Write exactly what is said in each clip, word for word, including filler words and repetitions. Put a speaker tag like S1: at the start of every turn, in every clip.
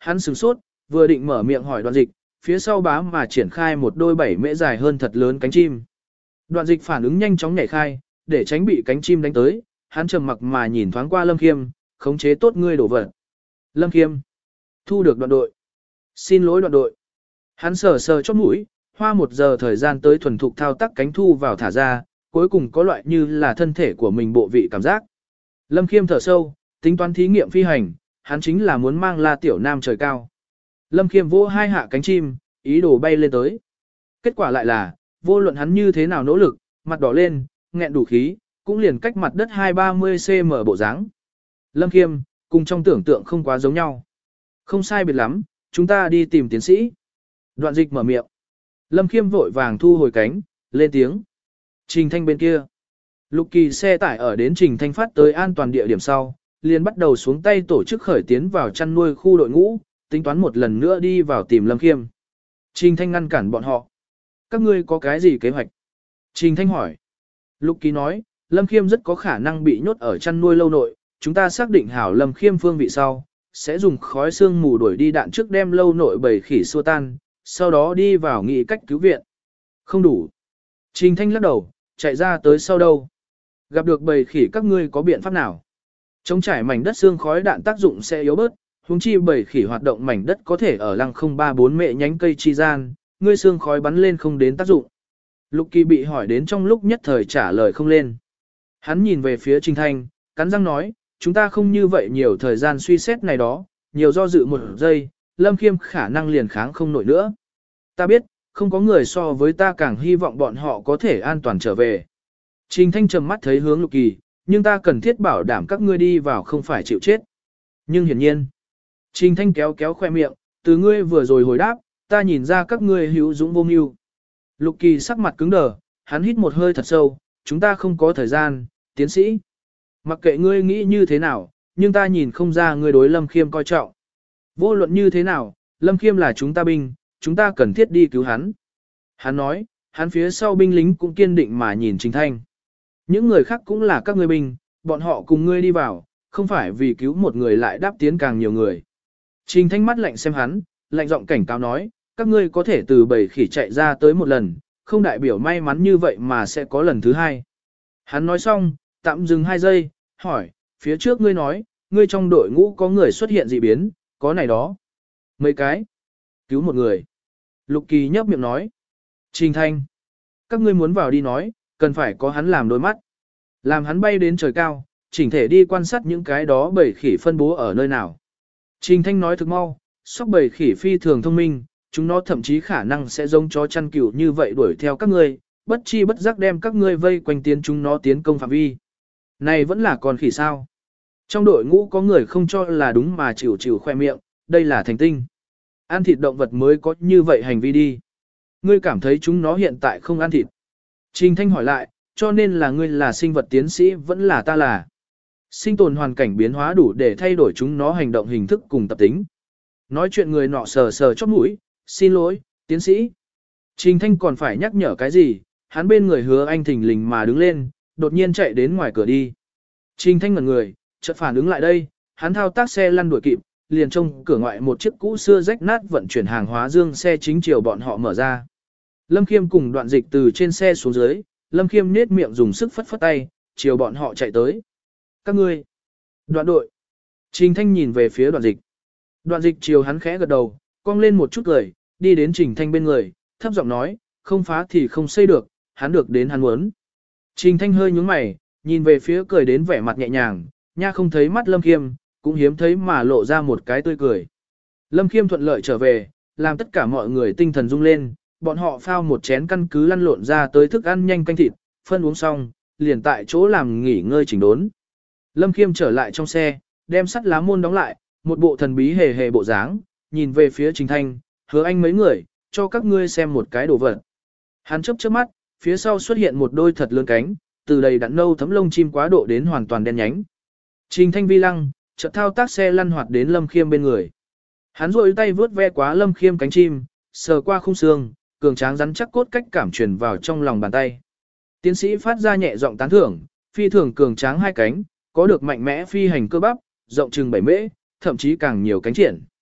S1: Hắn sửng sốt, vừa định mở miệng hỏi Đoạn Dịch, phía sau bá mà triển khai một đôi bảy mễ dài hơn thật lớn cánh chim. Đoạn Dịch phản ứng nhanh chóng nhảy khai, để tránh bị cánh chim đánh tới, hắn trầm mặc mà nhìn thoáng qua Lâm Khiêm, khống chế tốt ngươi đổ vật. Lâm Khiêm, thu được Đoạn đội. Xin lỗi Đoạn đội. Hắn sờ sờ chóp mũi, hoa một giờ thời gian tới thuần thục thao tác cánh thu vào thả ra, cuối cùng có loại như là thân thể của mình bộ vị cảm giác. Lâm Khiêm thở sâu, tính toán thí nghiệm phi hành, hắn chính là muốn mang La Tiểu Nam trời cao. Lâm Khiêm vỗ hai hạ cánh chim, ý đồ bay lên tới. Kết quả lại là, vô luận hắn như thế nào nỗ lực, mặt đỏ lên, nghẹn đủ khí, cũng liền cách mặt đất hai ba mươi xăng-ti-mét bộ dáng. Lâm Khiêm, cùng trong tưởng tượng không quá giống nhau. Không sai biệt lắm, chúng ta đi tìm tiến sĩ. Đoạn Dịch mở miệng. Lâm Khiêm vội vàng thu hồi cánh, lên tiếng. Trình Thanh bên kia. Lục Kỳ xe tải ở đến Trình Thanh phát tới an toàn địa điểm sau, liền bắt đầu xuống tay tổ chức khởi tiến vào chăn nuôi khu đội ngũ, tính toán một lần nữa đi vào tìm Lâm Khiêm. Trình Thanh ngăn cản bọn họ. Các ngươi có cái gì kế hoạch? Trình Thanh hỏi. Lục Kỳ nói, Lâm Khiêm rất có khả năng bị nhốt ở chăn nuôi lâu nội, chúng ta xác định hảo Lâm Khiêm phương vị sau, sẽ dùng khói xương mù đuổi đi đạn trước đem lâu nội bầy khỉ xua tan, sau đó đi vào nghị cách cứu viện. Không đủ. Trình Thanh lắc đầu, chạy ra tới sau đâu. Gặp được bầy khỉ các ngươi có biện pháp nào? Chống trải mảnh đất xương khói đạn tác dụng sẽ yếu bớt, huống chi bầy khỉ hoạt động mảnh đất có thể ở lăng không ba bốn mệ nhánh cây chi gian, ngươi xương khói bắn lên không đến tác dụng. Lục Kỳ bị hỏi đến trong lúc nhất thời trả lời không lên. Hắn nhìn về phía Trình Thanh, cắn răng nói, chúng ta không như vậy nhiều thời gian suy xét này đó, nhiều do dự một giây, Lâm Khiêm khả năng liền kháng không nổi nữa. Ta biết, không có người so với ta càng hy vọng bọn họ có thể an toàn trở về. Trình Thanh trầm mắt thấy hướng Lục Kỳ, nhưng ta cần thiết bảo đảm các ngươi đi vào không phải chịu chết. Nhưng hiển nhiên, Trình Thanh kéo kéo khoe miệng, từ ngươi vừa rồi hồi đáp, ta nhìn ra các ngươi hữu dũng vô mưu. Lục Kỳ sắc mặt cứng đờ, hắn hít một hơi thật sâu, chúng ta không có thời gian, tiến sĩ. Mặc kệ ngươi nghĩ như thế nào, nhưng ta nhìn không ra ngươi đối Lâm Khiêm coi trọng. Vô luận như thế nào, Lâm Khiêm là chúng ta binh, chúng ta cần thiết đi cứu hắn. Hắn nói, hắn phía sau binh lính cũng kiên định mà nhìn Trình Thanh. Những người khác cũng là các ngươi binh, bọn họ cùng ngươi đi vào, không phải vì cứu một người lại đáp tiến càng nhiều người. Trình Thanh mắt lạnh xem hắn, lạnh giọng cảnh cáo nói, các ngươi có thể từ bầy khỉ chạy ra tới một lần, không đại biểu may mắn như vậy mà sẽ có lần thứ hai. Hắn nói xong, tạm dừng hai giây, hỏi, phía trước ngươi nói, ngươi trong đội ngũ có người xuất hiện dị biến, có này đó. Mấy cái. Cứu một người. Lục Kỳ nhấp miệng nói. Trình Thanh. Các ngươi muốn vào đi nói, cần phải có hắn làm đôi mắt. Làm hắn bay đến trời cao, chỉnh thể đi quan sát những cái đó bầy khỉ phân bố ở nơi nào. Trình Thanh nói thực mau, sóc bầy khỉ phi thường thông minh, chúng nó thậm chí khả năng sẽ giống chó chăn cừu như vậy đuổi theo các ngươi, bất chi bất giác đem các ngươi vây quanh tiến chúng nó tiến công phạm vi. Này vẫn là con khỉ sao? Trong đội ngũ có người không cho là đúng mà chịu chịu khoe miệng, đây là thành tinh. Ăn thịt động vật mới có như vậy hành vi đi. Ngươi cảm thấy chúng nó hiện tại không ăn thịt. Trình Thanh hỏi lại, cho nên là ngươi là sinh vật tiến sĩ vẫn là ta là. Sinh tồn hoàn cảnh biến hóa đủ để thay đổi chúng nó hành động hình thức cùng tập tính. Nói chuyện người nọ sờ sờ chóp mũi, xin lỗi, tiến sĩ. Trình Thanh còn phải nhắc nhở cái gì, hắn bên người Hứa Anh thình lình mà đứng lên, đột nhiên chạy đến ngoài cửa đi. Trình Thanh ngẩn người, chợt phản ứng lại đây, hắn thao tác xe lăn đuổi kịp, liền trông cửa ngoại một chiếc cũ xưa rách nát vận chuyển hàng hóa dương xe chính chiều bọn họ mở ra. Lâm Khiêm cùng Đoạn Dịch từ trên xe xuống dưới, Lâm Khiêm nết miệng dùng sức phất phất tay, chiều bọn họ chạy tới. Các ngươi, Đoạn đội. Trình Thanh nhìn về phía Đoạn Dịch. Đoạn Dịch chiều hắn khẽ gật đầu, cong lên một chút cười, đi đến Trình Thanh bên người, thấp giọng nói, không phá thì không xây được, hắn được đến hắn muốn. Trình Thanh hơi nhướng mày, nhìn về phía cười đến vẻ mặt nhẹ nhàng, nha không thấy mắt Lâm Khiêm, cũng hiếm thấy mà lộ ra một cái tươi cười. Lâm Khiêm thuận lợi trở về, làm tất cả mọi người tinh thần rung lên, bọn họ phao một chén căn cứ lăn lộn ra tới thức ăn nhanh canh thịt, phân uống xong, liền tại chỗ làm nghỉ ngơi chỉnh đốn. Lâm Khiêm trở lại trong xe, đem sắt lá môn đóng lại, một bộ thần bí hề hề bộ dáng, nhìn về phía Trình Thanh, Hứa Anh mấy người, cho các ngươi xem một cái đồ vật. Hắn chớp chớp mắt, phía sau xuất hiện một đôi thật lớn cánh, từ đầy đặn nâu thấm lông chim quá độ đến hoàn toàn đen nhánh. Trình Thanh vi lăng, chợt thao tác xe lăn hoạt đến Lâm Khiêm bên người. Hắn rôi tay vướt ve quá Lâm Khiêm cánh chim, sờ qua khung xương, cường tráng rắn chắc cốt cách cảm truyền vào trong lòng bàn tay. Tiến sĩ phát ra nhẹ giọng tán thưởng, phi thường cường tráng hai cánh, có được mạnh mẽ phi hành cơ bắp, rộng chừng bảy mễ, thậm chí càng nhiều cánh triển.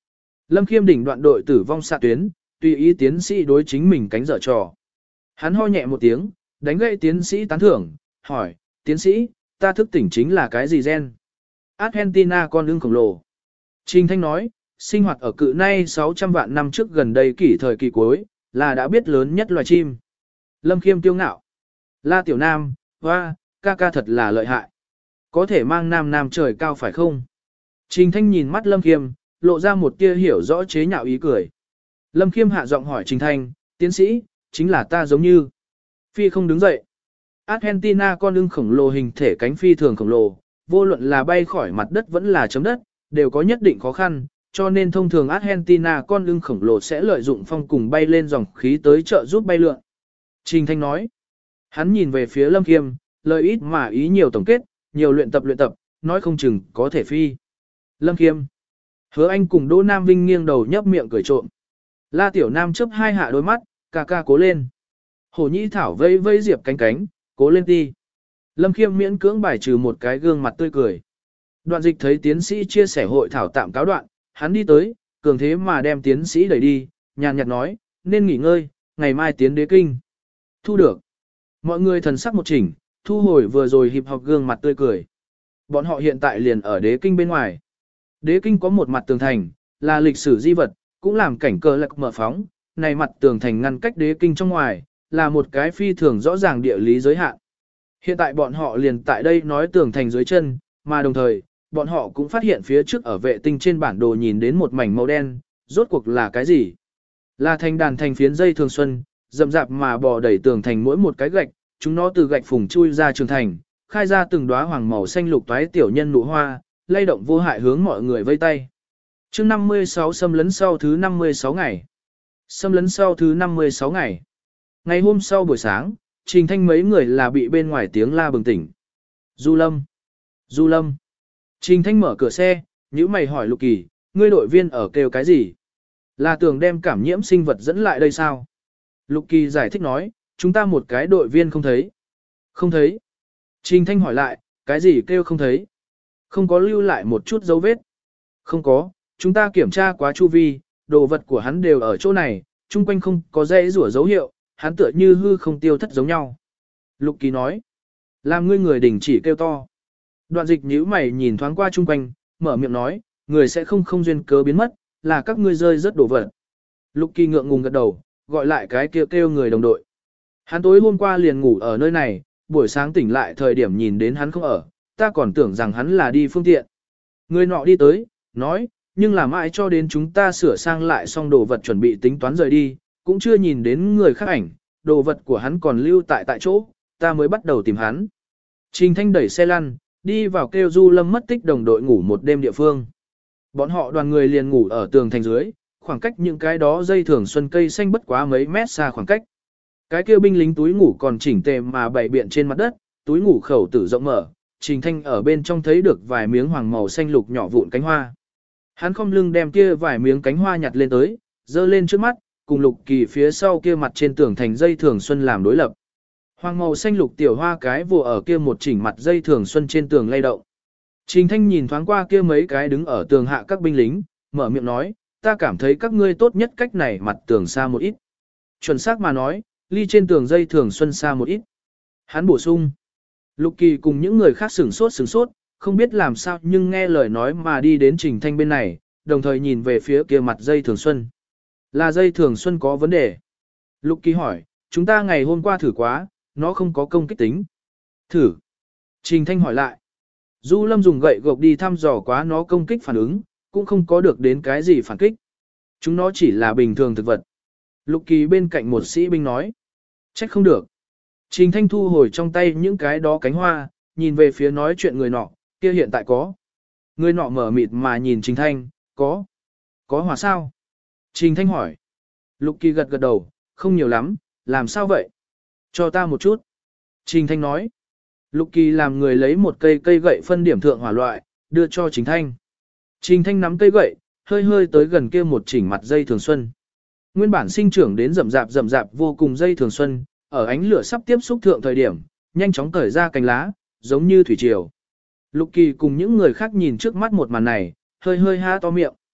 S1: Lâm Khiêm đỉnh đoạn đội tử vong xạ tuyến, tùy ý tiến sĩ đối chính mình cánh dở trò. Hắn ho nhẹ một tiếng, đánh gậy tiến sĩ tán thưởng, hỏi, tiến sĩ, ta thức tỉnh chính là cái gì gen? Argentina con ưng khổng lồ. Trình Thanh nói, sinh hoạt ở cự nay sáu trăm vạn năm trước gần đây kỷ thời kỳ cuối, là đã biết lớn nhất loài chim. Lâm Khiêm tiêu ngạo. La Tiểu Nam, hoa, ca ca thật là lợi hại. Có thể mang nam nam trời cao phải không? Trình Thanh nhìn mắt Lâm Khiêm, lộ ra một tia hiểu rõ chế nhạo ý cười. Lâm Khiêm hạ giọng hỏi Trình Thanh, tiến sĩ, chính là ta giống như. Phi không đứng dậy. Argentina con ưng khổng lồ hình thể cánh phi thường khổng lồ, vô luận là bay khỏi mặt đất vẫn là chấm đất, đều có nhất định khó khăn, cho nên thông thường Argentina con ưng khổng lồ sẽ lợi dụng phong cùng bay lên dòng khí tới trợ giúp bay lượn. Trình Thanh nói. Hắn nhìn về phía Lâm Khiêm, lời ít mà ý nhiều tổng kết, nhiều luyện tập luyện tập, nói không chừng có thể phi. Lâm Khiêm. Hứa Anh cùng Đỗ Nam Vinh nghiêng đầu nhấp miệng cười trộm. La Tiểu Nam chớp hai hạ đôi mắt, ca ca cố lên. Hổ Nhĩ Thảo vây vây Diệp cánh cánh, cố lên đi. Lâm Khiêm miễn cưỡng bài trừ một cái gương mặt tươi cười. Đoạn Dịch thấy tiến sĩ chia sẻ hội thảo tạm cáo đoạn, hắn đi tới, cường thế mà đem tiến sĩ đẩy đi, nhàn nhạt nói, nên nghỉ ngơi, ngày mai tiến đế kinh. Thu được. Mọi người thần sắc một chỉnh, thu hồi vừa rồi hiệp học gương mặt tươi cười. Bọn họ hiện tại liền ở đế kinh bên ngoài. Đế kinh có một mặt tường thành, là lịch sử di vật, cũng làm cảnh cờ lạc mở phóng, này mặt tường thành ngăn cách đế kinh trong ngoài, là một cái phi thường rõ ràng địa lý giới hạn. Hiện tại bọn họ liền tại đây nói tường thành dưới chân, mà đồng thời, bọn họ cũng phát hiện phía trước ở vệ tinh trên bản đồ nhìn đến một mảnh màu đen, rốt cuộc là cái gì? Là thành đàn thành phiến dây thường xuân, rậm rạp mà bò đẩy tường thành mỗi một cái gạch, chúng nó từ gạch phùng chui ra trường thành, khai ra từng đóa hoàng màu xanh lục toái tiểu nhân nụ hoa, lay động vô hại hướng mọi người vây tay. Chương năm mươi sáu xâm lấn sau thứ năm mươi sáu ngày. Xâm lấn sau thứ năm mươi sáu ngày. Ngày hôm sau buổi sáng, Trình Thanh mấy người là bị bên ngoài tiếng la bừng tỉnh. Du Lâm! Du Lâm! Trình Thanh mở cửa xe, nhíu mày hỏi Lục Kỳ, ngươi đội viên ở kêu cái gì? Là tưởng đem cảm nhiễm sinh vật dẫn lại đây sao? Lục Kỳ giải thích nói, chúng ta một cái đội viên không thấy. Không thấy. Trình Thanh hỏi lại, cái gì kêu không thấy? Không có lưu lại một chút dấu vết. Không có, chúng ta kiểm tra quá chu vi, đồ vật của hắn đều ở chỗ này, chung quanh không có dây rủa dấu hiệu, hắn tựa như hư không tiêu thất giống nhau. Lục Kỳ nói, làm ngươi người đình chỉ kêu to. Đoạn Dịch nhíu mày nhìn thoáng qua chung quanh, mở miệng nói, người sẽ không không duyên cớ biến mất, là các ngươi rơi rất đồ vật. Lục Kỳ ngượng ngùng gật đầu, gọi lại cái kêu kêu người đồng đội. Hắn tối hôm qua liền ngủ ở nơi này, buổi sáng tỉnh lại thời điểm nhìn đến hắn không ở, ta còn tưởng rằng hắn là đi phương tiện. Người nọ đi tới, nói, nhưng là mãi cho đến chúng ta sửa sang lại xong đồ vật chuẩn bị tính toán rời đi, cũng chưa nhìn đến người khác ảnh, đồ vật của hắn còn lưu tại tại chỗ, ta mới bắt đầu tìm hắn. Trình Thanh đẩy xe lăn, đi vào kêu Du Lâm mất tích đồng đội ngủ một đêm địa phương. Bọn họ đoàn người liền ngủ ở tường thành dưới, khoảng cách những cái đó dây thường xuân cây xanh bất quá mấy mét xa khoảng cách. Cái kia binh lính túi ngủ còn chỉnh tề mà bày biện trên mặt đất, túi ngủ khẩu tử rộng mở, Trình Thanh ở bên trong thấy được vài miếng hoàng màu xanh lục nhỏ vụn cánh hoa. Hắn không lưng đem kia vài miếng cánh hoa nhặt lên tới, dơ lên trước mắt, cùng Lục Kỳ phía sau kia mặt trên tường thành dây thường xuân làm đối lập. Hoàng màu xanh lục tiểu hoa cái vồ ở kia một chỉnh mặt dây thường xuân trên tường lay động. Trình Thanh nhìn thoáng qua kia mấy cái đứng ở tường hạ các binh lính, mở miệng nói, ta cảm thấy các ngươi tốt nhất cách này mặt tường xa một ít. Chuẩn xác mà nói, ly trên tường dây thường xuân xa một ít. Hắn bổ sung. Lục Kỳ cùng những người khác sửng sốt sửng sốt, không biết làm sao nhưng nghe lời nói mà đi đến Trình Thanh bên này, đồng thời nhìn về phía kia mặt dây thường xuân. Là dây thường xuân có vấn đề. Lục Kỳ hỏi, chúng ta ngày hôm qua thử quá, nó không có công kích tính. Thử. Trình Thanh hỏi lại. Du Lâm dùng gậy gộc đi thăm dò quá nó công kích phản ứng, cũng không có được đến cái gì phản kích. Chúng nó chỉ là bình thường thực vật. Lục Kỳ bên cạnh một sĩ binh nói. Trách không được. Trình Thanh thu hồi trong tay những cái đó cánh hoa, nhìn về phía nói chuyện người nọ, kia hiện tại có. Người nọ mở mịt mà nhìn Trình Thanh, có. Có hỏa sao? Trình Thanh hỏi. Lục Kỳ gật gật đầu, không nhiều lắm, làm sao vậy? Cho ta một chút. Trình Thanh nói. Lục Kỳ làm người lấy một cây cây gậy phân điểm thượng hỏa loại, đưa cho Trình Thanh. Trình Thanh nắm cây gậy, hơi hơi tới gần kia một chỉnh mặt dây thường xuân. Nguyên bản sinh trưởng đến rậm rạp rậm rạp vô cùng dây thường xuân, ở ánh lửa sắp tiếp xúc thượng thời điểm, nhanh chóng cởi ra cánh lá, giống như thủy triều. Lục Kỳ cùng những người khác nhìn trước mắt một màn này, hơi hơi há to miệng.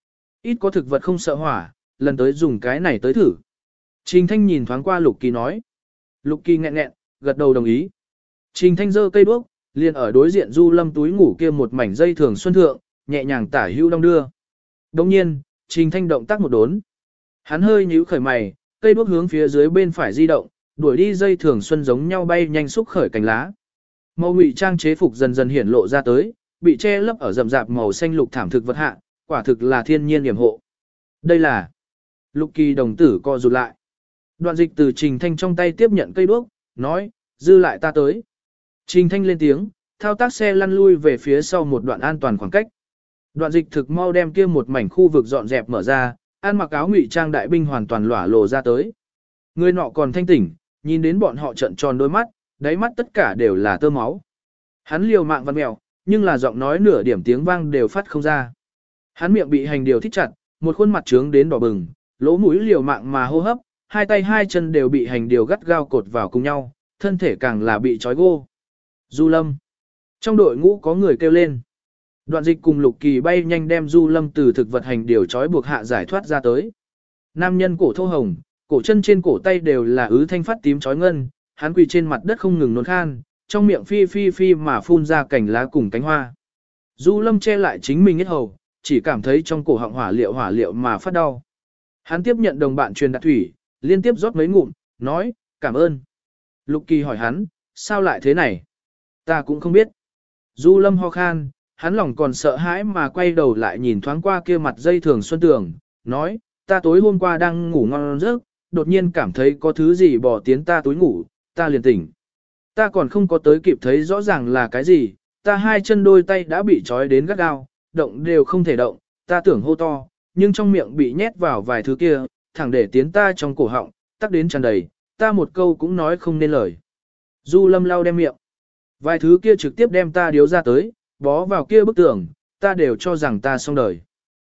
S1: Ít có thực vật không sợ hỏa, lần tới dùng cái này tới thử. Trình Thanh nhìn thoáng qua Lục Kỳ nói. Lục Kỳ nghẹn nghẹn, gật đầu đồng ý. Trình Thanh giơ cây đuốc, liền ở đối diện Du Lâm túi ngủ kia một mảnh dây thường xuân thượng, nhẹ nhàng tả hữu đong đưa. Đồng nhiên, Trình Thanh động tác một đốn. Hắn hơi nhíu khởi mày, cây đuốc hướng phía dưới bên phải di động, đuổi đi dây thường xuân giống nhau bay nhanh xúc khởi cành lá. Màu ngụy trang chế phục dần dần hiển lộ ra tới, bị che lấp ở rậm rạp màu xanh lục thảm thực vật hạ, quả thực là thiên nhiên yểm hộ. Đây là Lục Kỳ đồng tử co rụt lại. Đoạn Dịch từ Trình Thanh trong tay tiếp nhận cây đuốc, nói, dư lại ta tới. Trình Thanh lên tiếng, thao tác xe lăn lui về phía sau một đoạn an toàn khoảng cách. Đoạn Dịch thực mau đem kia một mảnh khu vực dọn dẹp mở ra, ăn mặc áo ngụy trang đại binh hoàn toàn lỏa lộ ra tới. Người nọ còn thanh tỉnh, nhìn đến bọn họ trợn tròn đôi mắt, đáy mắt tất cả đều là tơ máu. Hắn liều mạng vặn mèo, nhưng là giọng nói nửa điểm tiếng vang đều phát không ra. Hắn miệng bị hành điều thích chặt, một khuôn mặt trướng đến đỏ bừng, lỗ mũi liều mạng mà hô hấp, hai tay hai chân đều bị hành điều gắt gao cột vào cùng nhau, thân thể càng là bị trói gô. Du Lâm. Trong đội ngũ có người kêu lên. Đoạn Dịch cùng Lục Kỳ bay nhanh đem Du Lâm từ thực vật hành điều trói buộc hạ giải thoát ra tới. Nam nhân cổ thô hồng, cổ chân trên cổ tay đều là ứ thanh phát tím trói ngân, hắn quỳ trên mặt đất không ngừng nôn khan, trong miệng phi phi phi mà phun ra cành lá cùng cánh hoa. Du Lâm che lại chính mình hết hầu, chỉ cảm thấy trong cổ họng hỏa liệu hỏa liệu mà phát đau. Hắn tiếp nhận đồng bạn truyền đạt thủy, liên tiếp rót mấy ngụm, nói, cảm ơn. Lục Kỳ hỏi hắn, sao lại thế này? Ta cũng không biết. Du Lâm ho khan, hắn lòng còn sợ hãi mà quay đầu lại nhìn thoáng qua kia mặt dây thường xuân tường, nói, ta tối hôm qua đang ngủ ngon giấc, đột nhiên cảm thấy có thứ gì bỏ tiến ta túi ngủ, ta liền tỉnh. Ta còn không có tới kịp thấy rõ ràng là cái gì, ta hai chân đôi tay đã bị trói đến gắt gao, động đều không thể động, ta tưởng hô to, nhưng trong miệng bị nhét vào vài thứ kia, thẳng để tiến ta trong cổ họng, tắc đến tràn đầy, ta một câu cũng nói không nên lời. Du Lâm lau đem miệng, vài thứ kia trực tiếp đem ta điếu ra tới, bó vào kia bức tường, ta đều cho rằng ta xong đời.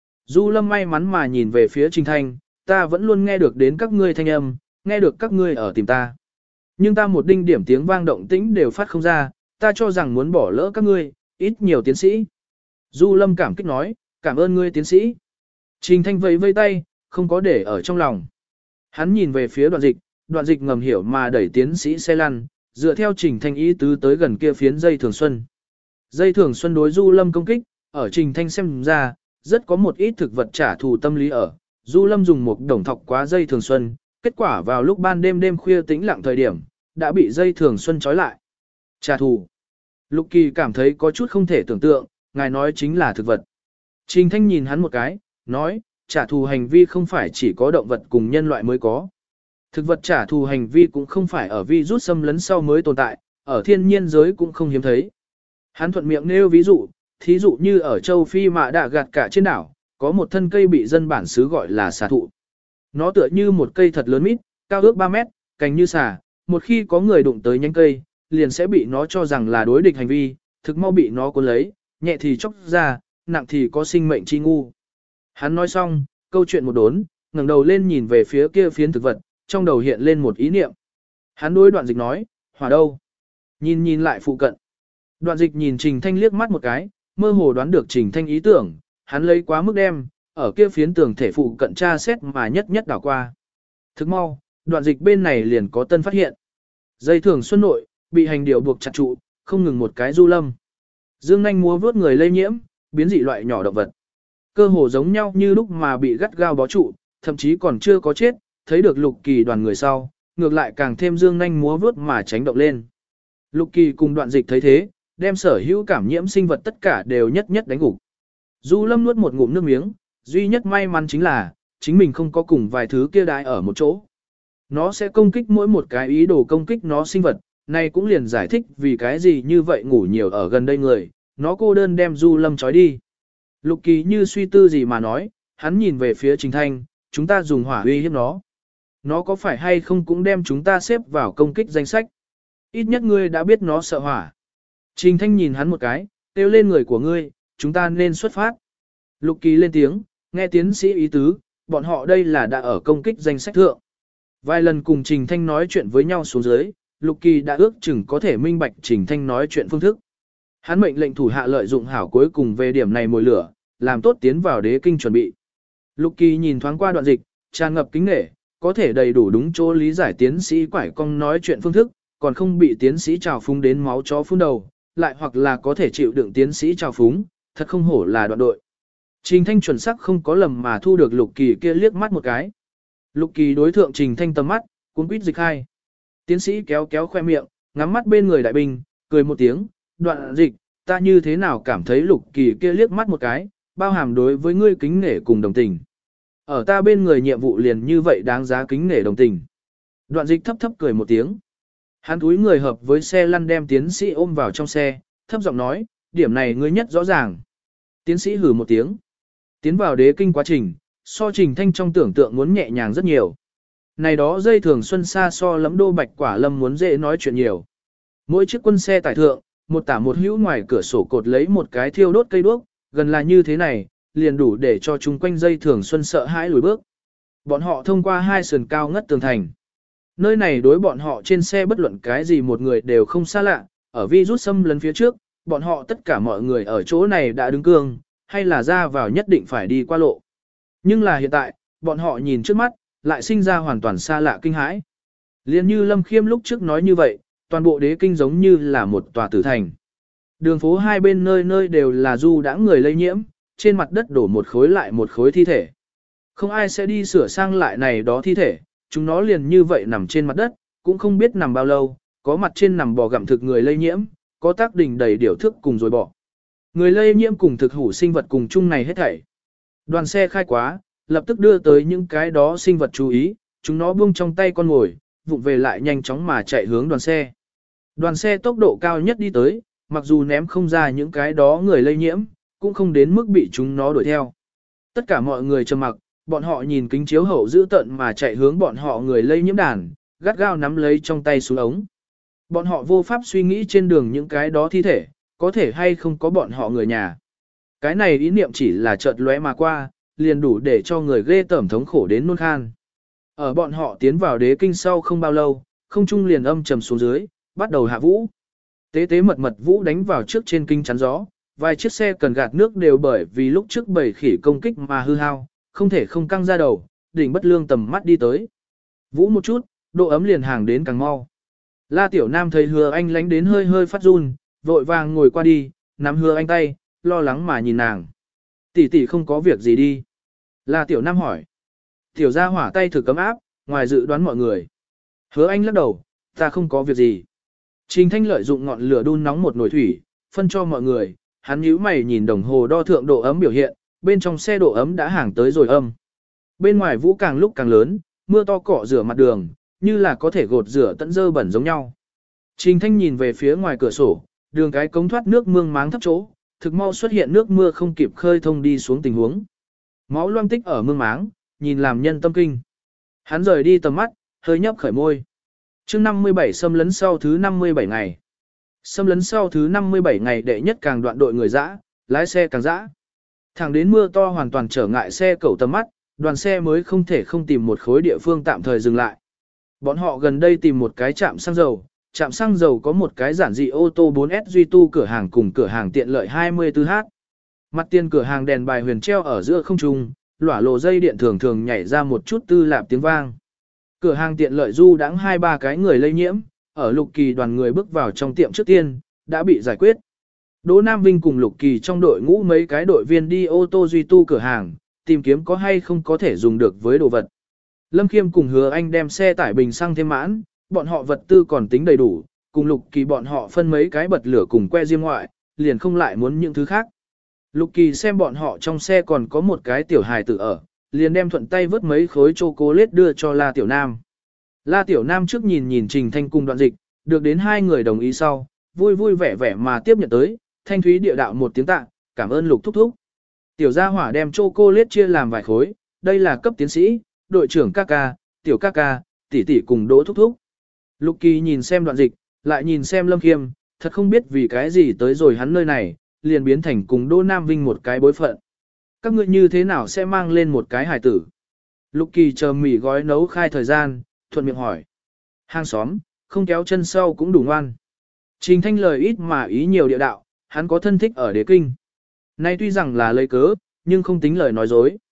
S1: Du Lâm may mắn mà nhìn về phía Trình Thanh, ta vẫn luôn nghe được đến các ngươi thanh âm, nghe được các ngươi ở tìm ta. Nhưng ta một đinh điểm tiếng vang động tĩnh đều phát không ra, ta cho rằng muốn bỏ lỡ các ngươi, ít nhiều tiến sĩ. Du Lâm cảm kích nói, cảm ơn ngươi tiến sĩ. Trình Thanh vẫy vây tay, không có để ở trong lòng. Hắn nhìn về phía Đoạn Dịch, Đoạn Dịch ngầm hiểu mà đẩy tiến sĩ xe lăn, dựa theo Trình Thanh ý tứ tới gần kia phiến dây thường xuân. Dây thường xuân đối Du Lâm công kích, ở Trình Thanh xem ra, rất có một ít thực vật trả thù tâm lý ở. Du Lâm dùng một đồng thọc quá dây thường xuân, kết quả vào lúc ban đêm đêm khuya tĩnh lặng thời điểm, đã bị dây thường xuân trói lại. Trả thù. Lục Kỳ cảm thấy có chút không thể tưởng tượng, ngài nói chính là thực vật. Trình Thanh nhìn hắn một cái, nói, trả thù hành vi không phải chỉ có động vật cùng nhân loại mới có. Thực vật trả thù hành vi cũng không phải ở virus xâm lấn sau mới tồn tại, ở thiên nhiên giới cũng không hiếm thấy. Hắn thuận miệng nêu ví dụ, thí dụ như ở châu Phi mà đã gạt cả trên đảo, có một thân cây bị dân bản xứ gọi là xà thụ. Nó tựa như một cây thật lớn mít, cao ước ba mét, cành như xà, một khi có người đụng tới nhánh cây, liền sẽ bị nó cho rằng là đối địch hành vi, thực mau bị nó cuốn lấy, nhẹ thì chóc ra, nặng thì có sinh mệnh chi ngu. Hắn nói xong, câu chuyện một đốn, ngẩng đầu lên nhìn về phía kia phiến thực vật, trong đầu hiện lên một ý niệm. Hắn đối Đoạn Dịch nói, hỏa đâu? Nhìn nhìn lại phụ cận. Đoạn Dịch nhìn Trình Thanh liếc mắt một cái, mơ hồ đoán được Trình Thanh ý tưởng, hắn lấy quá mức đem, ở kia phiến tường thể phụ cận tra xét mà nhất nhất đảo qua. Thức mau, Đoạn Dịch bên này liền có tân phát hiện. Dây thường xuân nội, bị hành điều buộc chặt trụ, không ngừng một cái Du Lâm. Dương nhanh múa vớt người lây nhiễm, biến dị loại nhỏ động vật. Cơ hồ giống nhau như lúc mà bị gắt gao bó trụ, thậm chí còn chưa có chết, thấy được Lục Kỳ đoàn người sau, ngược lại càng thêm dương nhanh múa vớt mà tránh động lên. Lục Kỳ cùng Đoạn Dịch thấy thế, đem sở hữu cảm nhiễm sinh vật tất cả đều nhất nhất đánh gục. Du Lâm nuốt một ngụm nước miếng, duy nhất may mắn chính là, chính mình không có cùng vài thứ kia đại ở một chỗ. Nó sẽ công kích mỗi một cái ý đồ công kích nó sinh vật, này cũng liền giải thích vì cái gì như vậy ngủ nhiều ở gần đây người, nó cô đơn đem Du Lâm trói đi. Lục Kỳ như suy tư gì mà nói, hắn nhìn về phía Trình Thanh, chúng ta dùng hỏa uy hiếp nó. Nó có phải hay không cũng đem chúng ta xếp vào công kích danh sách. Ít nhất ngươi đã biết nó sợ hỏa. Trình Thanh nhìn hắn một cái, kêu lên người của ngươi, chúng ta nên xuất phát. Lục Kỳ lên tiếng, nghe tiến sĩ ý tứ, bọn họ đây là đã ở công kích danh sách thượng. Vài lần cùng Trình Thanh nói chuyện với nhau xuống dưới, Lục Kỳ đã ước chừng có thể minh bạch Trình Thanh nói chuyện phương thức. Hắn mệnh lệnh thủ hạ lợi dụng hảo cuối cùng về điểm này mồi lửa, làm tốt tiến vào đế kinh chuẩn bị. Lục Kỳ nhìn thoáng qua Đoạn Dịch, tràn ngập kính nể, có thể đầy đủ đúng chỗ lý giải tiến sĩ quải cong nói chuyện phương thức, còn không bị tiến sĩ trào phúng đến máu chó phun đầu, lại hoặc là có thể chịu đựng tiến sĩ trào phúng, thật không hổ là Đoạn đội. Trình Thanh chuẩn xác không có lầm mà thu được Lục Kỳ kia liếc mắt một cái. Lục Kỳ đối thượng Trình Thanh tầm mắt, cuốn quýt dịch hai. Tiến sĩ kéo kéo khoe miệng, ngắm mắt bên người đại binh, cười một tiếng, Đoạn Dịch, ta như thế nào cảm thấy Lục Kỳ kia liếc mắt một cái, bao hàm đối với ngươi kính nể cùng đồng tình. Ở ta bên người nhiệm vụ liền như vậy đáng giá kính nể đồng tình. Đoạn Dịch thấp thấp cười một tiếng. Hắn túi người hợp với xe lăn đem tiến sĩ ôm vào trong xe, thấp giọng nói, điểm này ngươi nhất rõ ràng. Tiến sĩ hừ một tiếng. Tiến vào đế kinh quá trình, so Trình Thanh trong tưởng tượng muốn nhẹ nhàng rất nhiều. Này đó dây thường xuân xa so lắm đô bạch quả lâm muốn dễ nói chuyện nhiều. Mỗi chiếc quân xe tải thượng, một tả một hữu ngoài cửa sổ cột lấy một cái thiêu đốt cây đuốc, gần là như thế này, liền đủ để cho chúng quanh dây thường xuân sợ hãi lùi bước. Bọn họ thông qua hai sườn cao ngất tường thành. Nơi này đối bọn họ trên xe bất luận cái gì một người đều không xa lạ, ở virus xâm lấn phía trước, bọn họ tất cả mọi người ở chỗ này đã đứng cương, hay là ra vào nhất định phải đi qua lộ. Nhưng là hiện tại, bọn họ nhìn trước mắt, lại sinh ra hoàn toàn xa lạ kinh hãi. Liên như Lâm Khiêm lúc trước nói như vậy, toàn bộ đế kinh giống như là một tòa tử thành. Đường phố hai bên nơi nơi đều là du đãng người lây nhiễm, trên mặt đất đổ một khối lại một khối thi thể. Không ai sẽ đi sửa sang lại này đó thi thể, chúng nó liền như vậy nằm trên mặt đất, cũng không biết nằm bao lâu, có mặt trên nằm bò gặm thực người lây nhiễm, có tác đình đầy điểu thức cùng rồi bỏ. Người lây nhiễm cùng thực hủ sinh vật cùng chung này hết thảy. Đoàn xe khai quá, lập tức đưa tới những cái đó sinh vật chú ý, chúng nó buông trong tay con ngồi, vụng về lại nhanh chóng mà chạy hướng đoàn xe. Đoàn xe tốc độ cao nhất đi tới, mặc dù ném không ra những cái đó người lây nhiễm, cũng không đến mức bị chúng nó đuổi theo. Tất cả mọi người trầm mặc, bọn họ nhìn kính chiếu hậu giữ tận mà chạy hướng bọn họ người lây nhiễm đàn, gắt gao nắm lấy trong tay xuống ống. Bọn họ vô pháp suy nghĩ trên đường những cái đó thi thể, có thể hay không có bọn họ người nhà. Cái này ý niệm chỉ là chợt lóe mà qua, liền đủ để cho người ghê tởm thống khổ đến nôn khan. Ở bọn họ tiến vào đế kinh sau không bao lâu, không trung liền âm trầm xuống dưới, bắt đầu hạ vũ. Tế tế mật mật vũ đánh vào trước trên kinh chắn gió, vài chiếc xe cần gạt nước đều bởi vì lúc trước bầy khỉ công kích mà hư hao, không thể không căng ra đầu, đỉnh bất lương tầm mắt đi tới. Vũ một chút, độ ấm liền hàng đến càng mau. La Tiểu Nam thấy Hứa Anh lánh đến hơi hơi phát run, vội vàng ngồi qua đi, nắm Hứa Anh tay, lo lắng mà nhìn nàng. Tỷ tỷ không có việc gì đi. La Tiểu Nam hỏi. Tiểu gia hỏa tay thử cấm áp, ngoài dự đoán mọi người. Hứa Anh lắc đầu, ta không có việc gì. Trình Thanh lợi dụng ngọn lửa đun nóng một nồi thủy, phân cho mọi người, hắn nhíu mày nhìn đồng hồ đo thượng độ ấm biểu hiện, bên trong xe độ ấm đã hàng tới rồi âm. Bên ngoài vũ càng lúc càng lớn, mưa to cọ rửa mặt đường, như là có thể gột rửa tận dơ bẩn giống nhau. Trình Thanh nhìn về phía ngoài cửa sổ, đường cái cống thoát nước mương máng thấp chỗ, thực mau xuất hiện nước mưa không kịp khơi thông đi xuống tình huống. Máu loang tích ở mương máng, nhìn làm nhân tâm kinh. Hắn rời đi tầm mắt, hơi nhấp khởi môi. Chương năm mươi bảy xâm lấn sau thứ năm mươi bảy ngày. Xâm lấn sau thứ năm mươi bảy ngày đệ nhất càng đoạn đội người dã, lái xe càng dã. Thẳng đến mưa to hoàn toàn trở ngại xe cẩu tầm mắt, đoàn xe mới không thể không tìm một khối địa phương tạm thời dừng lại. Bọn họ gần đây tìm một cái trạm xăng dầu, trạm xăng dầu có một cái giản dị ô tô bốn S duy tu cửa hàng cùng cửa hàng tiện lợi hai mươi tư H. Mặt tiền cửa hàng đèn bài huyền treo ở giữa không trung, lỏa lộ dây điện thường thường nhảy ra một chút tư lạp tiếng vang. Cửa hàng tiện lợi du đãng hai ba cái người lây nhiễm, ở Lục Kỳ đoàn người bước vào trong tiệm trước tiên, đã bị giải quyết. Đỗ Nam Vinh cùng Lục Kỳ trong đội ngũ mấy cái đội viên đi ô tô duy tu cửa hàng, tìm kiếm có hay không có thể dùng được với đồ vật. Lâm Khiêm cùng Hứa Anh đem xe tải bình xăng thêm mãn, bọn họ vật tư còn tính đầy đủ, cùng Lục Kỳ bọn họ phân mấy cái bật lửa cùng que diêm ngoại, liền không lại muốn những thứ khác. Lục Kỳ xem bọn họ trong xe còn có một cái tiểu hài tử ở, liền đem thuận tay vớt mấy khối chocolate đưa cho La Tiểu Nam. La Tiểu Nam trước nhìn nhìn Trình Thanh cùng Đoạn Dịch, được đến hai người đồng ý sau, vui vui vẻ vẻ mà tiếp nhận tới, thanh thúy địa đạo một tiếng tạ, cảm ơn Lục thúc thúc. Tiểu gia hỏa đem chocolate chia làm vài khối, đây là cấp tiến sĩ, đội trưởng ca ca, tiểu ca ca, tỷ tỷ cùng Đỗ thúc thúc. Lục Kỳ nhìn xem Đoạn Dịch, lại nhìn xem Lâm Khiêm, thật không biết vì cái gì tới rồi hắn nơi này, liền biến thành cùng Đỗ Nam Vinh một cái bối phận. Các ngươi như thế nào sẽ mang lên một cái hài tử? Lục Kỳ chờ mì gói nấu khai thời gian, thuận miệng hỏi. Hàng xóm, không kéo chân sau cũng đủ ngoan. Trình Thanh lời ít mà ý nhiều địa đạo, hắn có thân thích ở đế kinh. Nay tuy rằng là lấy cớ, nhưng không tính lời nói dối.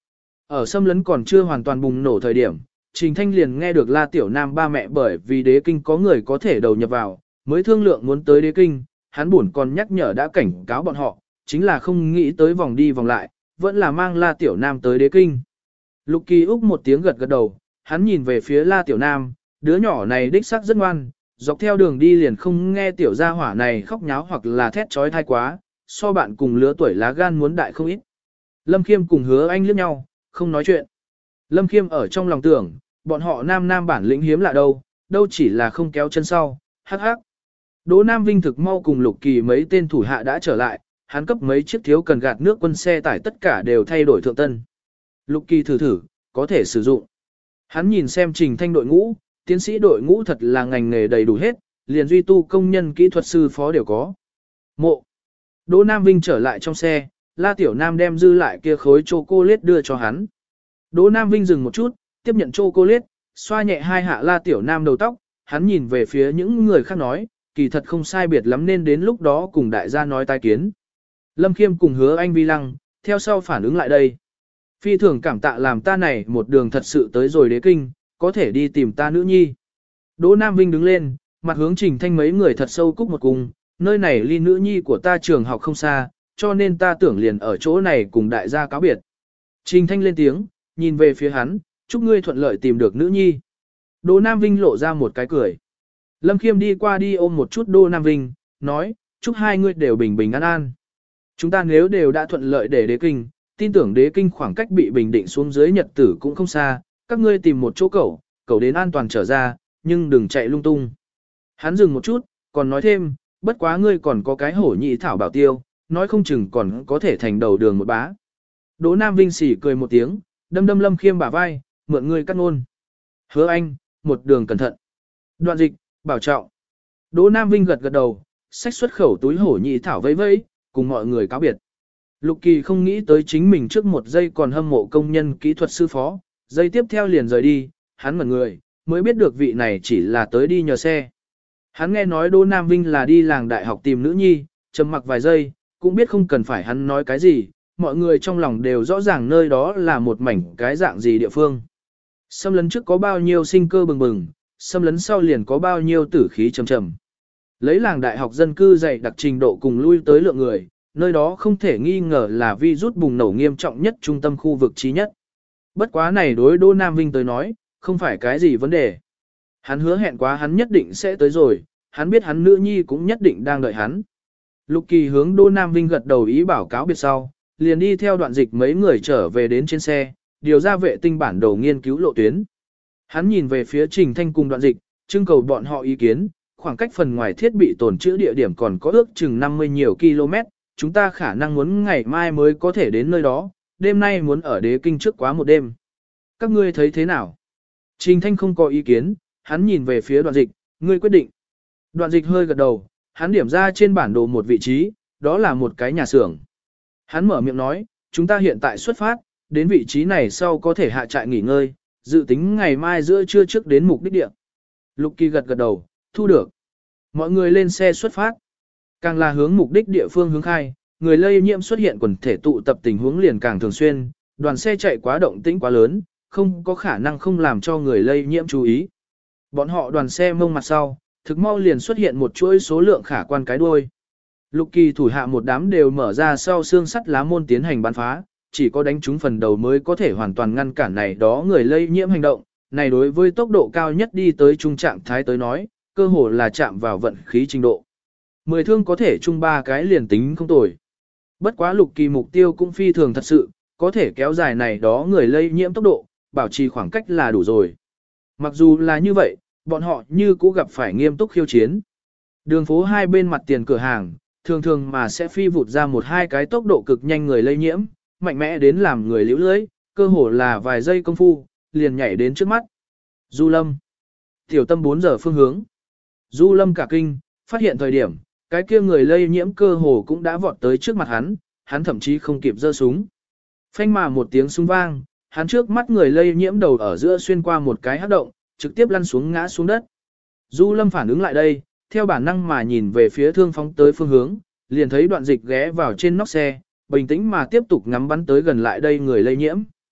S1: Ở xâm lấn còn chưa hoàn toàn bùng nổ thời điểm, Trình Thanh liền nghe được La Tiểu Nam ba mẹ bởi vì đế kinh có người có thể đầu nhập vào, mới thương lượng muốn tới đế kinh, hắn buồn còn nhắc nhở đã cảnh cáo bọn họ, chính là không nghĩ tới vòng đi vòng lại, vẫn là mang La Tiểu Nam tới đế kinh. Lục Kỳ Úc một tiếng gật gật đầu, hắn nhìn về phía La Tiểu Nam, đứa nhỏ này đích xác rất ngoan, dọc theo đường đi liền không nghe tiểu gia hỏa này khóc nháo hoặc là thét trói thai quá, so bạn cùng lứa tuổi lá gan muốn đại không ít. Lâm Khiêm cùng Hứa Anh liếc nhau, không nói chuyện. Lâm Khiêm ở trong lòng tưởng, bọn họ nam nam bản lĩnh hiếm lạ đâu, đâu chỉ là không kéo chân sau, hắc hắc. Đỗ Nam Vinh thực mau cùng Lục Kỳ mấy tên thủ hạ đã trở lại, hắn cấp mấy chiếc thiếu cần gạt nước quân xe tải tất cả đều thay đổi thượng tân. Lục Kỳ thử thử, có thể sử dụng. Hắn nhìn xem Trình Thanh đội ngũ, tiến sĩ đội ngũ thật là ngành nghề đầy đủ hết, liền duy tu công nhân kỹ thuật sư phó đều có. Mộ. Đỗ Nam Vinh trở lại trong xe, La Tiểu Nam đem dư lại kia khối chocolate đưa cho hắn. Đỗ Nam Vinh dừng một chút, tiếp nhận chocolate, xoa nhẹ hai hạ La Tiểu Nam đầu tóc, hắn nhìn về phía những người khác nói, kỳ thật không sai biệt lắm nên đến lúc đó cùng đại gia nói tai kiến. Lâm Khiêm cùng Hứa Anh Vi lăng, theo sau phản ứng lại đây. Phi thường cảm tạ làm ta này một đường thật sự tới rồi đế kinh, có thể đi tìm ta nữ nhi. Đỗ Nam Vinh đứng lên, mặt hướng Trình Thanh mấy người thật sâu cúc một cung, nơi này ly nữ nhi của ta trường học không xa, cho nên ta tưởng liền ở chỗ này cùng đại gia cáo biệt. Trình Thanh lên tiếng, nhìn về phía hắn, chúc ngươi thuận lợi tìm được nữ nhi. Đỗ Nam Vinh lộ ra một cái cười. Lâm Khiêm đi qua đi ôm một chút Đỗ Nam Vinh, nói, chúc hai ngươi đều bình bình an an. Chúng ta nếu đều đã thuận lợi để đế kinh, tin tưởng đế kinh khoảng cách bị bình định xuống dưới nhật tử cũng không xa, các ngươi tìm một chỗ cẩu, cẩu đến an toàn trở ra, nhưng đừng chạy lung tung. Hắn dừng một chút, còn nói thêm, bất quá ngươi còn có cái hổ nhị thảo bảo tiêu, nói không chừng còn có thể thành đầu đường một bá. Đỗ Nam Vinh sỉ cười một tiếng, đâm đâm Lâm Khiêm bả vai, mượn ngươi cắt ngôn. Hứa Anh, một đường cẩn thận. Đoạn dịch, bảo trọng. Đỗ Nam Vinh gật gật đầu, xách xuất khẩu túi hổ nhị thảo vẫy vẫy, cùng mọi người cáo biệt. Lục Kỳ không nghĩ tới chính mình trước một giây còn hâm mộ công nhân kỹ thuật sư phó, giây tiếp theo liền rời đi, hắn ngẩn người, mới biết được vị này chỉ là tới đi nhờ xe. Hắn nghe nói Đỗ Nam Vinh là đi làng đại học tìm nữ nhi, trầm mặc vài giây, cũng biết không cần phải hắn nói cái gì, mọi người trong lòng đều rõ ràng nơi đó là một mảnh cái dạng gì địa phương. Xâm lấn trước có bao nhiêu sinh cơ bừng bừng, xâm lấn sau liền có bao nhiêu tử khí trầm trầm. Lấy làng đại học dân cư dày đặc trình độ cùng lui tới lượng người, nơi đó không thể nghi ngờ là virus bùng nổ nghiêm trọng nhất trung tâm khu vực trí nhất. Bất quá này đối Đỗ Nam Vinh tới nói, không phải cái gì vấn đề. Hắn hứa hẹn quá hắn nhất định sẽ tới rồi, hắn biết hắn nữ nhi cũng nhất định đang đợi hắn. Lục Kỳ hướng Đỗ Nam Vinh gật đầu ý bảo cáo biệt sau, liền đi theo đoạn dịch mấy người trở về đến trên xe, điều ra vệ tinh bản đồ nghiên cứu lộ tuyến. Hắn nhìn về phía Trình Thanh cùng đoạn dịch, trưng cầu bọn họ ý kiến, khoảng cách phần ngoài thiết bị tồn trữ địa điểm còn có ước chừng năm mươi nhiều km, chúng ta khả năng muốn ngày mai mới có thể đến nơi đó, đêm nay muốn ở đế kinh trước quá một đêm. Các ngươi thấy thế nào? Trình Thanh không có ý kiến, hắn nhìn về phía đoạn dịch, ngươi quyết định. Đoạn dịch hơi gật đầu, hắn điểm ra trên bản đồ một vị trí, đó là một cái nhà xưởng. Hắn mở miệng nói, chúng ta hiện tại xuất phát, đến vị trí này sau có thể hạ trại nghỉ ngơi, dự tính ngày mai giữa trưa trước đến mục đích địa. Lục Kỳ gật gật đầu, thu được. Mọi người lên xe xuất phát. Càng là hướng mục đích địa phương hướng khai, người lây nhiễm xuất hiện quần thể tụ tập tình huống liền càng thường xuyên, đoàn xe chạy quá động tĩnh quá lớn, không có khả năng không làm cho người lây nhiễm chú ý. Bọn họ đoàn xe mông mặt sau, thực mau liền xuất hiện một chuỗi số lượng khả quan cái đuôi. Lục Kỳ thủ hạ một đám đều mở ra sau xương sắt lá môn tiến hành bắn phá, chỉ có đánh trúng phần đầu mới có thể hoàn toàn ngăn cản này đó người lây nhiễm hành động. Này đối với tốc độ cao nhất đi tới trung trạng thái tới nói, cơ hồ là chạm vào vận khí trình độ. Mười thương có thể chung ba cái liền tính không tồi. Bất quá Lục Kỳ mục tiêu cũng phi thường thật sự, có thể kéo dài này đó người lây nhiễm tốc độ, bảo trì khoảng cách là đủ rồi. Mặc dù là như vậy, bọn họ như cũ gặp phải nghiêm túc khiêu chiến. Đường phố hai bên mặt tiền cửa hàng, thường thường mà sẽ phi vụt ra một hai cái tốc độ cực nhanh người lây nhiễm, mạnh mẽ đến làm người liễu lưới, cơ hồ là vài giây công phu, liền nhảy đến trước mắt. Du Lâm. Tiểu Tâm bốn giờ phương hướng. Du Lâm cả kinh, phát hiện thời điểm, cái kia người lây nhiễm cơ hồ cũng đã vọt tới trước mặt hắn, hắn thậm chí không kịp giơ súng. Phanh mà một tiếng súng vang, hắn trước mắt người lây nhiễm đầu ở giữa xuyên qua một cái hắc động, trực tiếp lăn xuống ngã xuống đất. Du Lâm phản ứng lại đây, theo bản năng mà nhìn về phía thương phóng tới phương hướng, liền thấy đoạn dịch ghé vào trên nóc xe, bình tĩnh mà tiếp tục ngắm bắn tới gần lại đây người lây nhiễm.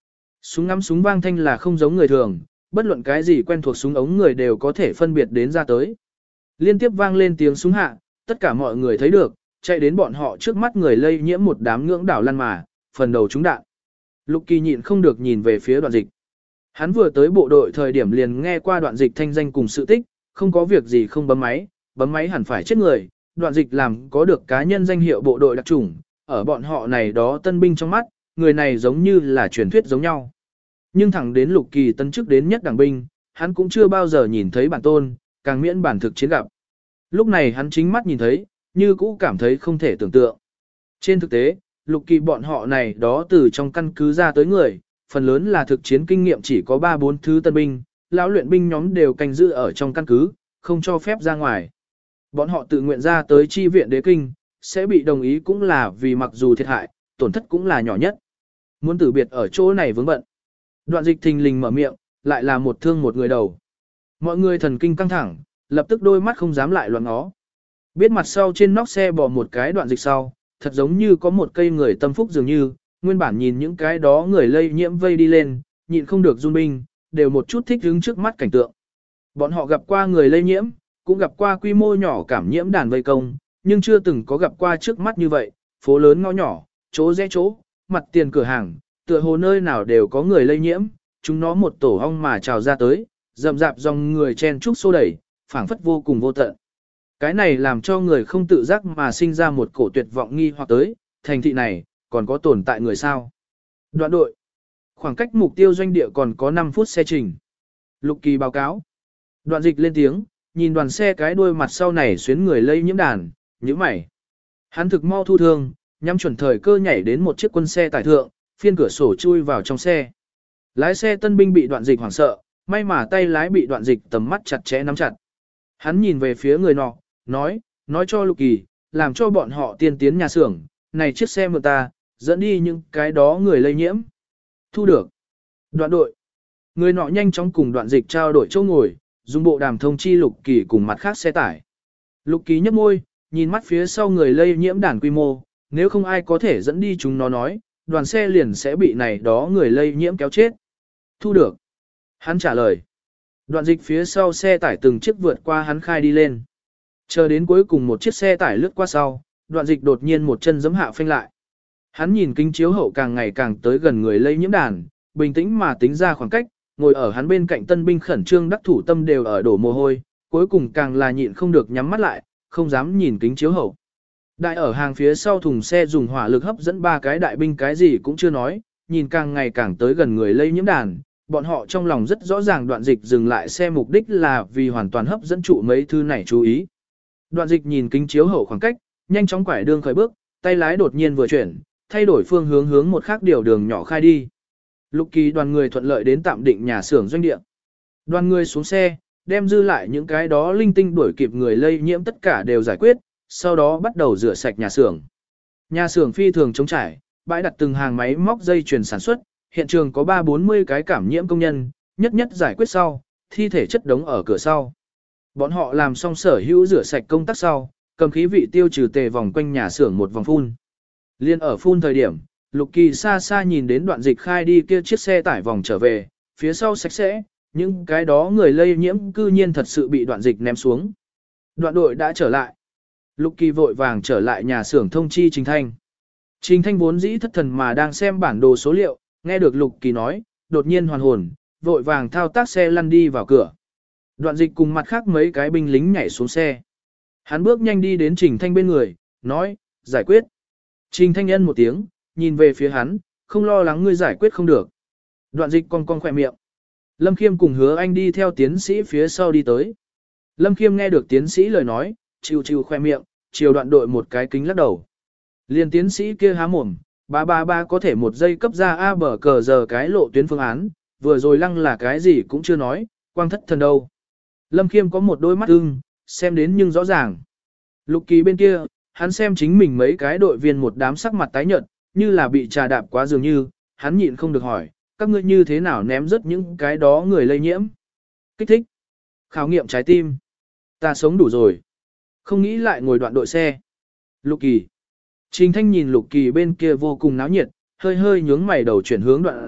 S1: Súng ngắm súng vang thanh là không giống người thường, bất luận cái gì quen thuộc súng ống người đều có thể phân biệt đến ra tới. Liên tiếp vang lên tiếng súng hạ, tất cả mọi người thấy được, chạy đến bọn họ trước mắt người lây nhiễm một đám ngưỡng đảo lăn mà, phần đầu trúng đạn. Lục Kỳ nhịn không được nhìn về phía Đoạn Dịch. Hắn vừa tới bộ đội thời điểm liền nghe qua Đoạn Dịch thanh danh cùng sự tích, không có việc gì không bấm máy, bấm máy hẳn phải chết người. Đoạn Dịch làm có được cá nhân danh hiệu bộ đội đặc chủng, ở bọn họ này đó tân binh trong mắt, người này giống như là truyền thuyết giống nhau. Nhưng thẳng đến Lục Kỳ tân chức đến nhất đảng binh, hắn cũng chưa bao giờ nhìn thấy bản tôn, càng miễn bản thực chiến gặp. Lúc này hắn chính mắt nhìn thấy, như cũ cảm thấy không thể tưởng tượng. Trên thực tế, Lục Kỳ bọn họ này đó từ trong căn cứ ra tới người, phần lớn là thực chiến kinh nghiệm chỉ có ba bốn thứ tân binh, lão luyện binh nhóm đều canh giữ ở trong căn cứ, không cho phép ra ngoài. Bọn họ tự nguyện ra tới chi viện đế kinh, sẽ bị đồng ý cũng là vì mặc dù thiệt hại, tổn thất cũng là nhỏ nhất. Muốn tử biệt ở chỗ này vướng bận. Đoạn Dịch thình lình mở miệng, lại là một thương một người đầu. Mọi người thần kinh căng thẳng, lập tức đôi mắt không dám lại loạn ngó. Biết mặt sau trên nóc xe bò một cái Đoạn Dịch sau, thật giống như có một cây người tâm phúc dường như, nguyên bản nhìn những cái đó người lây nhiễm vây đi lên, nhịn không được run binh, đều một chút thích hứng trước mắt cảnh tượng. Bọn họ gặp qua người lây nhiễm, cũng gặp qua quy mô nhỏ cảm nhiễm đàn vây công, nhưng chưa từng có gặp qua trước mắt như vậy, phố lớn ngõ nhỏ, chỗ rẽ chỗ, mặt tiền cửa hàng, tựa hồ nơi nào đều có người lây nhiễm, chúng nó một tổ ong mà trào ra tới, rậm rạp dòng người chen trúc xô đẩy, phảng phất vô cùng vô tận. Cái này làm cho người không tự giác mà sinh ra một cổ tuyệt vọng nghi hoặc tới, thành thị này, còn có tồn tại người sao. Đoạn đội. Khoảng cách mục tiêu doanh địa còn có năm phút xe trình. Lục Kỳ báo cáo. Đoạn Dịch lên tiếng, nhìn đoàn xe cái đuôi mặt sau này xuyến người lây nhiễm đàn, nhíu mày. Hắn thực mau thu thương, nhắm chuẩn thời cơ nhảy đến một chiếc quân xe tải thượng, phiên cửa sổ chui vào trong xe. Lái xe tân binh bị Đoạn Dịch hoảng sợ, may mà tay lái bị Đoạn Dịch tầm mắt chặt chẽ nắm chặt. Hắn nhìn về phía người nọ, nói, nói cho Lục Kỳ, làm cho bọn họ tiên tiến nhà xưởng, này chiếc xe mượn ta, dẫn đi những cái đó người lây nhiễm. Thu được. Đoạn đội. Người nọ nhanh chóng cùng Đoạn Dịch trao đổi chỗ ngồi, dùng bộ đàm thông chi Lục Kỳ cùng mặt khác xe tải. Lục Kỳ nhếch môi, nhìn mắt phía sau người lây nhiễm đàn quy mô, nếu không ai có thể dẫn đi chúng nó nói, đoàn xe liền sẽ bị này đó người lây nhiễm kéo chết. Thu được. Hắn trả lời. Đoạn Dịch phía sau xe tải từng chiếc vượt qua hắn khai đi lên. Chờ đến cuối cùng một chiếc xe tải lướt qua sau, Đoạn Dịch đột nhiên một chân giẫm hạ phanh lại. Hắn nhìn kính chiếu hậu càng ngày càng tới gần người lây nhiễm đàn, bình tĩnh mà tính ra khoảng cách, ngồi ở hắn bên cạnh tân binh khẩn trương đắc thủ tâm đều ở đổ mồ hôi, cuối cùng càng là nhịn không được nhắm mắt lại, không dám nhìn kính chiếu hậu. Đại ở hàng phía sau thùng xe dùng hỏa lực hấp dẫn ba cái đại binh cái gì cũng chưa nói, nhìn càng ngày càng tới gần người lây nhiễm đàn, bọn họ trong lòng rất rõ ràng Đoạn Dịch dừng lại xe mục đích là vì hoàn toàn hấp dẫn trụ mấy thứ này chú ý. Đoạn Dịch nhìn kính chiếu hậu khoảng cách, nhanh chóng quải đường khởi bước, tay lái đột nhiên vừa chuyển, thay đổi phương hướng hướng một khác điều đường nhỏ khai đi. Lục Kỳ đoàn người thuận lợi đến tạm định nhà xưởng doanh địa. Đoàn người xuống xe, đem dư lại những cái đó linh tinh đuổi kịp người lây nhiễm tất cả đều giải quyết, sau đó bắt đầu rửa sạch nhà xưởng. Nhà xưởng phi thường trống trải, bãi đặt từng hàng máy móc dây chuyền sản xuất, hiện trường có ba bốn mươi cái cảm nhiễm công nhân, nhất nhất giải quyết sau, thi thể chất đống ở cửa sau. Bọn họ làm xong sở hữu rửa sạch công tác sau, cầm khí vị tiêu trừ tề vòng quanh nhà xưởng một vòng phun. Liên ở phun thời điểm, Lục Kỳ xa xa nhìn đến Đoạn Dịch khai đi kia chiếc xe tải vòng trở về, phía sau sạch sẽ, những cái đó người lây nhiễm cư nhiên thật sự bị Đoạn Dịch ném xuống. Đoạn đội đã trở lại. Lục Kỳ vội vàng trở lại nhà xưởng thông chi Trình Thanh. Trình Thanh vốn dĩ thất thần mà đang xem bản đồ số liệu, nghe được Lục Kỳ nói, đột nhiên hoàn hồn, vội vàng thao tác xe lăn đi vào cửa. Đoạn Dịch cùng mặt khác mấy cái binh lính nhảy xuống xe. Hắn bước nhanh đi đến Trình Thanh bên người, nói, giải quyết. Trình Thanh nhân một tiếng, nhìn về phía hắn, không lo lắng ngươi giải quyết không được. Đoạn Dịch cong cong khỏe miệng. Lâm Khiêm cùng Hứa Anh đi theo tiến sĩ phía sau đi tới. Lâm Khiêm nghe được tiến sĩ lời nói, chịu chịu khoe miệng, chiều Đoạn đội một cái kính lắc đầu. Liên tiến sĩ kia há mồm, ba ba ba có thể một giây cấp ra A bờ cờ giờ cái lộ tuyến phương án, vừa rồi lăng là cái gì cũng chưa nói, quang thất thần đâu. Lâm Khiêm có một đôi mắt ưng, xem đến nhưng rõ ràng. Lục Kỳ bên kia, hắn xem chính mình mấy cái đội viên một đám sắc mặt tái nhợt, như là bị trà đạp quá dường như, hắn nhịn không được hỏi, các ngươi như thế nào ném rớt những cái đó người lây nhiễm. Kích thích. Khảo nghiệm trái tim. Ta sống đủ rồi. Không nghĩ lại ngồi đoạn đội xe. Lục Kỳ. Trình Thanh nhìn Lục Kỳ bên kia vô cùng náo nhiệt, hơi hơi nhướng mày đầu chuyển hướng Đoạn Dịch,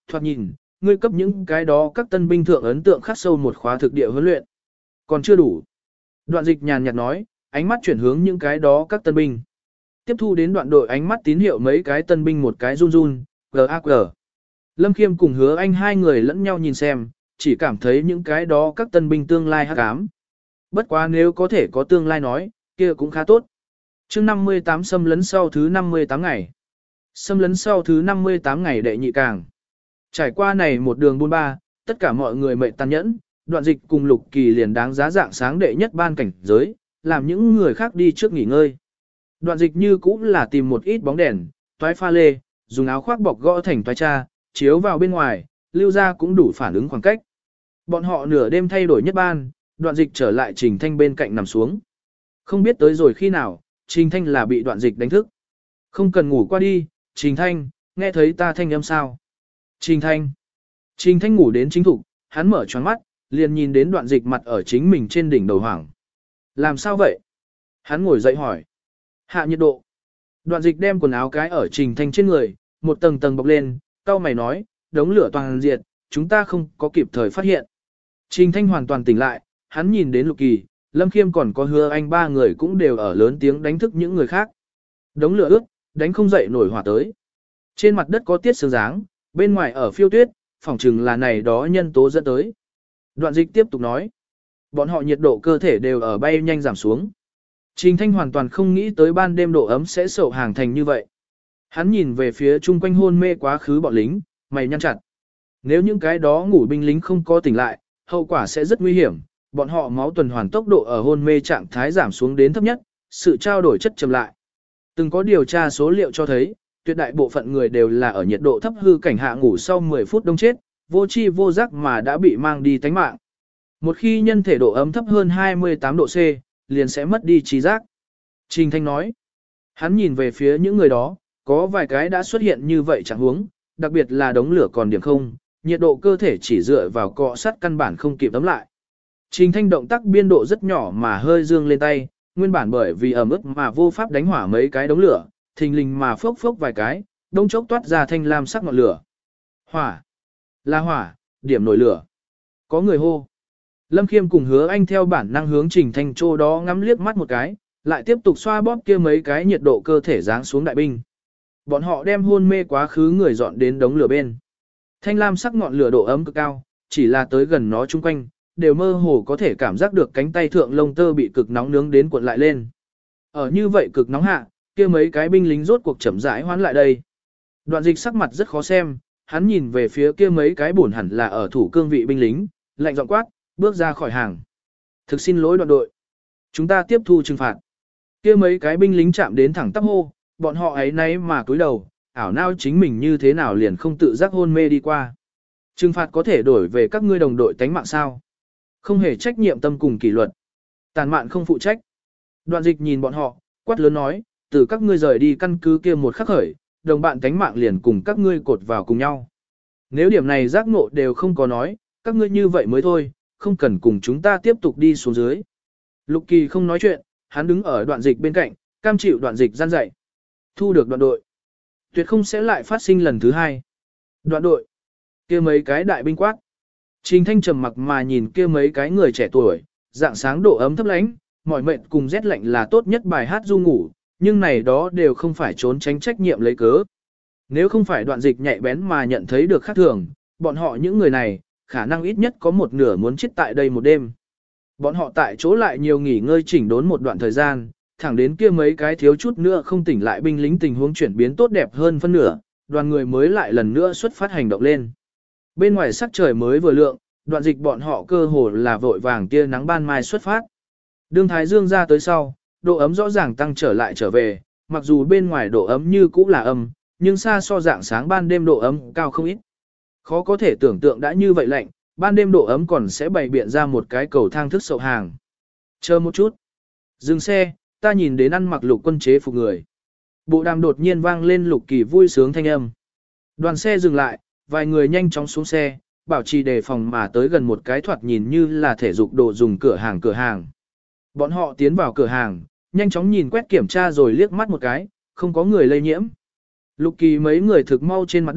S1: thoạt nhìn, ngươi cấp những cái đó các tân binh thượng ấn tượng khắc sâu một khóa thực địa huấn luyện. Còn chưa đủ. Đoạn dịch nhàn nhạt nói, ánh mắt chuyển hướng những cái đó các tân binh. Tiếp thu đến đoạn đội ánh mắt tín hiệu mấy cái tân binh một cái run run, gờ ác gờ. Lâm Khiêm cùng Hứa Anh hai người lẫn nhau nhìn xem, chỉ cảm thấy những cái đó các tân binh tương lai hắc ám. Bất quá nếu có thể có tương lai nói, kia cũng khá tốt. Chương năm mươi tám xâm lấn sau thứ năm mươi tám ngày. Xâm lấn sau thứ năm mươi tám ngày đệ nhị càng. Trải qua này một đường buôn ba, tất cả mọi người mệnh tàn nhẫn, Đoạn Dịch cùng Lục Kỳ liền đáng giá dạng sáng đệ nhất ban cảnh giới, làm những người khác đi trước nghỉ ngơi. Đoạn Dịch như cũng là tìm một ít bóng đèn, toái pha lê, dùng áo khoác bọc gõ thành toái cha, chiếu vào bên ngoài, lưu ra cũng đủ phản ứng khoảng cách. Bọn họ nửa đêm thay đổi nhất ban, Đoạn Dịch trở lại Trình Thanh bên cạnh nằm xuống. Không biết tới rồi khi nào, Trình Thanh là bị Đoạn Dịch đánh thức. Không cần ngủ qua đi, Trình Thanh, nghe thấy ta thanh âm sao? Trình Thanh. Trình Thanh ngủ đến chính thục, hắn mở choáng mắt, liền nhìn đến Đoạn Dịch mặt ở chính mình trên đỉnh đầu hoảng. Làm sao vậy? Hắn ngồi dậy hỏi. Hạ nhiệt độ. Đoạn Dịch đem quần áo cái ở Trình Thanh trên người, một tầng tầng bọc lên, cau mày nói, đống lửa toàn diệt, chúng ta không có kịp thời phát hiện. Trình Thanh hoàn toàn tỉnh lại, hắn nhìn đến Lục Kỳ, Lâm Khiêm còn có Hứa Anh ba người cũng đều ở lớn tiếng đánh thức những người khác. Đống lửa ướt, đánh không dậy nổi hỏa tới. Trên mặt đất có tiết sương dáng, bên ngoài ở phiêu tuyết, phỏng chừng là này đó nhân tố dẫn tới. Đoạn Dịch tiếp tục nói, bọn họ nhiệt độ cơ thể đều ở bay nhanh giảm xuống. Trình Thanh hoàn toàn không nghĩ tới ban đêm độ ấm sẽ sậu hàng thành như vậy. Hắn nhìn về phía chung quanh hôn mê quá khứ bọn lính, mày nhăn chặt. Nếu những cái đó ngủ binh lính không có tỉnh lại, hậu quả sẽ rất nguy hiểm, bọn họ máu tuần hoàn tốc độ ở hôn mê trạng thái giảm xuống đến thấp nhất, sự trao đổi chất chậm lại. Từng có điều tra số liệu cho thấy, tuyệt đại bộ phận người đều là ở nhiệt độ thấp hư cảnh hạ ngủ sau mười phút đông chết, vô chi vô giác mà đã bị mang đi tánh mạng. Một khi nhân thể độ ấm thấp hơn hai mươi tám độ C, liền sẽ mất đi trí giác. Trình Thanh nói, hắn nhìn về phía những người đó, có vài cái đã xuất hiện như vậy chẳng huống, đặc biệt là đống lửa còn điểm không, nhiệt độ cơ thể chỉ dựa vào cọ sắt căn bản không kịp tấm lại. Trình Thanh động tác biên độ rất nhỏ mà hơi dương lên tay, nguyên bản bởi vì ẩm ướt mà vô pháp đánh hỏa mấy cái đống lửa, thình lình mà phốc phốc vài cái, đông chốc toát ra thanh lam sắc ngọn lửa. Hỏa! Là hỏa, điểm nổi lửa. Có người hô. Lâm Khiêm cùng Hứa Anh theo bản năng hướng Trình Thanh chỗ đó ngắm liếc mắt một cái, lại tiếp tục xoa bóp kia mấy cái nhiệt độ cơ thể giáng xuống đại binh. Bọn họ đem hôn mê quá khứ người dọn đến đống lửa bên. Thanh lam sắc ngọn lửa độ ấm cực cao, chỉ là tới gần nó chung quanh, đều mơ hồ có thể cảm giác được cánh tay thượng lông tơ bị cực nóng nướng đến cuộn lại lên. Ở như vậy cực nóng hạ, kia mấy cái binh lính rốt cuộc chậm rãi hoán lại đây. Đoạn Dịch sắc mặt rất khó xem, hắn nhìn về phía kia mấy cái bổn hẳn là ở thủ cương vị binh lính, lạnh giọng quát, bước ra khỏi hàng. Thực xin lỗi đoạn đội. Chúng ta tiếp thu trừng phạt. Kia mấy cái binh lính chạm đến thẳng tắp hô, bọn họ ấy nấy mà cúi đầu, ảo não chính mình như thế nào liền không tự giác hôn mê đi qua. Trừng phạt có thể đổi về các ngươi đồng đội tánh mạng sao? Không hề trách nhiệm tâm cùng kỷ luật. Tàn mạn không phụ trách. Đoạn Dịch nhìn bọn họ, quát lớn nói, từ các ngươi rời đi căn cứ kia một khắc khởi, đồng bạn tánh mạng liền cùng các ngươi cột vào cùng nhau. Nếu điểm này giác ngộ đều không có nói, các ngươi như vậy mới thôi, không cần cùng chúng ta tiếp tục đi xuống dưới. Lục Kỳ không nói chuyện, hắn đứng ở Đoạn Dịch bên cạnh, cam chịu Đoạn Dịch gian dạy. Thu được đoạn đội. Tuyệt không sẽ lại phát sinh lần thứ hai. Đoạn đội. Kia mấy cái đại binh quát. Trình Thanh trầm mặc mà nhìn kia mấy cái người trẻ tuổi, dạng sáng độ ấm thấp lánh, mỏi mệt cùng rét lạnh là tốt nhất bài hát du ngủ, nhưng này đó đều không phải trốn tránh trách nhiệm lấy cớ. Nếu không phải Đoạn Dịch nhạy bén mà nhận thấy được khác thường, bọn họ những người này, khả năng ít nhất có một nửa muốn chết tại đây một đêm. Bọn họ tại chỗ lại nhiều nghỉ ngơi chỉnh đốn một đoạn thời gian, thẳng đến kia mấy cái thiếu chút nữa không tỉnh lại binh lính tình huống chuyển biến tốt đẹp hơn phân nửa, đoàn người mới lại lần nữa xuất phát hành động lên. Bên ngoài sắc trời mới vừa lượng, Đoạn Dịch bọn họ cơ hồ là vội vàng tia nắng ban mai xuất phát. Đương Thái Dương ra tới sau, độ ấm rõ ràng tăng trở lại trở về, mặc dù bên ngoài độ ấm như cũ là âm, nhưng xa so dạng sáng ban đêm độ ấm cao không ít. Khó có thể tưởng tượng đã như vậy lạnh, ban đêm độ ấm còn sẽ bày biện ra một cái cầu thang thức sậu hàng. Chờ một chút. Dừng xe, ta nhìn đến ăn mặc lục quân chế phục người. Bộ đàm đột nhiên vang lên Lục Kỳ vui sướng thanh âm. Đoàn xe dừng lại, vài người nhanh chóng xuống xe, bảo trì đề phòng mà tới gần một cái thoạt nhìn như là thể dục đồ dùng cửa hàng cửa hàng. Bọn họ tiến vào cửa hàng, nhanh chóng nhìn quét kiểm tra rồi liếc mắt một cái, không có người lây nhiễm. Lục Kỳ mấy người thực mau trên mặt đất,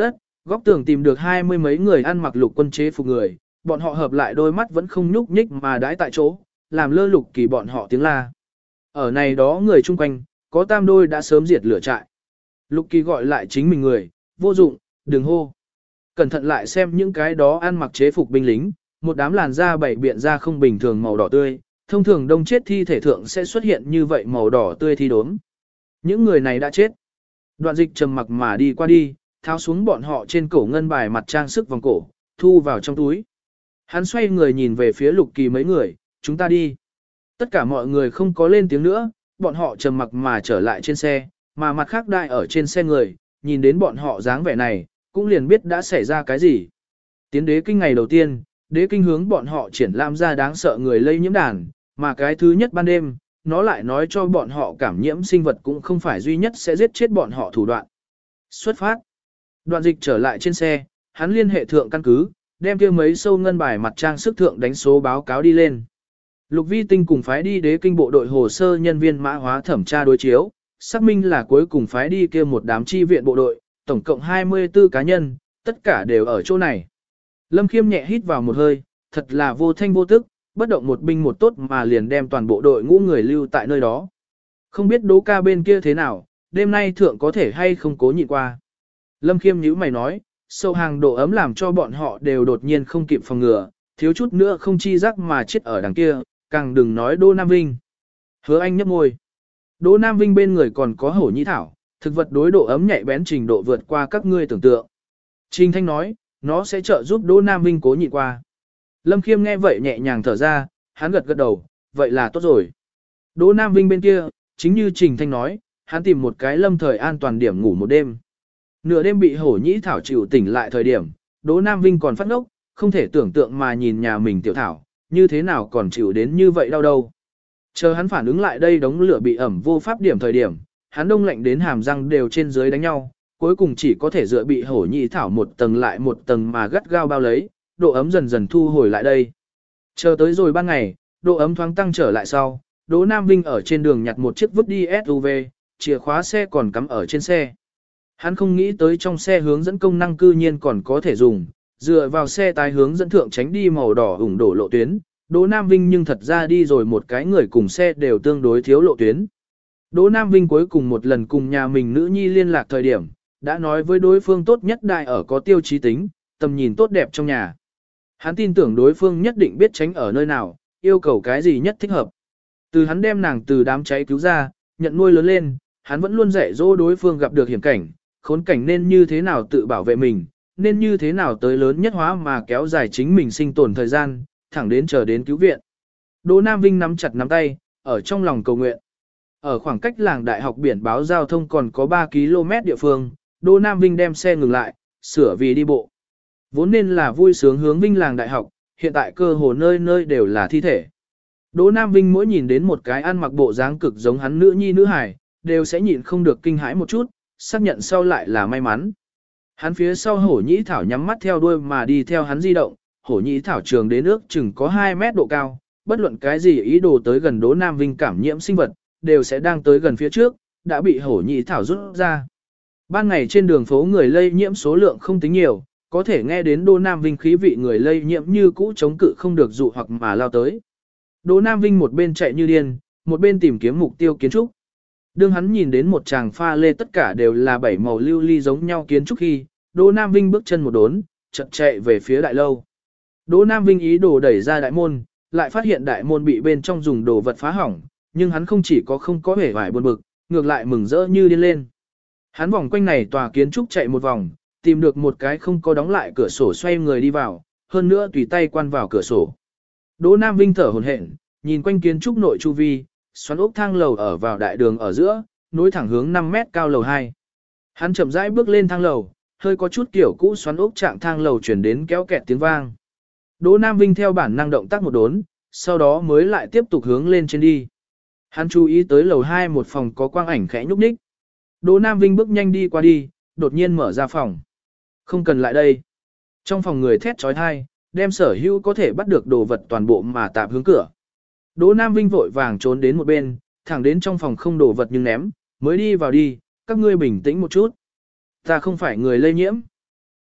S1: Góc tường tìm được hai mươi mấy người ăn mặc lục quân chế phục người, bọn họ hợp lại đôi mắt vẫn không nhúc nhích mà đãi tại chỗ, làm lơ Lục Kỳ bọn họ tiếng la. Ở này đó người chung quanh, có tam đôi đã sớm diệt lửa trại. Lục Kỳ gọi lại chính mình người, vô dụng, đừng hô. Cẩn thận lại xem những cái đó ăn mặc chế phục binh lính, một đám làn da bảy biện ra không bình thường màu đỏ tươi, thông thường đông chết thi thể thượng sẽ xuất hiện như vậy màu đỏ tươi thi đốm. Những người này đã chết. Đoạn Dịch trầm mặc mà đi qua đi, tháo xuống bọn họ trên cổ ngân bài mặt trang sức vòng cổ, thu vào trong túi. Hắn xoay người nhìn về phía Lục Kỳ mấy người, chúng ta đi. Tất cả mọi người không có lên tiếng nữa, bọn họ trầm mặc mà trở lại trên xe, mà mặt khác đại ở trên xe người, nhìn đến bọn họ dáng vẻ này, cũng liền biết đã xảy ra cái gì. Tiến đế kinh ngày đầu tiên, đế kinh hướng bọn họ triển lãm ra đáng sợ người lây nhiễm đàn, mà cái thứ nhất ban đêm, nó lại nói cho bọn họ cảm nhiễm sinh vật cũng không phải duy nhất sẽ giết chết bọn họ thủ đoạn. Xuất phát. Đoạn Dịch trở lại trên xe, hắn liên hệ thượng căn cứ, đem kia mấy sâu ngân bài mặt trang sức thượng đánh số báo cáo đi lên. Lục Vi Tinh cùng phái đi đế kinh bộ đội hồ sơ nhân viên mã hóa thẩm tra đối chiếu, xác minh là cuối cùng phái đi kia một đám chi viện bộ đội, tổng cộng hai mươi tư cá nhân, tất cả đều ở chỗ này. Lâm Khiêm nhẹ hít vào một hơi, thật là vô thanh vô tức, bất động một binh một tốt mà liền đem toàn bộ đội ngũ người lưu tại nơi đó. Không biết Đỗ ca bên kia thế nào, đêm nay thượng có thể hay không cố nhịn qua. Lâm Khiêm nhíu mày nói, sâu hàng độ ấm làm cho bọn họ đều đột nhiên không kịp phòng ngừa, thiếu chút nữa không chi giác mà chết ở đằng kia, càng đừng nói Đỗ Nam Vinh. Hứa Anh nhấp môi. Đỗ Nam Vinh bên người còn có hổ nhĩ thảo, thực vật đối độ ấm nhạy bén trình độ vượt qua các ngươi tưởng tượng. Trình Thanh nói, nó sẽ trợ giúp Đỗ Nam Vinh cố nhịn qua. Lâm Khiêm nghe vậy nhẹ nhàng thở ra, hắn gật gật đầu, vậy là tốt rồi. Đỗ Nam Vinh bên kia, chính như Trình Thanh nói, hắn tìm một cái lâm thời an toàn điểm ngủ một đêm. Nửa đêm bị hổ nhĩ thảo chịu tỉnh lại thời điểm, Đỗ Nam Vinh còn phát ngốc, không thể tưởng tượng mà nhìn nhà mình tiểu thảo, như thế nào còn chịu đến như vậy đau đâu. Chờ hắn phản ứng lại đây đống lửa bị ẩm vô pháp điểm thời điểm, hắn đông lạnh đến hàm răng đều trên dưới đánh nhau, cuối cùng chỉ có thể dựa bị hổ nhĩ thảo một tầng lại một tầng mà gắt gao bao lấy, độ ấm dần dần thu hồi lại đây. Chờ tới rồi ban ngày, độ ấm thoáng tăng trở lại sau, Đỗ Nam Vinh ở trên đường nhặt một chiếc vứt đi ét u vê, chìa khóa xe còn cắm ở trên xe. Hắn không nghĩ tới trong xe hướng dẫn công năng cư nhiên còn có thể dùng, dựa vào xe tái hướng dẫn thượng tránh đi màu đỏ ủng đổ lộ tuyến, Đỗ Nam Vinh nhưng thật ra đi rồi một cái người cùng xe đều tương đối thiếu lộ tuyến. Đỗ Nam Vinh cuối cùng một lần cùng nhà mình nữ nhi liên lạc thời điểm, đã nói với đối phương tốt nhất đại ở có tiêu chí tính, tầm nhìn tốt đẹp trong nhà. Hắn tin tưởng đối phương nhất định biết tránh ở nơi nào, yêu cầu cái gì nhất thích hợp. Từ hắn đem nàng từ đám cháy cứu ra, nhận nuôi lớn lên, hắn vẫn luôn dạy dỗ đối phương gặp được hiểm cảnh, khốn cảnh nên như thế nào tự bảo vệ mình, nên như thế nào tới lớn nhất hóa mà kéo dài chính mình sinh tồn thời gian, thẳng đến chờ đến cứu viện. Đỗ Nam Vinh nắm chặt nắm tay, ở trong lòng cầu nguyện. Ở khoảng cách làng đại học biển báo giao thông còn có ba ki lô mét địa phương, Đỗ Nam Vinh đem xe ngừng lại, sửa vì đi bộ. Vốn nên là vui sướng hướng Vinh làng đại học, hiện tại cơ hồ nơi nơi đều là thi thể. Đỗ Nam Vinh mỗi nhìn đến một cái ăn mặc bộ dáng cực giống hắn nữ nhi nữ hải, đều sẽ nhịn không được kinh hãi một chút, xác nhận sau lại là may mắn. Hắn phía sau hổ nhĩ thảo nhắm mắt theo đuôi mà đi theo hắn di động, hổ nhĩ thảo trường đến ước chừng có hai mét độ cao, bất luận cái gì ý đồ tới gần Đỗ Nam Vinh cảm nhiễm sinh vật, đều sẽ đang tới gần phía trước, đã bị hổ nhĩ thảo rút ra. Ban ngày trên đường phố người lây nhiễm số lượng không tính nhiều, có thể nghe đến Đỗ Nam Vinh khí vị người lây nhiễm như cũ chống cự không được dụ hoặc mà lao tới. Đỗ Nam Vinh một bên chạy như điên, một bên tìm kiếm mục tiêu kiến trúc. Đương hắn nhìn đến một tràng pha lê tất cả đều là bảy màu lưu ly giống nhau kiến trúc khi, Đỗ Nam Vinh bước chân một đốn, chợt chạy về phía đại lâu. Đỗ Nam Vinh ý đồ đẩy ra đại môn, lại phát hiện đại môn bị bên trong dùng đồ vật phá hỏng, nhưng hắn không chỉ có không có vẻ vải buồn bực, ngược lại mừng rỡ như điên lên. Hắn vòng quanh này tòa kiến trúc chạy một vòng, tìm được một cái không có đóng lại cửa sổ xoay người đi vào, hơn nữa tùy tay quan vào cửa sổ. Đỗ Nam Vinh thở hổn hển, nhìn quanh kiến trúc nội chu vi, xoắn ốc thang lầu ở vào đại đường ở giữa, nối thẳng hướng năm mét cao lầu hai. Hắn chậm rãi bước lên thang lầu, hơi có chút kiểu cũ xoắn ốc trạng thang lầu chuyển đến kéo kẹt tiếng vang. Đỗ Nam Vinh theo bản năng động tác một đốn, sau đó mới lại tiếp tục hướng lên trên đi. Hắn chú ý tới lầu hai một phòng có quang ảnh khẽ nhúc nhích. Đỗ Nam Vinh bước nhanh đi qua đi, đột nhiên mở ra phòng. Không cần lại đây. Trong phòng người thét trói thai, đem sở hữu có thể bắt được đồ vật toàn bộ mà tạp hướng cửa. Đỗ Nam Vinh vội vàng trốn đến một bên, thẳng đến trong phòng không đồ vật nhưng ném, mới đi vào đi, các ngươi bình tĩnh một chút. Ta không phải người lây nhiễm.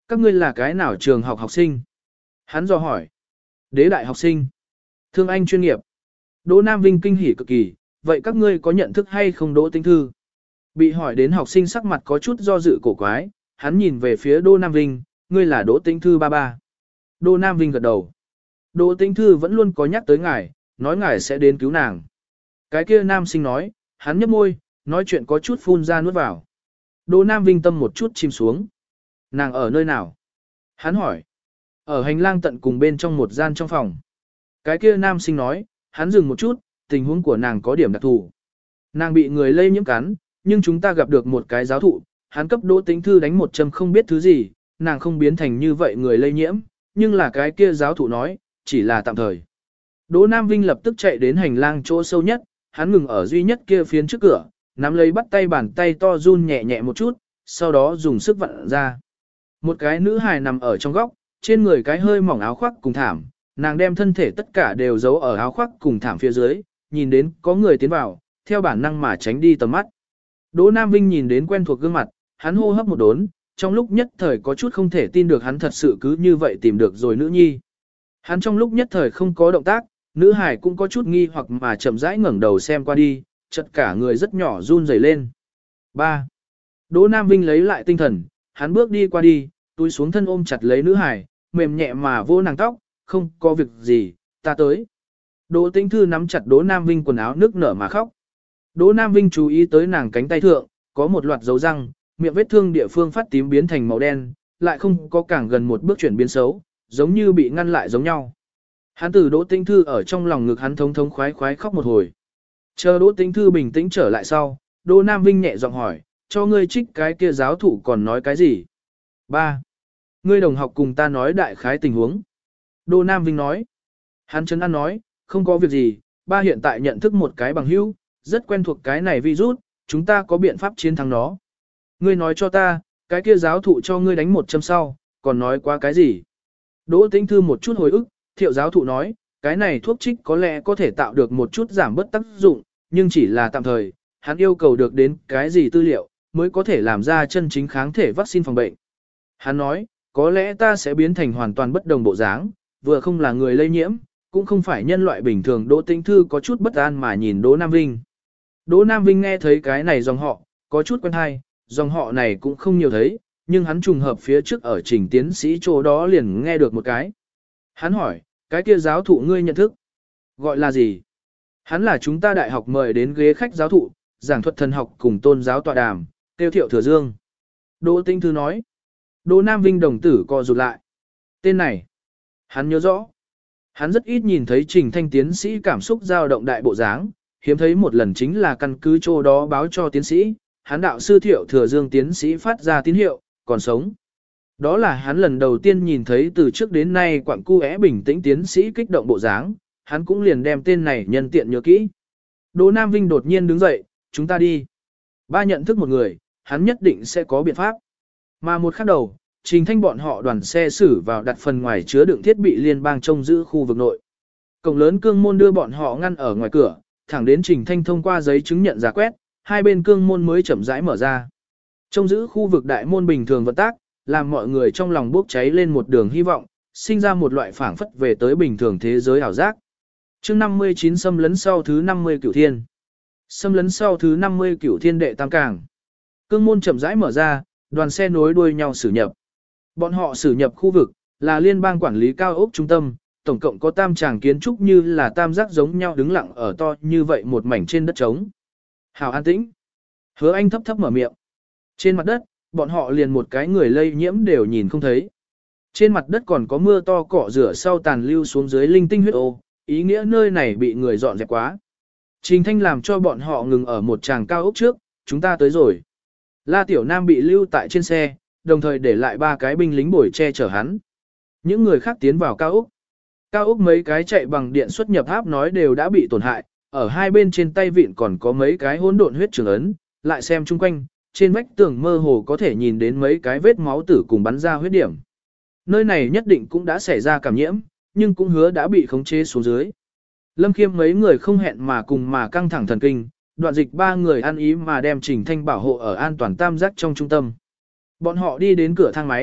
S1: Các ngươi là cái nào trường học học sinh? Hắn dò hỏi. Đế đại học sinh. Thương Anh chuyên nghiệp. Đỗ Nam Vinh kinh hỉ cực kỳ, vậy các ngươi có nhận thức hay không Đỗ Tĩnh Thư? Bị hỏi đến học sinh sắc mặt có chút do dự cổ quái, hắn nhìn về phía Đỗ Nam Vinh, ngươi là Đỗ Tĩnh Thư ba ba. Đỗ Nam Vinh gật đầu. Đỗ Tĩnh Thư vẫn luôn có nhắc tới ngài, nói ngài sẽ đến cứu nàng. Cái kia nam sinh nói, hắn nhấp môi, nói chuyện có chút phun ra nuốt vào. Đỗ Nam Vinh tâm một chút chìm xuống. Nàng ở nơi nào? Hắn hỏi. Ở hành lang tận cùng bên trong một gian trong phòng. Cái kia nam sinh nói, hắn dừng một chút, tình huống của nàng có điểm đặc thù. Nàng bị người lây nhiễm cắn, nhưng chúng ta gặp được một cái giáo thụ, hắn cấp Đỗ Tĩnh Thư đánh một châm không biết thứ gì, nàng không biến thành như vậy người lây nhiễm, nhưng là cái kia giáo thụ nói, chỉ là tạm thời. Đỗ Nam Vinh lập tức chạy đến hành lang chỗ sâu nhất, hắn ngừng ở duy nhất kia phiến trước cửa, nắm lấy bắt tay bàn tay to run nhẹ nhẹ một chút, sau đó dùng sức vặn ra. Một cái nữ hài nằm ở trong góc, trên người cái hơi mỏng áo khoác cùng thảm, nàng đem thân thể tất cả đều giấu ở áo khoác cùng thảm phía dưới, nhìn đến có người tiến vào, theo bản năng mà tránh đi tầm mắt. Đỗ Nam Vinh nhìn đến quen thuộc gương mặt, hắn hô hấp một đốn, trong lúc nhất thời có chút không thể tin được hắn thật sự cứ như vậy tìm được rồi nữ nhi. Hắn trong lúc nhất thời không có động tác, nữ hải cũng có chút nghi hoặc mà chậm rãi ngẩng đầu xem qua đi, chợt cả người rất nhỏ run rẩy lên. ba. Đỗ Nam Vinh lấy lại tinh thần, hắn bước đi qua đi, túi xuống thân ôm chặt lấy nữ hải, mềm nhẹ mà vô nàng tóc, không có việc gì, ta tới. Đỗ Tĩnh Thư nắm chặt Đỗ Nam Vinh quần áo nước nở mà khóc. Đỗ Nam Vinh chú ý tới nàng cánh tay thượng, có một loạt dấu răng, miệng vết thương địa phương phát tím biến thành màu đen, lại không có càng gần một bước chuyển biến xấu, giống như bị ngăn lại giống nhau. Hắn từ Đỗ Tĩnh Thư ở trong lòng ngực hắn thống thống khoái khoái khóc một hồi. Chờ Đỗ Tĩnh Thư bình tĩnh trở lại sau, Đỗ Nam Vinh nhẹ giọng hỏi, cho ngươi trích cái kia giáo thủ còn nói cái gì? ba. Ngươi đồng học cùng ta nói đại khái tình huống. Đỗ Nam Vinh nói. Hắn chấn an nói, không có việc gì, ba hiện tại nhận thức một cái bằng hữu, rất quen thuộc cái này virus, chúng ta có biện pháp chiến thắng nó. Ngươi nói cho ta, cái kia giáo thụ cho ngươi đánh một châm sau, còn nói qua cái gì? Đỗ Tĩnh Thư một chút hồi ức, Thiệu giáo thụ nói, cái này thuốc trích có lẽ có thể tạo được một chút giảm bớt tác dụng, nhưng chỉ là tạm thời, hắn yêu cầu được đến cái gì tư liệu, mới có thể làm ra chân chính kháng thể vaccine phòng bệnh. Hắn nói, có lẽ ta sẽ biến thành hoàn toàn bất đồng bộ dáng, vừa không là người lây nhiễm, cũng không phải nhân loại bình thường. Đỗ Tĩnh Thư có chút bất an mà nhìn Đỗ Nam Vinh. Đỗ Nam Vinh nghe thấy cái này dòng họ, có chút quen hay, dòng họ này cũng không nhiều thấy, nhưng hắn trùng hợp phía trước ở trình tiến sĩ chỗ đó liền nghe được một cái. Hắn hỏi, cái kia giáo thụ ngươi nhận thức, gọi là gì? Hắn là chúng ta đại học mời đến ghế khách giáo thụ, giảng thuật thần học cùng tôn giáo tọa đàm, tiêu Thiệu Thừa Dương. Đỗ Tĩnh Thư nói. Đỗ Nam Vinh đồng tử co rụt lại. Tên này, hắn nhớ rõ. Hắn rất ít nhìn thấy Trình Thanh tiến sĩ cảm xúc dao động đại bộ dáng, hiếm thấy một lần chính là căn cứ chỗ đó báo cho tiến sĩ, hắn đạo sư Thiệu Thừa Dương tiến sĩ phát ra tín hiệu, còn sống. Đó là hắn lần đầu tiên nhìn thấy từ trước đến nay quặng cu é bình tĩnh tiến sĩ kích động bộ dáng, hắn cũng liền đem tên này nhân tiện nhớ kỹ. Đỗ Nam Vinh đột nhiên đứng dậy, chúng ta đi. Ba nhận thức một người, hắn nhất định sẽ có biện pháp. Mà một khắc đầu, Trình Thanh bọn họ đoàn xe xử vào đặt phần ngoài chứa đựng thiết bị liên bang trông giữ khu vực nội. Cổng lớn cương môn đưa bọn họ ngăn ở ngoài cửa, thẳng đến Trình Thanh thông qua giấy chứng nhận giả quét, hai bên cương môn mới chậm rãi mở ra. Trông giữ khu vực đại môn bình thường vận tác, làm mọi người trong lòng bốc cháy lên một đường hy vọng, sinh ra một loại phảng phất về tới bình thường thế giới ảo giác. Chương năm mươi chín xâm lấn sau thứ năm mươi cửu thiên. Xâm lấn sau thứ năm mươi cửu thiên đệ tam cảng. Cương môn chậm rãi mở ra, đoàn xe nối đuôi nhau xử nhập. Bọn họ xử nhập khu vực là liên bang quản lý cao ốc trung tâm, tổng cộng có tam tràng kiến trúc như là tam giác giống nhau đứng lặng ở to như vậy một mảnh trên đất trống. Hào an tĩnh. Hứa Anh thấp thấp mở miệng. Trên mặt đất, bọn họ liền một cái người lây nhiễm đều nhìn không thấy. Trên mặt đất còn có mưa to cọ rửa sau tàn lưu xuống dưới linh tinh huyết ô, ý nghĩa nơi này bị người dọn dẹp quá. Trình Thanh làm cho bọn họ ngừng ở một tràng cao ốc trước, chúng ta tới rồi. La Tiểu Nam bị lưu tại trên xe, đồng thời để lại ba cái binh lính bồi che chở hắn. Những người khác tiến vào cao ốc. Cao ốc mấy cái chạy bằng điện xuất nhập áp nói đều đã bị tổn hại, ở hai bên trên tay vịn còn có mấy cái hỗn độn huyết trường ấn, lại xem chung quanh, trên vách tường mơ hồ có thể nhìn đến mấy cái vết máu tử cùng bắn ra huyết điểm. Nơi này nhất định cũng đã xảy ra cảm nhiễm, nhưng cũng hứa đã bị khống chế xuống dưới. Lâm Khiêm mấy người không hẹn mà cùng mà căng thẳng thần kinh, đoạn dịch ba người ăn ý mà đem Trình Thanh bảo hộ ở an toàn tam giác trong trung tâm. Bọn họ đi đến cửa thang máy,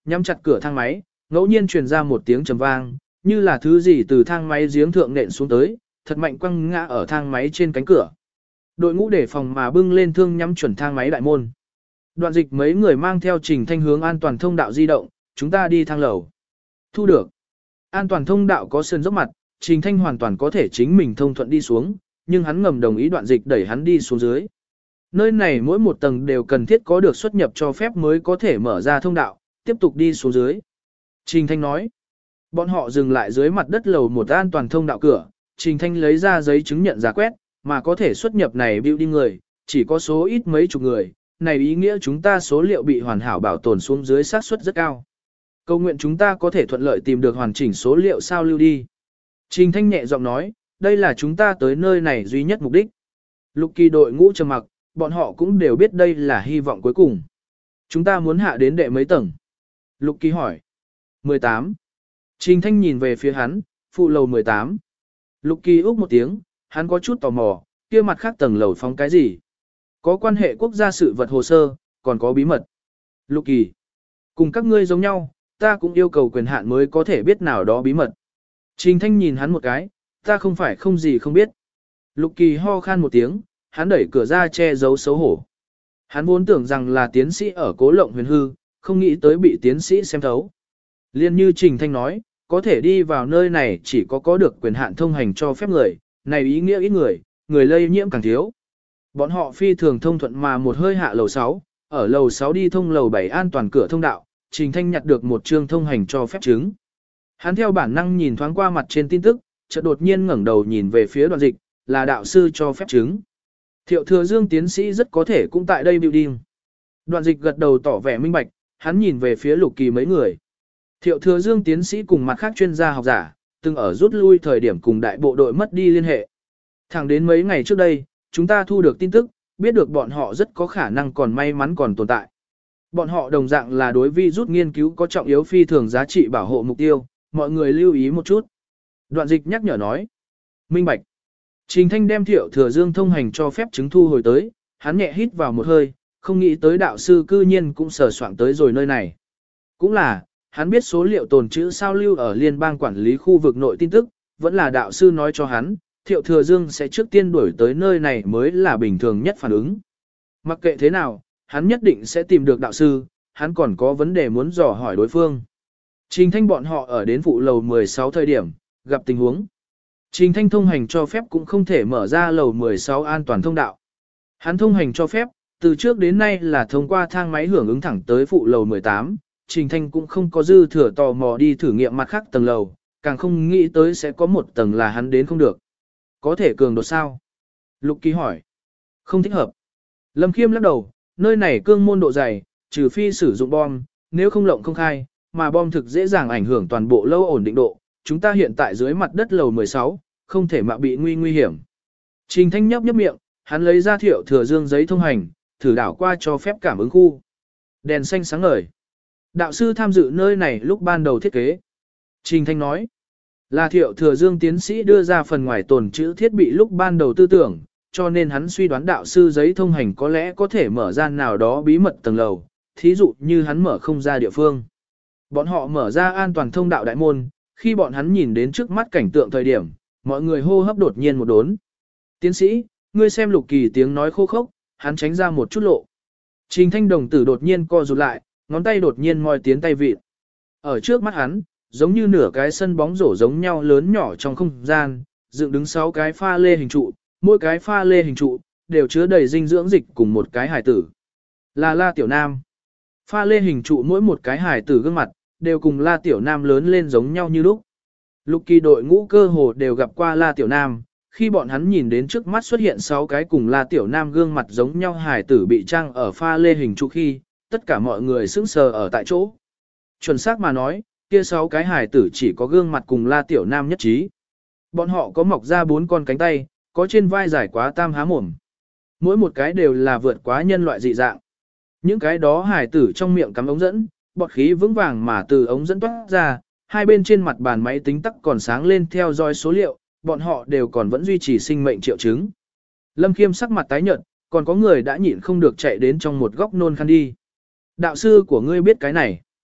S1: Nhắm chặt cửa thang máy, ngẫu nhiên truyền ra một tiếng trầm vang, như là thứ gì từ thang máy giếng thượng nện xuống tới, thật mạnh quăng ngã ở thang máy trên cánh cửa. Đội ngũ để phòng mà bưng lên thương nhắm chuẩn thang máy đại môn. Đoạn dịch mấy người mang theo Trình Thanh hướng an toàn thông đạo di động, chúng ta đi thang lầu. Thu được. An toàn thông đạo có sườn dốc mặt, Trình Thanh hoàn toàn có thể chính mình thông thuận đi xuống, nhưng hắn ngầm đồng ý đoạn dịch đẩy hắn đi xuống dưới. Nơi này mỗi một tầng đều cần thiết có được xuất nhập cho phép mới có thể mở ra thông đạo, tiếp tục đi xuống dưới. Trình Thanh nói. Bọn họ dừng lại dưới mặt đất lầu một an toàn thông đạo cửa, Trình Thanh lấy ra giấy chứng nhận giá quét, mà có thể xuất nhập này building người, chỉ có số ít mấy chục người, này ý nghĩa chúng ta số liệu bị hoàn hảo bảo tồn xuống dưới xác suất rất cao. Cầu nguyện chúng ta có thể thuận lợi tìm được hoàn chỉnh số liệu sao lưu đi. Trình Thanh nhẹ giọng nói, đây là chúng ta tới nơi này duy nhất mục đích. Lục Kỳ đội ngũ trầm mặc, bọn họ cũng đều biết đây là hy vọng cuối cùng. Chúng ta muốn hạ đến đệ mấy tầng? Lục Kỳ hỏi. mười tám. Trình Thanh nhìn về phía hắn, phụ lầu mười tám. Lục Kỳ úc một tiếng, hắn có chút tò mò, kia mặt khác tầng lầu phóng cái gì? Có quan hệ quốc gia sự vật hồ sơ, còn có bí mật. Lục Kỳ. Cùng các ngươi giống nhau, ta cũng yêu cầu quyền hạn mới có thể biết nào đó bí mật. Trình Thanh nhìn hắn một cái, ta không phải không gì không biết. Lục Kỳ ho khan một tiếng, hắn đẩy cửa ra che giấu xấu hổ. Hắn vốn tưởng rằng là tiến sĩ ở Cố Lộng Huyền hư, không nghĩ tới bị tiến sĩ xem thấu. Liên như Trình Thanh nói, có thể đi vào nơi này chỉ có có được quyền hạn thông hành cho phép người, này ý nghĩa ít người, người lây nhiễm càng thiếu. Bọn họ phi thường thông thuận mà một hơi hạ lầu sáu, ở lầu sáu đi thông lầu bảy an toàn cửa thông đạo, Trình Thanh nhặt được một chương thông hành cho phép chứng. Hắn theo bản năng nhìn thoáng qua mặt trên tin tức, chợt đột nhiên ngẩng đầu nhìn về phía Đoạn Dịch, là đạo sư cho phép chứng. Thiệu Thừa Dương tiến sĩ rất có thể cũng tại đây building. Đoạn Dịch gật đầu tỏ vẻ minh bạch, hắn nhìn về phía Lục Kỳ mấy người. Thiệu Thừa Dương tiến sĩ cùng mặt khác chuyên gia học giả, từng ở rút lui thời điểm cùng đại bộ đội mất đi liên hệ. Thẳng đến mấy ngày trước đây, chúng ta thu được tin tức, biết được bọn họ rất có khả năng còn may mắn còn tồn tại. Bọn họ đồng dạng là đối vi rút nghiên cứu có trọng yếu phi thường giá trị bảo hộ mục tiêu, mọi người lưu ý một chút. Đoạn Dịch nhắc nhở nói. Minh bạch. Trình Thanh đem Thiệu Thừa Dương thông hành cho phép chứng thu hồi tới, hắn nhẹ hít vào một hơi, không nghĩ tới đạo sư cư nhiên cũng sờ soạn tới rồi nơi này. Cũng là, hắn biết số liệu tồn trữ sao lưu ở liên bang quản lý khu vực nội tin tức, vẫn là đạo sư nói cho hắn, Thiệu Thừa Dương sẽ trước tiên đuổi tới nơi này mới là bình thường nhất phản ứng. Mặc kệ thế nào, hắn nhất định sẽ tìm được đạo sư, hắn còn có vấn đề muốn dò hỏi đối phương. Trình Thanh bọn họ ở đến phụ lầu mười sáu thời điểm, gặp tình huống. Trình Thanh thông hành cho phép cũng không thể mở ra lầu mười sáu an toàn thông đạo. Hắn thông hành cho phép, từ trước đến nay là thông qua thang máy hưởng ứng thẳng tới phụ lầu mười tám, Trình Thanh cũng không có dư thừa tò mò đi thử nghiệm mặt khác tầng lầu, càng không nghĩ tới sẽ có một tầng là hắn đến không được. Có thể cường đột sao? Lục Kỳ hỏi. Không thích hợp. Lâm Khiêm lắc đầu, nơi này cương môn độ dày, trừ phi sử dụng bom, nếu không lộng không khai, mà bom thực dễ dàng ảnh hưởng toàn bộ lâu ổn định độ. Chúng ta hiện tại dưới mặt đất lầu mười sáu, không thể mạo bị nguy nguy hiểm. Trình Thanh nhấp nhấp miệng, hắn lấy ra Thiệu Thừa Dương giấy thông hành, thử đảo qua cho phép cảm ứng khu. Đèn xanh sáng ngời. Đạo sư tham dự nơi này lúc ban đầu thiết kế. Trình Thanh nói, là Thiệu Thừa Dương tiến sĩ đưa ra phần ngoài tồn trữ thiết bị lúc ban đầu tư tưởng, cho nên hắn suy đoán đạo sư giấy thông hành có lẽ có thể mở ra nào đó bí mật tầng lầu, thí dụ như hắn mở không ra địa phương. Bọn họ mở ra an toàn thông đạo đại môn, khi bọn hắn nhìn đến trước mắt cảnh tượng thời điểm, mọi người hô hấp đột nhiên một đốn. Tiến sĩ, ngươi xem Lục Kỳ tiếng nói khô khốc, hắn tránh ra một chút lộ. Trình Thanh đồng tử đột nhiên co rụt lại, ngón tay đột nhiên moi tiến tay vịt. Ở trước mắt hắn, giống như nửa cái sân bóng rổ giống nhau lớn nhỏ trong không gian, dựng đứng sáu cái pha lê hình trụ, mỗi cái pha lê hình trụ đều chứa đầy dinh dưỡng dịch cùng một cái hài tử. Là La Tiểu Nam. Pha lê hình trụ mỗi một cái hài tử gương mặt, đều cùng La Tiểu Nam lớn lên giống nhau như lúc. Lục Kỳ đội ngũ cơ hồ đều gặp qua La Tiểu Nam, khi bọn hắn nhìn đến trước mắt xuất hiện sáu cái cùng La Tiểu Nam gương mặt giống nhau hài tử bị trang ở pha lê hình trụ khi, tất cả mọi người sững sờ ở tại chỗ. Chuẩn xác mà nói, kia sáu cái hài tử chỉ có gương mặt cùng La Tiểu Nam nhất trí. Bọn họ có mọc ra bốn con cánh tay, có trên vai dài quá tam há mồm. Mỗi một cái đều là vượt quá nhân loại dị dạng. Những cái đó hài tử trong miệng cắm ống dẫn, bọt khí vững vàng mà từ ống dẫn toát ra, hai bên trên mặt bàn máy tính tắc còn sáng lên theo dõi số liệu, bọn họ đều còn vẫn duy trì sinh mệnh triệu chứng. Lâm Khiêm sắc mặt tái nhợt, còn có người đã nhịn không được chạy đến trong một góc nôn khăn đi. Đạo sư của ngươi biết cái này.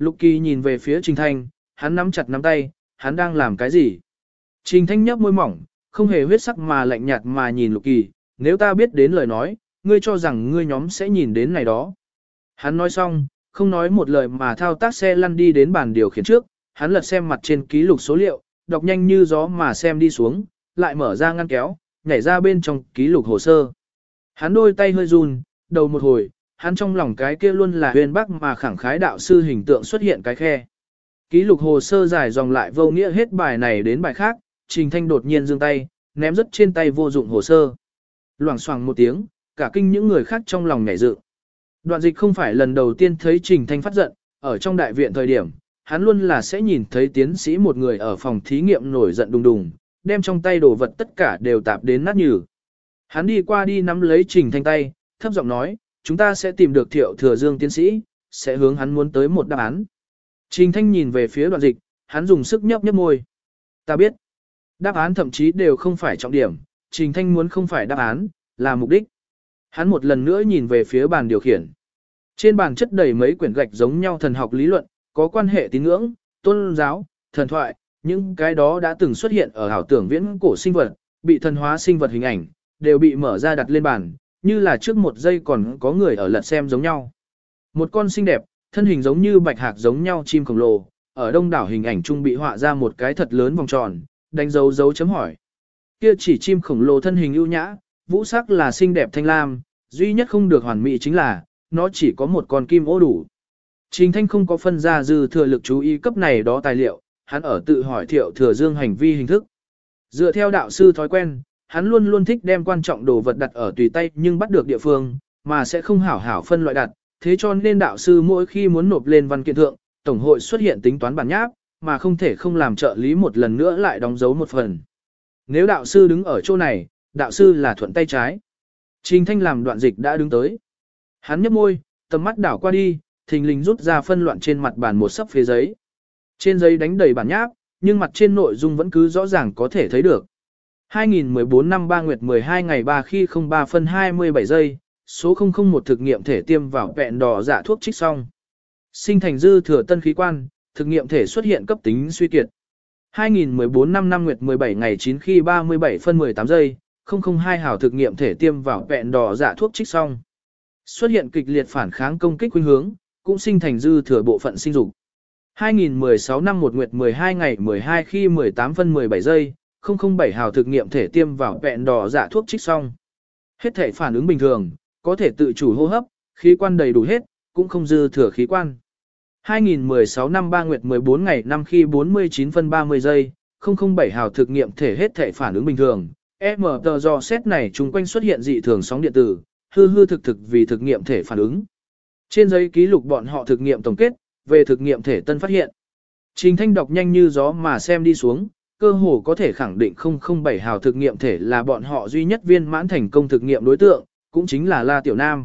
S1: Lục Kỳ nhìn về phía Trình Thanh, hắn nắm chặt nắm tay, hắn đang làm cái gì? Trình Thanh nhấp môi mỏng, không hề huyết sắc mà lạnh nhạt mà nhìn Lục Kỳ, nếu ta biết đến lời nói, ngươi cho rằng ngươi nhóm sẽ nhìn đến này đó. Hắn nói xong, không nói một lời mà thao tác xe lăn đi đến bàn điều khiển trước, hắn lật xem mặt trên ký lục số liệu, đọc nhanh như gió mà xem đi xuống, lại mở ra ngăn kéo, nhảy ra bên trong ký lục hồ sơ. Hắn đôi tay hơi run, đầu một hồi, hắn trong lòng cái kia luôn là huyền bắc mà khẳng khái đạo sư hình tượng xuất hiện cái khe. Ký lục hồ sơ dài dòng lại vô nghĩa hết bài này đến bài khác, Trình Thanh đột nhiên giương tay, ném rất trên tay vô dụng hồ sơ. Loảng xoảng một tiếng, cả kinh những người khác trong lòng nhảy dựng. Đoạn dịch không phải lần đầu tiên thấy Trình Thanh phát giận, ở trong đại viện thời điểm, hắn luôn là sẽ nhìn thấy tiến sĩ một người ở phòng thí nghiệm nổi giận đùng đùng, đem trong tay đồ vật tất cả đều tạp đến nát nhừ. Hắn đi qua đi nắm lấy Trình Thanh tay, thấp giọng nói, chúng ta sẽ tìm được Thiệu Thừa Dương tiến sĩ, sẽ hướng hắn muốn tới một đáp án. Trình Thanh nhìn về phía đoạn dịch, hắn dùng sức nhấp nhấp môi. Ta biết, đáp án thậm chí đều không phải trọng điểm, Trình Thanh muốn không phải đáp án, là mục đích. Hắn một lần nữa nhìn về phía bàn điều khiển. Trên bàn chất đầy mấy quyển gạch giống nhau thần học lý luận, có quan hệ tín ngưỡng, tôn giáo, thần thoại, những cái đó đã từng xuất hiện ở ảo tưởng viễn cổ sinh vật, bị thần hóa sinh vật hình ảnh, đều bị mở ra đặt lên bàn, như là trước một giây còn có người ở lật xem giống nhau. Một con xinh đẹp, thân hình giống như bạch hạc giống nhau chim khổng lồ, ở đông đảo hình ảnh trung bị họa ra một cái thật lớn vòng tròn, đánh dấu dấu chấm hỏi. Kia chỉ chim khổng lồ thân hình ưu nhã, vũ sắc là xinh đẹp thanh lam, duy nhất không được hoàn mỹ chính là, nó chỉ có một con kim ô đủ. Trình Thanh không có phân ra dư thừa lực chú ý cấp này đó tài liệu, hắn ở tự hỏi Thiệu Thừa Dương hành vi hình thức. Dựa theo đạo sư thói quen, hắn luôn luôn thích đem quan trọng đồ vật đặt ở tùy tay nhưng bắt được địa phương, mà sẽ không hảo hảo phân loại đặt, thế cho nên đạo sư mỗi khi muốn nộp lên văn kiện thượng, tổng hội xuất hiện tính toán bản nháp, mà không thể không làm trợ lý một lần nữa lại đóng dấu một phần. Nếu đạo sư đứng ở chỗ này, đạo sư là thuận tay trái. Trình Thanh làm đoạn dịch đã đứng tới. Hắn nhếch môi, tầm mắt đảo qua đi, thình lình rút ra phân loạn trên mặt bàn một sấp phế giấy. Trên giấy đánh đầy bản nháp, nhưng mặt trên nội dung vẫn cứ rõ ràng có thể thấy được. hai nghìn mười bốn năm ba nguyệt mười hai ngày ba khi không ba phân hai mươi bảy giây, số không không một thực nghiệm thể tiêm vào vẹn đỏ dạ thuốc trích xong. Sinh thành dư thừa tân khí quan, thực nghiệm thể xuất hiện cấp tính suy kiệt. hai nghìn mười bốn năm năm nguyệt mười bảy ngày chín khi ba mươi bảy phân mười tám giây, không không hai hào thực nghiệm thể tiêm vào vẹn đỏ dạ thuốc trích xong. Xuất hiện kịch liệt phản kháng công kích khuynh hướng, cũng sinh thành dư thừa bộ phận sinh dục. hai nghìn mười sáu năm một nguyệt mười hai ngày mười hai khi mười tám phân mười bảy giây, không không bảy hào thực nghiệm thể tiêm vào vẹn đỏ dạ thuốc trích xong. Hết thể phản ứng bình thường, có thể tự chủ hô hấp, khí quan đầy đủ hết, cũng không dư thừa khí quan. hai nghìn mười sáu năm ba nguyệt mười bốn ngày năm khi bốn mươi chín phân ba mươi giây, không không bảy hào thực nghiệm thể hết thể phản ứng bình thường. em tê do xét này chung quanh xuất hiện dị thường sóng điện tử, hư hư thực thực vì thực nghiệm thể phản ứng. Trên giấy ký lục bọn họ thực nghiệm tổng kết, về thực nghiệm thể tân phát hiện. Trình Thanh đọc nhanh như gió mà xem đi xuống, cơ hồ có thể khẳng định không không bảy hào thực nghiệm thể là bọn họ duy nhất viên mãn thành công thực nghiệm đối tượng, cũng chính là La Tiểu Nam.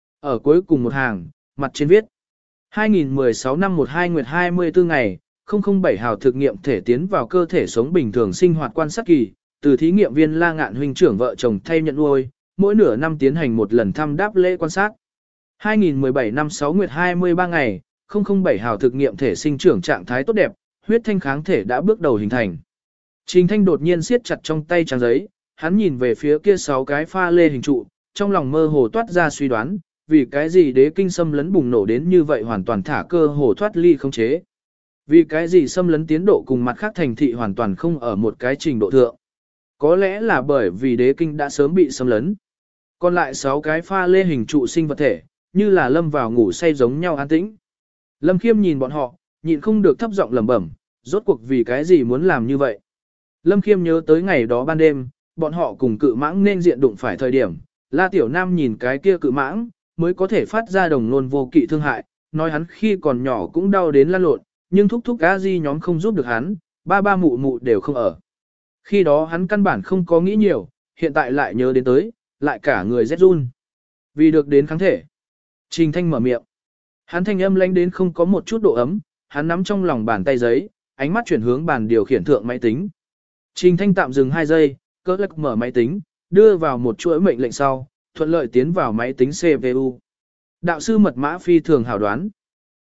S1: Ở cuối cùng một hàng, mặt trên viết hai nghìn mười sáu năm một hai nguyệt hai mươi tư ngày, không không bảy hào thực nghiệm thể tiến vào cơ thể sống bình thường sinh hoạt quan sát kỳ, từ thí nghiệm viên La Ngạn huynh trưởng vợ chồng thay nhận nuôi, mỗi nửa năm tiến hành một lần thăm đáp lễ quan sát. hai nghìn mười bảy năm sáu nguyệt hai mươi ba ngày, không không bảy hào thực nghiệm thể sinh trưởng trạng thái tốt đẹp, huyết thanh kháng thể đã bước đầu hình thành. Trình Thanh đột nhiên siết chặt trong tay trang giấy, hắn nhìn về phía kia sáu cái pha lê hình trụ, trong lòng mơ hồ toát ra suy đoán, vì cái gì đế kinh xâm lấn bùng nổ đến như vậy hoàn toàn thả cơ hồ thoát ly không chế. Vì cái gì xâm lấn tiến độ cùng mặt khác thành thị hoàn toàn không ở một cái trình độ thượng. Có lẽ là bởi vì đế kinh đã sớm bị xâm lấn. Còn lại sáu cái pha lê hình trụ sinh vật thể, như là lâm vào ngủ say giống nhau an tĩnh. Lâm Khiêm nhìn bọn họ, nhịn không được thấp giọng lẩm bẩm, rốt cuộc vì cái gì muốn làm như vậy. Lâm Khiêm nhớ tới ngày đó ban đêm, bọn họ cùng cự mãng nên diện đụng phải thời điểm, La Tiểu Nam nhìn cái kia cự mãng, mới có thể phát ra đồng nôn vô kỵ thương hại, nói hắn khi còn nhỏ cũng đau đến lăn lộn, nhưng thúc thúc a di nhóm không giúp được hắn, ba ba mụ mụ đều không ở. Khi đó hắn căn bản không có nghĩ nhiều, hiện tại lại nhớ đến tới, lại cả người rét run. Vì được đến kháng thể. Trình Thanh mở miệng. Hắn thanh âm lánh đến không có một chút độ ấm, hắn nắm trong lòng bàn tay giấy, ánh mắt chuyển hướng bàn điều khiển thượng máy tính. Trình Thanh tạm dừng hai giây, cỡ lắc mở máy tính, đưa vào một chuỗi mệnh lệnh sau, thuận lợi tiến vào máy tính xê pê u. Đạo sư mật mã phi thường hảo đoán.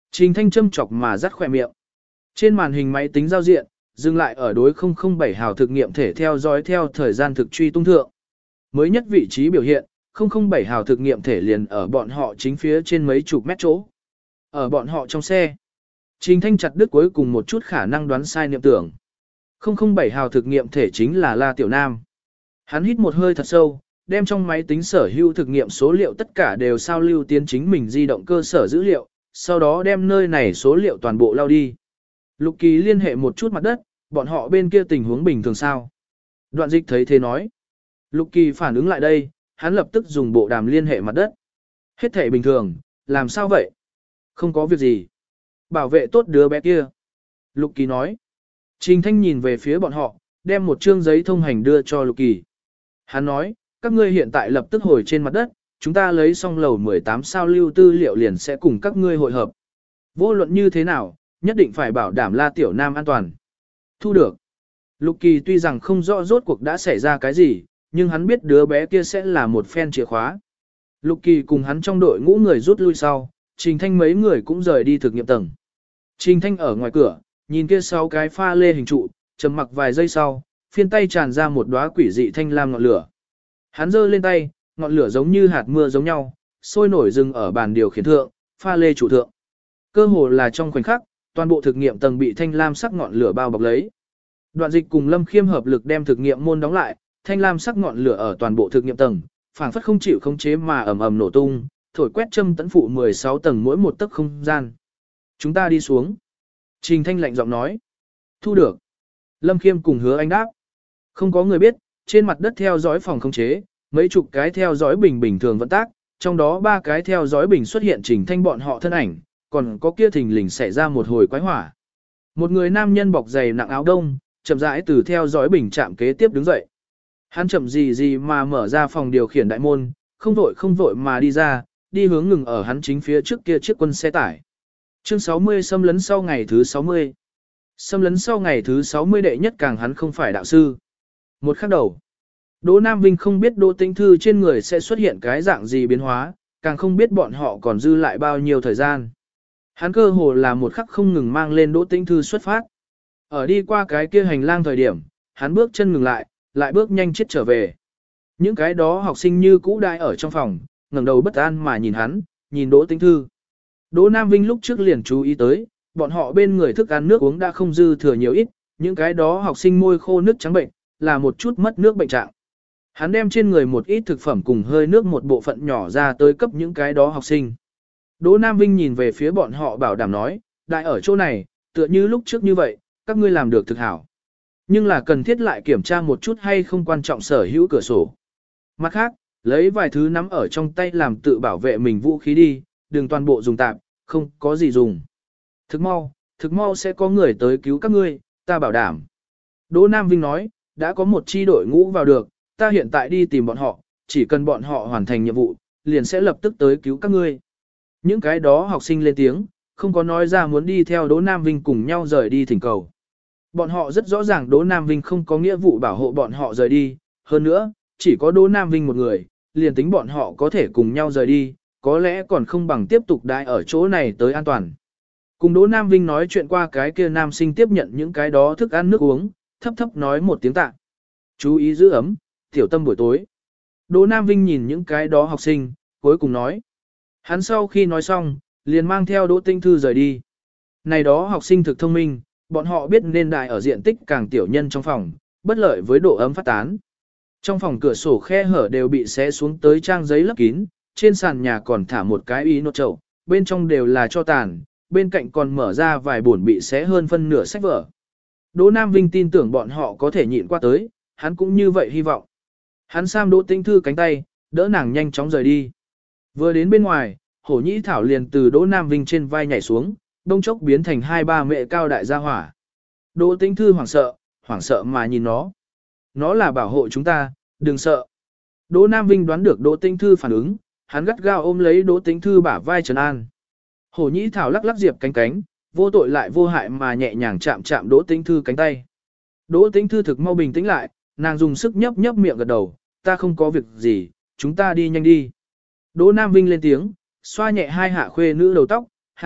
S1: Trình Thanh châm chọc mà rắt khỏe miệng. Trên màn hình máy tính giao diện, dừng lại ở đối không không bảy hào thực nghiệm thể theo dõi theo thời gian thực truy tung thượng. Mới nhất vị trí biểu hiện, không không bảy hào thực nghiệm thể liền ở bọn họ chính phía trên mấy chục mét chỗ. Ở bọn họ trong xe, Trình Thanh chặt đứt cuối cùng một chút khả năng đoán sai niệm tưởng. không không bảy hào thực nghiệm thể chính là La Tiểu Nam. Hắn hít một hơi thật sâu, đem trong máy tính sở hữu thực nghiệm số liệu tất cả đều sao lưu tiến chính mình di động cơ sở dữ liệu, sau đó đem nơi này số liệu toàn bộ lao đi. Lục Kỳ liên hệ một chút mặt đất, bọn họ bên kia tình huống bình thường sao. Đoạn dịch thấy thế nói. Lục Kỳ phản ứng lại đây, hắn lập tức dùng bộ đàm liên hệ mặt đất. Hết thể bình thường, làm sao vậy? Không có việc gì. Bảo vệ tốt đứa bé kia. Lục Kỳ nói. Trình Thanh nhìn về phía bọn họ, đem một trương giấy thông hành đưa cho Lục Kỳ. Hắn nói, các ngươi hiện tại lập tức hồi trên mặt đất, chúng ta lấy xong lầu mười tám sao lưu tư liệu liền sẽ cùng các ngươi hội hợp. Vô luận như thế nào, nhất định phải bảo đảm La Tiểu Nam an toàn. Thu được. Lục Kỳ tuy rằng không rõ rốt cuộc đã xảy ra cái gì, nhưng hắn biết đứa bé kia sẽ là một phen chìa khóa. Lục Kỳ cùng hắn trong đội ngũ người rút lui sau, Trình Thanh mấy người cũng rời đi thực nghiệm tầng. Trình Thanh ở ngoài cửa, nhìn kia sáu cái pha lê hình trụ, trầm mặc vài giây sau, phiên tay tràn ra một đóa quỷ dị thanh lam ngọn lửa. Hắn giơ lên tay, ngọn lửa giống như hạt mưa giống nhau, sôi nổi dừng ở bàn điều khiển thượng, pha lê trụ thượng. Cơ hồ là trong khoảnh khắc, toàn bộ thực nghiệm tầng bị thanh lam sắc ngọn lửa bao bọc lấy. Đoạn dịch cùng Lâm Khiêm hợp lực đem thực nghiệm môn đóng lại, thanh lam sắc ngọn lửa ở toàn bộ thực nghiệm tầng, phảng phất không chịu khống chế mà ầm ầm nổ tung, thổi quét châm tấn phụ mười sáu tầng mỗi một tấc không gian. Chúng ta đi xuống. Trình Thanh lạnh giọng nói. Thu được. Lâm Khiêm cùng Hứa Anh đáp. Không có người biết, trên mặt đất theo dõi phòng khống chế, mấy chục cái theo dõi bình bình thường vận tác, trong đó ba cái theo dõi bình xuất hiện Trình Thanh bọn họ thân ảnh, còn có kia thình lình xảy ra một hồi quái hỏa. Một người nam nhân bọc dày nặng áo đông, chậm rãi từ theo dõi bình chạm kế tiếp đứng dậy. Hắn chậm gì gì mà mở ra phòng điều khiển đại môn, không vội không vội mà đi ra, đi hướng ngừng ở hắn chính phía trước kia chiếc quân xe tải. Chương sáu mươi xâm lấn sau ngày thứ sáu mươi. Xâm lấn sau ngày thứ sáu mươi đệ nhất càng hắn không phải đạo sư. Một khắc đầu. Đỗ Nam Vinh không biết Đỗ Tĩnh Thư trên người sẽ xuất hiện cái dạng gì biến hóa, càng không biết bọn họ còn dư lại bao nhiêu thời gian. Hắn cơ hồ là một khắc không ngừng mang lên Đỗ Tĩnh Thư xuất phát. Ở đi qua cái kia hành lang thời điểm, hắn bước chân ngừng lại, lại bước nhanh chết trở về. Những cái đó học sinh như cũ đai ở trong phòng, ngẩng đầu bất an mà nhìn hắn, nhìn Đỗ Tĩnh Thư. Đỗ Nam Vinh lúc trước liền chú ý tới, bọn họ bên người thức ăn nước uống đã không dư thừa nhiều ít, những cái đó học sinh môi khô nước trắng bệnh, là một chút mất nước bệnh trạng. Hắn đem trên người một ít thực phẩm cùng hơi nước một bộ phận nhỏ ra tới cấp những cái đó học sinh. Đỗ Nam Vinh nhìn về phía bọn họ bảo đảm nói, đại ở chỗ này, tựa như lúc trước như vậy, các ngươi làm được thực hảo. Nhưng là cần thiết lại kiểm tra một chút hay không quan trọng sở hữu cửa sổ. Mặt khác, lấy vài thứ nắm ở trong tay làm tự bảo vệ mình vũ khí đi, đừng toàn bộ dùng tạm, không có gì dùng. Thực mau, thực mau sẽ có người tới cứu các ngươi, ta bảo đảm. Đỗ Nam Vinh nói, đã có một chi đội ngũ vào được, ta hiện tại đi tìm bọn họ, chỉ cần bọn họ hoàn thành nhiệm vụ, liền sẽ lập tức tới cứu các ngươi. Những cái đó học sinh lên tiếng, không có nói ra muốn đi theo Đỗ Nam Vinh cùng nhau rời đi thỉnh cầu. Bọn họ rất rõ ràng Đỗ Nam Vinh không có nghĩa vụ bảo hộ bọn họ rời đi, hơn nữa, chỉ có Đỗ Nam Vinh một người, liền tính bọn họ có thể cùng nhau rời đi, có lẽ còn không bằng tiếp tục đãi ở chỗ này tới an toàn. Cùng Đỗ Nam Vinh nói chuyện qua cái kia nam sinh tiếp nhận những cái đó thức ăn nước uống, thấp thấp nói một tiếng tạ. Chú ý giữ ấm, tiểu tâm buổi tối. Đỗ Nam Vinh nhìn những cái đó học sinh, cuối cùng nói. Hắn sau khi nói xong, liền mang theo Đỗ Tĩnh Thư rời đi. Này đó học sinh thực thông minh, bọn họ biết nên đại ở diện tích càng tiểu nhân trong phòng, bất lợi với độ ấm phát tán. Trong phòng cửa sổ khe hở đều bị xé xuống tới trang giấy lấp kín, trên sàn nhà còn thả một cái y nốt chậu, bên trong đều là cho tàn, bên cạnh còn mở ra vài bổn bị xé hơn phân nửa sách vở. Đỗ Nam Vinh tin tưởng bọn họ có thể nhịn qua tới, hắn cũng như vậy hy vọng. Hắn sam Đỗ Tĩnh Thư cánh tay, đỡ nàng nhanh chóng rời đi. Vừa đến bên ngoài, Hổ Nhĩ Thảo liền từ Đỗ Nam Vinh trên vai nhảy xuống, đông chốc biến thành hai ba mẹ cao đại gia hỏa. Đỗ Tĩnh Thư hoảng sợ, hoảng sợ mà nhìn nó. Nó là bảo hộ chúng ta, đừng sợ. Đỗ Nam Vinh đoán được Đỗ Tĩnh Thư phản ứng, hắn gắt gao ôm lấy Đỗ Tĩnh Thư bả vai trấn an. Hổ Nhĩ Thảo lắc lắc diệp cánh cánh, vô tội lại vô hại mà nhẹ nhàng chạm chạm Đỗ Tĩnh Thư cánh tay. Đỗ Tĩnh Thư thực mau bình tĩnh lại, nàng dùng sức nhấp nhấp miệng gật đầu, ta không có việc gì, chúng ta đi nhanh đi. Đỗ Nam Vinh lên tiếng, xoa nhẹ hai hạ khuê nữ đầu tóc, hảo,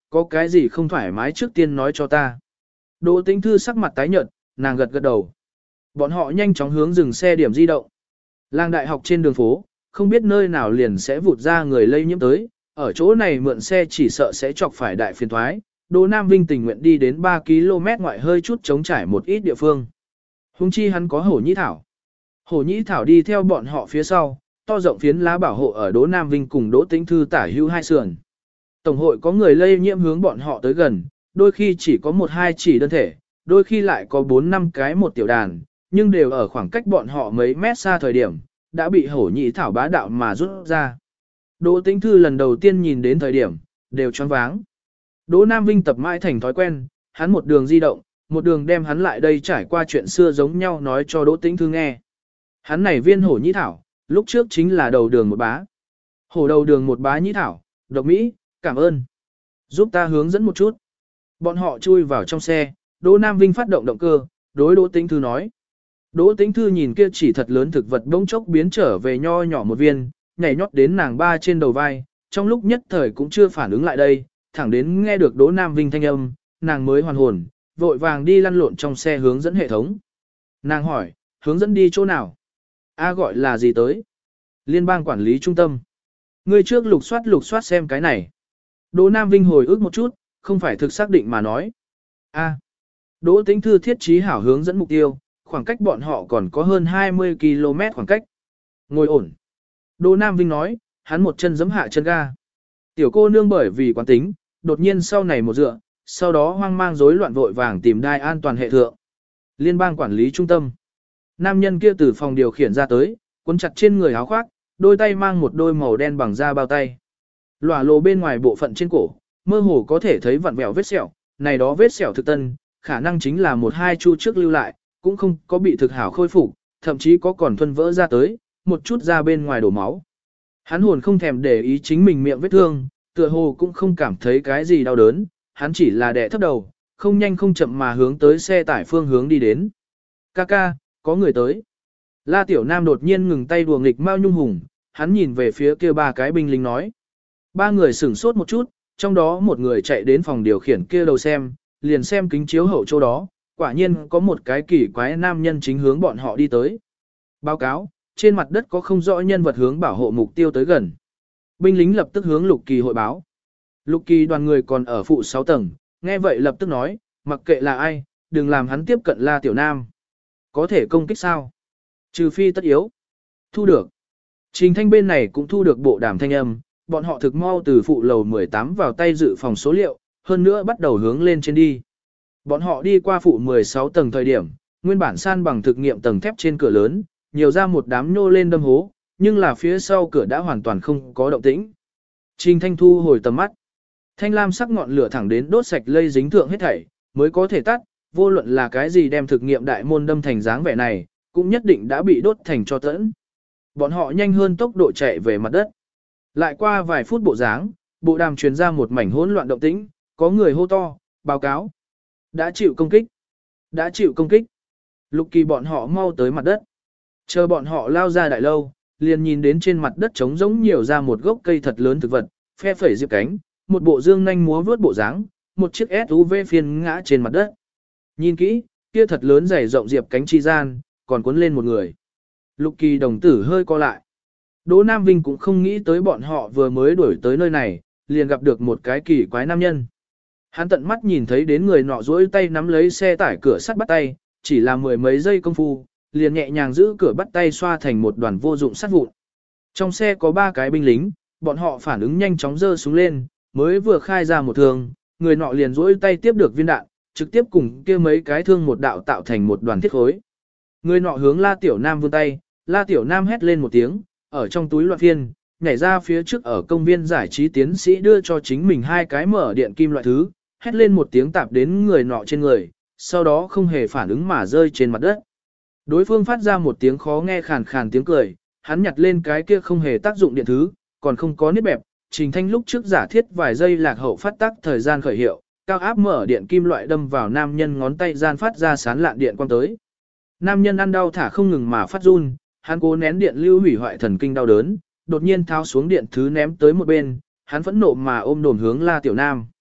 S1: có cái gì không thoải mái trước tiên nói cho ta. Đỗ Tĩnh Thư sắc mặt tái nhợt, nàng gật gật đầu. Bọn họ nhanh chóng hướng dừng xe điểm di động. Làng đại học trên đường phố, không biết nơi nào liền sẽ vụt ra người lây nhiễm tới, ở chỗ này mượn xe chỉ sợ sẽ chọc phải đại phiền thoái. Đỗ Nam Vinh tình nguyện đi đến ba ki lô mét ngoại hơi chút chống trải một ít địa phương. Hùng chi hắn có hổ nhĩ thảo. Hổ nhĩ thảo đi theo bọn họ phía sau, to rộng phiến lá bảo hộ ở Đỗ Nam Vinh cùng Đỗ Tĩnh Thư tả hữu hai sườn. Tổng hội có người lây nhiễm hướng bọn họ tới gần, đôi khi chỉ có một hai chỉ đơn thể, đôi khi lại có bốn năm cái một tiểu đàn, nhưng đều ở khoảng cách bọn họ mấy mét xa thời điểm, đã bị hổ nhĩ thảo bá đạo mà rút ra. Đỗ Tĩnh Thư lần đầu tiên nhìn đến thời điểm, đều choáng váng. Đỗ Nam Vinh tập mãi thành thói quen, hắn một đường di động, một đường đem hắn lại đây trải qua chuyện xưa giống nhau nói cho Đỗ Tĩnh Thư nghe. Hắn này viên hổ nhĩ thảo, lúc trước chính là đầu đường một bá. Hổ đầu đường một bá nhĩ thảo, độc Mỹ, cảm ơn. Giúp ta hướng dẫn một chút. Bọn họ chui vào trong xe, Đỗ Nam Vinh phát động động cơ, đối Đỗ Tĩnh Thư nói. Đỗ Tĩnh Thư nhìn kia chỉ thật lớn thực vật bỗng chốc biến trở về nho nhỏ một viên, nhảy nhót đến nàng ba trên đầu vai, trong lúc nhất thời cũng chưa phản ứng lại đây, thẳng đến nghe được Đỗ Nam Vinh thanh âm, nàng mới hoàn hồn, vội vàng đi lăn lộn trong xe hướng dẫn hệ thống. Nàng hỏi, hướng dẫn đi chỗ nào? A gọi là gì tới? Liên bang quản lý trung tâm. Ngươi trước lục soát lục soát xem cái này. Đỗ Nam Vinh hồi ức một chút, không phải thực xác định mà nói. A. Đỗ Tĩnh Thư thiết trí hảo hướng dẫn mục tiêu, khoảng cách bọn họ còn có hơn hai mươi ki lô mét khoảng cách. Ngồi ổn. Đỗ Nam Vinh nói, hắn một chân giẫm hạ chân ga. Tiểu cô nương bởi vì quán tính, đột nhiên sau này một dựa, sau đó hoang mang rối loạn vội vàng tìm đai an toàn hệ thượng. Liên bang quản lý trung tâm. Nam nhân kia từ phòng điều khiển ra tới, cuốn chặt trên người áo khoác, đôi tay mang một đôi màu đen bằng da bao tay. Lỏa lộ bên ngoài bộ phận trên cổ, mơ hồ có thể thấy vặn vẹo vết sẹo, này đó vết sẹo thực tân, khả năng chính là một hai chu trước lưu lại, cũng không có bị thực hảo khôi phục, thậm chí có còn thuần vỡ ra tới, một chút ra bên ngoài đổ máu. Hắn hồn không thèm để ý chính mình miệng vết thương, tựa hồ cũng không cảm thấy cái gì đau đớn, hắn chỉ là đẻ thấp đầu, không nhanh không chậm mà hướng tới xe tải phương hướng đi đến. Kaka, có người tới. La Tiểu Nam đột nhiên ngừng tay đùa nghịch Mao Nhung Hùng, hắn nhìn về phía kia ba cái binh lính nói. Ba người sửng sốt một chút, trong đó một người chạy đến phòng điều khiển kia đầu xem, liền xem kính chiếu hậu chỗ đó, quả nhiên có một cái kỳ quái nam nhân chính hướng bọn họ đi tới. Báo cáo, trên mặt đất có không rõ nhân vật hướng bảo hộ mục tiêu tới gần. Binh lính lập tức hướng Lục Kỳ hội báo. Lục Kỳ đoàn người còn ở phụ sáu tầng, nghe vậy lập tức nói, mặc kệ là ai, đừng làm hắn tiếp cận La Tiểu Nam. Có thể công kích sao? Trừ phi tất yếu. Thu được. Trình Thanh bên này cũng thu được bộ đàm thanh âm, bọn họ thực mau từ phụ lầu mười tám vào tay dự phòng số liệu, hơn nữa bắt đầu hướng lên trên đi. Bọn họ đi qua phụ mười sáu tầng thời điểm, nguyên bản san bằng thực nghiệm tầng thép trên cửa lớn, nhiều ra một đám nhô lên đâm hố, nhưng là phía sau cửa đã hoàn toàn không có động tĩnh. Trình Thanh thu hồi tầm mắt. Thanh lam sắc ngọn lửa thẳng đến đốt sạch lây dính thượng hết thảy, mới có thể tắt, vô luận là cái gì đem thực nghiệm đại môn đâm thành dáng vẻ này, cũng nhất định đã bị đốt thành cho tẫn. Bọn họ nhanh hơn tốc độ chạy về mặt đất. Lại qua vài phút bộ dáng, bộ đàm truyền ra một mảnh hỗn loạn động tĩnh, có người hô to, báo cáo. Đã chịu công kích. Đã chịu công kích. Lục Kỳ bọn họ mau tới mặt đất. Chờ bọn họ lao ra đại lâu, liền nhìn đến trên mặt đất trống rỗng nhiều ra một gốc cây thật lớn thực vật, phe phẩy diệp cánh, một bộ dương nhanh múa vướt bộ dáng, một chiếc ét u vê phiên ngã trên mặt đất. Nhìn kỹ, kia thật lớn dày rộng diệp cánh chi gian, còn cuốn lên một người. Lục Kỳ đồng tử hơi co lại. Đỗ Nam Vinh cũng không nghĩ tới bọn họ vừa mới đuổi tới nơi này, liền gặp được một cái kỳ quái nam nhân. Hắn tận mắt nhìn thấy đến người nọ duỗi tay nắm lấy xe tải cửa sắt bắt tay, chỉ là mười mấy giây công phu, liền nhẹ nhàng giữ cửa bắt tay xoa thành một đoàn vô dụng sắt vụn. Trong xe có ba cái binh lính, bọn họ phản ứng nhanh chóng giơ súng lên, mới vừa khai ra một thương, người nọ liền duỗi tay tiếp được viên đạn, trực tiếp cùng kia mấy cái thương một đạo tạo thành một đoàn thiết khối. Người nọ hướng La Tiểu Nam vươn tay, La Tiểu Nam hét lên một tiếng, ở trong túi loạn phiên, nhảy ra phía trước ở công viên giải trí tiến sĩ đưa cho chính mình hai cái mở điện kim loại thứ, hét lên một tiếng tạp đến người nọ trên người, sau đó không hề phản ứng mà rơi trên mặt đất. Đối phương phát ra một tiếng khó nghe khàn khàn tiếng cười, hắn nhặt lên cái kia không hề tác dụng điện thứ, còn không có nếp bẹp, Trình Thanh lúc trước giả thiết vài giây lạc hậu phát tác thời gian khởi hiệu, cao áp mở điện kim loại đâm vào nam nhân ngón tay gian phát ra sán lạn điện quang tới. Nam nhân ăn đau thả không ngừng mà phát run, hắn cố nén điện lưu hủy hoại thần kinh đau đớn, đột nhiên tháo xuống điện thứ ném tới một bên, hắn phẫn nộ mà ôm đồm hướng La Tiểu Nam.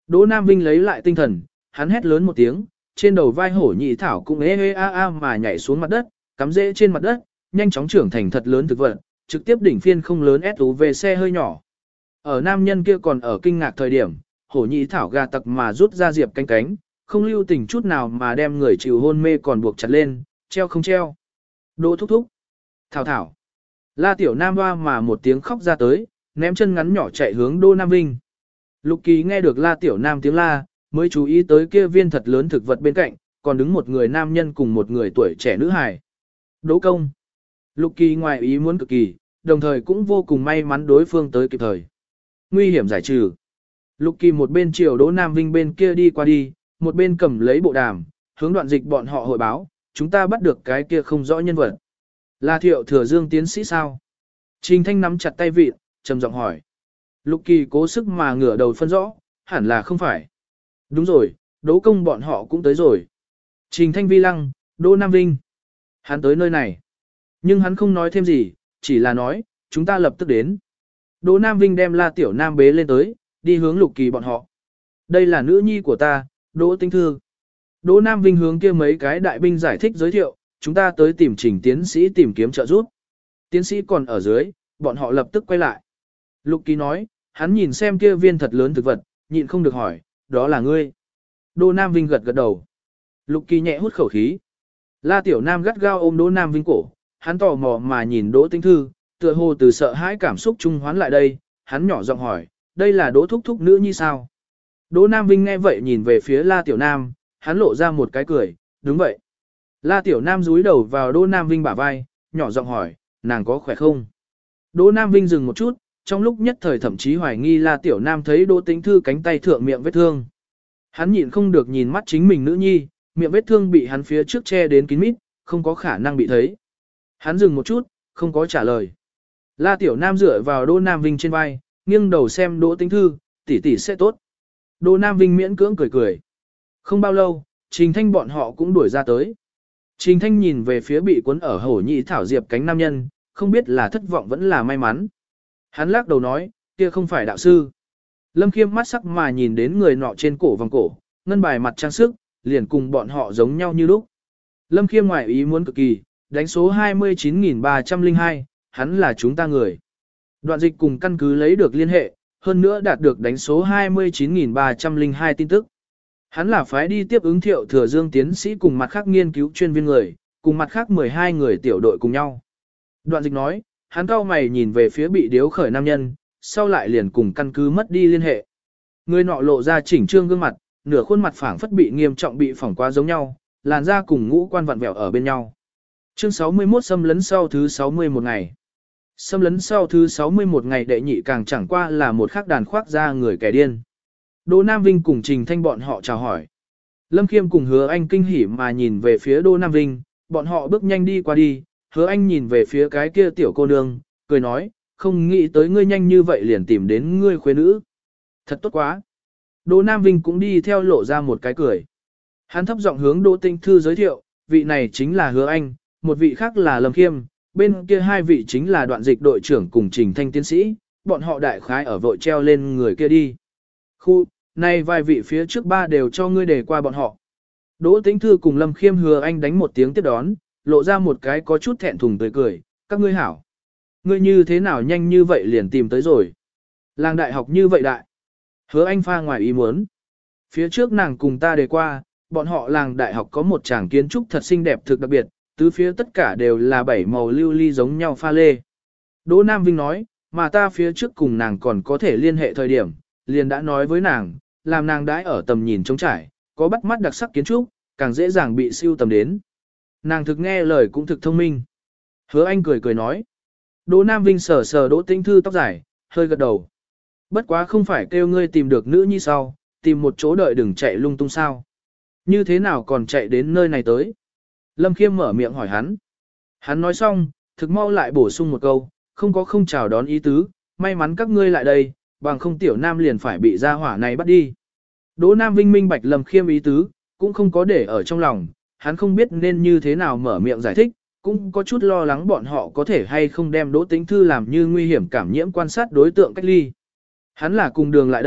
S1: Đỗ Nam Vinh lấy lại tinh thần, hắn hét lớn một tiếng, trên đầu vai hổ nhị thảo cũng ê ê a a mà nhảy xuống mặt đất, cắm rễ trên mặt đất, nhanh chóng trưởng thành thật lớn thực vật, trực tiếp đỉnh phiên không lớn ét u vê xe hơi nhỏ. Ở nam nhân kia còn ở kinh ngạc thời điểm, hổ nhị thảo gà tặc mà rút ra diệp cánh cánh, không lưu tình chút nào mà đem người chịu hôn mê còn buộc chặt lên, treo không treo. Đỗ thúc thúc. Thảo thảo. La tiểu nam hoa mà một tiếng khóc ra tới, ném chân ngắn nhỏ chạy hướng Đỗ Nam Vinh. Lục Kỳ nghe được La tiểu nam tiếng la, mới chú ý tới kia viên thật lớn thực vật bên cạnh, còn đứng một người nam nhân cùng một người tuổi trẻ nữ hài. Đỗ công. Lục Kỳ ngoài ý muốn cực kỳ, đồng thời cũng vô cùng may mắn đối phương tới kịp thời. Nguy hiểm giải trừ. Lục Kỳ một bên chiều Đỗ Nam Vinh bên kia đi qua đi, một bên cầm lấy bộ đàm, hướng Đoạn Dịch bọn họ hội báo, chúng ta bắt được cái kia không rõ nhân vật. Là Thiệu Thừa Dương tiến sĩ sao? Trình Thanh nắm chặt tay vịt, trầm giọng hỏi. Lục Kỳ cố sức mà ngửa đầu phân rõ, hẳn là không phải. Đúng rồi, Đỗ công bọn họ cũng tới rồi. Trình Thanh vi lăng, Đỗ Nam Vinh. Hắn tới nơi này. Nhưng hắn không nói thêm gì, chỉ là nói, chúng ta lập tức đến. Đỗ Nam Vinh đem La Tiểu Nam bế lên tới, đi hướng Lục Kỳ bọn họ. Đây là nữ nhi của ta, Đỗ Tinh Thư. Đỗ Nam Vinh hướng kia mấy cái đại binh giải thích giới thiệu, chúng ta tới tìm Trình tiến sĩ tìm kiếm trợ giúp. Tiến sĩ còn ở dưới, bọn họ lập tức quay lại. Lục Kỳ nói, hắn nhìn xem kia viên thật lớn thực vật, nhịn không được hỏi, đó là ngươi. Đỗ Nam Vinh gật gật đầu. Lục Kỳ nhẹ hút khẩu khí. La Tiểu Nam gắt gao ôm Đỗ Nam Vinh cổ, hắn tò mò mà nhìn Đỗ Tinh Thư, tựa hồ từ sợ hãi cảm xúc trung hoán lại đây, hắn nhỏ giọng hỏi, đây là Đỗ thúc thúc nữ nhi sao? Đỗ Nam Vinh nghe vậy nhìn về phía La Tiểu Nam, hắn lộ ra một cái cười, đúng vậy. La Tiểu Nam dúi đầu vào Đỗ Nam Vinh bả vai, nhỏ giọng hỏi, nàng có khỏe không? Đỗ Nam Vinh dừng một chút, trong lúc nhất thời thậm chí hoài nghi La Tiểu Nam thấy Đỗ Tĩnh Thư cánh tay thượng miệng vết thương. Hắn nhịn không được nhìn mắt chính mình nữ nhi, miệng vết thương bị hắn phía trước che đến kín mít, không có khả năng bị thấy. Hắn dừng một chút, không có trả lời. La Tiểu Nam dựa vào Đỗ Nam Vinh trên vai, nghiêng đầu xem Đỗ Tĩnh Thư, tỷ tỷ sẽ tốt. Đỗ Nam Vinh miễn cưỡng cười cười. Không bao lâu, Trình Thanh bọn họ cũng đuổi ra tới. Trình Thanh nhìn về phía bị cuốn ở hổ nhị thảo diệp cánh nam nhân, không biết là thất vọng vẫn là may mắn. Hắn lắc đầu nói, kia không phải đạo sư. Lâm Khiêm mắt sắc mà nhìn đến người nọ trên cổ vòng cổ, ngân bài mặt trang sức, liền cùng bọn họ giống nhau như lúc. Lâm Khiêm ngoài ý muốn cực kỳ, đánh số hai mươi chín nghìn ba trăm lẻ hai, hắn là chúng ta người. Đoạn Dịch cùng căn cứ lấy được liên hệ, hơn nữa đạt được đánh số hai mươi chín nghìn ba trăm lẻ hai tin tức. Hắn là phái đi tiếp ứng Thiệu Thừa Dương tiến sĩ cùng mặt khác nghiên cứu chuyên viên người, cùng mặt khác mười hai người tiểu đội cùng nhau. Đoạn Dịch nói, hắn cau mày nhìn về phía bị điếu khởi nam nhân, sau lại liền cùng căn cứ mất đi liên hệ. Người nọ lộ ra chỉnh trương gương mặt, nửa khuôn mặt phảng phất bị nghiêm trọng bị phỏng quá giống nhau, làn da cùng ngũ quan vặn vẹo ở bên nhau. Chương sáu mươi mốt xâm lấn sau thứ sáu mươi một ngày. Xâm lấn sau thứ sáu mươi một ngày đệ nhị càng chẳng qua là một khắc đàn khoác ra người kẻ điên. Đỗ Nam Vinh cùng Trình Thanh bọn họ chào hỏi. Lâm Khiêm cùng Hứa Anh kinh hỉ mà nhìn về phía Đỗ Nam Vinh, bọn họ bước nhanh đi qua đi, Hứa Anh nhìn về phía cái kia tiểu cô nương, cười nói, không nghĩ tới ngươi nhanh như vậy liền tìm đến ngươi khuê nữ. Thật tốt quá. Đỗ Nam Vinh cũng đi theo lộ ra một cái cười. Hắn thấp giọng hướng Đỗ Tinh Thư giới thiệu, vị này chính là Hứa Anh, một vị khác là Lâm Khiêm, bên kia hai vị chính là Đoạn Dịch đội trưởng cùng Trình Thanh tiến sĩ, bọn họ đại khái ở vội treo lên người kia đi. Khu, này vài vị phía trước ba đều cho ngươi để qua bọn họ. Đỗ Tĩnh Thư cùng Lâm Khiêm Hứa Anh đánh một tiếng tiếp đón, lộ ra một cái có chút thẹn thùng tươi cười, các ngươi hảo. Ngươi như thế nào nhanh như vậy liền tìm tới rồi. Làng đại học như vậy đại. Hứa Anh pha ngoài ý muốn. Phía trước nàng cùng ta đề qua, bọn họ làng đại học có một tràng kiến trúc thật xinh đẹp thực đặc biệt, tứ phía tất cả đều là bảy màu lưu ly giống nhau pha lê. Đỗ Nam Vinh nói, mà ta phía trước cùng nàng còn có thể liên hệ thời điểm, liền đã nói với nàng, làm nàng đãi ở tầm nhìn trống trải, có bắt mắt đặc sắc kiến trúc, càng dễ dàng bị siêu tầm đến. Nàng thực nghe lời cũng thực thông minh. Hứa Anh cười cười nói. Đỗ Nam Vinh sờ sờ Đỗ Tĩnh Thư tóc dài, hơi gật đầu. Bất quá không phải kêu ngươi tìm được nữ nhi sau, tìm một chỗ đợi đừng chạy lung tung sao. Như thế nào còn chạy đến nơi này tới? Lâm Khiêm mở miệng hỏi hắn. Hắn nói xong, thực mau lại bổ sung một câu, không có không chào đón ý tứ, may mắn các ngươi lại đây, bằng không tiểu nam liền phải bị gia hỏa này bắt đi. Đỗ Nam Vinh minh bạch Lâm Khiêm ý tứ, cũng không có để ở trong lòng, hắn không biết nên như thế nào mở miệng giải thích, cũng có chút lo lắng bọn họ có thể hay không đem Đỗ Tĩnh Thư làm như nguy hiểm cảm nhiễm quan sát đối tượng cách ly. Hắn là cùng đường lại đây,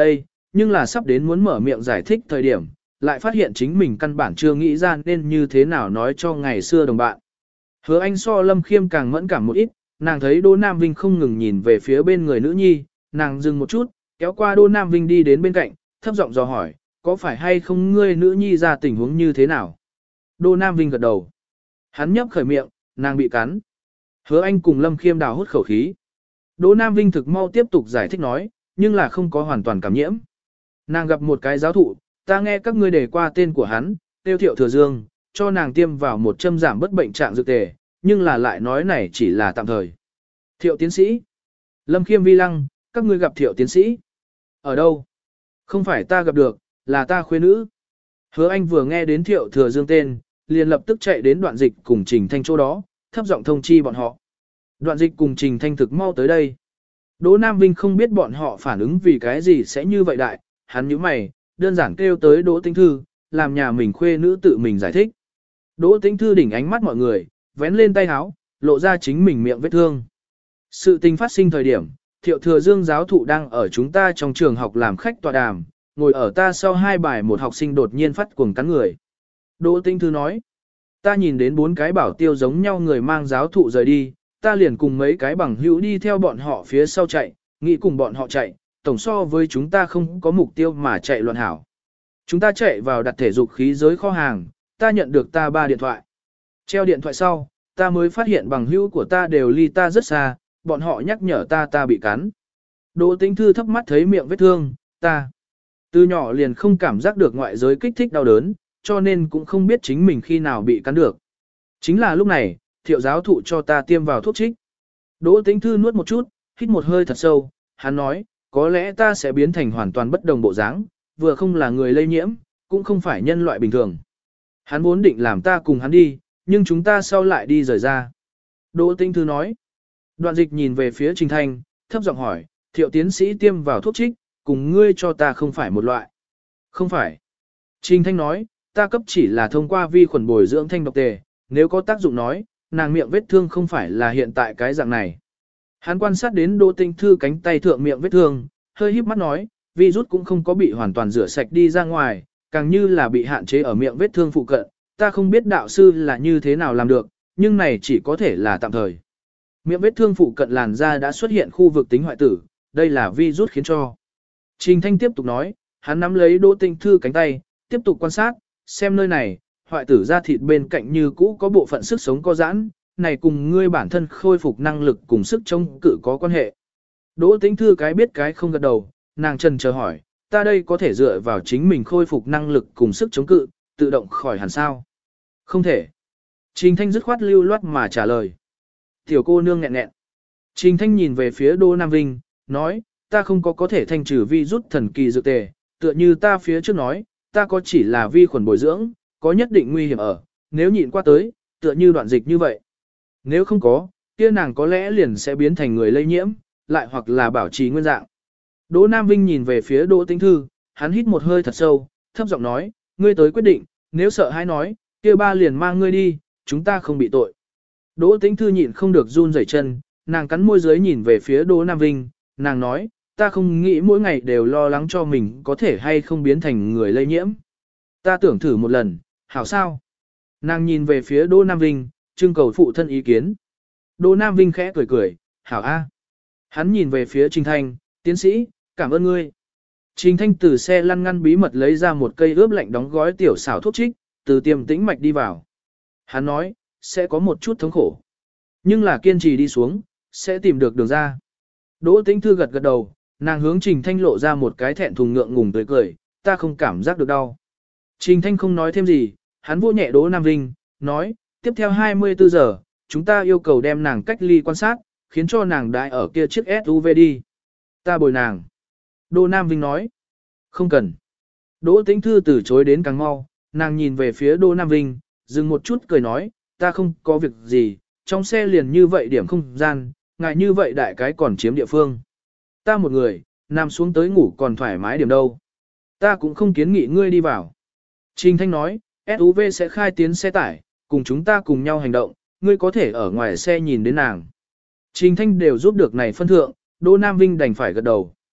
S1: nhưng là sắp đến muốn mở miệng giải thích thời điểm, lại phát hiện chính mình căn bản chưa nghĩ ra nên như thế nào nói cho ngày xưa đồng bạn. Hứa Anh so Lâm Khiêm càng mẫn cảm một ít, nàng thấy Đỗ Nam Vinh không ngừng nhìn về phía bên người nữ nhi, nàng dừng một chút, kéo qua Đỗ Nam Vinh đi đến bên cạnh, thấp giọng dò hỏi, có phải hay không ngươi nữ nhi ra tình huống như thế nào? Đỗ Nam Vinh gật đầu. Hắn nhấp khởi miệng, nàng bị cắn. Hứa Anh cùng Lâm Khiêm đào hút khẩu khí. Đỗ Nam Vinh thực mau tiếp tục giải thích nói, nhưng là không có hoàn toàn cảm nhiễm. Nàng gặp một cái giáo thụ, ta nghe các ngươi đề qua tên của hắn, tiêu Thiệu Thừa Dương, cho nàng tiêm vào một châm giảm bất bệnh trạng dược tề, nhưng là lại nói này chỉ là tạm thời. Thiệu tiến sĩ. Lâm Khiêm vi lăng, các ngươi gặp Thiệu tiến sĩ. Ở đâu? Không phải ta gặp được, là ta khuê nữ. Hứa Anh vừa nghe đến Thiệu Thừa Dương tên, liền lập tức chạy đến Đoạn Dịch cùng Trình Thanh chỗ đó, thấp giọng thông chi bọn họ. Đoạn Dịch cùng Trình Thanh thực mau tới đây. Đỗ Nam Vinh không biết bọn họ phản ứng vì cái gì sẽ như vậy đại, hắn nhíu mày, đơn giản kêu tới Đỗ Tĩnh Thư, làm nhà mình khuê nữ tự mình giải thích. Đỗ Tĩnh Thư đỉnh ánh mắt mọi người, vén lên tay áo, lộ ra chính mình miệng vết thương. Sự tình phát sinh thời điểm, Thiệu Thừa Dương giáo thụ đang ở chúng ta trong trường học làm khách tọa đàm, ngồi ở ta sau hai bài một học sinh đột nhiên phát cuồng cắn người. Đỗ Tĩnh Thư nói, ta nhìn đến bốn cái bảo tiêu giống nhau người mang giáo thụ rời đi, ta liền cùng mấy cái bằng hữu đi theo bọn họ phía sau chạy, nghĩ cùng bọn họ chạy, tổng so với chúng ta không có mục tiêu mà chạy loạn hảo. Chúng ta chạy vào đặt thể dục khí giới kho hàng, ta nhận được ta ba điện thoại. Treo điện thoại sau, ta mới phát hiện bằng hữu của ta đều ly ta rất xa, bọn họ nhắc nhở ta ta bị cắn. Đỗ Tĩnh Thư thấp mắt thấy miệng vết thương, ta. Từ nhỏ liền không cảm giác được ngoại giới kích thích đau đớn, cho nên cũng không biết chính mình khi nào bị cắn được. Chính là lúc này, Thiệu giáo thụ cho ta tiêm vào thuốc trích. Đỗ Tĩnh Thư nuốt một chút, hít một hơi thật sâu, hắn nói, có lẽ ta sẽ biến thành hoàn toàn bất đồng bộ dáng, vừa không là người lây nhiễm, cũng không phải nhân loại bình thường. Hắn vốn định làm ta cùng hắn đi, nhưng chúng ta sau lại đi rời ra. Đỗ Tĩnh Thư nói. Đoạn Dịch nhìn về phía Trình Thanh, thấp giọng hỏi, Thiệu tiến sĩ tiêm vào thuốc trích, cùng ngươi cho ta không phải một loại. Không phải. Trình Thanh nói, ta cấp chỉ là thông qua vi khuẩn bồi dưỡng thanh độc tề, nếu có tác dụng nói, nàng miệng vết thương không phải là hiện tại cái dạng này. Hắn quan sát đến Đỗ Tĩnh Thư cánh tay thượng miệng vết thương, hơi híp mắt nói, virus cũng không có bị hoàn toàn rửa sạch đi ra ngoài, càng như là bị hạn chế ở miệng vết thương phụ cận, ta không biết đạo sư là như thế nào làm được, nhưng này chỉ có thể là tạm thời. Miệng vết thương phụ cận làn da đã xuất hiện khu vực tính hoại tử, đây là virus khiến cho. Trình Thanh tiếp tục nói, hắn nắm lấy Đỗ Tĩnh Thư cánh tay, tiếp tục quan sát, xem nơi này, hoại tử da thịt bên cạnh như cũ có bộ phận sức sống có giãn, này cùng ngươi bản thân khôi phục năng lực cùng sức chống cự có quan hệ. Đỗ Tĩnh Thư cái biết cái không gật đầu, nàng trần chờ hỏi, ta đây có thể dựa vào chính mình khôi phục năng lực cùng sức chống cự, tự động khỏi hẳn sao? Không thể. Trình Thanh dứt khoát lưu loát mà trả lời. Tiểu cô nương nghẹn nghẹn. Trình Thanh nhìn về phía Đỗ Nam Vinh, nói, ta không có có thể thanh trừ vi rút thần kỳ dược tề, tựa như ta phía trước nói, ta có chỉ là vi khuẩn bồi dưỡng, có nhất định nguy hiểm ở, nếu nhịn qua tới, tựa như Đoạn Dịch như vậy. Nếu không có, kia nàng có lẽ liền sẽ biến thành người lây nhiễm, lại hoặc là bảo trì nguyên dạng. Đỗ Nam Vinh nhìn về phía Đỗ Tĩnh Thư, hắn hít một hơi thật sâu, thấp giọng nói, ngươi tới quyết định, nếu sợ hãi nói, kia ba liền mang ngươi đi, chúng ta không bị tội. Đỗ Tĩnh Thư nhịn không được run rẩy chân, nàng cắn môi dưới nhìn về phía Đỗ Nam Vinh, nàng nói, ta không nghĩ mỗi ngày đều lo lắng cho mình có thể hay không biến thành người lây nhiễm. Ta tưởng thử một lần, hảo sao? Nàng nhìn về phía Đỗ Nam Vinh, trưng cầu phụ thân ý kiến. Đỗ Nam Vinh khẽ cười cười, hảo a. Hắn nhìn về phía Trình Thanh, tiến sĩ, cảm ơn ngươi. Trình Thanh từ xe lăn ngăn bí mật lấy ra một cây ướp lạnh đóng gói tiểu xảo thuốc trích, từ tiềm tĩnh mạch đi vào. Hắn nói, sẽ có một chút thống khổ. Nhưng là kiên trì đi xuống, sẽ tìm được đường ra. Đỗ Tĩnh Thư gật gật đầu, nàng hướng Trình Thanh lộ ra một cái thẹn thùng ngượng ngùng tươi cười, ta không cảm giác được đau. Trình Thanh không nói thêm gì, hắn vô nhẹ Đỗ Nam Vinh, nói, tiếp theo hai mươi tư giờ, chúng ta yêu cầu đem nàng cách ly quan sát, khiến cho nàng đại ở kia chiếc ét u vê đi. Ta bồi nàng. Đỗ Nam Vinh nói, không cần. Đỗ Tĩnh Thư từ chối đến càng mau, nàng nhìn về phía Đỗ Nam Vinh, dừng một chút cười nói, ta không có việc gì, trong xe liền như vậy điểm không gian, ngại như vậy đại cái còn chiếm địa phương. Ta một người, nằm xuống tới ngủ còn thoải mái điểm đâu. Ta cũng không kiến nghị ngươi đi vào. Trình Thanh nói, ét u vê sẽ khai tiến xe tải, cùng chúng ta cùng nhau hành động, ngươi có thể ở ngoài xe nhìn đến nàng. Trình Thanh đều giúp được này phân thượng, Đỗ Nam Vinh đành phải gật đầu.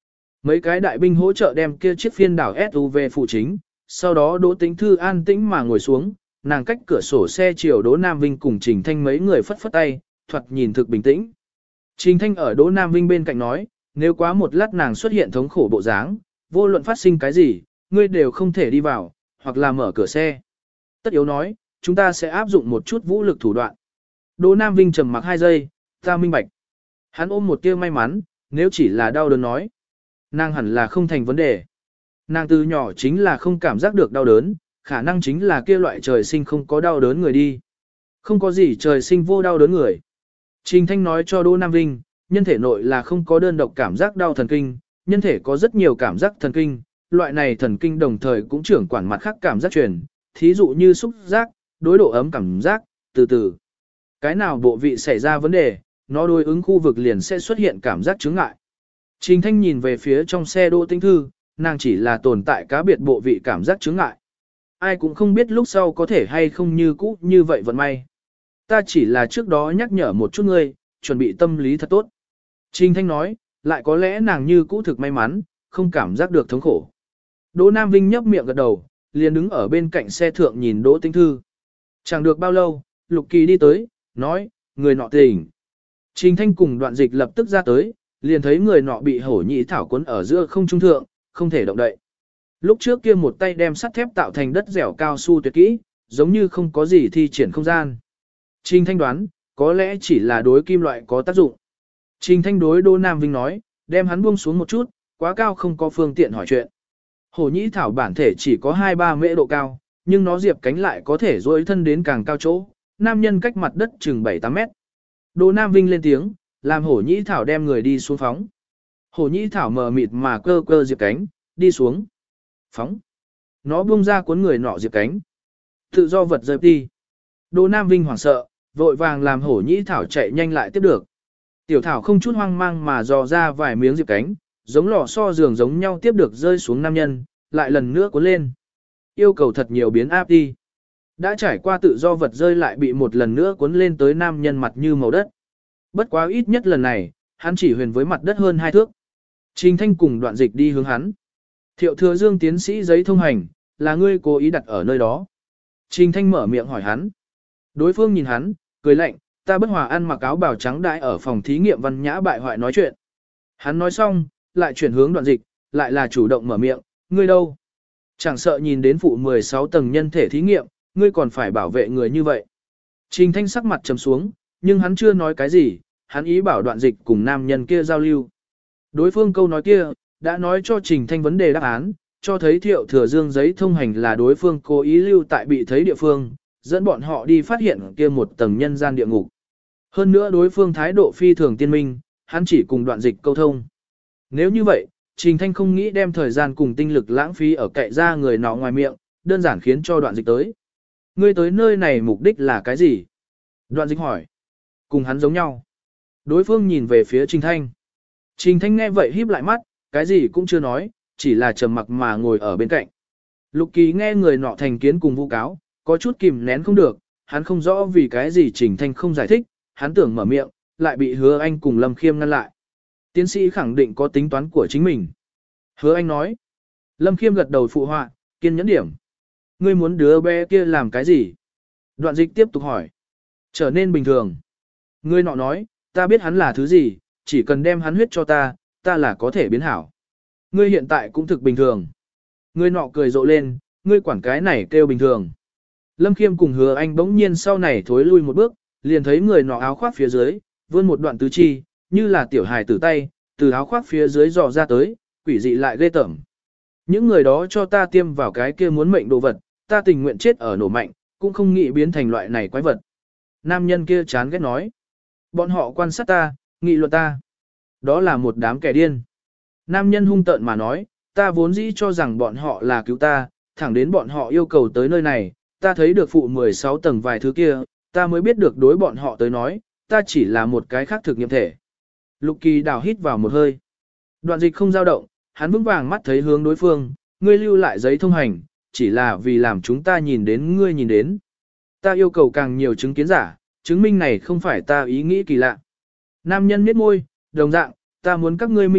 S1: Mấy cái đại binh hỗ trợ đem kia chiếc phiên đảo ét u vê phụ chính, sau đó Đỗ Tĩnh Thư an tĩnh mà ngồi xuống, nàng cách cửa sổ xe chiều Đỗ Nam Vinh cùng Trình Thanh mấy người phất phất tay, thoạt nhìn thực bình tĩnh. Trình Thanh ở Đỗ Nam Vinh bên cạnh nói, nếu quá một lát nàng xuất hiện thống khổ bộ dáng, vô luận phát sinh cái gì, ngươi đều không thể đi vào, hoặc là mở cửa xe. Tất yếu nói, chúng ta sẽ áp dụng một chút vũ lực thủ đoạn. Đỗ Nam Vinh trầm mặc hai giây, ta minh bạch. Hắn ôm một tia may mắn, nếu chỉ là đau đớn nói. Nàng hẳn là không thành vấn đề. Nàng từ nhỏ chính là không cảm giác được đau đớn, khả năng chính là kia loại trời sinh không có đau đớn người đi. Không có gì trời sinh vô đau đớn người. Trình Thanh nói cho Đỗ Nam Vinh, nhân thể nội là không có đơn độc cảm giác đau thần kinh, nhân thể có rất nhiều cảm giác thần kinh, loại này thần kinh đồng thời cũng trưởng quản mặt khác cảm giác truyền, thí dụ như xúc giác, đối độ ấm cảm giác, từ từ. Cái nào bộ vị xảy ra vấn đề, nó đối ứng khu vực liền sẽ xuất hiện cảm giác chướng ngại. Trình Thanh nhìn về phía trong xe Đỗ Tĩnh Thư, nàng chỉ là tồn tại cá biệt bộ vị cảm giác chướng ngại. Ai cũng không biết lúc sau có thể hay không như cũ như vậy vận may. Ta chỉ là trước đó nhắc nhở một chút ngươi, chuẩn bị tâm lý thật tốt. Trình Thanh nói, lại có lẽ nàng như cũ thực may mắn, không cảm giác được thống khổ. Đỗ Nam Vinh nhấp miệng gật đầu, liền đứng ở bên cạnh xe thượng nhìn Đỗ Tĩnh Thư. Chẳng được bao lâu, Lục Kỳ đi tới, nói, người nọ tỉnh. Trình Thanh cùng Đoạn Dịch lập tức ra tới, liền thấy người nọ bị hổ nhĩ thảo cuốn ở giữa không trung thượng, không thể động đậy. Lúc trước kia một tay đem sắt thép tạo thành đất dẻo cao su tuyệt kỹ, giống như không có gì thi triển không gian. Trình Thanh đoán, có lẽ chỉ là đối kim loại có tác dụng. Trình Thanh đối Đỗ Nam Vinh nói, đem hắn buông xuống một chút, quá cao không có phương tiện hỏi chuyện. Hổ nhĩ thảo bản thể chỉ có hai ba mễ độ cao, nhưng nó diệp cánh lại có thể duỗi thân đến càng cao chỗ, nam nhân cách mặt đất chừng bảy tám mét. Đỗ Nam Vinh lên tiếng, làm hổ nhĩ thảo đem người đi xuống phóng. Hổ nhĩ thảo mờ mịt mà cơ cơ diệp cánh, đi xuống. Phóng. Nó buông ra cuốn người nọ diệp cánh. Tự do vật rơi đi. Đỗ Nam Vinh hoảng sợ, vội vàng làm hổ nhĩ thảo chạy nhanh lại tiếp được. Tiểu thảo không chút hoang mang mà dò ra vài miếng diệp cánh, giống lò xo giường giống nhau tiếp được rơi xuống nam nhân, lại lần nữa cuốn lên. Yêu cầu thật nhiều biến áp đi. Đã trải qua tự do vật rơi lại bị một lần nữa cuốn lên tới nam nhân mặt như màu đất. Bất quá ít nhất lần này, hắn chỉ huyền với mặt đất hơn hai thước. Trình Thanh cùng Đoạn Dịch đi hướng hắn. Thiệu Thừa Dương tiến sĩ giấy thông hành, là ngươi cố ý đặt ở nơi đó. Trình Thanh mở miệng hỏi hắn. Đối phương nhìn hắn, cười lạnh, ta bất hòa ăn mặc áo bào trắng đại ở phòng thí nghiệm văn nhã bại hoại nói chuyện. Hắn nói xong, lại chuyển hướng Đoạn Dịch, lại là chủ động mở miệng, ngươi đâu? Chẳng sợ nhìn đến phụ mười sáu tầng nhân thể thí nghiệm, ngươi còn phải bảo vệ người như vậy. Trình Thanh sắc mặt trầm xuống, nhưng hắn chưa nói cái gì, hắn ý bảo Đoạn Dịch cùng nam nhân kia giao lưu. Đối phương câu nói kia, đã nói cho Trình Thanh vấn đề đáp án, cho thấy Thiệu Thừa Dương giấy thông hành là đối phương cố ý lưu tại bị thấy địa phương, dẫn bọn họ đi phát hiện kia một tầng nhân gian địa ngục. Hơn nữa đối phương thái độ phi thường tiên minh, hắn chỉ cùng Đoạn Dịch câu thông. Nếu như vậy, Trình Thanh không nghĩ đem thời gian cùng tinh lực lãng phí ở cậy ra người nọ ngoài miệng, đơn giản khiến cho Đoạn Dịch tới. Ngươi tới nơi này mục đích là cái gì? Đoạn Dịch hỏi. Cùng hắn giống nhau. Đối phương nhìn về phía Trình Thanh. Trình Thanh nghe vậy híp lại mắt, cái gì cũng chưa nói, chỉ là trầm mặc mà ngồi ở bên cạnh. Lục Kỳ nghe người nọ thành kiến cùng vu cáo, có chút kìm nén không được, hắn không rõ vì cái gì Trình Thanh không giải thích, hắn tưởng mở miệng, lại bị Hứa Anh cùng Lâm Khiêm ngăn lại. Tiến sĩ khẳng định có tính toán của chính mình. Hứa Anh nói. Lâm Khiêm gật đầu phụ họa, kiên nhẫn điểm. Ngươi muốn đứa bé kia làm cái gì? Đoạn Dịch tiếp tục hỏi. Trở nên bình thường. Ngươi nọ nói, ta biết hắn là thứ gì, chỉ cần đem hắn huyết cho ta, ta là có thể biến hảo. Ngươi hiện tại cũng thực bình thường. Ngươi nọ cười rộ lên, ngươi quản cái này kêu bình thường. Lâm Khiêm cùng Hứa Anh bỗng nhiên sau này thối lui một bước, liền thấy người nọ áo khoác phía dưới, vươn một đoạn tứ chi, như là tiểu hài tử tay, từ áo khoác phía dưới dò ra tới, quỷ dị lại ghê tởm. Những người đó cho ta tiêm vào cái kia muốn mệnh đồ vật, ta tình nguyện chết ở nổ mạnh, cũng không nghĩ biến thành loại này quái vật. Nam nhân kia chán ghét nói. Bọn họ quan sát ta, nghị luận ta. Đó là một đám kẻ điên. Nam nhân hung tợn mà nói, ta vốn dĩ cho rằng bọn họ là cứu ta, thẳng đến bọn họ yêu cầu tới nơi này, ta thấy được phụ mười sáu tầng vài thứ kia, ta mới biết được đối bọn họ tới nói, ta chỉ là một cái khác thực nghiệm thể. Lục Kỳ đào hít vào một hơi. Đoạn Dịch không dao động, hắn vững vàng mắt thấy hướng đối phương, ngươi lưu lại giấy thông hành, chỉ là vì làm chúng ta nhìn đến ngươi nhìn đến. Ta yêu cầu càng nhiều chứng kiến giả, chứng minh này không phải ta ý nghĩ kỳ lạ. Nam nhân miết môi, đồng dạng, ta muốn các ngươi minh bạch,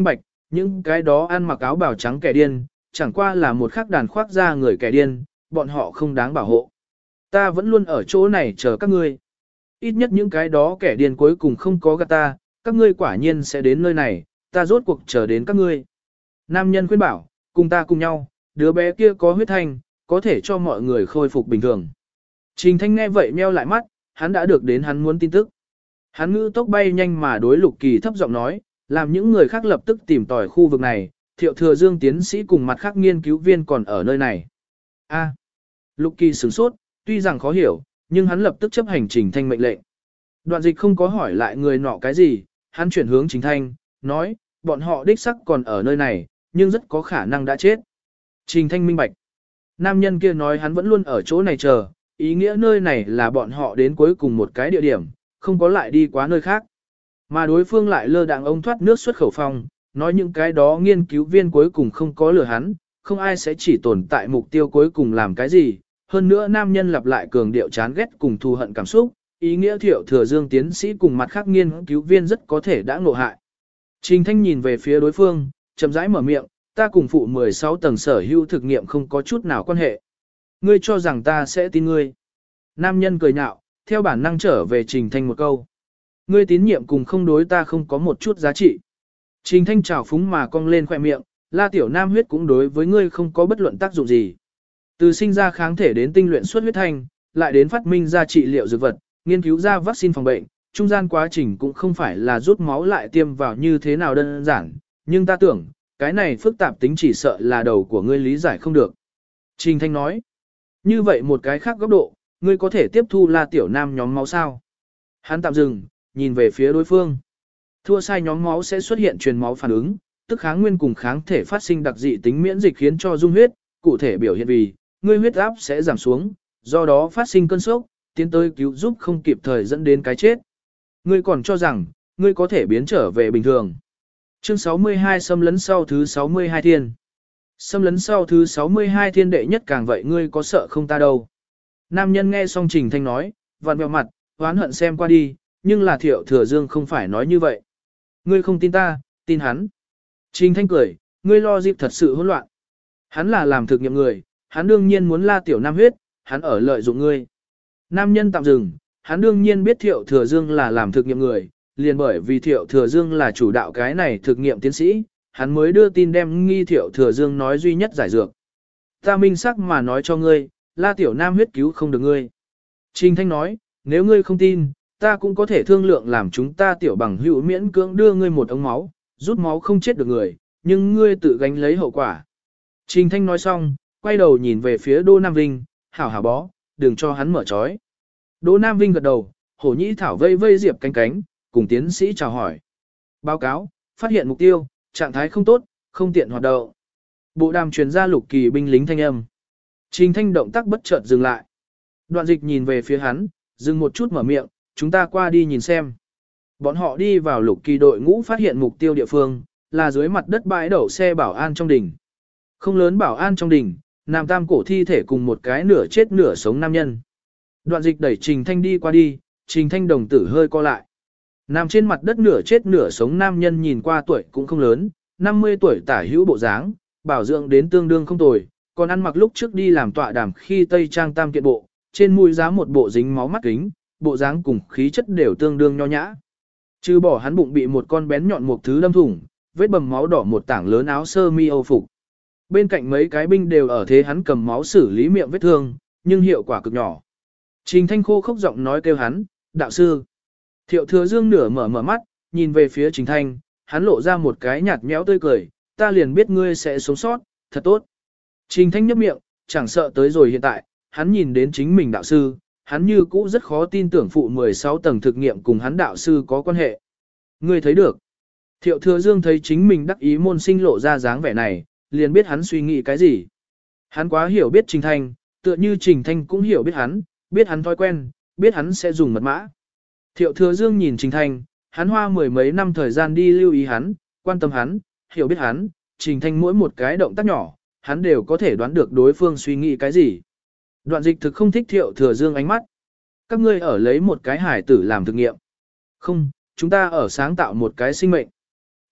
S1: những cái đó ăn mặc áo bào trắng kẻ điên, chẳng qua là một khắc đàn khoác ra người kẻ điên, bọn họ không đáng bảo hộ. Ta vẫn luôn ở chỗ này chờ các ngươi. Ít nhất những cái đó kẻ điên cuối cùng không có gạt ta, các ngươi quả nhiên sẽ đến nơi này, ta rốt cuộc chờ đến các ngươi. Nam nhân khuyên bảo, cùng ta cùng nhau, đứa bé kia có huyết thanh, có thể cho mọi người khôi phục bình thường. Trình Thanh nghe vậy meo lại mắt, hắn đã được đến hắn muốn tin tức. Hắn ngữ tốc bay nhanh mà đối Lục Kỳ thấp giọng nói, làm những người khác lập tức tìm tòi khu vực này, Thiệu Thừa Dương tiến sĩ cùng mặt khác nghiên cứu viên còn ở nơi này. A. Lục Kỳ sửng sốt, tuy rằng khó hiểu, nhưng hắn lập tức chấp hành Trình Thanh mệnh lệnh. Đoạn Dịch không có hỏi lại người nọ cái gì, hắn chuyển hướng Trình Thanh, nói, bọn họ đích sắc còn ở nơi này, nhưng rất có khả năng đã chết. Trình Thanh minh bạch. Nam nhân kia nói hắn vẫn luôn ở chỗ này chờ, ý nghĩa nơi này là bọn họ đến cuối cùng một cái địa điểm, không có lại đi quá nơi khác. Mà đối phương lại lơ đạng ông thoát nước xuất khẩu phong, nói những cái đó nghiên cứu viên cuối cùng không có lừa hắn, không ai sẽ chỉ tồn tại mục tiêu cuối cùng làm cái gì. Hơn nữa nam nhân lặp lại cường điệu chán ghét cùng thù hận cảm xúc, ý nghĩa Thiệu Thừa Dương tiến sĩ cùng mặt khác nghiên cứu viên rất có thể đã ngộ hại. Trình Thanh nhìn về phía đối phương, chậm rãi mở miệng, ta cùng phụ mười sáu tầng sở hữu thực nghiệm không có chút nào quan hệ. Ngươi cho rằng ta sẽ tin ngươi. Nam nhân cười nhạo, theo bản năng trở về Trình Thanh một câu. Ngươi tín nhiệm cùng không đối ta không có một chút giá trị. Trình Thanh trào phúng mà cong lên khỏe miệng, La Tiểu Nam huyết cũng đối với ngươi không có bất luận tác dụng gì. Từ sinh ra kháng thể đến tinh luyện xuất huyết thanh, lại đến phát minh ra trị liệu dược vật, nghiên cứu ra vaccine phòng bệnh, trung gian quá trình cũng không phải là rút máu lại tiêm vào như thế nào đơn giản, nhưng ta tưởng, cái này phức tạp tính chỉ sợ là đầu của ngươi lý giải không được. Trình Thanh nói, như vậy một cái khác góc độ, ngươi có thể tiếp thu La Tiểu Nam nhóm máu sao? Hắn tạm dừng, nhìn về phía đối phương. Thua sai nhóm máu sẽ xuất hiện truyền máu phản ứng, tức kháng nguyên cùng kháng thể phát sinh đặc dị tính miễn dịch khiến cho dung huyết, cụ thể biểu hiện vì, ngươi huyết áp sẽ giảm xuống, do đó phát sinh cơn sốc, tiến tới cứu giúp không kịp thời dẫn đến cái chết. Ngươi còn cho rằng, ngươi có thể biến trở về bình thường. Chương sáu mươi hai xâm lấn sau thứ sáu mươi hai thiên. Xâm lấn sau thứ sáu mươi hai thiên đệ nhất càng vậy ngươi có sợ không ta đâu. Nam nhân nghe xong Trình Thanh nói, vặn vẹo mặt, oán hận xem qua đi, nhưng là Thiệu Thừa Dương không phải nói như vậy. Ngươi không tin ta, tin hắn. Trình Thanh cười, ngươi lo dịp thật sự hỗn loạn. Hắn là làm thực nghiệm người, hắn đương nhiên muốn La Tiểu Nam huyết, hắn ở lợi dụng ngươi. Nam nhân tạm dừng, hắn đương nhiên biết Thiệu Thừa Dương là làm thực nghiệm người, liền bởi vì Thiệu Thừa Dương là chủ đạo cái này thực nghiệm tiến sĩ, hắn mới đưa tin đem nghi Thiệu Thừa Dương nói duy nhất giải dược. Ta minh sắc mà nói cho ngươi, La Tiểu Nam huyết cứu không được ngươi. Trình Thanh nói, nếu ngươi không tin, ta cũng có thể thương lượng làm chúng ta tiểu bằng hữu miễn cưỡng đưa ngươi một ống máu, rút máu không chết được người, nhưng ngươi tự gánh lấy hậu quả. Trình Thanh nói xong, quay đầu nhìn về phía Đỗ Nam Vinh, hảo hảo bó, đừng cho hắn mở trói. Đỗ Nam Vinh gật đầu, hổ nhĩ thảo vây vây diệp cánh cánh, cùng tiến sĩ chào hỏi. Báo cáo, phát hiện mục tiêu, trạng thái không tốt, không tiện hoạt động. Bộ đàm truyền ra Lục Kỳ binh lính thanh âm. Trình Thanh động tác bất chợt dừng lại. Đoạn Dịch nhìn về phía hắn, dừng một chút mở miệng, chúng ta qua đi nhìn xem. Bọn họ đi vào Lục Kỳ đội ngũ phát hiện mục tiêu địa phương, là dưới mặt đất bãi đậu xe bảo an trong đỉnh. Không lớn bảo an trong đỉnh, nằm tam cổ thi thể cùng một cái nửa chết nửa sống nam nhân. Đoạn Dịch đẩy Trình Thanh đi qua đi, Trình Thanh đồng tử hơi co lại. Nằm trên mặt đất nửa chết nửa sống nam nhân nhìn qua tuổi cũng không lớn, năm mươi tuổi tả hữu bộ dáng, bảo dưỡng đến tương đương không tồi, còn ăn mặc lúc trước đi làm tọa đàm khi Tây Trang tam kiện bộ, trên mũi giá một bộ dính máu mắt kính, bộ dáng cùng khí chất đều tương đương nho nhã. Trừ bỏ hắn bụng bị một con bén nhọn một thứ đâm thủng, vết bầm máu đỏ một tảng lớn áo sơ mi âu phục. Bên cạnh mấy cái binh đều ở thế hắn cầm máu xử lý miệng vết thương, nhưng hiệu quả cực nhỏ. Trình Thanh khô khốc giọng nói kêu hắn, đạo sư. Thiệu Thừa Dương nửa mở mở mắt, nhìn về phía Trình Thanh, hắn lộ ra một cái nhạt nhẽo tươi cười, ta liền biết ngươi sẽ sống sót, thật tốt. Trình Thanh nhấp miệng, chẳng sợ tới rồi hiện tại, hắn nhìn đến chính mình đạo sư, hắn như cũ rất khó tin tưởng phụ mười sáu tầng thực nghiệm cùng hắn đạo sư có quan hệ. Ngươi thấy được. Thiệu Thừa Dương thấy chính mình đắc ý môn sinh lộ ra dáng vẻ này, liền biết hắn suy nghĩ cái gì. Hắn quá hiểu biết Trình Thanh, tựa như Trình Thanh cũng hiểu biết hắn, biết hắn thói quen, biết hắn sẽ dùng mật mã. Thiệu Thừa Dương nhìn Trình Thanh, hắn hoa mười mấy năm thời gian đi lưu ý hắn, quan tâm hắn, hiểu biết hắn, Trình Thanh mỗi một cái động tác nhỏ, hắn đều có thể đoán được đối phương suy nghĩ cái gì. Đoạn Dịch thực không thích Thiệu Thừa Dương ánh mắt. Các ngươi ở lấy một cái hải tử làm thực nghiệm. Không, chúng ta ở sáng tạo một cái sinh mệnh.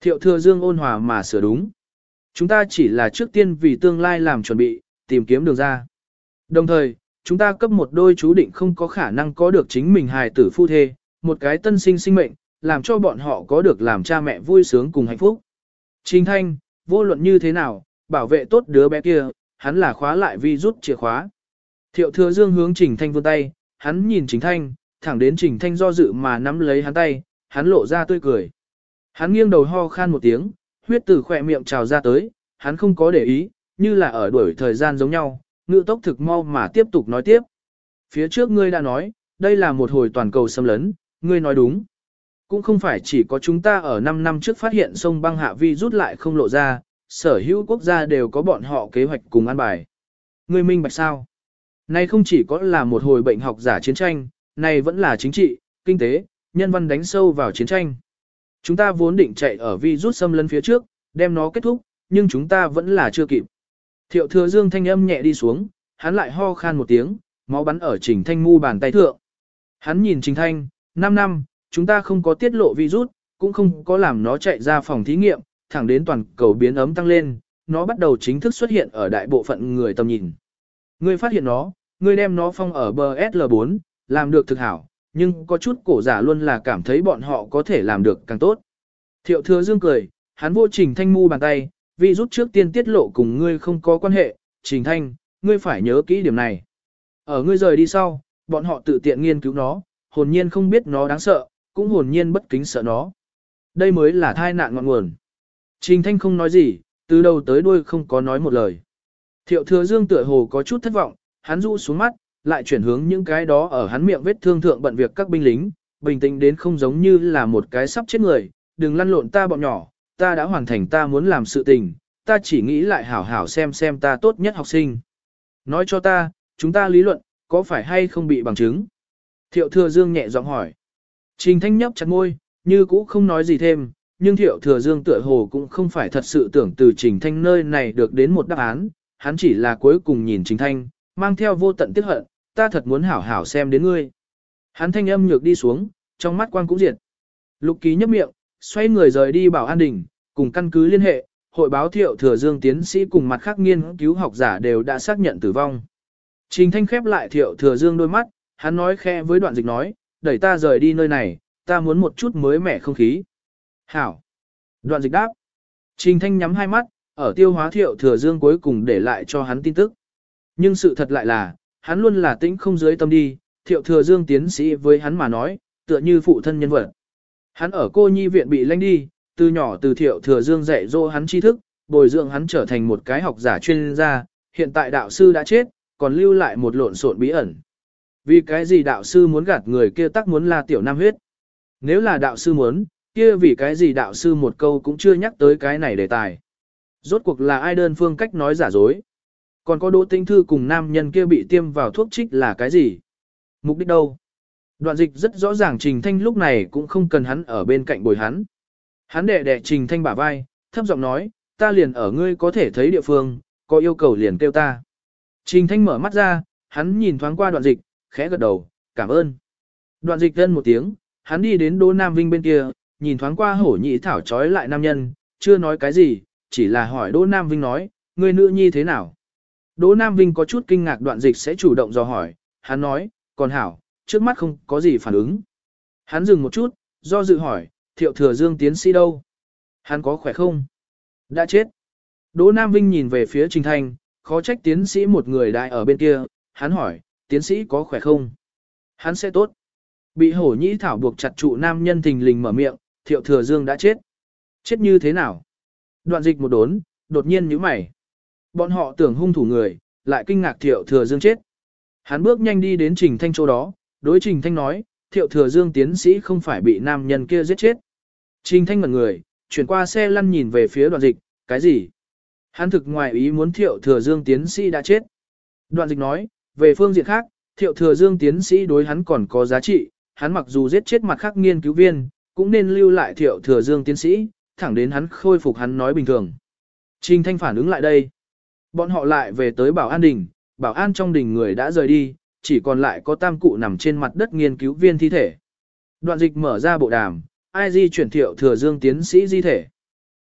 S1: Thiệu Thừa Dương ôn hòa mà sửa đúng. Chúng ta chỉ là trước tiên vì tương lai làm chuẩn bị, tìm kiếm đường ra. Đồng thời, chúng ta cấp một đôi chú định không có khả năng có được chính mình hài tử phu thê, một cái tân sinh sinh mệnh, làm cho bọn họ có được làm cha mẹ vui sướng cùng hạnh phúc. Trình Thanh, vô luận như thế nào, bảo vệ tốt đứa bé kia, hắn là khóa lại vi rút chìa khóa. Thiệu Thừa Dương hướng Trình Thanh vươn tay, hắn nhìn Trình Thanh, thẳng đến Trình Thanh do dự mà nắm lấy hắn tay, hắn lộ ra tươi cười. Hắn nghiêng đầu ho khan một tiếng, huyết từ khỏe miệng trào ra tới, hắn không có để ý, như là ở đuổi thời gian giống nhau, ngữ tốc thực mau mà tiếp tục nói tiếp. Phía trước ngươi đã nói, đây là một hồi toàn cầu xâm lấn, ngươi nói đúng. Cũng không phải chỉ có chúng ta ở năm năm trước phát hiện sông băng hạ vi rút lại không lộ ra, sở hữu quốc gia đều có bọn họ kế hoạch cùng an bài. Ngươi minh bạch sao? Này không chỉ có là một hồi bệnh học giả chiến tranh, này vẫn là chính trị, kinh tế, nhân văn đánh sâu vào chiến tranh. Chúng ta vốn định chạy ở virus xâm lấn phía trước, đem nó kết thúc, nhưng chúng ta vẫn là chưa kịp. Thiệu Thừa Dương thanh âm nhẹ đi xuống, hắn lại ho khan một tiếng, máu bắn ở Trình Thanh mu bàn tay thượng. Hắn nhìn Trình Thanh, năm năm, chúng ta không có tiết lộ virus, cũng không có làm nó chạy ra phòng thí nghiệm, thẳng đến toàn cầu biến ấm tăng lên, nó bắt đầu chính thức xuất hiện ở đại bộ phận người tầm nhìn. Ngươi phát hiện nó, ngươi đem nó phong ở bờ S L bốn, làm được thực hảo, nhưng có chút cổ giả luôn là cảm thấy bọn họ có thể làm được càng tốt. Thiệu Thừa Dương cười, hắn vô Trình Thanh mu bàn tay, vì rút trước tiên tiết lộ cùng ngươi không có quan hệ, Trình Thanh, ngươi phải nhớ kỹ điểm này. Ở ngươi rời đi sau, bọn họ tự tiện nghiên cứu nó, hồn nhiên không biết nó đáng sợ, cũng hồn nhiên bất kính sợ nó. Đây mới là thai nạn ngọn nguồn. Trình Thanh không nói gì, từ đầu tới đuôi không có nói một lời. Thiệu Thừa Dương tựa hồ có chút thất vọng, hắn rũ xuống mắt, lại chuyển hướng những cái đó ở hắn miệng vết thương thượng bận việc các binh lính, bình tĩnh đến không giống như là một cái sắp chết người, đừng lăn lộn ta bọn nhỏ, ta đã hoàn thành ta muốn làm sự tình, ta chỉ nghĩ lại hảo hảo xem xem ta tốt nhất học sinh. Nói cho ta, chúng ta lý luận, có phải hay không bị bằng chứng? Thiệu Thừa Dương nhẹ giọng hỏi. Trình Thanh nhấp chặt môi, như cũ không nói gì thêm, nhưng Thiệu Thừa Dương tựa hồ cũng không phải thật sự tưởng từ Trình Thanh nơi này được đến một đáp án, hắn chỉ là cuối cùng nhìn Trình Thanh, mang theo vô tận tiếc hận, ta thật muốn hảo hảo xem đến ngươi. Hắn thanh âm nhược đi xuống, trong mắt quang cũng diệt. Lục Ký nhấp miệng, xoay người rời đi Bảo An Đình, cùng căn cứ liên hệ, hội báo Thiệu Thừa Dương tiến sĩ cùng mặt khác nghiên cứu học giả đều đã xác nhận tử vong. Trình Thanh khép lại Thiệu Thừa Dương đôi mắt, hắn nói khẽ với Đoạn Dịch nói, đẩy ta rời đi nơi này, ta muốn một chút mới mẻ không khí. Hảo. Đoạn Dịch đáp. Trình Thanh nhắm hai mắt, ở tiêu hóa Thiệu Thừa Dương cuối cùng để lại cho hắn tin tức. Nhưng sự thật lại là, hắn luôn là tĩnh không dưới tâm đi, Thiệu Thừa Dương tiến sĩ với hắn mà nói, tựa như phụ thân nhân vật. Hắn ở cô nhi viện bị lãnh đi, từ nhỏ từ Thiệu Thừa Dương dạy dỗ hắn tri thức, bồi dưỡng hắn trở thành một cái học giả chuyên gia, hiện tại đạo sư đã chết, còn lưu lại một lộn xộn bí ẩn. Vì cái gì đạo sư muốn gạt người kia tắc muốn là tiểu nam huyết? Nếu là đạo sư muốn, kia vì cái gì đạo sư một câu cũng chưa nhắc tới cái này đề tài. Rốt cuộc là ai đơn phương cách nói giả dối? Còn có Đỗ Tĩnh Thư cùng nam nhân kia bị tiêm vào thuốc trích là cái gì? Mục đích đâu? Đoạn Dịch rất rõ ràng Trình Thanh lúc này cũng không cần hắn ở bên cạnh bồi hắn. Hắn đè đè Trình Thanh bả vai, thấp giọng nói, ta liền ở ngươi có thể thấy địa phương, có yêu cầu liền kêu ta. Trình Thanh mở mắt ra, hắn nhìn thoáng qua Đoạn Dịch, khẽ gật đầu, cảm ơn. Đoạn Dịch thân một tiếng, hắn đi đến Đỗ Nam Vinh bên kia, nhìn thoáng qua hổ nhị thảo trói lại nam nhân, chưa nói cái gì, chỉ là hỏi Đỗ Nam Vinh nói, ngươi nữ nhi thế nào? Đỗ Nam Vinh có chút kinh ngạc Đoạn Dịch sẽ chủ động dò hỏi, hắn nói, còn hảo, trước mắt không có gì phản ứng. Hắn dừng một chút, do dự hỏi, Thiệu Thừa Dương tiến sĩ đâu? Hắn có khỏe không? Đã chết. Đỗ Nam Vinh nhìn về phía Trình Thanh, khó trách tiến sĩ một người đại ở bên kia, hắn hỏi, tiến sĩ có khỏe không? Hắn sẽ tốt. Bị hổ nhĩ thảo buộc chặt trụ nam nhân thình lình mở miệng, Thiệu Thừa Dương đã chết. Chết như thế nào? Đoạn Dịch một đốn, đột nhiên nhíu mày. Bọn họ tưởng hung thủ người, lại kinh ngạc Thiệu Thừa Dương chết. Hắn bước nhanh đi đến Trình Thanh chỗ đó, đối Trình Thanh nói, Thiệu Thừa Dương tiến sĩ không phải bị nam nhân kia giết chết. Trình Thanh ngẩn người, chuyển qua xe lăn nhìn về phía Đoạn Dịch, cái gì? Hắn thực ngoài ý muốn Thiệu Thừa Dương tiến sĩ đã chết. Đoạn Dịch nói, về phương diện khác, Thiệu Thừa Dương tiến sĩ đối hắn còn có giá trị, hắn mặc dù giết chết mặt khác nghiên cứu viên, cũng nên lưu lại Thiệu Thừa Dương tiến sĩ, thẳng đến hắn khôi phục hắn nói bình thường. Trình Thanh phản ứng lại đây. Bọn họ lại về tới Bảo An Đình, Bảo An trong đình người đã rời đi, chỉ còn lại có tam cụ nằm trên mặt đất nghiên cứu viên thi thể. Đoạn Dịch mở ra bộ đàm, ai di chuyển Thiệu Thừa Dương tiến sĩ di thể.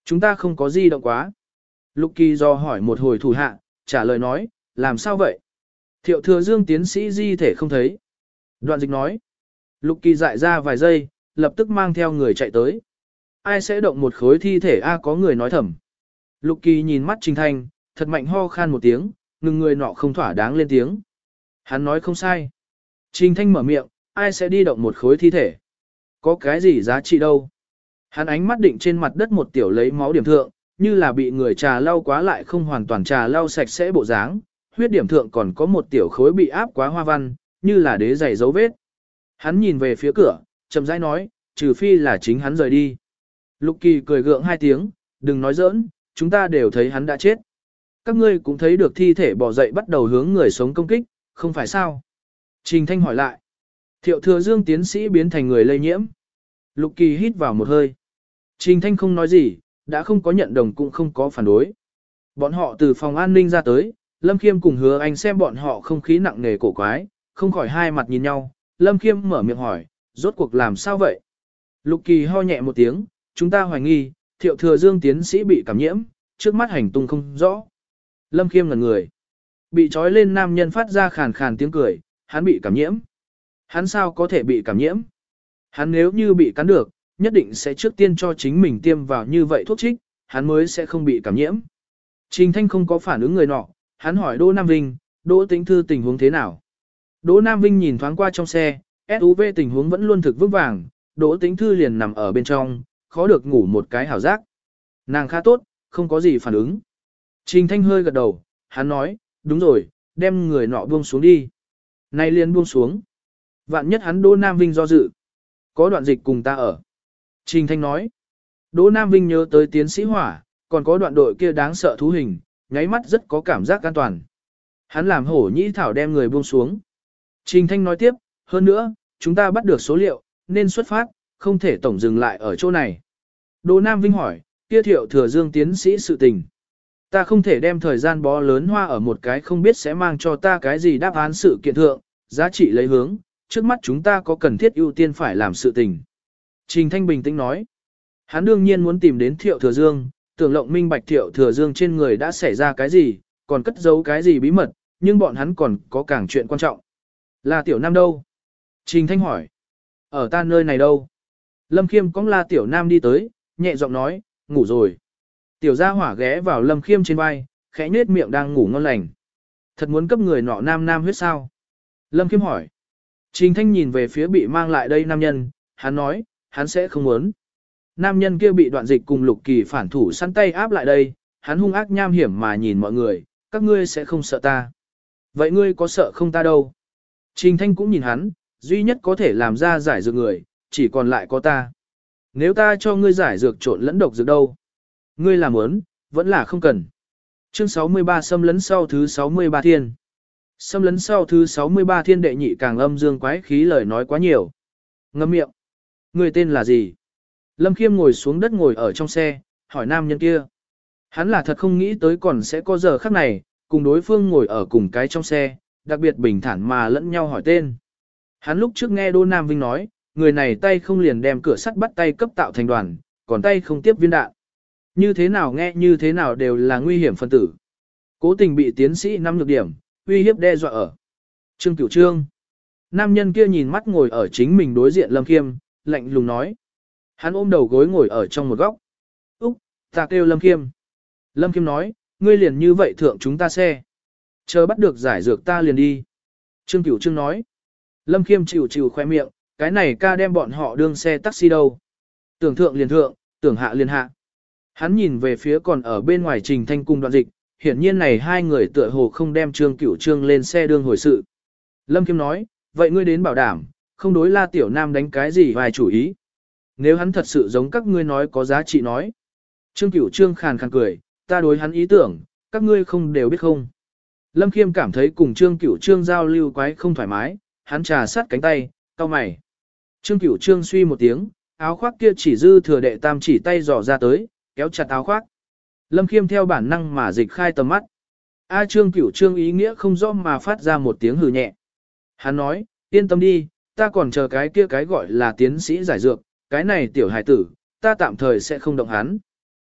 S1: Chúng ta không có gì động quá. Lục Kỳ do hỏi một hồi thủ hạ, trả lời nói, làm sao vậy? Thiệu Thừa Dương tiến sĩ di thể không thấy. Đoạn dịch nói. Lục Kỳ dại ra vài giây, lập tức mang theo người chạy tới. Ai sẽ động một khối thi thể a có người nói thầm. Lục Kỳ nhìn mắt Trình Thanh, thật mạnh ho khan một tiếng, ngừng người nọ không thỏa đáng lên tiếng. Hắn nói không sai. Trình Thanh mở miệng, ai sẽ đi động một khối thi thể? Có cái gì giá trị đâu? Hắn ánh mắt định trên mặt đất một tiểu lấy máu điểm thượng, như là bị người trà lau quá lại không hoàn toàn trà lau sạch sẽ bộ dáng, huyết điểm thượng còn có một tiểu khối bị áp quá hoa văn, như là đế giày dấu vết. Hắn nhìn về phía cửa, chậm rãi nói, trừ phi là chính hắn rời đi. Lục Kỳ cười gượng hai tiếng, đừng nói giỡn, chúng ta đều thấy hắn đã chết. Các ngươi cũng thấy được thi thể bò dậy bắt đầu hướng người sống công kích, không phải sao? Trình Thanh hỏi lại. Thiệu Thừa Dương tiến sĩ biến thành người lây nhiễm. Lục Kỳ hít vào một hơi. Trình Thanh không nói gì, đã không có nhận đồng cũng không có phản đối. Bọn họ từ phòng an ninh ra tới, Lâm Khiêm cùng Hứa Anh xem bọn họ không khí nặng nề cổ quái, không khỏi hai mặt nhìn nhau. Lâm Khiêm mở miệng hỏi, rốt cuộc làm sao vậy? Lục Kỳ ho nhẹ một tiếng, chúng ta hoài nghi, Thiệu Thừa Dương tiến sĩ bị cảm nhiễm, trước mắt hành tung không rõ. Lâm Khiêm ngẩn người. Bị trói lên nam nhân phát ra khàn khàn tiếng cười, hắn bị cảm nhiễm. Hắn sao có thể bị cảm nhiễm? Hắn nếu như bị cắn được, nhất định sẽ trước tiên cho chính mình tiêm vào như vậy thuốc trích, hắn mới sẽ không bị cảm nhiễm. Trình Thanh không có phản ứng người nọ, hắn hỏi Đỗ Nam Vinh, Đỗ Tĩnh Thư tình huống thế nào? Đỗ Nam Vinh nhìn thoáng qua trong xe, ét u vê tình huống vẫn luôn thực vững vàng, Đỗ Tĩnh Thư liền nằm ở bên trong, khó được ngủ một cái hảo giác. Nàng khá tốt, không có gì phản ứng. Trình Thanh hơi gật đầu, hắn nói, đúng rồi, đem người nọ buông xuống đi. Nay liền buông xuống. Vạn nhất hắn Đỗ Nam Vinh do dự. Có đoạn dịch cùng ta ở. Trình Thanh nói. Đỗ Nam Vinh nhớ tới tiến sĩ hỏa, còn có đoạn đội kia đáng sợ thú hình, nháy mắt rất có cảm giác an toàn. Hắn làm hổ nhĩ thảo đem người buông xuống. Trình Thanh nói tiếp, hơn nữa, chúng ta bắt được số liệu, nên xuất phát, không thể tổng dừng lại ở chỗ này. Đỗ Nam Vinh hỏi, kia Thiệu Thừa Dương tiến sĩ sự tình. Ta không thể đem thời gian bó lớn hoa ở một cái không biết sẽ mang cho ta cái gì đáp án sự kiện thượng, giá trị lấy hướng, trước mắt chúng ta có cần thiết ưu tiên phải làm sự tình. Trình Thanh bình tĩnh nói, hắn đương nhiên muốn tìm đến Thiệu Thừa Dương, tưởng lộng minh bạch Thiệu Thừa Dương trên người đã xảy ra cái gì, còn cất giấu cái gì bí mật, nhưng bọn hắn còn có càng chuyện quan trọng. Là Tiểu Nam đâu? Trình Thanh hỏi, ở ta nơi này đâu? Lâm Khiêm cõng La Tiểu Nam đi tới, nhẹ giọng nói, ngủ rồi. Tiểu gia hỏa ghé vào Lâm Khiêm trên vai, khẽ nhếch miệng đang ngủ ngon lành. Thật muốn cấp người nọ nam nam huyết sao? Lâm Khiêm hỏi. Trình Thanh nhìn về phía bị mang lại đây nam nhân, hắn nói, hắn sẽ không muốn. Nam nhân kia bị đoạn dịch cùng Lục Kỳ phản thủ săn tay áp lại đây, hắn hung ác nham hiểm mà nhìn mọi người, các ngươi sẽ không sợ ta. Vậy ngươi có sợ không ta đâu? Trình Thanh cũng nhìn hắn, duy nhất có thể làm ra giải dược người, chỉ còn lại có ta. Nếu ta cho ngươi giải dược trộn lẫn độc dược đâu? Ngươi làm ớn, vẫn là không cần. Chương sáu mươi ba xâm lấn sau thứ sáu mươi ba thiên. Xâm lấn sau thứ sáu mươi ba thiên đệ nhị càng âm dương quái khí lời nói quá nhiều. Ngâm miệng. Ngươi tên là gì? Lâm Khiêm ngồi xuống đất ngồi ở trong xe, hỏi nam nhân kia. Hắn là thật không nghĩ tới còn sẽ có giờ khắc này, cùng đối phương ngồi ở cùng cái trong xe, đặc biệt bình thản mà lẫn nhau hỏi tên. Hắn lúc trước nghe Đỗ Nam Vinh nói, người này tay không liền đem cửa sắt bắt tay cấp tạo thành đoàn, còn tay không tiếp viên đạn. Như thế nào nghe như thế nào đều là nguy hiểm phân tử. Cố tình bị tiến sĩ năm nhược điểm, uy hiếp đe dọa ở. Trương Cửu Trương. Nam nhân kia nhìn mắt ngồi ở chính mình đối diện Lâm Khiêm, lạnh lùng nói. Hắn ôm đầu gối ngồi ở trong một góc. Úc, ta kêu Lâm Khiêm. Lâm Khiêm nói, ngươi liền như vậy thượng chúng ta xe. Chờ bắt được giải dược ta liền đi. Trương Cửu Trương nói. Lâm Khiêm chịu chịu khoe miệng, cái này ca đem bọn họ đương xe taxi đâu. Tưởng thượng liền thượng, tưởng hạ liền hạ. Hắn nhìn về phía còn ở bên ngoài Trình Thanh cùng đoạn dịch, hiển nhiên này hai người tựa hồ không đem Trương Cửu Trương lên xe đương hồi sự. Lâm Khiêm nói, vậy ngươi đến bảo đảm, không đối La Tiểu Nam đánh cái gì vài chủ ý. Nếu hắn thật sự giống các ngươi nói có giá trị nói. Trương Cửu Trương khàn khàn cười, ta đối hắn ý tưởng, các ngươi không đều biết không. Lâm Khiêm cảm thấy cùng Trương Cửu Trương giao lưu quái không thoải mái, hắn trà sát cánh tay, cau mày. Trương Cửu Trương suy một tiếng, áo khoác kia chỉ dư thừa đệ tam chỉ tay dò ra tới, kéo chặt áo khoác. Lâm Khiêm theo bản năng mà dịch khai tầm mắt. A Trương Cửu Trương ý nghĩa không rõ mà phát ra một tiếng hừ nhẹ. Hắn nói, yên tâm đi, ta còn chờ cái kia cái gọi là tiến sĩ giải dược, cái này tiểu hài tử, ta tạm thời sẽ không động hắn.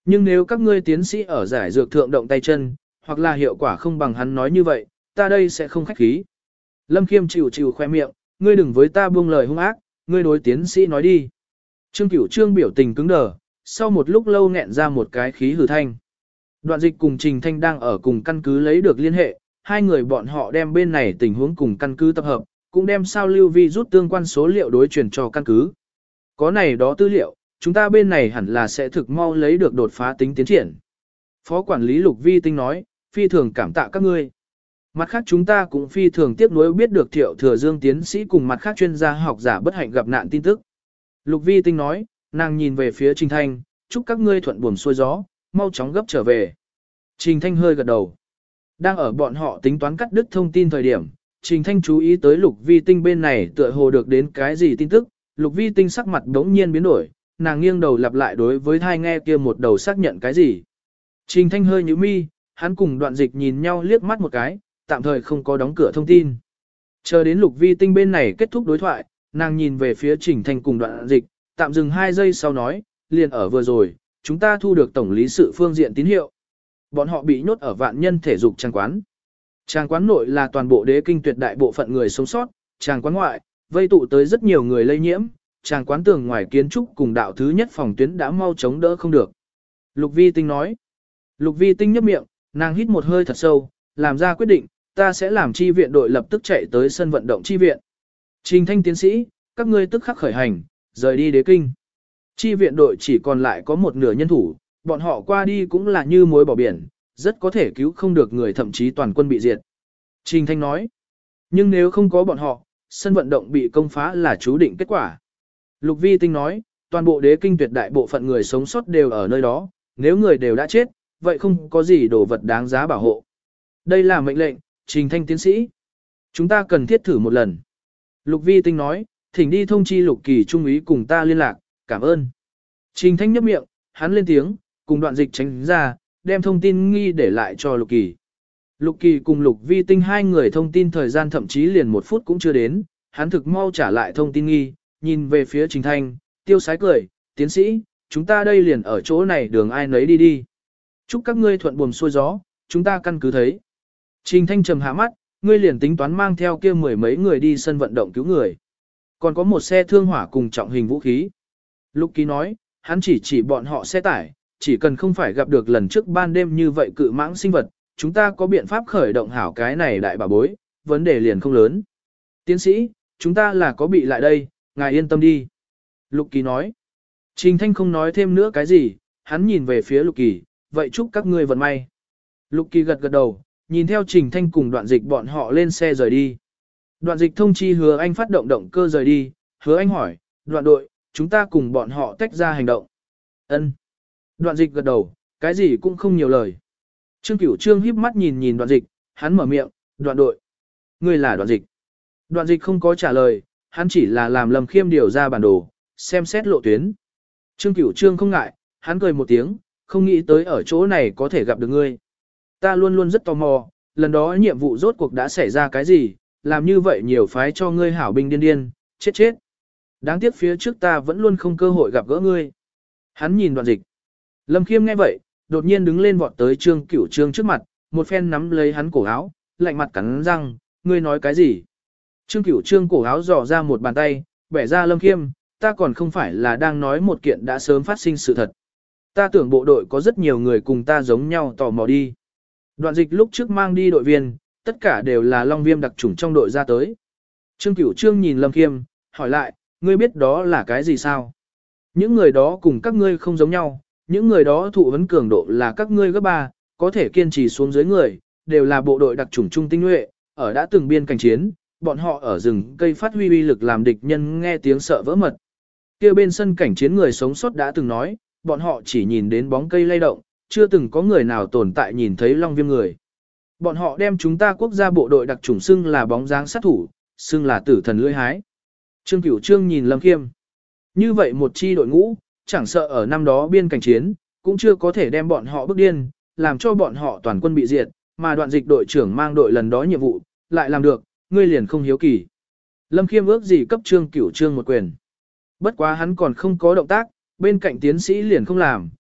S1: Nhưng nếu các ngươi tiến sĩ ở giải dược thượng động tay chân, hoặc là hiệu quả không bằng hắn nói như vậy, ta đây sẽ không khách khí. Lâm Khiêm chịu chịu khoe miệng, ngươi đừng với ta buông lời hung ác, ngươi đối tiến sĩ nói đi. Trương Cửu Trương biểu tình cứng đờ, sau một lúc lâu nghẹn ra một cái khí hử thanh. Đoạn dịch cùng Trình Thanh đang ở cùng căn cứ lấy được liên hệ, hai người bọn họ đem bên này tình huống cùng căn cứ tập hợp, cũng đem sao lưu vi rút tương quan số liệu đối truyền cho căn cứ. Có này đó tư liệu, chúng ta bên này hẳn là sẽ thực mau lấy được đột phá tính tiến triển. Phó quản lý Lục Vi Tinh nói, phi thường cảm tạ các ngươi. Mặt khác chúng ta cũng phi thường tiếc nuối biết được Thiệu Thừa Dương tiến sĩ cùng mặt khác chuyên gia học giả bất hạnh gặp nạn tin tức. Lục Vi Tinh nói, nàng nhìn về phía Trình Thanh, chúc các ngươi thuận buồm xuôi gió, mau chóng gấp trở về. Trình Thanh hơi gật đầu. Đang ở bọn họ tính toán cắt đứt thông tin thời điểm, Trình Thanh chú ý tới Lục Vi Tinh bên này tựa hồ được đến cái gì tin tức, Lục Vi Tinh sắc mặt đống nhiên biến đổi, nàng nghiêng đầu lặp lại đối với thai nghe kia một đầu xác nhận cái gì. Trình Thanh hơi nhíu mi, hắn cùng Đoạn Dịch nhìn nhau liếc mắt một cái, tạm thời không có đóng cửa thông tin. Chờ đến Lục Vi Tinh bên này kết thúc đối thoại, nàng nhìn về phía Trình Thanh cùng Đoạn Dịch, tạm dừng hai giây sau nói, liền ở vừa rồi, chúng ta thu được tổng lý sự phương diện tín hiệu. Bọn họ bị nhốt ở vạn nhân thể dục trang quán. Trang quán nội là toàn bộ đế kinh tuyệt đại bộ phận người sống sót, trang quán ngoại, vây tụ tới rất nhiều người lây nhiễm, trang quán tường ngoài kiến trúc cùng đạo thứ nhất phòng tuyến đã mau chống đỡ không được. Lục Vi Tinh nói. Lục Vi Tinh nhấp miệng, nàng hít một hơi thật sâu, làm ra quyết định, ta sẽ làm chi viện đội lập tức chạy tới sân vận động chi viện. Trình Thanh tiến sĩ, các ngươi tức khắc khởi hành, rời đi đế kinh. Chi viện đội chỉ còn lại có một nửa nhân thủ, bọn họ qua đi cũng là như muối bỏ biển, rất có thể cứu không được người thậm chí toàn quân bị diệt. Trình Thanh nói, nhưng nếu không có bọn họ, sân vận động bị công phá là chú định kết quả. Lục Vi Tinh nói, toàn bộ đế kinh tuyệt đại bộ phận người sống sót đều ở nơi đó, nếu người đều đã chết, vậy không có gì đồ vật đáng giá bảo hộ. Đây là mệnh lệnh, Trình Thanh tiến sĩ. Chúng ta cần thiết thử một lần. Lục Vi Tinh nói, thỉnh đi thông chi Lục Kỳ trung úy cùng ta liên lạc, cảm ơn. Trình Thanh nhấp miệng, hắn lên tiếng, cùng Đoạn Dịch tránh ra, đem thông tin nghi để lại cho Lục Kỳ. Lục Kỳ cùng Lục Vi Tinh hai người thông tin thời gian thậm chí liền một phút cũng chưa đến, hắn thực mau trả lại thông tin nghi, nhìn về phía Trình Thanh, tiêu sái cười, tiến sĩ, chúng ta đây liền ở chỗ này đường ai nấy đi đi. Chúc các ngươi thuận buồm xuôi gió, chúng ta căn cứ thấy. Trình Thanh trầm hạ mắt, ngươi liền tính toán mang theo kia mười mấy người đi sân vận động cứu người. Còn có một xe thương hỏa cùng trọng hình vũ khí. Lục Kỳ nói, hắn chỉ chỉ bọn họ xe tải, chỉ cần không phải gặp được lần trước ban đêm như vậy cự mãng sinh vật, chúng ta có biện pháp khởi động hảo cái này đại bà bối, vấn đề liền không lớn. Tiến sĩ, chúng ta là có bị lại đây, ngài yên tâm đi. Lục Kỳ nói. Trình Thanh không nói thêm nữa cái gì, hắn nhìn về phía Lục Kỳ, vậy chúc các ngươi vận may. Lục Kỳ gật gật đầu, nhìn theo Trình Thanh cùng Đoạn Dịch bọn họ lên xe rời đi. Đoạn Dịch thông chi Hứa Anh phát động động cơ rời đi, Hứa Anh hỏi, Đoạn đội, chúng ta cùng bọn họ tách ra hành động. Ân. Đoạn Dịch gật đầu, cái gì cũng không nhiều lời. Trương Cửu Trương híp mắt nhìn nhìn Đoạn Dịch, hắn mở miệng, Đoạn đội. Ngươi là Đoạn Dịch. Đoạn Dịch không có trả lời, hắn chỉ là làm Lâm Khiêm điều ra bản đồ, xem xét lộ tuyến. Trương Cửu Trương không ngại, hắn cười một tiếng, không nghĩ tới ở chỗ này có thể gặp được ngươi. Ta luôn luôn rất tò mò, lần đó nhiệm vụ rốt cuộc đã xảy ra cái gì, làm như vậy nhiều phái cho ngươi hảo binh điên điên, chết chết. Đáng tiếc phía trước ta vẫn luôn không cơ hội gặp gỡ ngươi. Hắn nhìn Đoạn Dịch. Lâm Khiêm nghe vậy, đột nhiên đứng lên vọt tới Trương Cửu Trương trước mặt, một phen nắm lấy hắn cổ áo, lạnh mặt cắn răng, ngươi nói cái gì? Trương Cửu Trương cổ áo dò ra một bàn tay, bẻ ra Lâm Khiêm, ta còn không phải là đang nói một kiện đã sớm phát sinh sự thật. Ta tưởng bộ đội có rất nhiều người cùng ta giống nhau tò mò đi. Đoạn Dịch lúc trước mang đi đội viên, tất cả đều là Long Viêm đặc chủng trong đội ra tới. Trương Cửu Trương nhìn Lâm Khiêm, hỏi lại, ngươi biết đó là cái gì sao? Những người đó cùng các ngươi không giống nhau, những người đó thụ vấn cường độ là các ngươi gấp ba, có thể kiên trì xuống dưới người, đều là bộ đội đặc chủng trung tinh nhuệ, ở đã từng biên cảnh chiến, bọn họ ở rừng cây phát huy uy lực làm địch nhân nghe tiếng sợ vỡ mật. Kia bên sân cảnh chiến người sống sót đã từng nói, bọn họ chỉ nhìn đến bóng cây lay động, chưa từng có người nào tồn tại nhìn thấy Long Viêm người. Bọn họ đem chúng ta quốc gia bộ đội đặc chủng xưng là bóng dáng sát thủ, xưng là tử thần lưỡi hái. Trương Cửu Trương nhìn Lâm Khiêm. Như vậy một chi đội ngũ, chẳng sợ ở năm đó biên cảnh chiến, cũng chưa có thể đem bọn họ bức điên, làm cho bọn họ toàn quân bị diệt, mà Đoạn Dịch đội trưởng mang đội lần đó nhiệm vụ, lại làm được, ngươi liền không hiếu kỳ. Lâm Khiêm ước gì cấp Trương Cửu Trương một quyền. Bất quá hắn còn không có động tác, bên cạnh tiến sĩ liền không làm,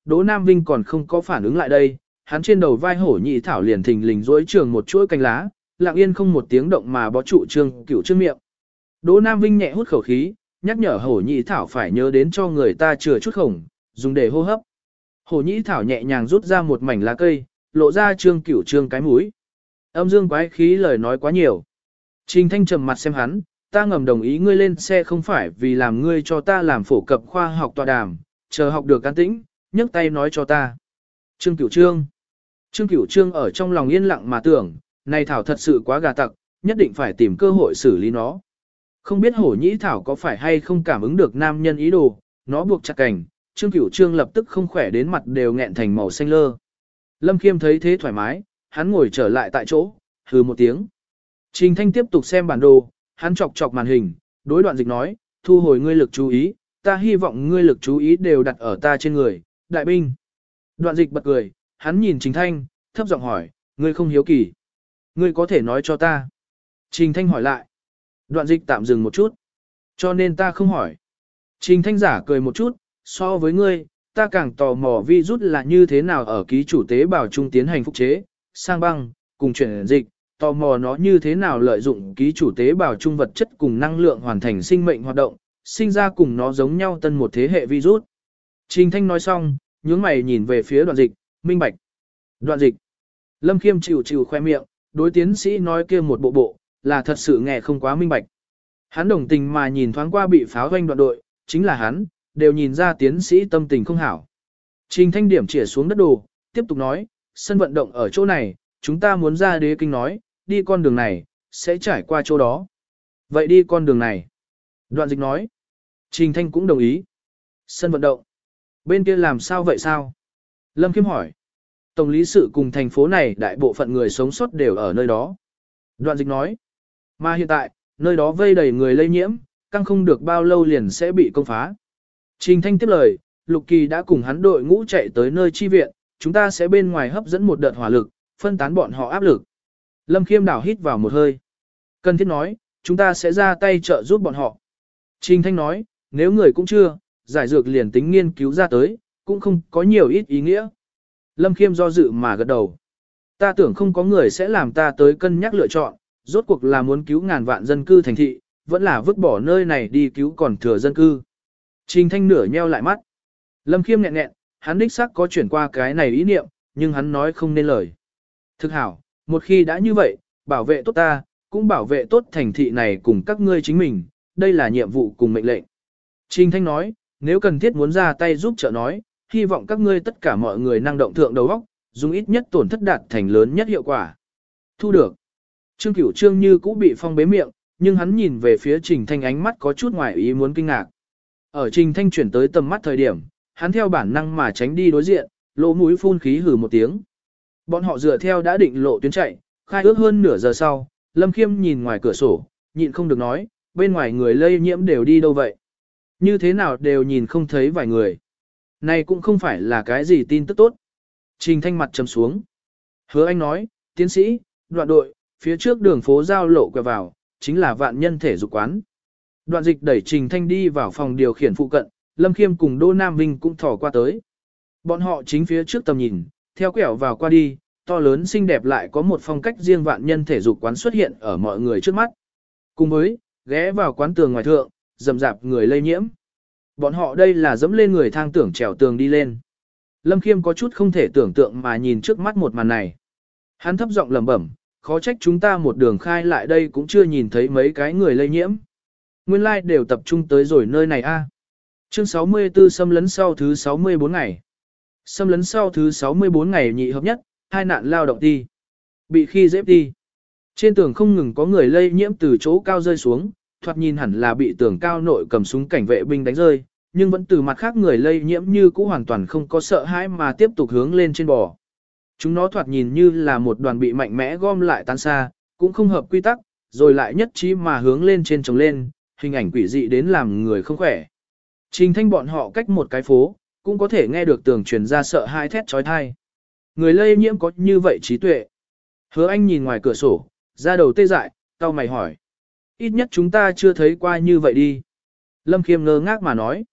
S1: Đỗ Nam Vinh còn không có phản ứng lại đây, hắn trên đầu vai hổ nhị thảo liền thình lình rỗi trường một chuỗi cành lá, lặng yên không một tiếng động mà bó trụ Trương Cửu Trương miệng. Đỗ Nam Vinh nhẹ hút khẩu khí, nhắc nhở hổ nhị thảo phải nhớ đến cho người ta chừa chút khổng, dùng để hô hấp. Hổ nhị thảo nhẹ nhàng rút ra một mảnh lá cây, lộ ra Trương Cửu Trương cái mũi. Âm dương quái khí lời nói quá nhiều. Trình Thanh trầm mặt xem hắn, ta ngầm đồng ý ngươi lên xe không phải vì làm ngươi cho ta làm phổ cập khoa học tọa đàm, chờ học được can tĩnh, nhấc tay nói cho ta. Trương Cửu Trương. Trương Cửu Trương ở trong lòng yên lặng mà tưởng, này thảo thật sự quá gà tặc, nhất định phải tìm cơ hội xử lý nó. Không biết hổ nhĩ thảo có phải hay không cảm ứng được nam nhân ý đồ, nó buộc chặt cành, Trương Cửu Trương lập tức không khỏe đến mặt đều nghẹn thành màu xanh lơ. Lâm Khiêm thấy thế thoải mái, hắn ngồi trở lại tại chỗ, hừ một tiếng. Trình Thanh tiếp tục xem bản đồ, hắn chọc chọc màn hình, đối Đoạn Dịch nói, thu hồi ngươi lực chú ý, ta hy vọng ngươi lực chú ý đều đặt ở ta trên người, đại binh. Đoạn Dịch bật cười, hắn nhìn Trình Thanh, thấp giọng hỏi, ngươi không hiếu kỳ. Ngươi có thể nói cho ta. Trình Thanh hỏi lại. Đoạn Dịch tạm dừng một chút. Cho nên ta không hỏi. Trình Thanh giả cười một chút, so với ngươi, ta càng tò mò virus là như thế nào ở ký chủ tế bào trung tiến hành phục chế, sang băng, cùng chuyển dịch, tò mò nó như thế nào lợi dụng ký chủ tế bào trung vật chất cùng năng lượng hoàn thành sinh mệnh hoạt động, sinh ra cùng nó giống nhau tân một thế hệ virus. Trình Thanh nói xong, nhướng mày nhìn về phía Đoạn Dịch, minh bạch. Đoạn Dịch. Lâm Khiêm chịu chịu khoe miệng, đối tiến sĩ nói kia một bộ bộ, là thật sự nghe không quá minh bạch. Hắn đồng tình mà nhìn thoáng qua bị pháo hoanh đoạn đội, chính là hắn, đều nhìn ra tiến sĩ tâm tình không hảo. Trình Thanh điểm chỉa xuống đất đồ, tiếp tục nói, sân vận động ở chỗ này, chúng ta muốn ra Đế Kinh nói, đi con đường này, sẽ trải qua chỗ đó. Vậy đi con đường này. Đoạn Dịch nói. Trình Thanh cũng đồng ý. Sân vận động. Bên kia làm sao vậy sao? Lâm Khiêm hỏi. Tổng lý sự cùng thành phố này đại bộ phận người sống sót đều ở nơi đó. Đoạn Dịch nói. Mà hiện tại, nơi đó vây đầy người lây nhiễm, căng không được bao lâu liền sẽ bị công phá. Trình Thanh tiếp lời, Lục Kỳ đã cùng hắn đội ngũ chạy tới nơi chi viện, chúng ta sẽ bên ngoài hấp dẫn một đợt hỏa lực, phân tán bọn họ áp lực. Lâm Khiêm đảo hít vào một hơi. Cần thiết nói, chúng ta sẽ ra tay trợ giúp bọn họ. Trình Thanh nói, nếu người cũng chưa, giải dược liền tính nghiên cứu ra tới, cũng không có nhiều ít ý nghĩa. Lâm Khiêm do dự mà gật đầu. Ta tưởng không có người sẽ làm ta tới cân nhắc lựa chọn, rốt cuộc là muốn cứu ngàn vạn dân cư thành thị, vẫn là vứt bỏ nơi này đi cứu còn thừa dân cư. Trình Thanh nửa nheo lại mắt. Lâm Khiêm nghẹn nghẹn, hắn đích xác có chuyển qua cái này ý niệm, nhưng hắn nói không nên lời. Thực hảo, một khi đã như vậy, bảo vệ tốt ta, cũng bảo vệ tốt thành thị này cùng các ngươi chính mình, đây là nhiệm vụ cùng mệnh lệnh. Trình Thanh nói, nếu cần thiết muốn ra tay giúp trợ nói, hy vọng các ngươi tất cả mọi người năng động thượng đầu óc, dùng ít nhất tổn thất đạt thành lớn nhất hiệu quả. Thu được. Trương Cửu Trương như cũ bị phong bế miệng, nhưng hắn nhìn về phía Trình Thanh ánh mắt có chút ngoài ý muốn kinh ngạc. Ở Trình Thanh chuyển tới tầm mắt thời điểm, hắn theo bản năng mà tránh đi đối diện, lỗ mũi phun khí hừ một tiếng. Bọn họ dựa theo đã định lộ tuyến chạy, khai ước hơn nửa giờ sau, Lâm Khiêm nhìn ngoài cửa sổ, nhịn không được nói, bên ngoài người lây nhiễm đều đi đâu vậy? Như thế nào đều nhìn không thấy vài người. Này cũng không phải là cái gì tin tức tốt. Trình Thanh mặt trầm xuống. Hứa Anh nói, tiến sĩ, Đoạn đội, phía trước đường phố giao lộ quẹo vào, chính là Vạn Nhân thể dục quán. Đoạn Dịch đẩy Trình Thanh đi vào phòng điều khiển phụ cận, Lâm Khiêm cùng Đỗ Nam Vinh cũng thò qua tới. Bọn họ chính phía trước tầm nhìn, theo quẹo vào qua đi, to lớn xinh đẹp lại có một phong cách riêng Vạn Nhân thể dục quán xuất hiện ở mọi người trước mắt. Cùng với, ghé vào quán tường ngoài thượng, rầm rạp người lây nhiễm. Bọn họ đây là dẫm lên người thang tưởng trèo tường đi lên. Lâm Khiêm có chút không thể tưởng tượng mà nhìn trước mắt một màn này. Hắn thấp giọng lẩm bẩm, khó trách chúng ta một đường khai lại đây cũng chưa nhìn thấy mấy cái người lây nhiễm. Nguyên lai like đều tập trung tới rồi nơi này a. Chương sáu mươi tư xâm lấn sau thứ sáu mươi bốn ngày. Xâm lấn sau thứ sáu mươi bốn ngày nhị hợp nhất, hai nạn lao động đi. Bị khi dễ đi. Trên tường không ngừng có người lây nhiễm từ chỗ cao rơi xuống, thoạt nhìn hẳn là bị tường cao nội cầm súng cảnh vệ binh đánh rơi, nhưng vẫn từ mặt khác người lây nhiễm như cũ hoàn toàn không có sợ hãi mà tiếp tục hướng lên trên bò. Chúng nó thoạt nhìn như là một đoàn bị mạnh mẽ gom lại tan xa, cũng không hợp quy tắc, rồi lại nhất trí mà hướng lên trên trồng lên, hình ảnh quỷ dị đến làm người không khỏe. Trình Thanh bọn họ cách một cái phố, cũng có thể nghe được tường truyền ra sợ hãi thét trói thai. Người lây nhiễm có như vậy trí tuệ. Hứa Anh nhìn ngoài cửa sổ, ra đầu tê dại, cau mày hỏi. Ít nhất chúng ta chưa thấy qua như vậy đi. Lâm Khiêm ngơ ngác mà nói.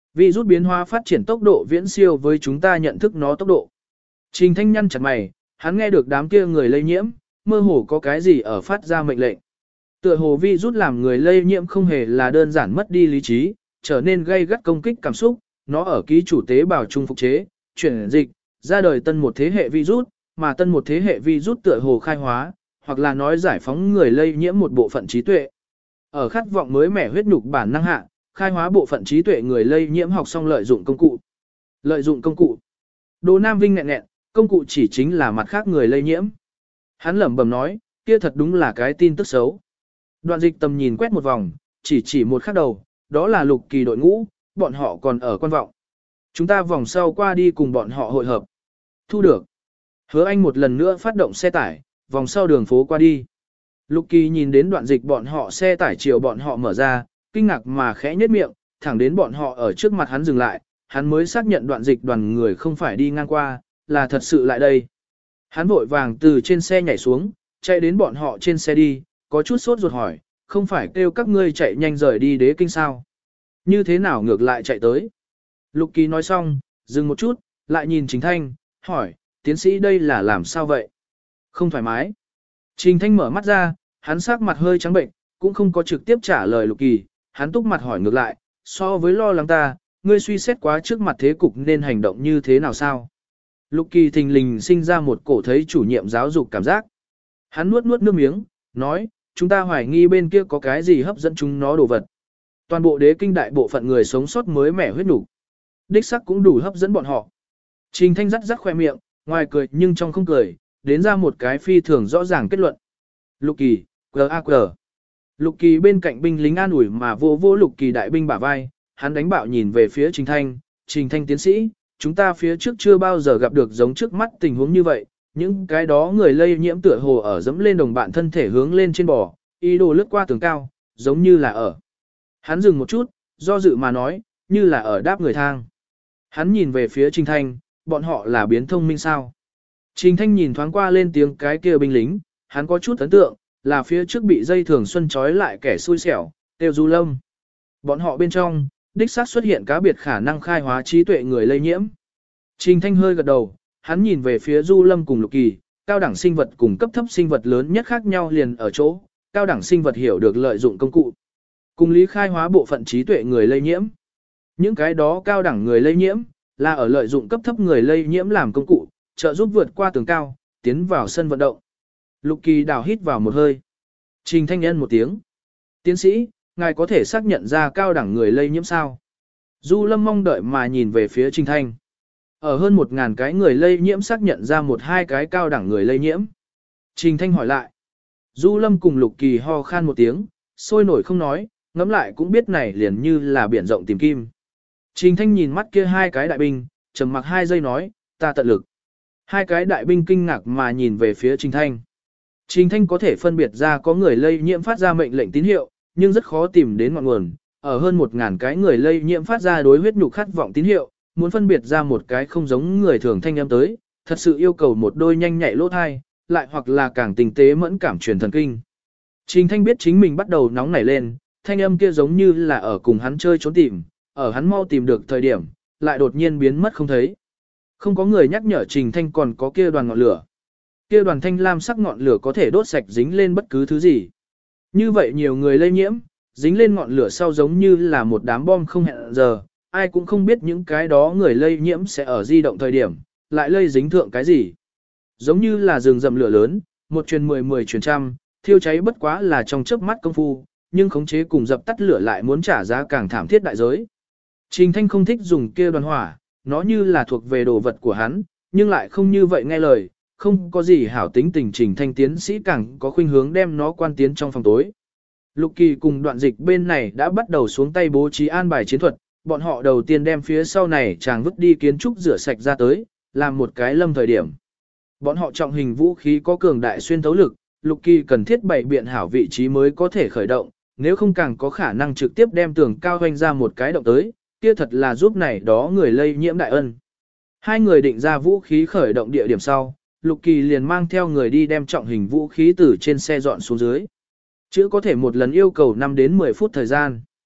S1: Virus biến hóa phát triển tốc độ viễn siêu với chúng ta nhận thức nó tốc độ. Trình Thanh nhăn chặt mày, hắn nghe được đám kia người lây nhiễm, mơ hồ có cái gì ở phát ra mệnh lệnh. Tựa hồ virus làm người lây nhiễm không hề là đơn giản mất đi lý trí, trở nên gây gắt công kích cảm xúc, nó ở ký chủ tế bào trung phục chế, chuyển dịch, ra đời tân một thế hệ virus, mà tân một thế hệ virus tựa hồ khai hóa, hoặc là nói giải phóng người lây nhiễm một bộ phận trí tuệ. Ở khát vọng mới mẻ huyết nhục bản năng hạ, khai hóa bộ phận trí tuệ người lây nhiễm học xong lợi dụng công cụ. Lợi dụng công cụ. Đồ Nam Vinh nghẹn nghẹn, công cụ chỉ chính là mặt khác người lây nhiễm. Hắn lẩm bẩm nói, kia thật đúng là cái tin tức xấu. Đoạn dịch tầm nhìn quét một vòng, chỉ chỉ một khắc đầu, đó là lục kỳ đội ngũ, bọn họ còn ở quan vọng. Chúng ta vòng sau qua đi cùng bọn họ hội hợp. Thu được. Hứa Anh một lần nữa phát động xe tải, vòng sau đường phố qua đi. Lục kỳ nhìn đến đoạn dịch bọn họ xe tải chiều bọn họ mở ra, kinh ngạc mà khẽ nhếch miệng, thẳng đến bọn họ ở trước mặt hắn dừng lại, hắn mới xác nhận đoạn dịch đoàn người không phải đi ngang qua, là thật sự lại đây. Hắn vội vàng từ trên xe nhảy xuống, chạy đến bọn họ trên xe đi, có chút sốt ruột hỏi, không phải kêu các ngươi chạy nhanh rời đi đế kinh sao? Như thế nào ngược lại chạy tới? Lục Kỳ nói xong, dừng một chút, lại nhìn Trình Thanh, hỏi, tiến sĩ đây là làm sao vậy? Không thoải mái. Trình Thanh mở mắt ra, hắn sắc mặt hơi trắng bệnh, cũng không có trực tiếp trả lời Lục Kỳ, hắn túc mặt hỏi ngược lại, so với lo lắng ta, ngươi suy xét quá trước mặt thế cục nên hành động như thế nào sao? Lục Kỳ thình lình sinh ra một cổ thấy chủ nhiệm giáo dục cảm giác. Hắn nuốt nuốt nước miếng, nói, chúng ta hoài nghi bên kia có cái gì hấp dẫn chúng nó đồ vật. Toàn bộ đế kinh đại bộ phận người sống sót mới mẻ huyết nục, đích sắc cũng đủ hấp dẫn bọn họ. Trình Thanh rắc rắc khoe miệng, ngoài cười nhưng trong không cười, đến ra một cái phi thường rõ ràng kết luận. Lục Kỳ, G A Q. Lục Kỳ bên cạnh binh lính an ủi mà vô vô Lục Kỳ đại binh bả vai, hắn đánh bạo nhìn về phía Trình Thanh, Trình Thanh tiến sĩ, chúng ta phía trước chưa bao giờ gặp được giống trước mắt tình huống như vậy, những cái đó người lây nhiễm tựa hồ ở dẫm lên đồng bạn thân thể hướng lên trên bò, ý đồ lướt qua tường cao, giống như là ở. Hắn dừng một chút, do dự mà nói, như là ở đáp người thang. Hắn nhìn về phía Trình Thanh, bọn họ là biến thông minh sao? Trình Thanh nhìn thoáng qua lên tiếng cái kia binh lính, hắn có chút ấn tượng, là phía trước bị dây thường xuân trói lại kẻ xui xẻo, tiêu du lâm. Bọn họ bên trong, đích xác xuất hiện cá biệt khả năng khai hóa trí tuệ người lây nhiễm. Trình Thanh hơi gật đầu, hắn nhìn về phía Du Lâm cùng Lục Kỳ, cao đẳng sinh vật cùng cấp thấp sinh vật lớn nhất khác nhau liền ở chỗ, cao đẳng sinh vật hiểu được lợi dụng công cụ, cùng lý khai hóa bộ phận trí tuệ người lây nhiễm. Những cái đó cao đẳng người lây nhiễm, là ở lợi dụng cấp thấp người lây nhiễm làm công cụ, trợ giúp vượt qua tường cao, tiến vào sân vận động. Lục Kỳ đào hít vào một hơi. Trình Thanh nhân một tiếng. Tiến sĩ, ngài có thể xác nhận ra cao đẳng người lây nhiễm sao? Du Lâm mong đợi mà nhìn về phía Trình Thanh. Ở hơn một ngàn cái người lây nhiễm xác nhận ra một hai cái cao đẳng người lây nhiễm. Trình Thanh hỏi lại. Du Lâm cùng Lục Kỳ ho khan một tiếng, sôi nổi không nói, ngẫm lại cũng biết này liền như là biển rộng tìm kim. Trình Thanh nhìn mắt kia hai cái đại binh, trầm mặc hai giây nói, ta tận lực. Hai cái đại binh kinh ngạc mà nhìn về phía Trình Thanh. Trình Thanh có thể phân biệt ra có người lây nhiễm phát ra mệnh lệnh tín hiệu, nhưng rất khó tìm đến ngọn nguồn. Ở hơn một ngàn cái người lây nhiễm phát ra đối huyết nhục khát vọng tín hiệu, muốn phân biệt ra một cái không giống người thường thanh âm tới, thật sự yêu cầu một đôi nhanh nhạy lỗ thai, lại hoặc là càng tinh tế mẫn cảm truyền thần kinh. Trình Thanh biết chính mình bắt đầu nóng nảy lên, thanh âm kia giống như là ở cùng hắn chơi trốn tìm, ở hắn mau tìm được thời điểm, lại đột nhiên biến mất không thấy. Không có người nhắc nhở Trình Thanh còn có kia đoàn ngọn lửa. Kia đoàn thanh lam sắc ngọn lửa có thể đốt sạch dính lên bất cứ thứ gì. Như vậy nhiều người lây nhiễm, dính lên ngọn lửa sau giống như là một đám bom không hẹn giờ, ai cũng không biết những cái đó người lây nhiễm sẽ ở di động thời điểm, lại lây dính thượng cái gì. Giống như là rừng rậm lửa lớn, một truyền mười mười truyền trăm, thiêu cháy bất quá là trong chớp mắt công phu, nhưng khống chế cùng dập tắt lửa lại muốn trả giá càng thảm thiết đại giới. Trình Thanh không thích dùng kia đoàn hỏa, nó như là thuộc về đồ vật của hắn, nhưng lại không như vậy nghe lời, không có gì hảo tính tình. Trình Thanh tiến sĩ càng có khuynh hướng đem nó quan tiến trong phòng tối. Lục Kỳ cùng Đoạn Dịch bên này đã bắt đầu xuống tay bố trí an bài chiến thuật, bọn họ đầu tiên đem phía sau này chàng vứt đi kiến trúc rửa sạch ra tới, làm một cái lâm thời điểm. Bọn họ trọng hình vũ khí có cường đại xuyên thấu lực, Lục Kỳ cần thiết bày biện hảo vị trí mới có thể khởi động, nếu không càng có khả năng trực tiếp đem tường cao hoành ra một cái động tới, kia thật là giúp này đó người lây nhiễm đại ân. Hai người định ra vũ khí khởi động địa điểm sau, Lục Kỳ liền mang theo người đi đem trọng hình vũ khí từ trên xe dọn xuống dưới. Chữ có thể một lần yêu cầu năm đến mười phút thời gian.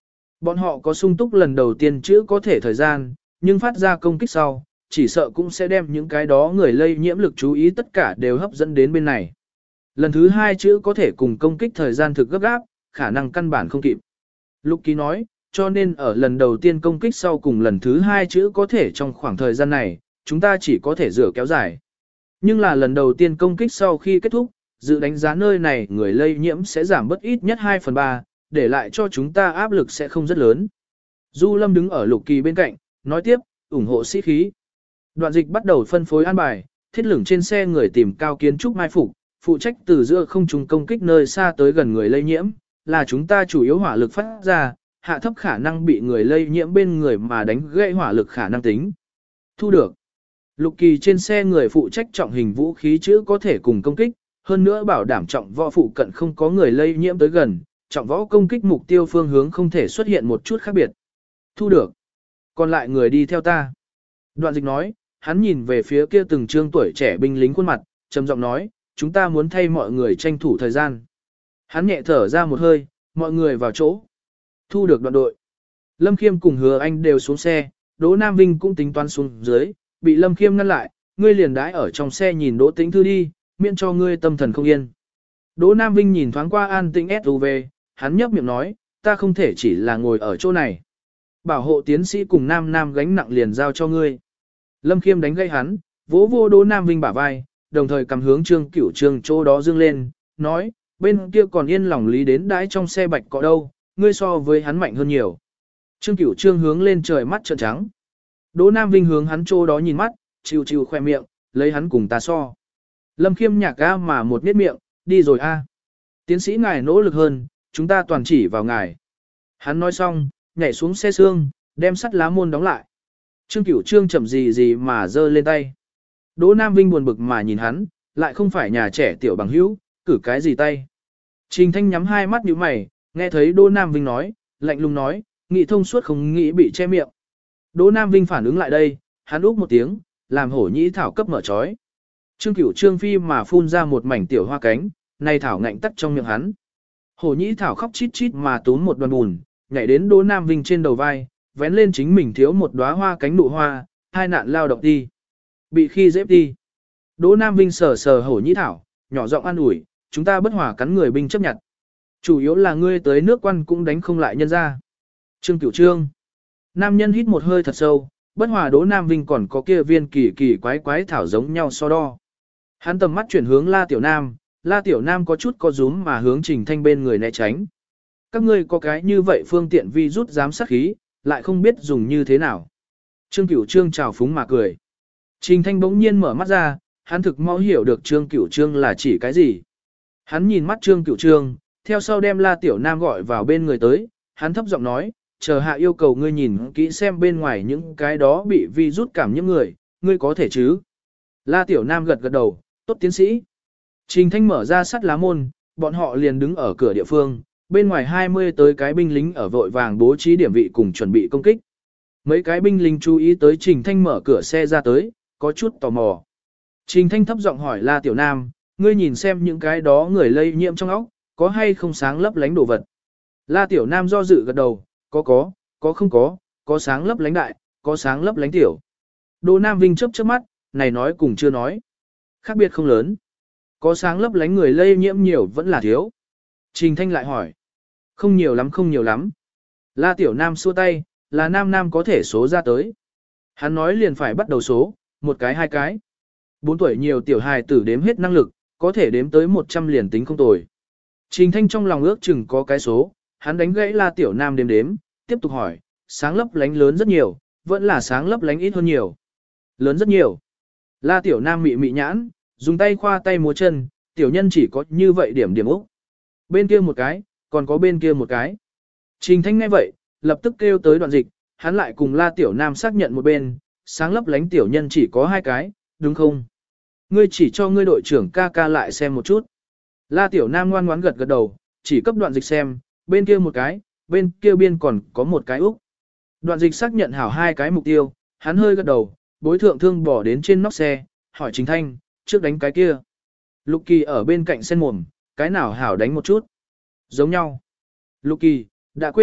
S1: Bọn họ có sung túc lần đầu tiên chữa có thể thời gian, nhưng phát ra công kích sau, chỉ sợ cũng sẽ đem những cái đó người lây nhiễm lực chú ý tất cả đều hấp dẫn đến bên này. Lần thứ hai chữ có thể cùng công kích thời gian thực gấp gáp, khả năng căn bản không kịp. Lục Ký nói, cho nên ở lần đầu tiên công kích sau cùng lần thứ hai chữ có thể trong khoảng thời gian này, chúng ta chỉ có thể rửa kéo dài. Nhưng là lần đầu tiên công kích sau khi kết thúc, dự đánh giá nơi này người lây nhiễm sẽ giảm bất ít nhất hai phần ba, để lại cho chúng ta áp lực sẽ không rất lớn. Du Lâm đứng ở Lục Kỳ bên cạnh, nói tiếp, ủng hộ sĩ khí. Đoạn dịch bắt đầu phân phối an bài, thiết lửng trên xe người tìm cao kiến trúc mai phục, phụ trách từ giữa không trung công kích nơi xa tới gần người lây nhiễm, là chúng ta chủ yếu hỏa lực phát ra, hạ thấp khả năng bị người lây nhiễm bên người mà đánh gãy hỏa lực khả năng tính. Thu được. Lục Kỳ trên xe người phụ trách trọng hình vũ khí chữ có thể cùng công kích, hơn nữa bảo đảm trọng võ phụ cận không có người lây nhiễm tới gần, trọng võ công kích mục tiêu phương hướng không thể xuất hiện một chút khác biệt. Thu được. Còn lại người đi theo ta. Đoạn dịch nói, hắn nhìn về phía kia từng trương tuổi trẻ binh lính khuôn mặt, trầm giọng nói, chúng ta muốn thay mọi người tranh thủ thời gian. Hắn nhẹ thở ra một hơi, mọi người vào chỗ. Thu được đoạn đội. Lâm Khiêm cùng Hứa Anh đều xuống xe, Đỗ Nam Vinh cũng tính toán xuống dưới, bị Lâm Khiêm ngăn lại, ngươi liền đãi ở trong xe nhìn Đỗ Tĩnh Thư đi, miễn cho ngươi tâm thần không yên. Đỗ Nam Vinh nhìn thoáng qua an tĩnh ét u vê, hắn nhấp miệng nói, ta không thể chỉ là ngồi ở chỗ này. Bảo hộ tiến sĩ cùng Nam Nam gánh nặng liền giao cho ngươi. Lâm Khiêm đánh gây hắn, vỗ vô Đỗ Nam Vinh bả vai, đồng thời cầm hướng Trương Cửu Trương chỗ đó dương lên, nói, bên kia còn yên lòng lý đến đãi trong xe bạch cọ đâu, ngươi so với hắn mạnh hơn nhiều. Trương Cửu Trương hướng lên trời mắt trợn trắng. Đỗ Nam Vinh hướng hắn chỗ đó nhìn mắt, chiều chiều khoe miệng, lấy hắn cùng ta so. Lâm Khiêm nhạc ga mà một miết miệng, đi rồi a. Tiến sĩ ngài nỗ lực hơn, chúng ta toàn chỉ vào ngài. Hắn nói xong, nhảy xuống xe xương, đem sắt lá môn đóng lại. Trương Cửu Trương chậm gì gì mà giơ lên tay. Đỗ Nam Vinh buồn bực mà nhìn hắn, lại không phải nhà trẻ tiểu bằng hữu, cử cái gì tay. Trình Thanh nhắm hai mắt nhíu mày, nghe thấy Đỗ Nam Vinh nói, lạnh lùng nói, nghĩ thông suốt không nghĩ bị che miệng. Đỗ Nam Vinh phản ứng lại đây, hắn úp một tiếng, làm hổ nhĩ thảo cấp mở trói. Trương Cửu Trương phi mà phun ra một mảnh tiểu hoa cánh, này thảo ngạnh tắt trong miệng hắn. Hổ nhĩ thảo khóc chít chít mà túm một đoàn bùn, nhảy đến Đỗ Nam Vinh trên đầu vai, vén lên chính mình thiếu một đóa hoa cánh nụ hoa, hai nạn lao động đi. Bị khi dễ đi. Đỗ Nam Vinh sờ sờ hổ nhĩ thảo, nhỏ giọng an ủi, chúng ta bất hòa cắn người binh chấp nhận. Chủ yếu là ngươi tới nước quan cũng đánh không lại nhân ra. Trương Cửu Trương. Nam nhân hít một hơi thật sâu, bất hòa Đỗ Nam Vinh còn có kia viên kỳ kỳ quái quái thảo giống nhau so đo. Hắn tầm mắt chuyển hướng La Tiểu Nam, La Tiểu Nam có chút có rúm mà hướng Trình Thanh bên người né tránh. Các ngươi có cái như vậy phương tiện vi rút giám sát khí, lại không biết dùng như thế nào. Trương Cửu Trương chào phúng mà cười. Trình Thanh bỗng nhiên mở mắt ra, hắn thực mau hiểu được Trương Cửu Trương là chỉ cái gì. Hắn nhìn mắt Trương Cửu Trương, theo sau đem La Tiểu Nam gọi vào bên người tới, hắn thấp giọng nói, chờ hạ yêu cầu ngươi nhìn kỹ xem bên ngoài những cái đó bị vi rút cảm nhiễm người, ngươi có thể chứ. La Tiểu Nam gật gật đầu, tốt tiến sĩ. Trình Thanh mở ra sắt lá môn, bọn họ liền đứng ở cửa địa phương, bên ngoài hai mươi tới cái binh lính ở vội vàng bố trí điểm vị cùng chuẩn bị công kích. Mấy cái binh lính chú ý tới Trình Thanh mở cửa xe ra tới, có chút tò mò. Trình Thanh thấp giọng hỏi La Tiểu Nam, ngươi nhìn xem những cái đó người lây nhiễm trong óc, có hay không sáng lấp lánh đồ vật. La Tiểu Nam do dự gật đầu, có có, có không có, có sáng lấp lánh đại, có sáng lấp lánh tiểu. Đỗ Nam Vinh chớp chớp mắt, này nói cùng chưa nói. Khác biệt không lớn. Có sáng lấp lánh người lây nhiễm nhiều vẫn là thiếu. Trình Thanh lại hỏi. Không nhiều lắm không nhiều lắm. La Tiểu Nam xua tay, là Nam Nam có thể số ra tới. Hắn nói liền phải bắt đầu số, một cái hai cái. Bốn tuổi nhiều tiểu hài tử đếm hết năng lực, có thể đếm tới một trăm liền tính không tồi. Trình Thanh trong lòng ước chừng có cái số, hắn đánh gãy La Tiểu Nam đếm đếm, tiếp tục hỏi, sáng lấp lánh lớn rất nhiều, vẫn là sáng lấp lánh ít hơn nhiều. Lớn rất nhiều. La Tiểu Nam mị mị nhãn, dùng tay khoa tay múa chân, tiểu nhân chỉ có như vậy điểm điểm úc. Bên kia một cái, còn có bên kia một cái. Trình Thanh nghe vậy, lập tức kêu tới Đoạn Dịch, hắn lại cùng La Tiểu Nam xác nhận một bên, sáng lấp lánh tiểu nhân chỉ có hai cái, đúng không? Ngươi chỉ cho ngươi đội trưởng ca ca lại xem một chút. La Tiểu Nam ngoan ngoãn gật gật đầu, chỉ cấp Đoạn Dịch xem, bên kia một cái, bên kia biên còn có một cái úc. Đoạn Dịch xác nhận hảo hai cái mục tiêu, hắn hơi gật đầu, bối thượng thương bỏ đến trên nóc xe, hỏi Trình Thanh, trước đánh cái kia. Lục Kỳ ở bên cạnh sen mồm, cái nào hảo đánh một chút. Giống nhau. Lục Kỳ, đã quên,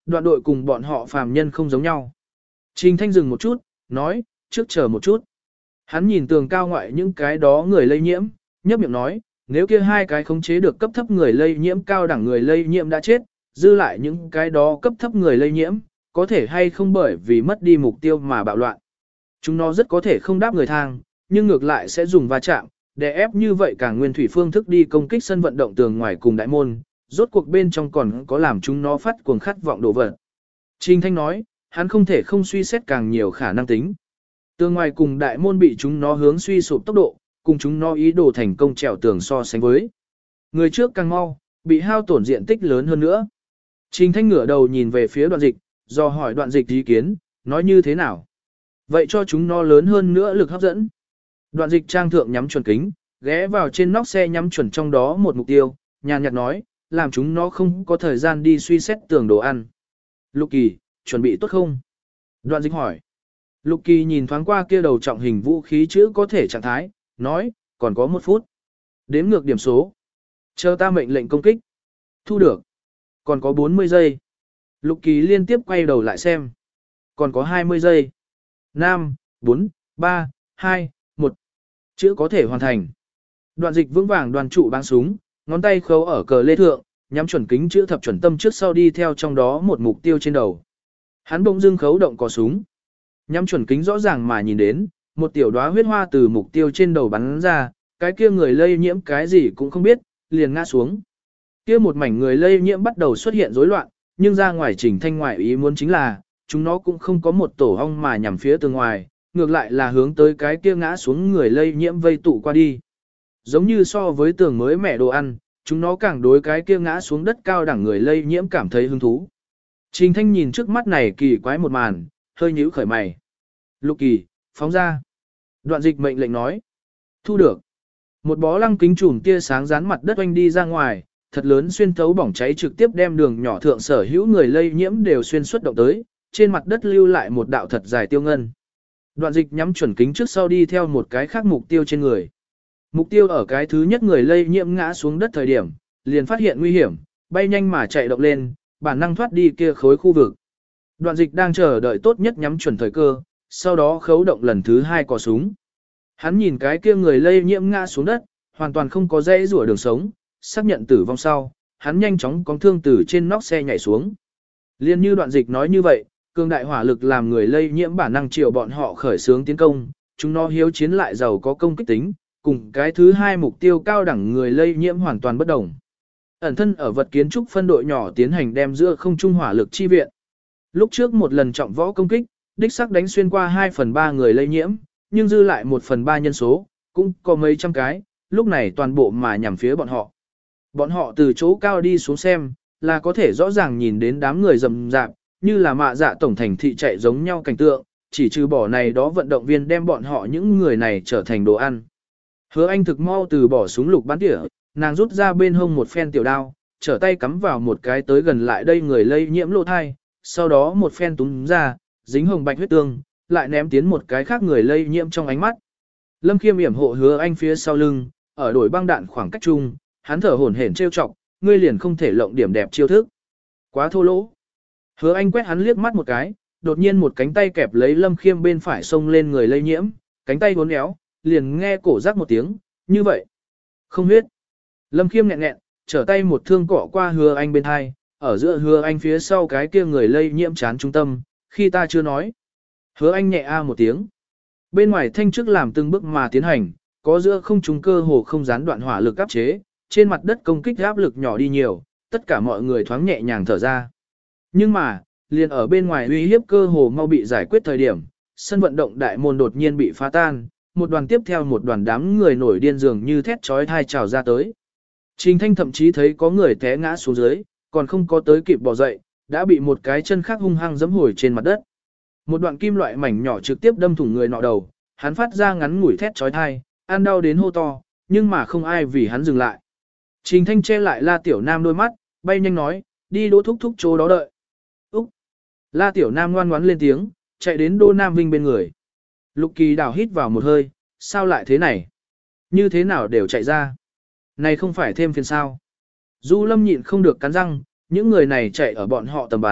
S1: đoạn đội cùng bọn họ phàm nhân không giống nhau. Trình Thanh dừng một chút, nói, trước chờ một chút. Hắn nhìn tường cao ngoại những cái đó người lây nhiễm, nhấp miệng nói, nếu kia hai cái khống chế được cấp thấp người lây nhiễm cao đẳng người lây nhiễm đã chết, dư lại những cái đó cấp thấp người lây nhiễm, có thể hay không bởi vì mất đi mục tiêu mà bạo loạn. Chúng nó rất có thể không đáp người thang, nhưng ngược lại sẽ dùng va chạm, để ép như vậy cả nguyên thủy phương thức đi công kích sân vận động tường ngoài cùng đại môn, rốt cuộc bên trong còn có làm chúng nó phát cuồng khát vọng đổ vật. Trình Thanh nói, hắn không thể không suy xét càng nhiều khả năng tính. Tường ngoài cùng đại môn bị chúng nó hướng suy sụp tốc độ, cùng chúng nó ý đồ thành công trèo tường so sánh với. Người trước càng mau, bị hao tổn diện tích lớn hơn nữa. Trình Thanh ngửa đầu nhìn về phía đoạn dịch, do hỏi đoạn dịch ý kiến, nói như thế nào. Vậy cho chúng nó lớn hơn nữa lực hấp dẫn. Đoạn dịch trang thượng nhắm chuẩn kính, ghé vào trên nóc xe nhắm chuẩn trong đó một mục tiêu, nhàn nhạt nói, làm chúng nó không có thời gian đi suy xét tường đồ ăn. Lục Kỳ, chuẩn bị tốt không? Đoạn dịch hỏi. Lục Kỳ nhìn thoáng qua kia đầu trọng hình vũ khí chữ có thể trạng thái, nói, còn có một phút. Đếm ngược điểm số. Chờ ta mệnh lệnh công kích. Thu được. Còn có bốn mươi giây. Lục Kỳ liên tiếp quay đầu lại xem. Còn có hai mươi giây. năm, bốn, ba, hai, một. Chữ có thể hoàn thành. Đoạn dịch vững vàng đoàn trụ báng súng, ngón tay khấu ở cờ lê thượng, nhắm chuẩn kính chữ thập chuẩn tâm trước sau đi theo trong đó một mục tiêu trên đầu. Hắn bỗng dưng khấu động cò súng. Nhắm chuẩn kính rõ ràng mà nhìn đến, một tiểu đóa huyết hoa từ mục tiêu trên đầu bắn ra, cái kia người lây nhiễm cái gì cũng không biết, liền ngã xuống. Kia một mảnh người lây nhiễm bắt đầu xuất hiện rối loạn, nhưng ra ngoài Trình Thanh ngoại ý muốn chính là, chúng nó cũng không có một tổ ong mà nhằm phía từ ngoài, ngược lại là hướng tới cái kia ngã xuống người lây nhiễm vây tụ qua đi. Giống như so với tường mới mẻ đồ ăn, chúng nó càng đối cái kia ngã xuống đất cao đẳng người lây nhiễm cảm thấy hứng thú. Trình Thanh nhìn trước mắt này kỳ quái một màn, hơi nhíu khởi mày. Lục Kỳ, phóng ra. Đoạn dịch mệnh lệnh nói. Thu được. Một bó lăng kính chùm tia sáng dán mặt đất oanh đi ra ngoài, thật lớn xuyên thấu bỏng cháy trực tiếp đem đường nhỏ thượng sở hữu người lây nhiễm đều xuyên xuất động tới, trên mặt đất lưu lại một đạo thật dài tiêu ngân. Đoạn dịch nhắm chuẩn kính trước sau đi theo một cái khác mục tiêu trên người. Mục tiêu ở cái thứ nhất người lây nhiễm ngã xuống đất thời điểm, liền phát hiện nguy hiểm, bay nhanh mà chạy động lên, bản năng thoát đi kia khối khu vực. Đoạn dịch đang chờ đợi tốt nhất nhắm chuẩn thời cơ, sau đó khấu động lần thứ hai cò súng. Hắn nhìn cái kia người lây nhiễm ngã xuống đất, hoàn toàn không có dãy rủa đường sống, xác nhận tử vong sau, hắn nhanh chóng cong thương từ trên nóc xe nhảy xuống. Liên như đoạn dịch nói như vậy, cường đại hỏa lực làm người lây nhiễm bản năng chiều bọn họ khởi xướng tiến công, chúng nó hiếu chiến lại giàu có công kích tính, cùng cái thứ hai mục tiêu cao đẳng người lây nhiễm hoàn toàn bất đồng. Ẩn thân ở vật kiến trúc phân đội nhỏ tiến hành đem giữa không trung hỏa lực chi viện. Lúc trước một lần trọng võ công kích, đích xác đánh xuyên qua hai phần ba người lây nhiễm, nhưng dư lại một phần ba nhân số, cũng có mấy trăm cái, lúc này toàn bộ mà nhằm phía bọn họ. Bọn họ từ chỗ cao đi xuống xem, là có thể rõ ràng nhìn đến đám người rầm rạp, như là mạ dạ tổng thành thị chạy giống nhau cảnh tượng, chỉ trừ bỏ này đó vận động viên đem bọn họ những người này trở thành đồ ăn. Hứa Anh thực mau từ bỏ súng lục bắn tỉa, nàng rút ra bên hông một phen tiểu đao, trở tay cắm vào một cái tới gần lại đây người lây nhiễm lỗ thai, sau đó một phen túm ra, dính hồng bạch huyết tương, lại ném tiến một cái khác người lây nhiễm trong ánh mắt. Lâm Khiêm yểm hộ Hứa Anh phía sau lưng, ở đổi băng đạn khoảng cách chung, hắn thở hổn hển trêu chọc, ngươi liền không thể lộng điểm đẹp chiêu thức. Quá thô lỗ. Hứa Anh quét hắn liếc mắt một cái, đột nhiên một cánh tay kẹp lấy Lâm Khiêm bên phải xông lên người lây nhiễm, cánh tay uốn éo, liền nghe cổ rắc một tiếng, như vậy. Không huyết. Lâm Khiêm nghẹn nghẹn, trở tay một thương cọ qua Hứa Anh bên hai, ở giữa Hứa Anh phía sau cái kia người lây nhiễm chán trung tâm, khi ta chưa nói. Hứa Anh nhẹ a một tiếng. Bên ngoài thanh trước làm từng bước mà tiến hành, có giữa không trung cơ hồ không gián đoạn hỏa lực áp chế, trên mặt đất công kích áp lực nhỏ đi nhiều, tất cả mọi người thoáng nhẹ nhàng thở ra. Nhưng mà, liền ở bên ngoài uy hiếp cơ hồ mau bị giải quyết thời điểm, sân vận động đại môn đột nhiên bị phá tan, một đoàn tiếp theo một đoàn đám người nổi điên dường như thét chói tai trào ra tới. Trình Thanh thậm chí thấy có người té ngã xuống dưới, còn không có tới kịp bò dậy, đã bị một cái chân khác hung hăng giẫm hồi trên mặt đất. Một đoạn kim loại mảnh nhỏ trực tiếp đâm thủng người nọ đầu, hắn phát ra ngắn ngủi thét chói tai, ăn đau đến hô to, nhưng mà không ai vì hắn dừng lại. Trình Thanh che lại La Tiểu Nam đôi mắt, bay nhanh nói, đi Đỗ thúc thúc chỗ đó đợi. Úc! La Tiểu Nam ngoan ngoãn lên tiếng, chạy đến Đỗ Nam Vinh bên người. Lục Kỳ đảo hít vào một hơi, sao lại thế này? Như thế nào đều chạy ra? Này không phải thêm phiền sao? Du Lâm nhịn không được cắn răng, những người này chạy ở bọn họ tầm bắn,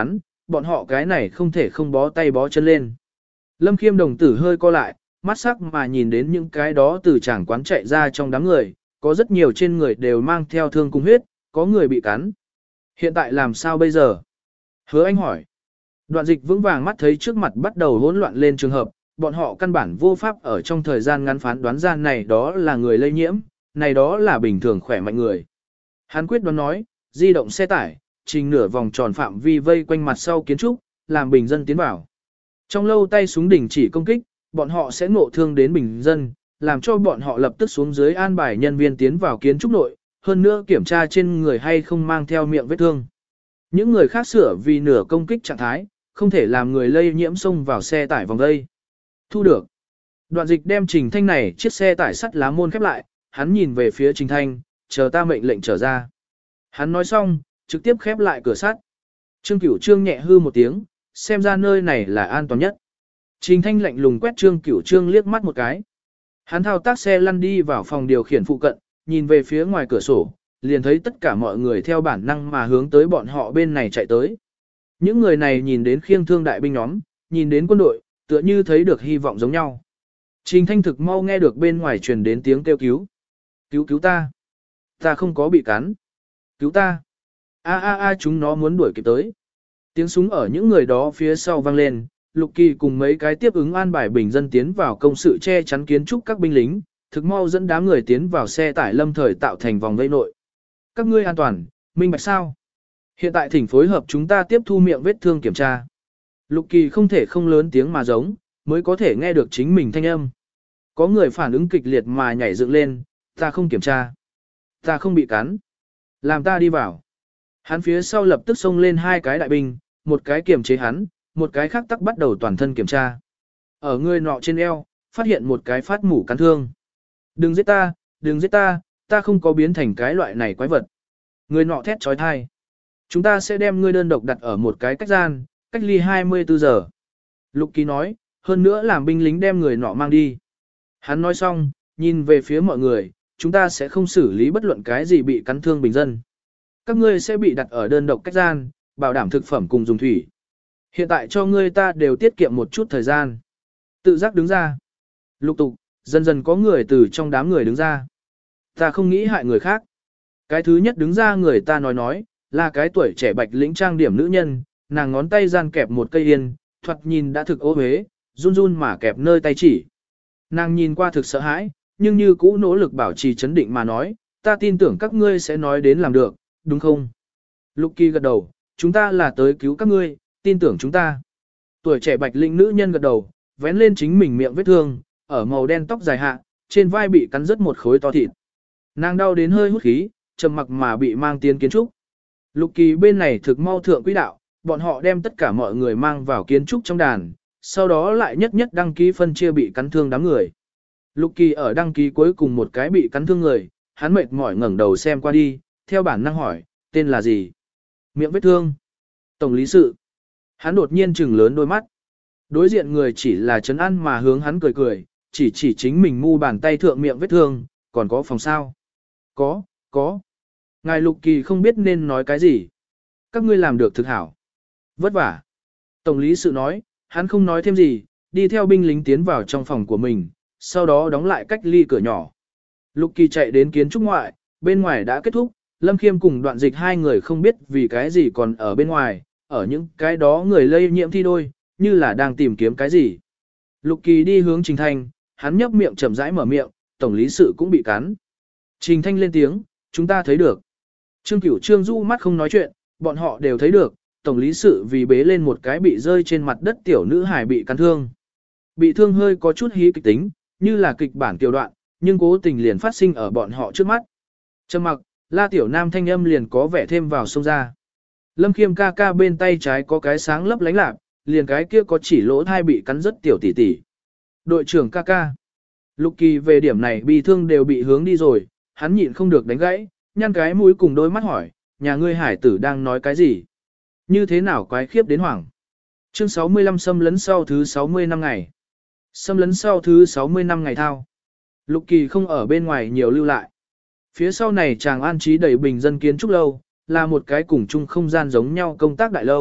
S1: bọn họ cái này không thể không bó tay bó chân lên. Lâm Khiêm đồng tử hơi co lại, mắt sắc mà nhìn đến những cái đó từ tràng quán chạy ra trong đám người, có rất nhiều trên người đều mang theo thương cung huyết, có người bị cắn. Hiện tại làm sao bây giờ? Hứa Anh hỏi. Đoạn dịch vững vàng mắt thấy trước mặt bắt đầu hỗn loạn lên trường hợp, bọn họ căn bản vô pháp ở trong thời gian ngắn phán đoán ra này đó là người lây nhiễm, này đó là bình thường khỏe mạnh người. Hắn quyết đoán nói, di động xe tải, trình nửa vòng tròn phạm vi vây quanh mặt sau kiến trúc, làm bình dân tiến vào. Trong lâu tay súng đỉnh chỉ công kích, bọn họ sẽ ngộ thương đến bình dân, làm cho bọn họ lập tức xuống dưới an bài nhân viên tiến vào kiến trúc nội, hơn nữa kiểm tra trên người hay không mang theo miệng vết thương. Những người khác sửa vì nửa công kích trạng thái, không thể làm người lây nhiễm xông vào xe tải vòng đây. Thu được. Đoạn dịch đem Trình Thanh này chiếc xe tải sắt lá môn khép lại, hắn nhìn về phía Trình Thanh, chờ ta mệnh lệnh trở ra. Hắn nói xong, trực tiếp khép lại cửa sắt. Trương Cửu Trương nhẹ hư một tiếng, xem ra nơi này là an toàn nhất. Trình Thanh lạnh lùng quét Trương Cửu Trương liếc mắt một cái. Hắn thao tác xe lăn đi vào phòng điều khiển phụ cận, nhìn về phía ngoài cửa sổ, liền thấy tất cả mọi người theo bản năng mà hướng tới bọn họ bên này chạy tới. Những người này nhìn đến khiêng thương đại binh nhóm, nhìn đến quân đội, tựa như thấy được hy vọng giống nhau. Trình Thanh thực mau nghe được bên ngoài truyền đến tiếng kêu cứu. Cứu cứu ta. Ta không có bị cắn. Cứu ta. A a a chúng nó muốn đuổi kịp tới. Tiếng súng ở những người đó phía sau vang lên, Lục Kỳ cùng mấy cái tiếp ứng an bài bình dân tiến vào công sự che chắn kiến trúc các binh lính, thực mau dẫn đám người tiến vào xe tải lâm thời tạo thành vòng vây nội. Các ngươi an toàn, minh bạch sao? Hiện tại thỉnh phối hợp chúng ta tiếp thu miệng vết thương kiểm tra. Lục Kỳ không thể không lớn tiếng mà giống, mới có thể nghe được chính mình thanh âm. Có người phản ứng kịch liệt mà nhảy dựng lên, ta không kiểm tra. Ta không bị cắn. Làm ta đi vào. Hắn phía sau lập tức xông lên hai cái đại binh, một cái kiểm chế hắn, một cái khác tắc bắt đầu toàn thân kiểm tra. Ở người nọ trên eo, phát hiện một cái phát mủ cắn thương. Đừng giết ta, đừng giết ta, ta không có biến thành cái loại này quái vật. Người nọ thét trói thai. Chúng ta sẽ đem ngươi đơn độc đặt ở một cái cách gian, cách ly hai mươi tư giờ. Lục Kỳ nói, hơn nữa làm binh lính đem người nọ mang đi. Hắn nói xong, nhìn về phía mọi người, chúng ta sẽ không xử lý bất luận cái gì bị cắn thương bình dân. Các ngươi sẽ bị đặt ở đơn độc cách gian, bảo đảm thực phẩm cùng dùng thủy. Hiện tại cho ngươi ta đều tiết kiệm một chút thời gian. Tự giác đứng ra. Lục tục, dần dần có người từ trong đám người đứng ra. Ta không nghĩ hại người khác. Cái thứ nhất đứng ra người ta nói nói, là cái tuổi trẻ bạch lĩnh trang điểm nữ nhân, nàng ngón tay gian kẹp một cây yên, thoạt nhìn đã thực ô huế, run run mà kẹp nơi tay chỉ. Nàng nhìn qua thực sợ hãi, nhưng như cũ nỗ lực bảo trì chấn định mà nói, ta tin tưởng các ngươi sẽ nói đến làm được, đúng không? Lục Kỳ gật đầu, chúng ta là tới cứu các ngươi, tin tưởng chúng ta. Tuổi trẻ bạch lĩnh nữ nhân gật đầu, vén lên chính mình miệng vết thương, ở màu đen tóc dài hạ, trên vai bị cắn rứt một khối to thịt. Nàng đau đến hơi hút khí, trầm mặc mà bị mang tiến kiến trúc. Lục Kỳ bên này thực mau thượng quỹ đạo, bọn họ đem tất cả mọi người mang vào kiến trúc trong đàn, sau đó lại nhất nhất đăng ký phân chia bị cắn thương đám người. Lục Kỳ ở đăng ký cuối cùng một cái bị cắn thương người, hắn mệt mỏi ngẩng đầu xem qua đi, theo bản năng hỏi, tên là gì? Miệng vết thương. Tổng lý sự. Hắn đột nhiên trừng lớn đôi mắt. Đối diện người chỉ là trấn an mà hướng hắn cười cười, chỉ chỉ chính mình mu bàn tay thượng miệng vết thương, còn có phòng sao? Có, có. Ngài Lục Kỳ không biết nên nói cái gì. Các ngươi làm được thực hảo. Vất vả. Tổng lý sự nói, hắn không nói thêm gì, đi theo binh lính tiến vào trong phòng của mình, sau đó đóng lại cách ly cửa nhỏ. Lục Kỳ chạy đến kiến trúc ngoại, bên ngoài đã kết thúc, Lâm Khiêm cùng Đoạn Dịch hai người không biết vì cái gì còn ở bên ngoài, ở những cái đó người lây nhiễm thi đôi, như là đang tìm kiếm cái gì. Lục Kỳ đi hướng Trình Thanh, hắn nhấp miệng chậm rãi mở miệng, tổng lý sự cũng bị cắn. Trình Thanh lên tiếng, chúng ta thấy được. Trương Cửu Trương du mắt không nói chuyện, bọn họ đều thấy được, tổng lý sự vì bế lên một cái bị rơi trên mặt đất tiểu nữ hài bị cắn thương. Bị thương hơi có chút hí kịch tính, như là kịch bản tiểu đoạn, nhưng cố tình liền phát sinh ở bọn họ trước mắt. Trầm mặc, La Tiểu Nam thanh âm liền có vẻ thêm vào sông ra. Lâm Khiêm ca ca bên tay trái có cái sáng lấp lánh lạc, liền cái kia có chỉ lỗ thai bị cắn rất tiểu tỷ tỷ. Đội trưởng ca ca. Lục Kỳ về điểm này bị thương đều bị hướng đi rồi, hắn nhịn không được đánh gãy, nhăn cái mũi cùng đôi mắt hỏi, nhà ngươi hải tử đang nói cái gì? Như thế nào quái khiếp đến hoảng? Chương sáu mươi lăm xâm lấn sau thứ sáu mươi năm ngày. Xâm lấn sau thứ sáu mươi năm ngày thao. Lục Kỳ không ở bên ngoài nhiều lưu lại. Phía sau này chàng an trí đầy bình dân kiến trúc lâu, là một cái cùng chung không gian giống nhau công tác đại lâu,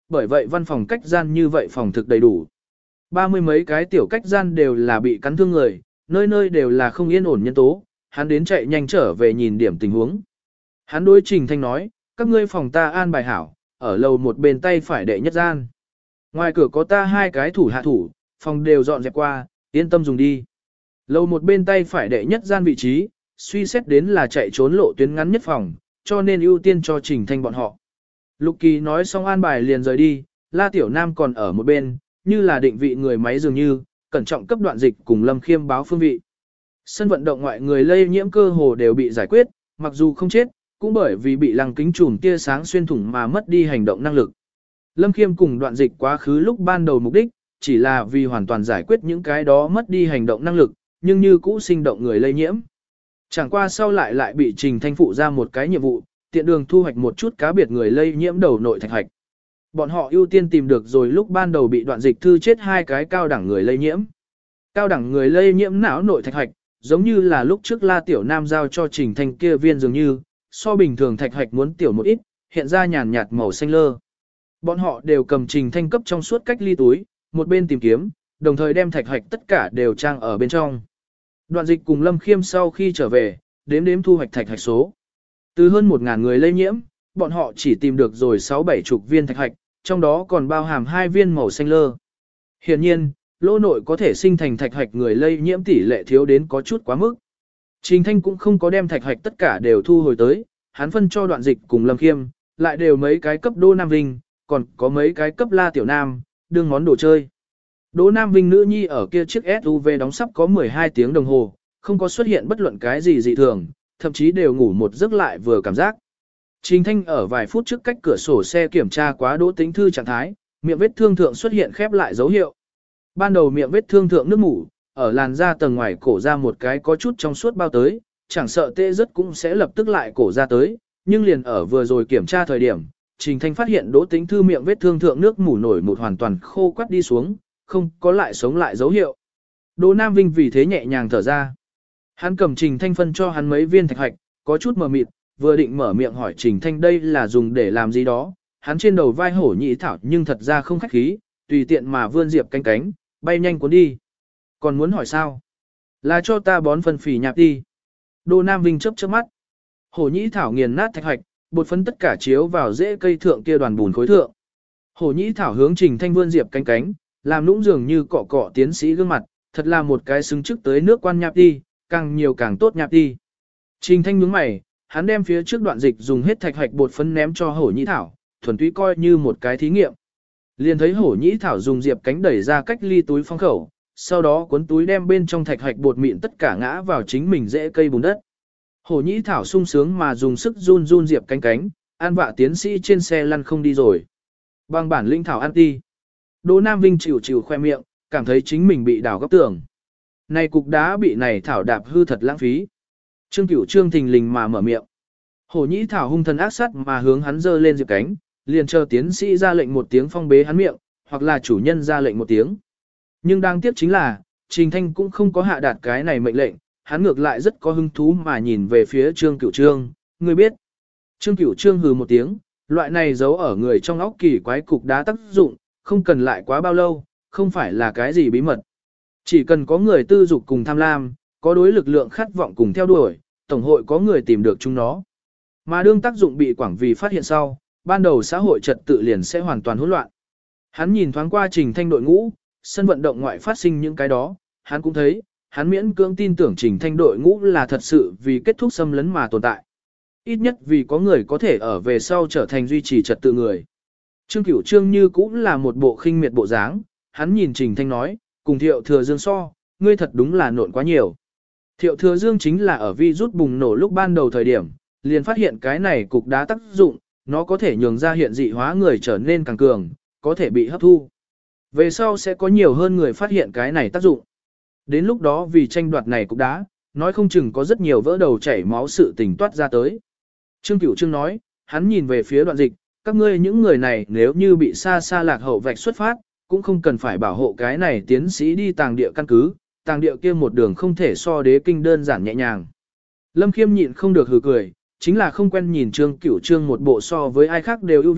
S1: bởi vậy văn phòng cách gian như vậy phòng thực đầy đủ. Ba mươi mấy cái tiểu cách gian đều là bị cắn thương người, nơi nơi đều là không yên ổn nhân tố, hắn đến chạy nhanh trở về nhìn điểm tình huống. Hắn đối Trình Thanh nói, các ngươi phòng ta an bài hảo, ở lầu một bên tay phải đệ nhất gian. Ngoài cửa có ta hai cái thủ hạ thủ, phòng đều dọn dẹp qua, yên tâm dùng đi. Lầu một bên tay phải đệ nhất gian vị trí, suy xét đến là chạy trốn lộ tuyến ngắn nhất phòng, cho nên ưu tiên cho Trình Thanh bọn họ. Lục Kỳ nói xong an bài liền rời đi, La Tiểu Nam còn ở một bên, như là định vị người máy dường như, cẩn trọng cấp đoạn dịch cùng Lâm Khiêm báo phương vị. Sân vận động ngoại người lây nhiễm cơ hồ đều bị giải quyết, mặc dù không chết, cũng bởi vì bị lăng kính chùm tia sáng xuyên thủng mà mất đi hành động năng lực. Lâm Khiêm cùng đoạn dịch quá khứ lúc ban đầu mục đích, chỉ là vì hoàn toàn giải quyết những cái đó mất đi hành động năng lực, nhưng như cũ sinh động người lây nhiễm. Chẳng qua sau lại lại bị Trình Thanh phụ ra một cái nhiệm vụ, tiện đường thu hoạch một chút cá biệt người lây nhiễm đầu nội thạch hạch. Bọn họ ưu tiên tìm được rồi lúc ban đầu bị đoạn dịch thư chết hai cái cao đẳng người lây nhiễm. Cao đẳng người lây nhiễm não nội thạch hạch, giống như là lúc trước La Tiểu Nam giao cho Trình Thanh kia viên dường như, so bình thường thạch hạch muốn tiểu một ít, hiện ra nhàn nhạt màu xanh lơ. Bọn họ đều cầm Trình Thanh cấp trong suốt cách ly túi, một bên tìm kiếm, đồng thời đem thạch hạch tất cả đều trang ở bên trong. Đoạn dịch cùng Lâm Khiêm sau khi trở về, đếm đếm thu hoạch thạch hạch số. Từ hơn một ngàn người lây nhiễm, bọn họ chỉ tìm được rồi sáu bảy chục viên thạch hạch, trong đó còn bao hàm hai viên màu xanh lơ. Hiển nhiên, lỗ nội có thể sinh thành thạch hạch người lây nhiễm tỷ lệ thiếu đến có chút quá mức. Trình Thanh cũng không có đem thạch hạch tất cả đều thu hồi tới, hắn phân cho đoạn dịch cùng Lâm Khiêm, lại đều mấy cái cấp Đỗ Nam Vinh, còn có mấy cái cấp La Tiểu Nam, đương món đồ chơi. Đỗ Nam Vinh nữ nhi ở kia chiếc ét u vê đóng sắp có mười hai tiếng đồng hồ, không có xuất hiện bất luận cái gì dị thường, thậm chí đều ngủ một giấc lại vừa cảm giác. Trình Thanh ở vài phút trước cách cửa sổ xe kiểm tra quá Đỗ Tĩnh Thư trạng thái, miệng vết thương thượng xuất hiện khép lại dấu hiệu. Ban đầu miệng vết thương thượng nước mủ, ở làn da tầng ngoài cổ ra một cái có chút trong suốt bao tới, chẳng sợ tê rất cũng sẽ lập tức lại cổ ra tới, nhưng liền ở vừa rồi kiểm tra thời điểm, Trình Thanh phát hiện Đỗ Tĩnh Thư miệng vết thương thượng nước mủ nổi một hoàn toàn khô quắt đi xuống, không có lại sống lại dấu hiệu. Đỗ Nam Vinh vì thế nhẹ nhàng thở ra. Hắn cầm Trình Thanh phân cho hắn mấy viên thạch hạch, có chút mờ mịt, vừa định mở miệng hỏi Trình Thanh đây là dùng để làm gì đó, hắn trên đầu vai hổ nhĩ thảo nhưng thật ra không khách khí, tùy tiện mà vươn diệp cánh cánh, bay nhanh cuốn đi. Còn muốn hỏi sao? Là cho ta bón phân phì nhạp đi. Đỗ Nam Vinh chớp chớp mắt. Hổ nhĩ thảo nghiền nát thạch hạch, bột phấn tất cả chiếu vào rễ cây thượng kia đoàn bùn khối thượng. Hổ nhĩ thảo hướng Trình Thanh vươn diệp cánh cánh, làm nũng dường như cọ cọ tiến sĩ gương mặt, thật là một cái xứng trước tới nước quan nhạp đi, càng nhiều càng tốt nhạp đi. Trình Thanh nhướng mày, hắn đem phía trước đoạn dịch dùng hết thạch hạch bột phấn ném cho hổ nhĩ thảo, thuần túy coi như một cái thí nghiệm. Liền thấy hổ nhĩ thảo dùng diệp cánh đẩy ra cách ly túi phong khẩu, sau đó cuốn túi đem bên trong thạch hạch bột mịn tất cả ngã vào chính mình rễ cây bùn đất. Hổ nhĩ thảo sung sướng mà dùng sức run run diệp cánh cánh, an vạ tiến sĩ trên xe lăn không đi rồi. Bằng bản linh thảo ăn ti. Đỗ Nam Vinh chịu chịu khoe miệng, cảm thấy chính mình bị đào góc tường. Này cục đá bị này thảo đạp hư thật lãng phí. Trương Cửu Trương thình lình mà mở miệng. Hổ nhĩ thảo hung thần ác sát mà hướng hắn giơ lên diệp cánh, liền chờ tiến sĩ ra lệnh một tiếng phong bế hắn miệng, hoặc là chủ nhân ra lệnh một tiếng. Nhưng đáng tiếc chính là, Trình Thanh cũng không có hạ đạt cái này mệnh lệnh, hắn ngược lại rất có hứng thú mà nhìn về phía Trương Cửu Trương, người biết. Trương Cửu Trương hừ một tiếng, loại này giấu ở người trong óc kỳ quái cục đá tác dụng, không cần lại quá bao lâu, không phải là cái gì bí mật. Chỉ cần có người tư dục cùng tham lam, có đối lực lượng khát vọng cùng theo đuổi, tổng hội có người tìm được chúng nó. Mà đương tác dụng bị quảng vì phát hiện sau, ban đầu xã hội trật tự liền sẽ hoàn toàn hỗn loạn. Hắn nhìn thoáng qua Trình Thanh đội ngũ, sân vận động ngoại phát sinh những cái đó, hắn cũng thấy, hắn miễn cưỡng tin tưởng Trình Thanh đội ngũ là thật sự vì kết thúc xâm lấn mà tồn tại. Ít nhất vì có người có thể ở về sau trở thành duy trì trật tự người. Trương Cửu Trương như cũng là một bộ khinh miệt bộ dáng, hắn nhìn Trình Thanh nói, cùng Thiệu Thừa Dương so, ngươi thật đúng là nộn quá nhiều. Thiệu Thừa Dương chính là ở vi rút bùng nổ lúc ban đầu thời điểm, liền phát hiện cái này cục đá tác dụng, nó có thể nhường ra hiện dị hóa người trở nên càng cường, có thể bị hấp thu. Về sau sẽ có nhiều hơn người phát hiện cái này tác dụng. Đến lúc đó vì tranh đoạt này cục đá, nói không chừng có rất nhiều vỡ đầu chảy máu sự tình toát ra tới. Trương Cửu Trương nói, hắn nhìn về phía đoạn dịch, các ngươi những người này nếu như bị xa xa lạc hậu vạch xuất phát, cũng không cần phải bảo hộ cái này tiến sĩ đi tàng địa căn cứ, tàng địa kia một đường không thể so đế kinh đơn giản nhẹ nhàng. Lâm Khiêm nhịn không được hừ cười, chính là không quen nhìn Trương Cửu Trương một bộ so với ai khác đều ưu việt,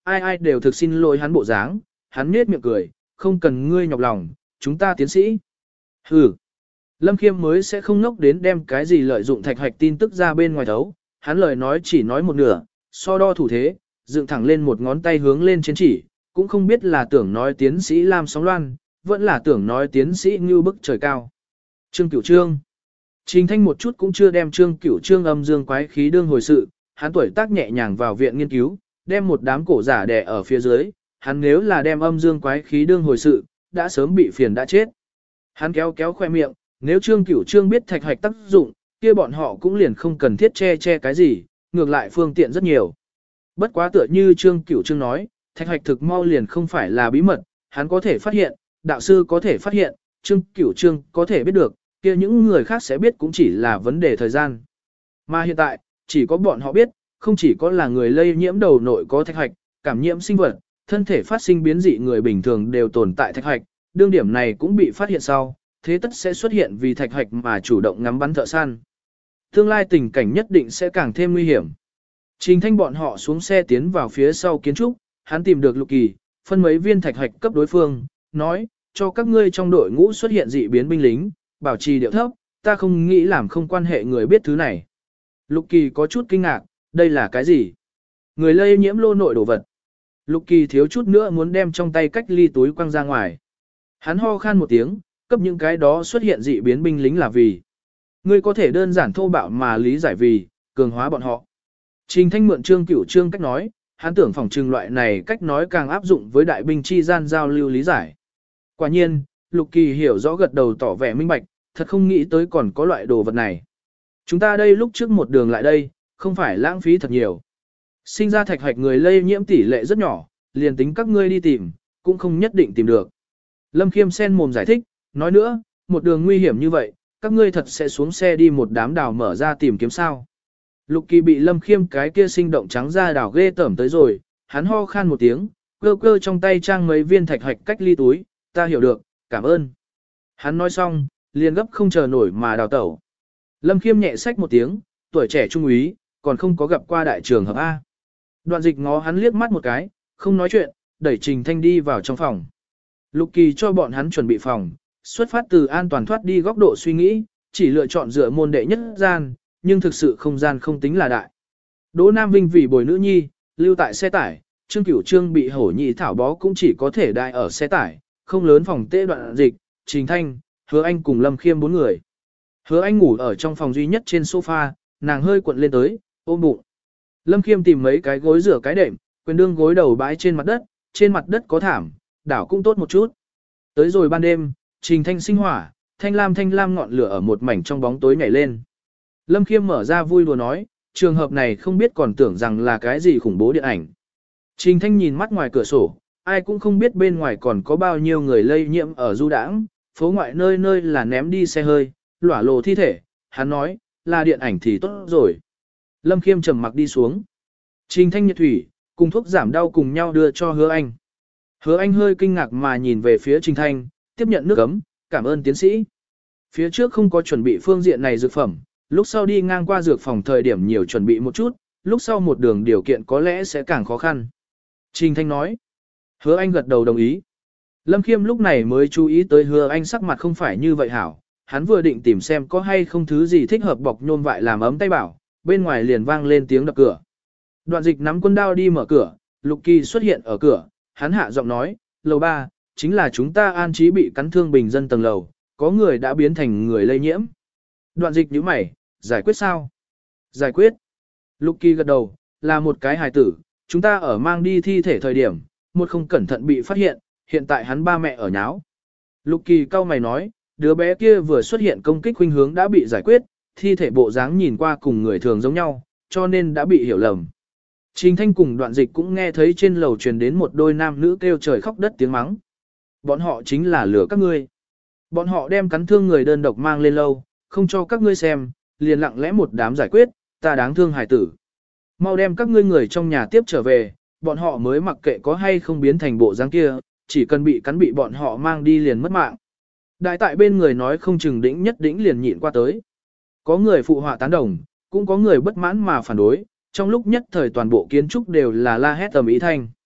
S1: ai ai đều thực xin lỗi hắn bộ dáng, hắn nết miệng cười, không cần ngươi nhọc lòng, chúng ta tiến sĩ. Hừ. Lâm Khiêm mới sẽ không nốc đến đem cái gì lợi dụng thạch hoạch tin tức ra bên ngoài thấu, hắn lời nói chỉ nói một nửa, so đo thủ thế, dựng thẳng lên một ngón tay hướng lên trên chỉ, cũng không biết là tưởng nói tiến sĩ Lam Sóng Loan, vẫn là tưởng nói tiến sĩ Ngưu Bức Trời Cao. Trương Cửu Trương. Trình Thanh một chút cũng chưa đem Trương Cửu Trương âm dương quái khí đương hồi sự, hắn tuổi tác nhẹ nhàng vào viện nghiên cứu, đem một đám cổ giả đè ở phía dưới, hắn nếu là đem âm dương quái khí đương hồi sự, đã sớm bị phiền đã chết. Hắn kéo kéo khoe miệng, nếu Trương Cửu Trương biết thạch hoạch tác dụng, kia bọn họ cũng liền không cần thiết che che cái gì, ngược lại phương tiện rất nhiều. Bất quá tựa như Trương Cửu Trương nói, thạch hoạch thực mau liền không phải là bí mật, hắn có thể phát hiện, đạo sư có thể phát hiện, Trương Cửu Trương có thể biết được, kia những người khác sẽ biết cũng chỉ là vấn đề thời gian. Mà hiện tại, chỉ có bọn họ biết, không chỉ có là người lây nhiễm đầu nội có thạch hoạch, cảm nhiễm sinh vật, thân thể phát sinh biến dị người bình thường đều tồn tại thạch hoạch, đương điểm này cũng bị phát hiện sau, thế tất sẽ xuất hiện vì thạch hoạch mà chủ động ngắm bắn thợ săn. Tương lai tình cảnh nhất định sẽ càng thêm nguy hiểm. Trình Thanh bọn họ xuống xe tiến vào phía sau kiến trúc, hắn tìm được Lục Kỳ, phân mấy viên thạch hoạch cấp đối phương, nói, cho các ngươi trong đội ngũ xuất hiện dị biến binh lính, bảo trì điệu thấp, ta không nghĩ làm không quan hệ người biết thứ này. Lục Kỳ có chút kinh ngạc, đây là cái gì? Người lây nhiễm lô nội đồ vật. Lục Kỳ thiếu chút nữa muốn đem trong tay cách ly túi quăng ra ngoài. Hắn ho khan một tiếng, cấp những cái đó xuất hiện dị biến binh lính là vì. Ngươi có thể đơn giản thô bạo mà lý giải vì, cường hóa bọn họ. Trình Thanh mượn Trương Cửu Trương cách nói, hắn tưởng phòng trừng loại này cách nói càng áp dụng với đại binh chi gian giao lưu lý giải. Quả nhiên, Lục Kỳ hiểu rõ gật đầu tỏ vẻ minh bạch, thật không nghĩ tới còn có loại đồ vật này. Chúng ta đây lúc trước một đường lại đây, không phải lãng phí thật nhiều. Sinh ra thạch hoạch người lây nhiễm tỷ lệ rất nhỏ, liền tính các ngươi đi tìm, cũng không nhất định tìm được. Lâm Khiêm sen mồm giải thích, nói nữa, một đường nguy hiểm như vậy, các ngươi thật sẽ xuống xe đi một đám đào mở ra tìm kiếm sao. Lục Kỳ bị Lâm Khiêm cái kia sinh động trắng ra đào ghê tởm tới rồi, hắn ho khan một tiếng, cơ cơ trong tay trang mấy viên thạch hoạch cách ly túi, ta hiểu được, cảm ơn. Hắn nói xong, liền gấp không chờ nổi mà đào tẩu. Lâm Khiêm nhẹ xách một tiếng, tuổi trẻ trung úy, còn không có gặp qua đại trường hợp A. Đoạn Dịch ngó hắn liếc mắt một cái, không nói chuyện, đẩy Trình Thanh đi vào trong phòng. Lục Kỳ cho bọn hắn chuẩn bị phòng, xuất phát từ an toàn thoát đi góc độ suy nghĩ, chỉ lựa chọn dựa môn đệ nhất gian, nhưng thực sự không gian không tính là đại. Đỗ Nam Vinh vì bồi nữ nhi, lưu tại xe tải, Trương Cửu Trương bị hổ nhị thảo bó cũng chỉ có thể đại ở xe tải, không lớn phòng tê Đoạn Dịch, Trình Thanh, Hứa Anh cùng Lâm Khiêm bốn người. Hứa Anh ngủ ở trong phòng duy nhất trên sofa, nàng hơi cuộn lên tới, ôm bụng. Lâm Khiêm tìm mấy cái gối rửa cái đệm, quyền đương gối đầu bãi trên mặt đất, trên mặt đất có thảm, đảo cũng tốt một chút. Tới rồi ban đêm, Trình Thanh sinh hỏa, thanh lam thanh lam ngọn lửa ở một mảnh trong bóng tối nhảy lên. Lâm Khiêm mở ra vui đùa nói, trường hợp này không biết còn tưởng rằng là cái gì khủng bố điện ảnh. Trình Thanh nhìn mắt ngoài cửa sổ, ai cũng không biết bên ngoài còn có bao nhiêu người lây nhiễm ở du đãng, phố ngoại nơi nơi là ném đi xe hơi, lỏa lồ thi thể, hắn nói, là điện ảnh thì tốt rồi. Lâm Khiêm trầm mặc đi xuống. Trình Thanh nhiệt thủy, cùng thuốc giảm đau cùng nhau đưa cho Hứa Anh. Hứa Anh hơi kinh ngạc mà nhìn về phía Trình Thanh, tiếp nhận nước ấm, cảm ơn tiến sĩ. Phía trước không có chuẩn bị phương diện này dược phẩm, lúc sau đi ngang qua dược phòng thời điểm nhiều chuẩn bị một chút, lúc sau một đường điều kiện có lẽ sẽ càng khó khăn. Trình Thanh nói. Hứa Anh gật đầu đồng ý. Lâm Khiêm lúc này mới chú ý tới Hứa Anh sắc mặt không phải như vậy hảo, hắn vừa định tìm xem có hay không thứ gì thích hợp bọc nhôm vại làm ấm tay bảo, bên ngoài liền vang lên tiếng đập cửa. Đoạn Dịch nắm quân đao đi mở cửa, Lục Kỳ xuất hiện ở cửa, hắn hạ giọng nói, lầu ba, chính là chúng ta an trí bị cắn thương bình dân tầng lầu, có người đã biến thành người lây nhiễm. Đoạn Dịch nhíu mày, giải quyết sao? Giải quyết. Lục Kỳ gật đầu, là một cái hài tử, chúng ta ở mang đi thi thể thời điểm, một không cẩn thận bị phát hiện, hiện tại hắn ba mẹ ở nháo. Lục Kỳ cau mày nói, đứa bé kia vừa xuất hiện công kích khuynh hướng đã bị giải quyết, thi thể bộ dáng nhìn qua cùng người thường giống nhau, cho nên đã bị hiểu lầm. Trình Thanh cùng Đoạn Dịch cũng nghe thấy trên lầu truyền đến một đôi nam nữ kêu trời khóc đất tiếng mắng. Bọn họ chính là lừa các ngươi. Bọn họ đem cắn thương người đơn độc mang lên lâu, không cho các ngươi xem, liền lặng lẽ một đám giải quyết, ta đáng thương hải tử. Mau đem các ngươi người trong nhà tiếp trở về, bọn họ mới mặc kệ có hay không biến thành bộ dáng kia, chỉ cần bị cắn bị bọn họ mang đi liền mất mạng. Đại tại bên người nói không chừng đỉnh nhất đỉnh liền nhịn qua tới. Có người phụ họa tán đồng, cũng có người bất mãn mà phản đối, trong lúc nhất thời toàn bộ kiến trúc đều là la hét ầm ĩ thanh.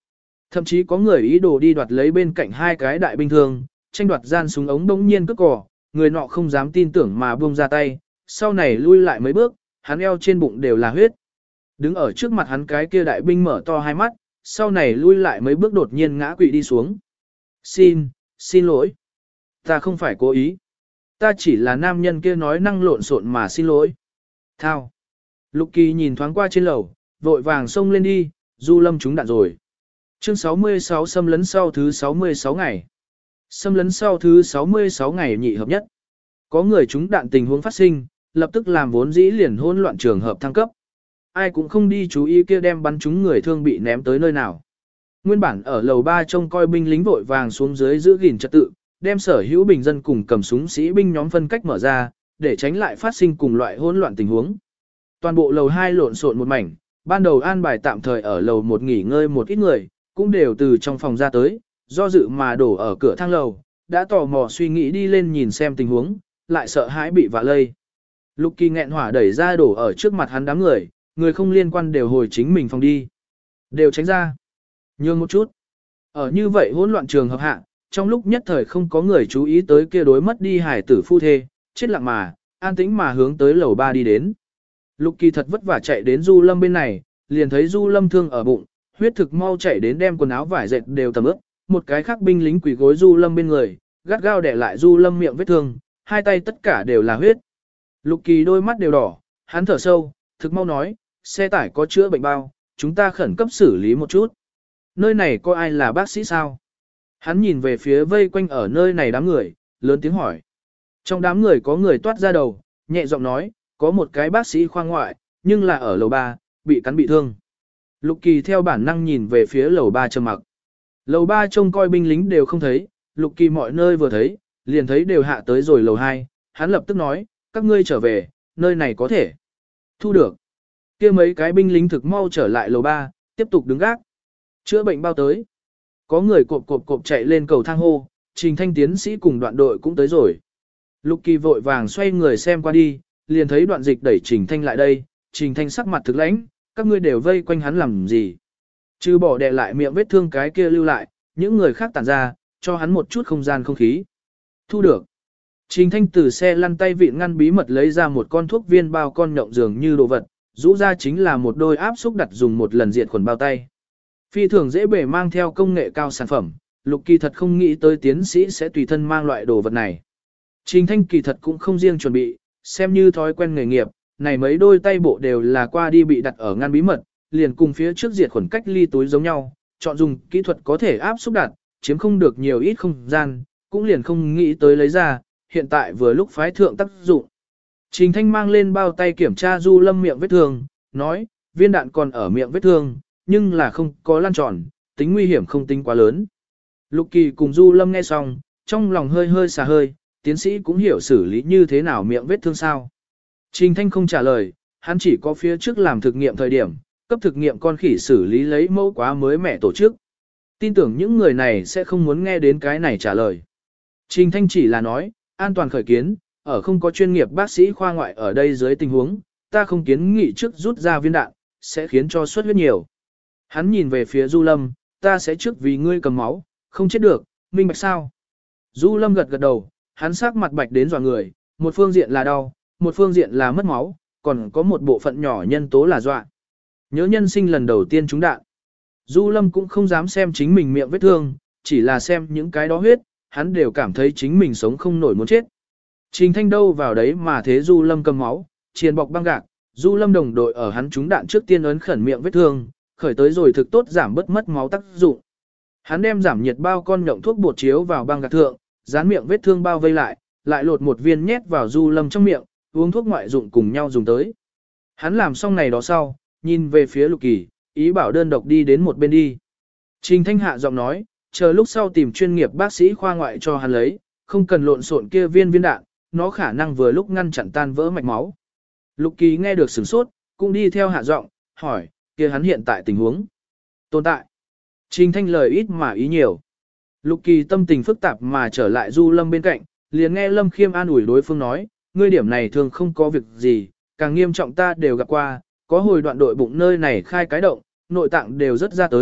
S1: Thậm chí có người ý đồ đi đoạt lấy bên cạnh hai cái đại binh thương, tranh đoạt gian súng ống bỗng nhiên cướp cò, người nọ không dám tin tưởng mà buông ra tay, sau này lui lại mấy bước, hắn eo trên bụng đều là huyết. Đứng ở trước mặt hắn cái kia đại binh mở to hai mắt, sau này lui lại mấy bước đột nhiên ngã quỵ đi xuống. Xin, xin lỗi. Ta không phải cố ý. Ta chỉ là nam nhân kia nói năng lộn xộn mà xin lỗi. Thao. Lục Kỳ nhìn thoáng qua trên lầu, vội vàng xông lên đi, Du Lâm trúng đạn rồi. Chương sáu mươi sáu xâm lấn sau thứ sáu mươi sáu ngày. Xâm lấn sau thứ sáu mươi sáu ngày nhị hợp nhất. Có người trúng đạn tình huống phát sinh, lập tức làm vốn dĩ liền hỗn loạn trường hợp thăng cấp. Ai cũng không đi chú ý kia đem bắn trúng người thương bị ném tới nơi nào. Nguyên bản ở lầu ba trông coi binh lính vội vàng xuống dưới giữ gìn trật tự, đem sở hữu bình dân cùng cầm súng sĩ binh nhóm phân cách mở ra, để tránh lại phát sinh cùng loại hỗn loạn tình huống. Toàn bộ lầu hai lộn xộn một mảnh, ban đầu an bài tạm thời ở lầu một nghỉ ngơi một ít người, cũng đều từ trong phòng ra tới, do dự mà đổ ở cửa thang lầu, đã tò mò suy nghĩ đi lên nhìn xem tình huống, lại sợ hãi bị vạ lây. Lục Kỳ nghẹn hỏa đẩy ra đổ ở trước mặt hắn đám người, người không liên quan đều hồi chính mình phòng đi. Đều tránh ra. Nhường một chút. Ở như vậy hỗn loạn trường hợp hạ, trong lúc nhất thời không có người chú ý tới kia đối mất đi hải tử phu thê, chết lặng mà, an tĩnh mà hướng tới lầu ba đi đến. Lục Kỳ thật vất vả chạy đến Du Lâm bên này, liền thấy Du Lâm thương ở bụng, huyết thực mau chạy đến đem quần áo vải dệt đều tầm ướt, một cái khác binh lính quỳ gối Du Lâm bên người, gắt gao đè lại Du Lâm miệng vết thương, hai tay tất cả đều là huyết. Lục Kỳ đôi mắt đều đỏ, hắn thở sâu, thực mau nói, xe tải có chữa bệnh bao, chúng ta khẩn cấp xử lý một chút. Nơi này có ai là bác sĩ sao? Hắn nhìn về phía vây quanh ở nơi này đám người, lớn tiếng hỏi. Trong đám người có người toát ra đầu, nhẹ giọng nói, có một cái bác sĩ khoa ngoại, nhưng là ở lầu ba, bị cắn bị thương. Lục Kỳ theo bản năng nhìn về phía lầu ba trầm mặc. Lầu ba trông coi binh lính đều không thấy, Lục Kỳ mọi nơi vừa thấy, liền thấy đều hạ tới rồi lầu hai, hắn lập tức nói, các ngươi trở về, nơi này có thể thu được. Kia mấy cái binh lính thực mau trở lại lầu ba, tiếp tục đứng gác. Chữa bệnh bao tới. Có người cộp cộp cộp chạy lên cầu thang hô, Trình Thanh tiến sĩ cùng đoạn đội cũng tới rồi. Lục Kỳ vội vàng xoay người xem qua đi, liền thấy đoạn dịch đẩy Trình Thanh lại đây, Trình Thanh sắc mặt thực lãnh, các ngươi đều vây quanh hắn làm gì. Trừ bỏ đè lại miệng vết thương cái kia lưu lại, những người khác tản ra, cho hắn một chút không gian không khí. Thu được. Trình Thanh từ xe lăn tay vịn ngăn bí mật lấy ra một con thuốc viên bao con nhộng dường như đồ vật, rũ ra chính là một đôi áp xúc đặt dùng một lần diệt khuẩn bao tay. Phi thường dễ bề mang theo công nghệ cao sản phẩm, Lục Kỳ thật không nghĩ tới tiến sĩ sẽ tùy thân mang loại đồ vật này. Trình Thanh kỳ thật cũng không riêng chuẩn bị, xem như thói quen nghề nghiệp, này mấy đôi tay bộ đều là qua đi bị đặt ở ngăn bí mật, liền cùng phía trước diệt khuẩn cách ly túi giống nhau, chọn dùng kỹ thuật có thể áp xúc đặt, chiếm không được nhiều ít không gian, cũng liền không nghĩ tới lấy ra, hiện tại vừa lúc phái thượng tác dụng. Trình Thanh mang lên bao tay kiểm tra Du Lâm miệng vết thương, nói, viên đạn còn ở miệng vết thương, nhưng là không có lan tròn, tính nguy hiểm không tính quá lớn. Lục Kỳ cùng Du Lâm nghe xong, trong lòng hơi hơi xà hơi, tiến sĩ cũng hiểu xử lý như thế nào miệng vết thương sao. Trình Thanh không trả lời, hắn chỉ có phía trước làm thực nghiệm thời điểm, cấp thực nghiệm con khỉ xử lý lấy mẫu quá mới mẻ tổ chức. Tin tưởng những người này sẽ không muốn nghe đến cái này trả lời. Trình Thanh chỉ là nói, an toàn khởi kiến, ở không có chuyên nghiệp bác sĩ khoa ngoại ở đây dưới tình huống, ta không kiến nghị trước rút ra viên đạn, sẽ khiến cho xuất huyết nhiều. Hắn nhìn về phía Du Lâm, ta sẽ trước vì ngươi cầm máu, không chết được, minh bạch sao. Du Lâm gật gật đầu, hắn sắc mặt bạch đến dọa người, một phương diện là đau, một phương diện là mất máu, còn có một bộ phận nhỏ nhân tố là dọa. Nhớ nhân sinh lần đầu tiên trúng đạn. Du Lâm cũng không dám xem chính mình miệng vết thương, chỉ là xem những cái đó huyết, hắn đều cảm thấy chính mình sống không nổi muốn chết. Trình Thanh đâu vào đấy mà thế Du Lâm cầm máu, triền bọc băng gạc, Du Lâm đồng đội ở hắn trúng đạn trước tiên ấn khẩn miệng vết thương, khởi tới rồi thực tốt giảm bớt mất máu tác dụng. Hắn đem giảm nhiệt bao con nhộng thuốc bột chiếu vào băng gạc thượng, dán miệng vết thương bao vây lại, lại lột một viên nhét vào Du Lâm trong miệng, uống thuốc ngoại dụng cùng nhau dùng tới. Hắn làm xong này đó sau, nhìn về phía Lục Kỳ, ý bảo đơn độc đi đến một bên đi. Trình Thanh hạ giọng nói, chờ lúc sau tìm chuyên nghiệp bác sĩ khoa ngoại cho hắn lấy, không cần lộn xộn kia viên viên đạn, nó khả năng vừa lúc ngăn chặn tan vỡ mạch máu. Lục Kỳ nghe được sửng sốt, cũng đi theo hạ giọng, hỏi, kia hắn hiện tại tình huống tồn tại. Trình Thanh lời ít mà ý nhiều. Lục Kỳ tâm tình phức tạp mà trở lại Du Lâm bên cạnh, liền nghe Lâm Khiêm an ủi đối phương nói, ngươi điểm này thường không có việc gì, càng nghiêm trọng ta đều gặp qua, có hồi đoạn đội bụng nơi này khai cái động, nội tạng đều rất ra tới,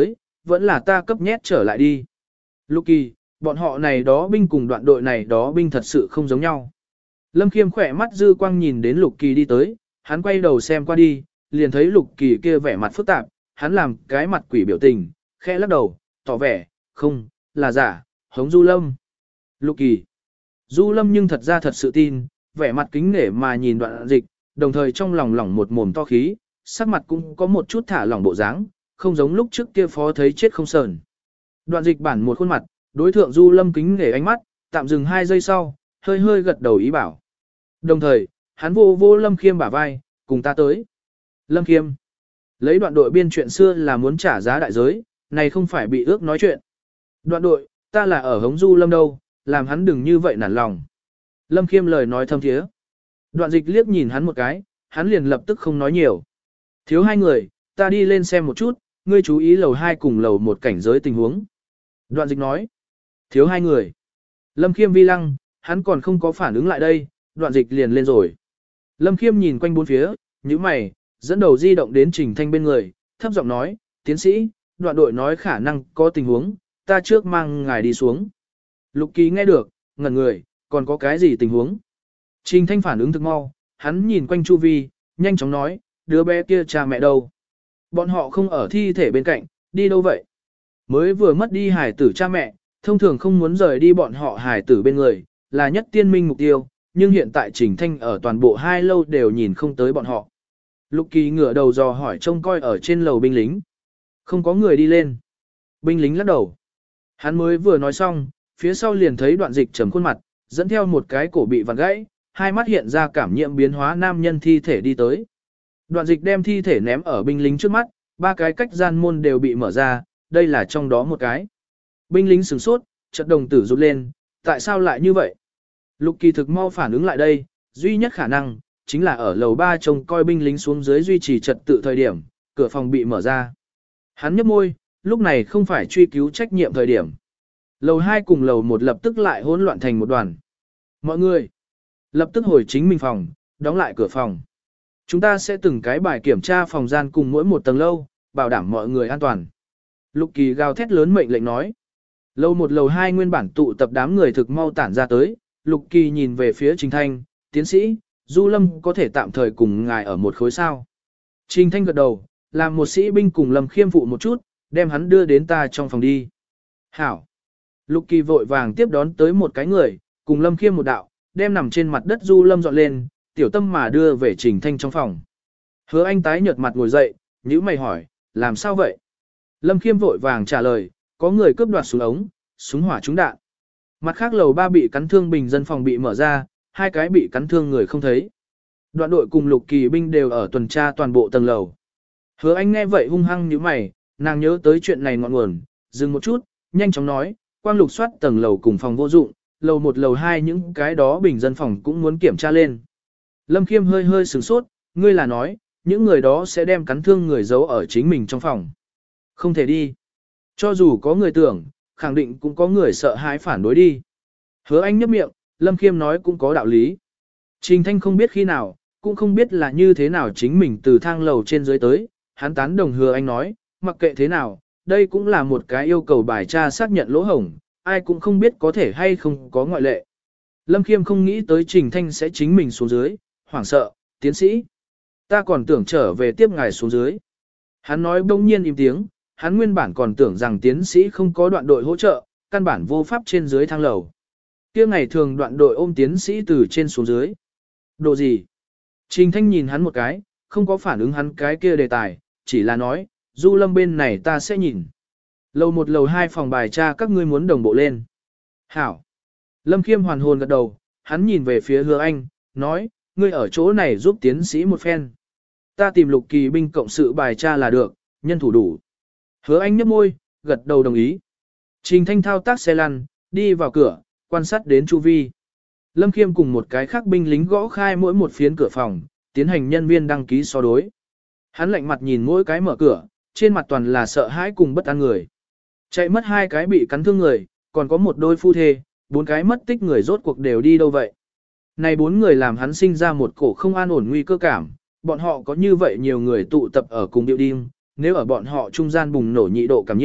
S1: vẫn là ta cấp nhét trở lại đi. Lục Kỳ, bọn họ này đó binh cùng đoạn đội này đó binh thật sự không giống nhau. Lâm Khiêm khỏe mắt dư quang nhìn đến Lục Kỳ đi tới, hắn quay đầu xem qua đi, liền thấy Lục Kỳ kia vẻ mặt phức tạp, hắn làm cái mặt quỷ biểu tình, khẽ lắc đầu, tỏ vẻ, không, là giả, hống Du Lâm. Lục Kỳ. Du Lâm nhưng thật ra thật sự tin, vẻ mặt kính nể mà nhìn Đoạn Dịch, đồng thời trong lòng lỏng một mồm to khí, sắc mặt cũng có một chút thả lỏng bộ dáng, không giống lúc trước kia phó thấy chết không sờn. Đoạn Dịch bản một khuôn mặt, đối thượng Du Lâm kính nể ánh mắt, tạm dừng hai giây sau, hơi hơi gật đầu ý bảo. Đồng thời, hắn vô vô Lâm Khiêm bả vai, cùng ta tới. Lâm Khiêm. Lấy đoạn đội biên chuyện xưa là muốn trả giá đại giới, này không phải bị ước nói chuyện. Đoạn đội, ta là ở hống Du Lâm đâu, làm hắn đừng như vậy nản lòng. Lâm Khiêm lời nói thâm thiế. Đoạn Dịch liếc nhìn hắn một cái, hắn liền lập tức không nói nhiều. Thiếu hai người, ta đi lên xem một chút, ngươi chú ý lầu hai cùng lầu một cảnh giới tình huống. Đoạn Dịch nói. Thiếu hai người. Lâm Khiêm vi lăng, hắn còn không có phản ứng lại đây, Đoạn Dịch liền lên rồi. Lâm Khiêm nhìn quanh bốn phía, nhíu mày, dẫn đầu di động đến Trình Thanh bên người, thấp giọng nói, tiến sĩ, đoạn đội nói khả năng có tình huống, ta trước mang ngài đi xuống. Lục Kỳ nghe được, ngẩn người, còn có cái gì tình huống? Trình Thanh phản ứng thực mau, hắn nhìn quanh chu vi, nhanh chóng nói, đứa bé kia cha mẹ đâu? Bọn họ không ở thi thể bên cạnh, đi đâu vậy? Mới vừa mất đi hải tử cha mẹ, thông thường không muốn rời đi bọn họ hải tử bên người, là nhất tiên minh mục tiêu, nhưng hiện tại Trình Thanh ở toàn bộ hai lâu đều nhìn không tới bọn họ. Lục Kỳ ngửa đầu dò hỏi trông coi ở trên lầu binh lính. Không có người đi lên. Binh lính lắc đầu. Hắn mới vừa nói xong, phía sau liền thấy Đoạn Dịch trầm khuôn mặt, dẫn theo một cái cổ bị vặn gãy, hai mắt hiện ra cảm nhiễm biến hóa nam nhân thi thể đi tới. Đoạn Dịch đem thi thể ném ở binh lính trước mắt, ba cái cách gian môn đều bị mở ra, đây là trong đó một cái. Binh lính sửng sốt, chợt đồng tử rụt lên, tại sao lại như vậy? Lục Kỳ thực mau phản ứng lại đây, duy nhất khả năng, chính là ở lầu ba trông coi binh lính xuống dưới duy trì trật tự thời điểm, cửa phòng bị mở ra. Hắn nhếch môi, lúc này không phải truy cứu trách nhiệm thời điểm. Lầu hai cùng lầu một lập tức lại hỗn loạn thành một đoàn. Mọi người, lập tức hồi chính mình phòng, đóng lại cửa phòng. Chúng ta sẽ từng cái bài kiểm tra phòng gian cùng mỗi một tầng lâu, bảo đảm mọi người an toàn. Lục Kỳ gào thét lớn mệnh lệnh nói. Lầu một lầu hai nguyên bản tụ tập đám người thực mau tản ra tới, Lục Kỳ nhìn về phía Trình Thanh, tiến sĩ, Du Lâm có thể tạm thời cùng ngài ở một khối sao. Trình Thanh gật đầu, làm một sĩ binh cùng Lâm Khiêm phụ một chút, đem hắn đưa đến ta trong phòng đi. Hảo. Lục Kỳ vội vàng tiếp đón tới một cái người, cùng Lâm Khiêm một đạo, đem nằm trên mặt đất Du Lâm dọn lên, tiểu tâm mà đưa về Trình Thanh trong phòng. Hứa Anh tái nhợt mặt ngồi dậy, nhíu mày hỏi, làm sao vậy? Lâm Khiêm vội vàng trả lời, có người cướp đoạt súng ống, súng hỏa trúng đạn. Mặt khác lầu ba bị cắn thương bình dân phòng bị mở ra, hai cái bị cắn thương người không thấy. Đoạn đội cùng Lục Kỳ binh đều ở tuần tra toàn bộ tầng lầu. Hứa Anh nghe vậy hung hăng nhíu mày, nàng nhớ tới chuyện này ngọn nguồn, dừng một chút, nhanh chóng nói, quang lục soát tầng lầu cùng phòng vô dụng, lầu một lầu hai những cái đó bình dân phòng cũng muốn kiểm tra lên. Lâm Khiêm hơi hơi sửng sốt, ngươi là nói, những người đó sẽ đem cắn thương người giấu ở chính mình trong phòng. Không thể đi. Cho dù có người tưởng, khẳng định cũng có người sợ hãi phản đối đi. Hứa Anh nhấp miệng, Lâm Khiêm nói cũng có đạo lý. Trình Thanh không biết khi nào, cũng không biết là như thế nào chính mình từ thang lầu trên dưới tới, hắn tán đồng Hứa Anh nói, mặc kệ thế nào, đây cũng là một cái yêu cầu bài tra xác nhận lỗ hổng, ai cũng không biết có thể hay không có ngoại lệ. Lâm Khiêm không nghĩ tới Trình Thanh sẽ chính mình xuống dưới, hoảng sợ, tiến sĩ. Ta còn tưởng trở về tiếp ngài xuống dưới. Hắn nói bỗng nhiên im tiếng, hắn nguyên bản còn tưởng rằng tiến sĩ không có đoạn đội hỗ trợ, căn bản vô pháp trên dưới thang lầu. Kia ngày thường đoạn đội ôm tiến sĩ từ trên xuống dưới. Đồ gì? Trình Thanh nhìn hắn một cái, không có phản ứng hắn cái kia đề tài, chỉ là nói, Du Lâm bên này ta sẽ nhìn. Lầu một lầu hai phòng bài tra các ngươi muốn đồng bộ lên. Hảo. Lâm Khiêm hoàn hồn gật đầu, hắn nhìn về phía Hứa Anh, nói, ngươi ở chỗ này giúp tiến sĩ một phen. Ta tìm Lục Kỳ binh cộng sự bài tra là được, nhân thủ đủ. Hứa Anh nhếch môi, gật đầu đồng ý. Trình Thanh thao tác xe lăn, đi vào cửa, quan sát đến chu vi. Lâm Khiêm cùng một cái khác binh lính gõ khai mỗi một phiến cửa phòng, tiến hành nhân viên đăng ký so đối. Hắn lạnh mặt nhìn mỗi cái mở cửa, trên mặt toàn là sợ hãi cùng bất an người. Chạy mất hai cái bị cắn thương người, còn có một đôi phu thê, bốn cái mất tích người rốt cuộc đều đi đâu vậy. Này bốn người làm hắn sinh ra một cổ không an ổn nguy cơ cảm, bọn họ có như vậy nhiều người tụ tập ở cùng điệu đinh, nếu ở bọn họ trung gian bùng nổ nhị độ cảm nhiễm,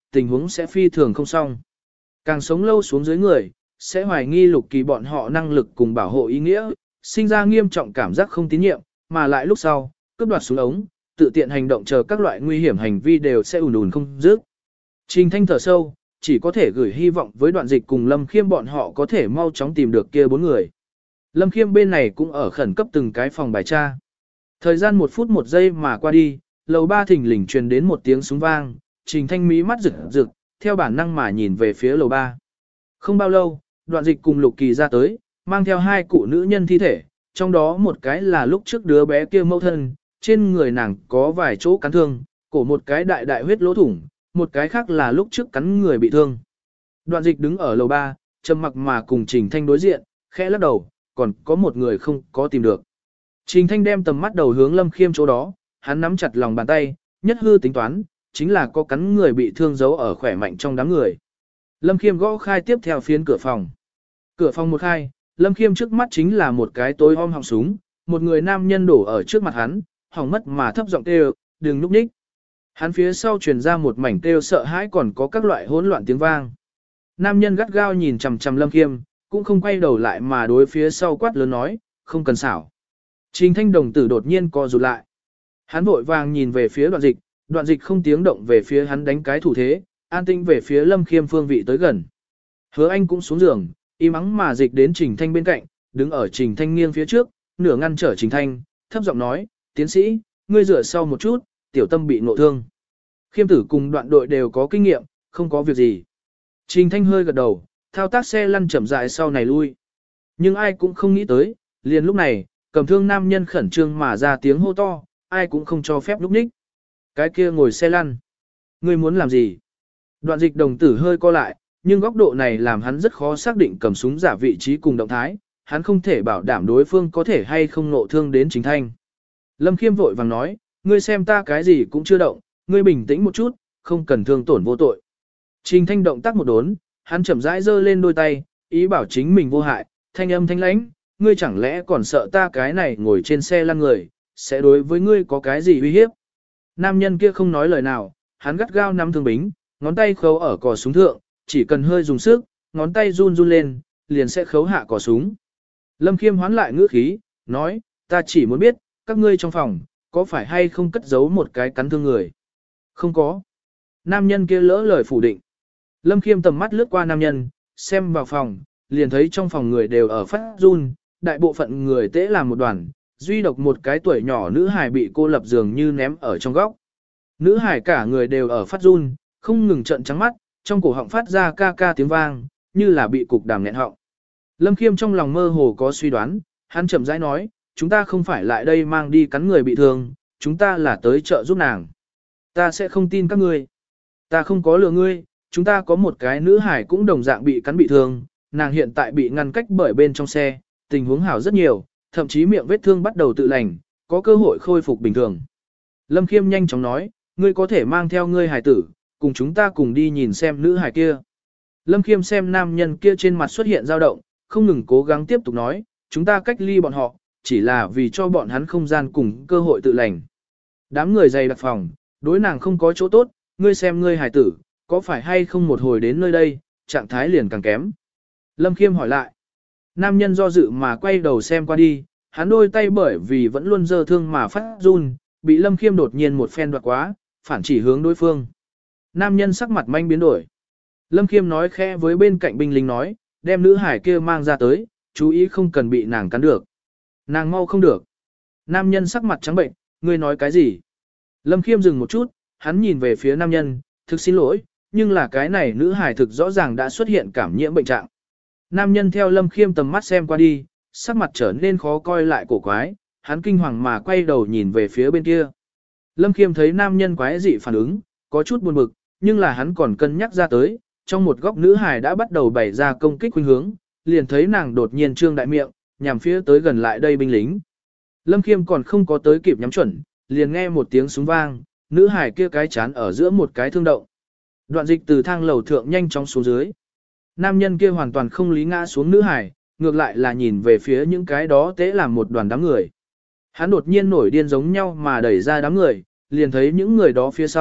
S1: tình huống sẽ phi thường không xong. Càng sống lâu xuống dưới người, sẽ hoài nghi Lục Kỳ bọn họ năng lực cùng bảo hộ ý nghĩa, sinh ra nghiêm trọng cảm giác không tín nhiệm, mà lại lúc sau, cướp đoạt súng ống, tự tiện hành động chờ các loại nguy hiểm hành vi đều sẽ ùn ùn không dứt. Trình Thanh thở sâu, chỉ có thể gửi hy vọng với Đoạn Dịch cùng Lâm Khiêm bọn họ có thể mau chóng tìm được kia bốn người. Lâm Khiêm bên này cũng ở khẩn cấp từng cái phòng bài tra. Thời gian một phút một giây mà qua đi, lầu ba thỉnh lình truyền đến một tiếng súng vang, Trình Thanh mí mắt rực rực, theo bản năng mà nhìn về phía lầu ba. Không bao lâu, Đoạn Dịch cùng Lục Kỳ ra tới, mang theo hai cụ nữ nhân thi thể, trong đó một cái là lúc trước đứa bé kia mẫu thân, trên người nàng có vài chỗ cắn thương, cổ một cái đại đại huyết lỗ thủng, một cái khác là lúc trước cắn người bị thương. Đoạn Dịch đứng ở lầu ba, trầm mặc mà cùng Trình Thanh đối diện, khẽ lắc đầu, còn có một người không có tìm được. Trình Thanh đem tầm mắt đầu hướng Lâm Khiêm chỗ đó, hắn nắm chặt lòng bàn tay, nhất hư tính toán, chính là có cắn người bị thương giấu ở khỏe mạnh trong đám người. Lâm Khiêm gõ khai tiếp theo phiến cửa phòng. Cửa phòng một khai, Lâm Khiêm trước mắt chính là một cái tối om họng súng, một người nam nhân đổ ở trước mặt hắn, hỏng mất mà thấp giọng kêu, đừng núp nhích. Hắn phía sau truyền ra một mảnh kêu sợ hãi còn có các loại hỗn loạn tiếng vang. Nam nhân gắt gao nhìn chằm chằm Lâm Khiêm, cũng không quay đầu lại mà đối phía sau quát lớn nói, không cần xảo. Trình Thanh đồng tử đột nhiên co rụt lại. Hắn vội vàng nhìn về phía Đoạn Dịch, Đoạn Dịch không tiếng động về phía hắn đánh cái thủ thế, an tinh về phía Lâm Khiêm phương vị tới gần. Hứa Anh cũng xuống giường, im ắng mà dịch đến Trình Thanh bên cạnh, đứng ở Trình Thanh nghiêng phía trước, nửa ngăn trở Trình Thanh, thấp giọng nói, tiến sĩ, ngươi rửa sau một chút, tiểu tâm bị ngộ thương. Khiêm tử cùng Đoạn đội đều có kinh nghiệm, không có việc gì. Trình Thanh hơi gật đầu, thao tác xe lăn chậm rãi sau này lui. Nhưng ai cũng không nghĩ tới, liền lúc này, cầm thương nam nhân khẩn trương mà ra tiếng hô to, ai cũng không cho phép lúc ních. Cái kia ngồi xe lăn. Ngươi muốn làm gì? Đoạn Dịch đồng tử hơi co lại, nhưng góc độ này làm hắn rất khó xác định cầm súng giả vị trí cùng động thái, hắn không thể bảo đảm đối phương có thể hay không nộ thương đến Trình Thanh. Lâm Khiêm vội vàng nói, ngươi xem ta cái gì cũng chưa động, ngươi bình tĩnh một chút, không cần thương tổn vô tội. Trình Thanh động tác một đốn, hắn chậm rãi giơ lên đôi tay, ý bảo chính mình vô hại, thanh âm thanh lãnh, ngươi chẳng lẽ còn sợ ta cái này ngồi trên xe lăn người, sẽ đối với ngươi có cái gì uy hiếp. Nam nhân kia không nói lời nào, hắn gắt gao nắm thương bính, ngón tay khấu ở cò súng thượng, chỉ cần hơi dùng sức, ngón tay run run lên, liền sẽ khấu hạ cò súng. Lâm Khiêm hoán lại ngữ khí, nói, ta chỉ muốn biết, các ngươi trong phòng, có phải hay không cất giấu một cái cắn thương người? Không có. Nam nhân kia lỡ lời phủ định. Lâm Khiêm tầm mắt lướt qua nam nhân, xem vào phòng, liền thấy trong phòng người đều ở phát run, đại bộ phận người tễ làm một đoàn, duy độc một cái tuổi nhỏ nữ hài bị cô lập dường như ném ở trong góc. Nữ hài cả người đều ở phát run, không ngừng trợn trắng mắt, trong cổ họng phát ra ca ca tiếng vang, như là bị cục đàm nghẹn họng. Lâm Khiêm trong lòng mơ hồ có suy đoán, hắn chậm rãi nói, chúng ta không phải lại đây mang đi cắn người bị thương, chúng ta là tới chợ giúp nàng. Ta sẽ không tin các ngươi. Ta không có lừa ngươi, chúng ta có một cái nữ hải cũng đồng dạng bị cắn bị thương, nàng hiện tại bị ngăn cách bởi bên trong xe, tình huống hảo rất nhiều, thậm chí miệng vết thương bắt đầu tự lành, có cơ hội khôi phục bình thường. Lâm Khiêm nhanh chóng nói, ngươi có thể mang theo ngươi hải tử, cùng chúng ta cùng đi nhìn xem nữ hải kia. Lâm Khiêm xem nam nhân kia trên mặt xuất hiện dao động, không ngừng cố gắng tiếp tục nói, chúng ta cách ly bọn họ, chỉ là vì cho bọn hắn không gian cùng cơ hội tự lành. Đám người dày đặc phòng, đối nàng không có chỗ tốt, ngươi xem ngươi hải tử, có phải hay không một hồi đến nơi đây, trạng thái liền càng kém. Lâm Khiêm hỏi lại. Nam nhân do dự mà quay đầu xem qua đi, hắn đôi tay bởi vì vẫn luôn dơ thương mà phát run, bị Lâm Khiêm đột nhiên một phen đoạt quá, phản chỉ hướng đối phương. Nam nhân sắc mặt manh biến đổi. Lâm Khiêm nói khẽ với bên cạnh binh lính nói, đem nữ hải kia mang ra tới, chú ý không cần bị nàng cắn được. Nàng mau không được. Nam nhân sắc mặt trắng bệnh, ngươi nói cái gì? Lâm Khiêm dừng một chút, hắn nhìn về phía nam nhân, thực xin lỗi, nhưng là cái này nữ hải thực rõ ràng đã xuất hiện cảm nhiễm bệnh trạng. Nam nhân theo Lâm Khiêm tầm mắt xem qua đi, sắc mặt trở nên khó coi lại cổ quái, hắn kinh hoàng mà quay đầu nhìn về phía bên kia. Lâm Khiêm thấy nam nhân quái dị phản ứng, có chút buồn bực, nhưng là hắn còn cân nhắc ra tới, trong một góc nữ hài đã bắt đầu bày ra công kích khuynh hướng, liền thấy nàng đột nhiên trương đại miệng, nhằm phía tới gần lại đây binh lính. Lâm Khiêm còn không có tới kịp nhắm chuẩn, liền nghe một tiếng súng vang, nữ hài kia cái chán ở giữa một cái thương động. Đoạn Dịch từ thang lầu thượng nhanh chóng xuống dưới. Nam nhân kia hoàn toàn không lý ngã xuống nữ hài, ngược lại là nhìn về phía những cái đó tế làm một đoàn đám người. Hắn đột nhiên nổi điên giống nhau mà đẩy ra đám người, liền thấy những người đó phía sau,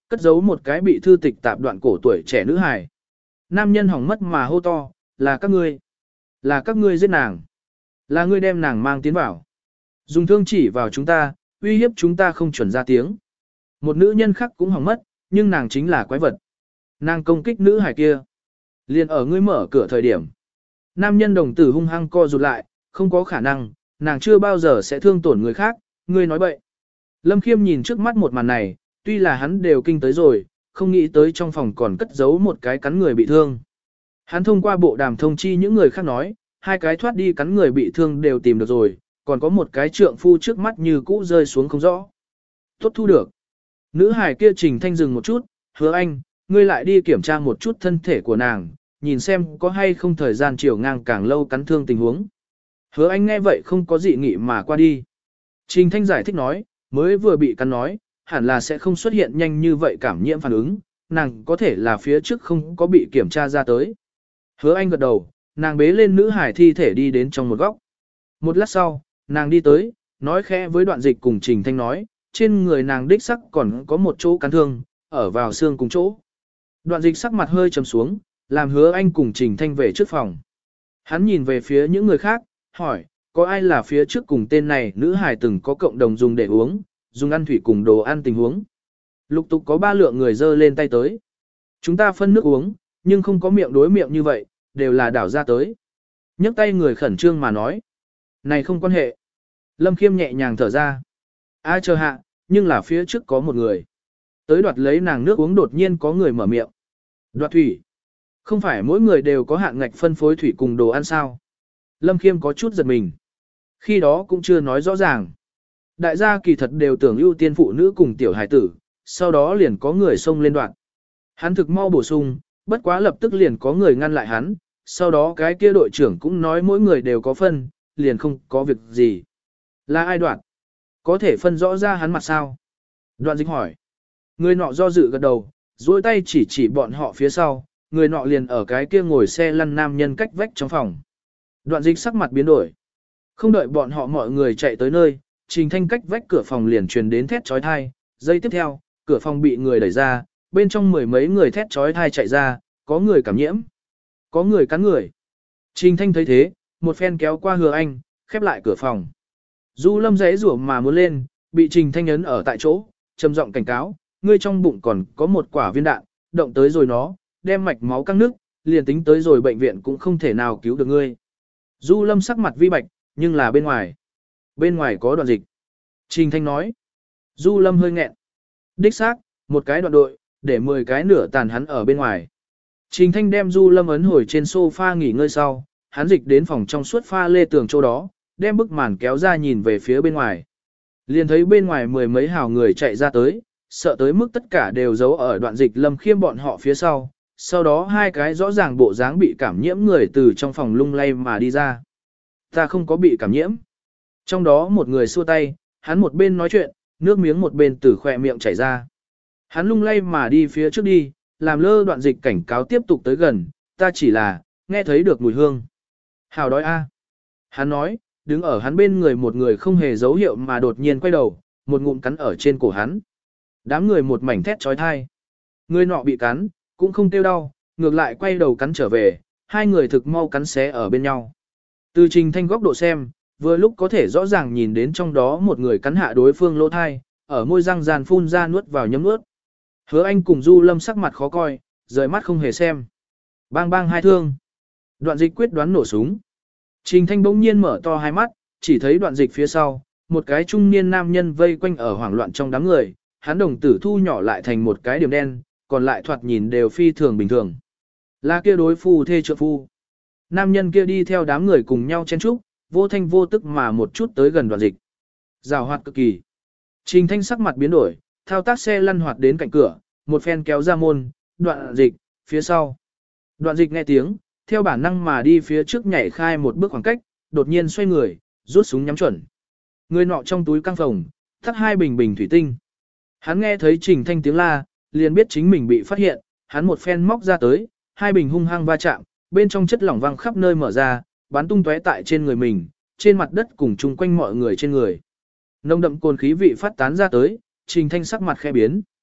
S1: cất giấu một cái bị thư tịch tạp đoạn cổ tuổi trẻ nữ hài. Nam nhân hỏng mất mà hô to, là các ngươi, là các ngươi giết nàng, là ngươi đem nàng mang tiến vào. Dùng thương chỉ vào chúng ta, uy hiếp chúng ta không chuẩn ra tiếng. Một nữ nhân khác cũng hỏng mất, nhưng nàng chính là quái vật. Nàng công kích nữ hài kia. Liền ở ngươi mở cửa thời điểm. Nam nhân đồng tử hung hăng co rụt lại, không có khả năng, nàng chưa bao giờ sẽ thương tổn người khác, ngươi nói bậy. Lâm Khiêm nhìn trước mắt một màn này, tuy là hắn đều kinh tới rồi, không nghĩ tới trong phòng còn cất giấu một cái cắn người bị thương. Hắn thông qua bộ đàm thông chi những người khác nói, hai cái thoát đi cắn người bị thương đều tìm được rồi, còn có một cái trượng phu trước mắt như cũ rơi xuống không rõ. Tốt thu được. Nữ hải kia Trình Thanh dừng một chút, hứa anh, ngươi lại đi kiểm tra một chút thân thể của nàng, nhìn xem có hay không thời gian chiều ngang càng lâu cắn thương tình huống. Hứa anh nghe vậy không có dị nghị mà qua đi. Trình Thanh giải thích nói, mới vừa bị cắn nói, hẳn là sẽ không xuất hiện nhanh như vậy cảm nhiễm phản ứng, nàng có thể là phía trước không có bị kiểm tra ra tới. Hứa anh gật đầu, nàng bế lên nữ hải thi thể đi đến trong một góc. Một lát sau, nàng đi tới, nói khẽ với Đoạn Dịch cùng Trình Thanh nói, trên người nàng đích sắc còn có một chỗ cắn thương, ở vào xương cùng chỗ. Đoạn Dịch sắc mặt hơi trầm xuống, làm Hứa anh cùng Trình Thanh về trước phòng. Hắn nhìn về phía những người khác, hỏi, có ai là phía trước cùng tên này nữ hài từng có cộng đồng dùng để uống, dùng ăn thủy cùng đồ ăn tình huống. Lục tục có ba lượng người dơ lên tay tới. Chúng ta phân nước uống, nhưng không có miệng đối miệng như vậy, đều là đảo ra tới. Nhấc tay người khẩn trương mà nói. Này không quan hệ. Lâm Khiêm nhẹ nhàng thở ra. A chờ hạ, nhưng là phía trước có một người. Tới đoạt lấy nàng nước uống đột nhiên có người mở miệng. Đoạt thủy. Không phải mỗi người đều có hạn ngạch phân phối thủy cùng đồ ăn sao. Lâm Khiêm có chút giật mình. Khi đó cũng chưa nói rõ ràng. Đại gia kỳ thật đều tưởng ưu tiên phụ nữ cùng tiểu hải tử, sau đó liền có người xông lên đoạn. Hắn thực mau bổ sung, bất quá lập tức liền có người ngăn lại hắn, sau đó cái kia đội trưởng cũng nói mỗi người đều có phân, liền không có việc gì. Là ai đoạn? Có thể phân rõ ra hắn mặt sao? Đoạn Dịch hỏi. Người nọ do dự gật đầu, duỗi tay chỉ chỉ bọn họ phía sau, người nọ liền ở cái kia ngồi xe lăn nam nhân cách vách trong phòng. Đoạn Dịch sắc mặt biến đổi. Không đợi bọn họ mọi người chạy tới nơi, Trình Thanh cách vách cửa phòng liền truyền đến thét chói tai, giây tiếp theo, cửa phòng bị người đẩy ra, bên trong mười mấy người thét chói tai chạy ra, có người cảm nhiễm, có người cắn người. Trình Thanh thấy thế, một phen kéo qua Hứa Anh, khép lại cửa phòng. Du Lâm giãy giụa mà muốn lên, bị Trình Thanh ấn ở tại chỗ, trầm giọng cảnh cáo, ngươi trong bụng còn có một quả viên đạn, động tới rồi nó, đem mạch máu căng nước, liền tính tới rồi bệnh viện cũng không thể nào cứu được ngươi. Du Lâm sắc mặt vi bạch, nhưng là bên ngoài. Bên ngoài có Đoạn Dịch. Trình Thanh nói. Du Lâm hơi nghẹn. Đích xác, một cái đoạn đội, để mười cái nửa tàn hắn ở bên ngoài. Trình Thanh đem Du Lâm ấn hồi trên sofa nghỉ ngơi sau, hắn dịch đến phòng trong suốt pha lê tường chỗ đó, đem bức màn kéo ra nhìn về phía bên ngoài. Liền thấy bên ngoài mười mấy hào người chạy ra tới, sợ tới mức tất cả đều giấu ở Đoạn Dịch Lâm Khiêm bọn họ phía sau. Sau đó hai cái rõ ràng bộ dáng bị cảm nhiễm người từ trong phòng lung lay mà đi ra. Ta không có bị cảm nhiễm. Trong đó một người xua tay, hắn một bên nói chuyện, nước miếng một bên từ khỏe miệng chảy ra. Hắn lung lay mà đi phía trước đi, làm lơ Đoạn Dịch cảnh cáo tiếp tục tới gần, ta chỉ là, nghe thấy được mùi hương. Hào đói a. Hắn nói, đứng ở hắn bên người một người không hề dấu hiệu mà đột nhiên quay đầu, một ngụm cắn ở trên cổ hắn. Đám người một mảnh thét trói thai. Người nọ bị cắn, cũng không tiêu đau, ngược lại quay đầu cắn trở về, hai người thực mau cắn xé ở bên nhau. Từ Trình Thanh góc độ xem, vừa lúc có thể rõ ràng nhìn đến trong đó một người cắn hạ đối phương lỗ thai, ở môi răng ràn phun ra nuốt vào nhấm nuốt. Hứa Anh cùng Du Lâm sắc mặt khó coi, rời mắt không hề xem. Bang bang hai thương. Đoạn Dịch quyết đoán nổ súng. Trình Thanh bỗng nhiên mở to hai mắt, chỉ thấy Đoạn Dịch phía sau, một cái trung niên nam nhân vây quanh ở hoảng loạn trong đám người, hắn đồng tử thu nhỏ lại thành một cái điểm đen, còn lại thoạt nhìn đều phi thường bình thường. Là kia đối phu thê trượng phu. Nam nhân kia đi theo đám người cùng nhau chen trúc, vô thanh vô tức mà một chút tới gần Đoạn Dịch. Rào hoạt cực kỳ. Trình Thanh sắc mặt biến đổi, thao tác xe lăn hoạt đến cạnh cửa, một phen kéo ra môn, Đoạn Dịch, phía sau. Đoạn Dịch nghe tiếng, theo bản năng mà đi phía trước nhảy khai một bước khoảng cách, đột nhiên xoay người, rút súng nhắm chuẩn. Người nọ trong túi căng phòng, thắt hai bình bình thủy tinh. Hắn nghe thấy Trình Thanh tiếng la, liền biết chính mình bị phát hiện, hắn một phen móc ra tới, hai bình hung hăng va chạm, bên trong chất lỏng văng khắp nơi mở ra, bắn tung tóe tại trên người mình, trên mặt đất cùng chung quanh mọi người trên người. Nồng đậm cồn khí vị phát tán ra tới, Trình Thanh sắc mặt khẽ biến.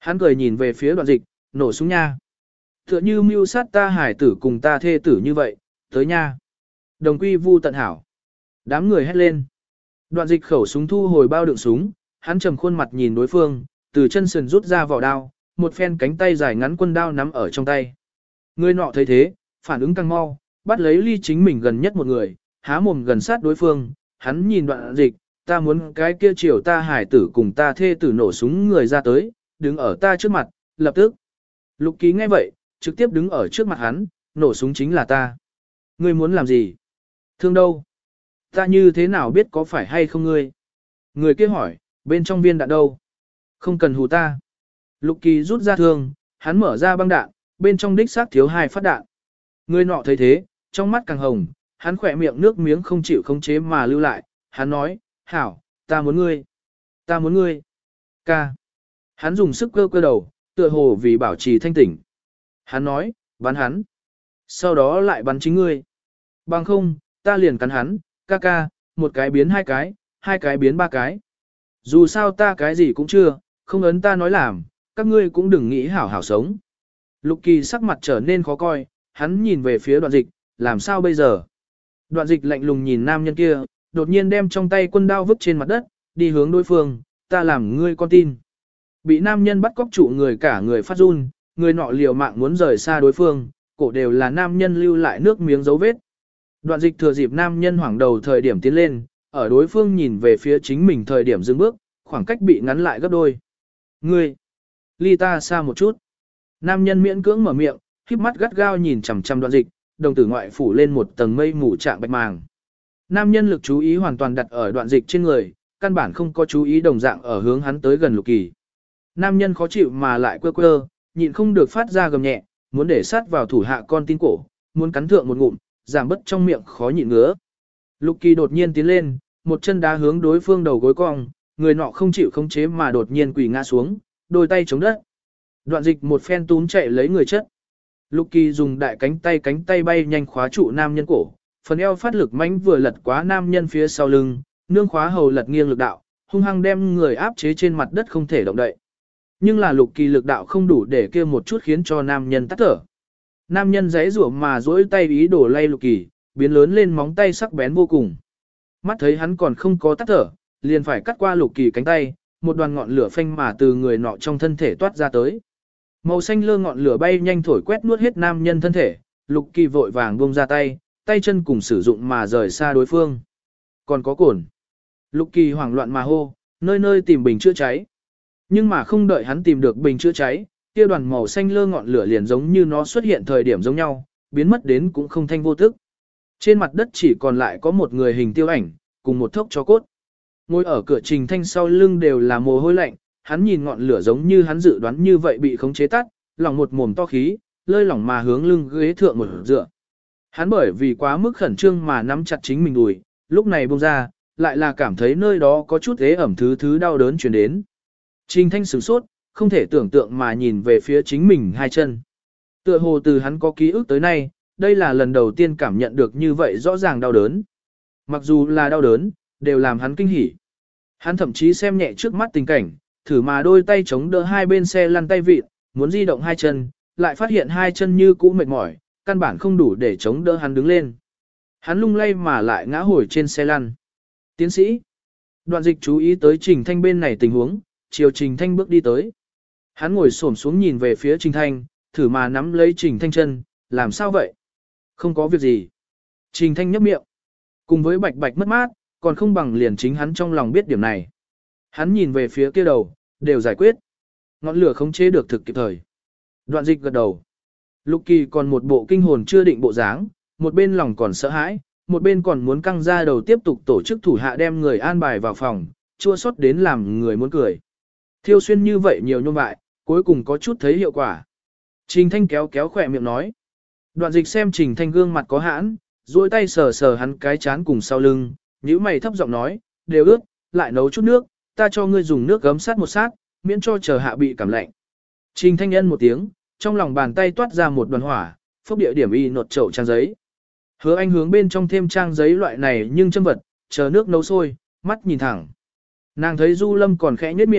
S1: Hắn cười nhìn về phía đoạn dịch, nổ súng nha. Tựa như mưu sát ta hải tử cùng ta thê tử như vậy, tới nha. Đồng quy vu tận hảo. Đám người hét lên. Đoạn dịch khẩu súng thu hồi bao đựng súng, hắn trầm khuôn mặt nhìn đối phương, từ chân sườn rút ra vỏ đao, một phen cánh tay dài ngắn quân đao nắm ở trong tay. Người nọ thấy thế, phản ứng càng mau, bắt lấy ly chính mình gần nhất một người, há mồm gần sát đối phương, hắn nhìn đoạn dịch, ta muốn cái kia chiều ta hải tử cùng ta thê tử nổ súng người ra tới, đứng ở ta trước mặt, lập tức. Lục Ký nghe vậy, trực tiếp đứng ở trước mặt hắn, nổ súng chính là ta. Ngươi muốn làm gì? Thương đâu? Ta như thế nào biết có phải hay không ngươi? Người kia hỏi, bên trong viên đạn đâu? Không cần hù ta. Lục Kỳ rút ra thương, hắn mở ra băng đạn, bên trong đích xác thiếu hai phát đạn. Người nọ thấy thế, trong mắt càng hồng, hắn khỏe miệng nước miếng không chịu khống chế mà lưu lại, hắn nói, hảo, ta muốn ngươi, ta muốn ngươi. Ca. Hắn dùng sức cơ cơ đầu, tựa hồ vì bảo trì thanh tỉnh. Hắn nói, bắn hắn. Sau đó lại bắn chính ngươi. Bằng không, ta liền cắn hắn, ca ca, một cái biến hai cái, hai cái biến ba cái. Dù sao ta cái gì cũng chưa, không ấn ta nói làm, các ngươi cũng đừng nghĩ hảo hảo sống. Lục Kỳ sắc mặt trở nên khó coi, hắn nhìn về phía đoạn dịch, làm sao bây giờ? Đoạn dịch lạnh lùng nhìn nam nhân kia, đột nhiên đem trong tay quân đao vứt trên mặt đất, đi hướng đối phương, ta làm ngươi con tin. Bị nam nhân bắt cóc trụ người cả người phát run, người nọ liều mạng muốn rời xa đối phương, cổ đều là nam nhân lưu lại nước miếng dấu vết. Đoạn dịch thừa dịp nam nhân hoảng đầu thời điểm tiến lên, ở đối phương nhìn về phía chính mình thời điểm dừng bước, khoảng cách bị ngắn lại gấp đôi. Ngươi, ly ta xa một chút. Nam nhân miễn cưỡng mở miệng, khép mắt gắt gao nhìn chằm chằm đoạn dịch, đồng tử ngoại phủ lên một tầng mây mù trạng bạch màng. Nam nhân lực chú ý hoàn toàn đặt ở đoạn dịch trên người, căn bản không có chú ý đồng dạng ở hướng hắn tới gần Lục Kỳ. Nam nhân khó chịu mà lại quơ quơ, nhịn không được phát ra gầm nhẹ, muốn để sát vào thủ hạ con tin cổ, muốn cắn thượng một ngụm, giảm bớt trong miệng khó nhịn ngứa. Lục Kỳ đột nhiên tiến lên, một chân đá hướng đối phương đầu gối cong, người nọ không chịu khống chế mà đột nhiên quỳ ngã xuống, đôi tay chống đất. Đoạn dịch một phen túm chạy lấy người chất. Lục Kỳ dùng đại cánh tay cánh tay bay nhanh khóa trụ nam nhân cổ, phần eo phát lực mãnh vừa lật quá nam nhân phía sau lưng, nương khóa hầu lật nghiêng lực đạo, hung hăng đem người áp chế trên mặt đất không thể động đậy. Nhưng là Lục Kỳ lực đạo không đủ để kia một chút khiến cho nam nhân tắt thở. Nam nhân giãy giụa mà duỗi tay ý đổ lay Lục Kỳ, biến lớn lên móng tay sắc bén vô cùng. Mắt thấy hắn còn không có tắt thở, liền phải cắt qua Lục Kỳ cánh tay, một đoàn ngọn lửa phanh mà từ người nọ trong thân thể toát ra tới. Màu xanh lơ ngọn lửa bay nhanh thổi quét nuốt hết nam nhân thân thể, Lục Kỳ vội vàng buông ra tay, tay chân cùng sử dụng mà rời xa đối phương. Còn có cồn. Lục Kỳ hoảng loạn mà hô, nơi nơi tìm bình chữa cháy. Nhưng mà không đợi hắn tìm được bình chữa cháy, kia đoàn màu xanh lơ ngọn lửa liền giống như nó xuất hiện thời điểm giống nhau, biến mất đến cũng không thanh vô tức. Trên mặt đất chỉ còn lại có một người hình tiêu ảnh, cùng một thốc cho cốt. Ngồi ở cửa Trình Thanh sau lưng đều là mồ hôi lạnh, hắn nhìn ngọn lửa giống như hắn dự đoán như vậy bị khống chế tắt, lòng một mồm to khí, lơi lỏng mà hướng lưng ghế thượng một dựa. Hắn bởi vì quá mức khẩn trương mà nắm chặt chính mình đùi, lúc này buông ra, lại là cảm thấy nơi đó có chút ế ẩm thứ thứ đau đớn truyền đến. Trình Thanh sửng sốt, không thể tưởng tượng mà nhìn về phía chính mình hai chân. Tựa hồ từ hắn có ký ức tới nay, đây là lần đầu tiên cảm nhận được như vậy rõ ràng đau đớn. Mặc dù là đau đớn, đều làm hắn kinh hỉ. Hắn thậm chí xem nhẹ trước mắt tình cảnh, thử mà đôi tay chống đỡ hai bên xe lăn tay vịt, muốn di động hai chân, lại phát hiện hai chân như cũ mệt mỏi, căn bản không đủ để chống đỡ hắn đứng lên. Hắn lung lay mà lại ngã hồi trên xe lăn. Tiến sĩ. Đoạn dịch chú ý tới Trình Thanh bên này tình huống, chiều Trình Thanh bước đi tới. Hắn ngồi xổm xuống nhìn về phía Trình Thanh, thử mà nắm lấy Trình Thanh chân, làm sao vậy? Không có việc gì. Trình Thanh nhấp miệng. Cùng với bạch bạch mất mát, còn không bằng liền chính hắn trong lòng biết điểm này. Hắn nhìn về phía kia đầu, đều giải quyết. Ngọn lửa khống chế được thực kịp thời. Đoạn dịch gật đầu. Lục Kỳ còn một bộ kinh hồn chưa định bộ dáng, một bên lòng còn sợ hãi, một bên còn muốn căng ra đầu tiếp tục tổ chức thủ hạ đem người an bài vào phòng, chua xót đến làm người muốn cười. Thiêu xuyên như vậy nhiều nhôm bại, cuối cùng có chút thấy hiệu quả. Trình Thanh kéo kéo khỏe miệng nói. Đoạn dịch xem Trình Thanh gương mặt có hãn, duỗi tay sờ sờ hắn cái chán cùng sau lưng, nhíu mày thấp giọng nói, đều ướt, lại nấu chút nước, ta cho ngươi dùng nước gấm sát một sát, miễn cho chờ hạ bị cảm lạnh. Trình Thanh nhân một tiếng, trong lòng bàn tay toát ra một đoàn hỏa, phốc địa điểm y nột chậu trang giấy. Hứa Anh hướng bên trong thêm trang giấy loại này nhưng châm vật, chờ nước nấu sôi, mắt nhìn thẳng. Nàng thấy Du Lâm còn khẽ nhếch miệng,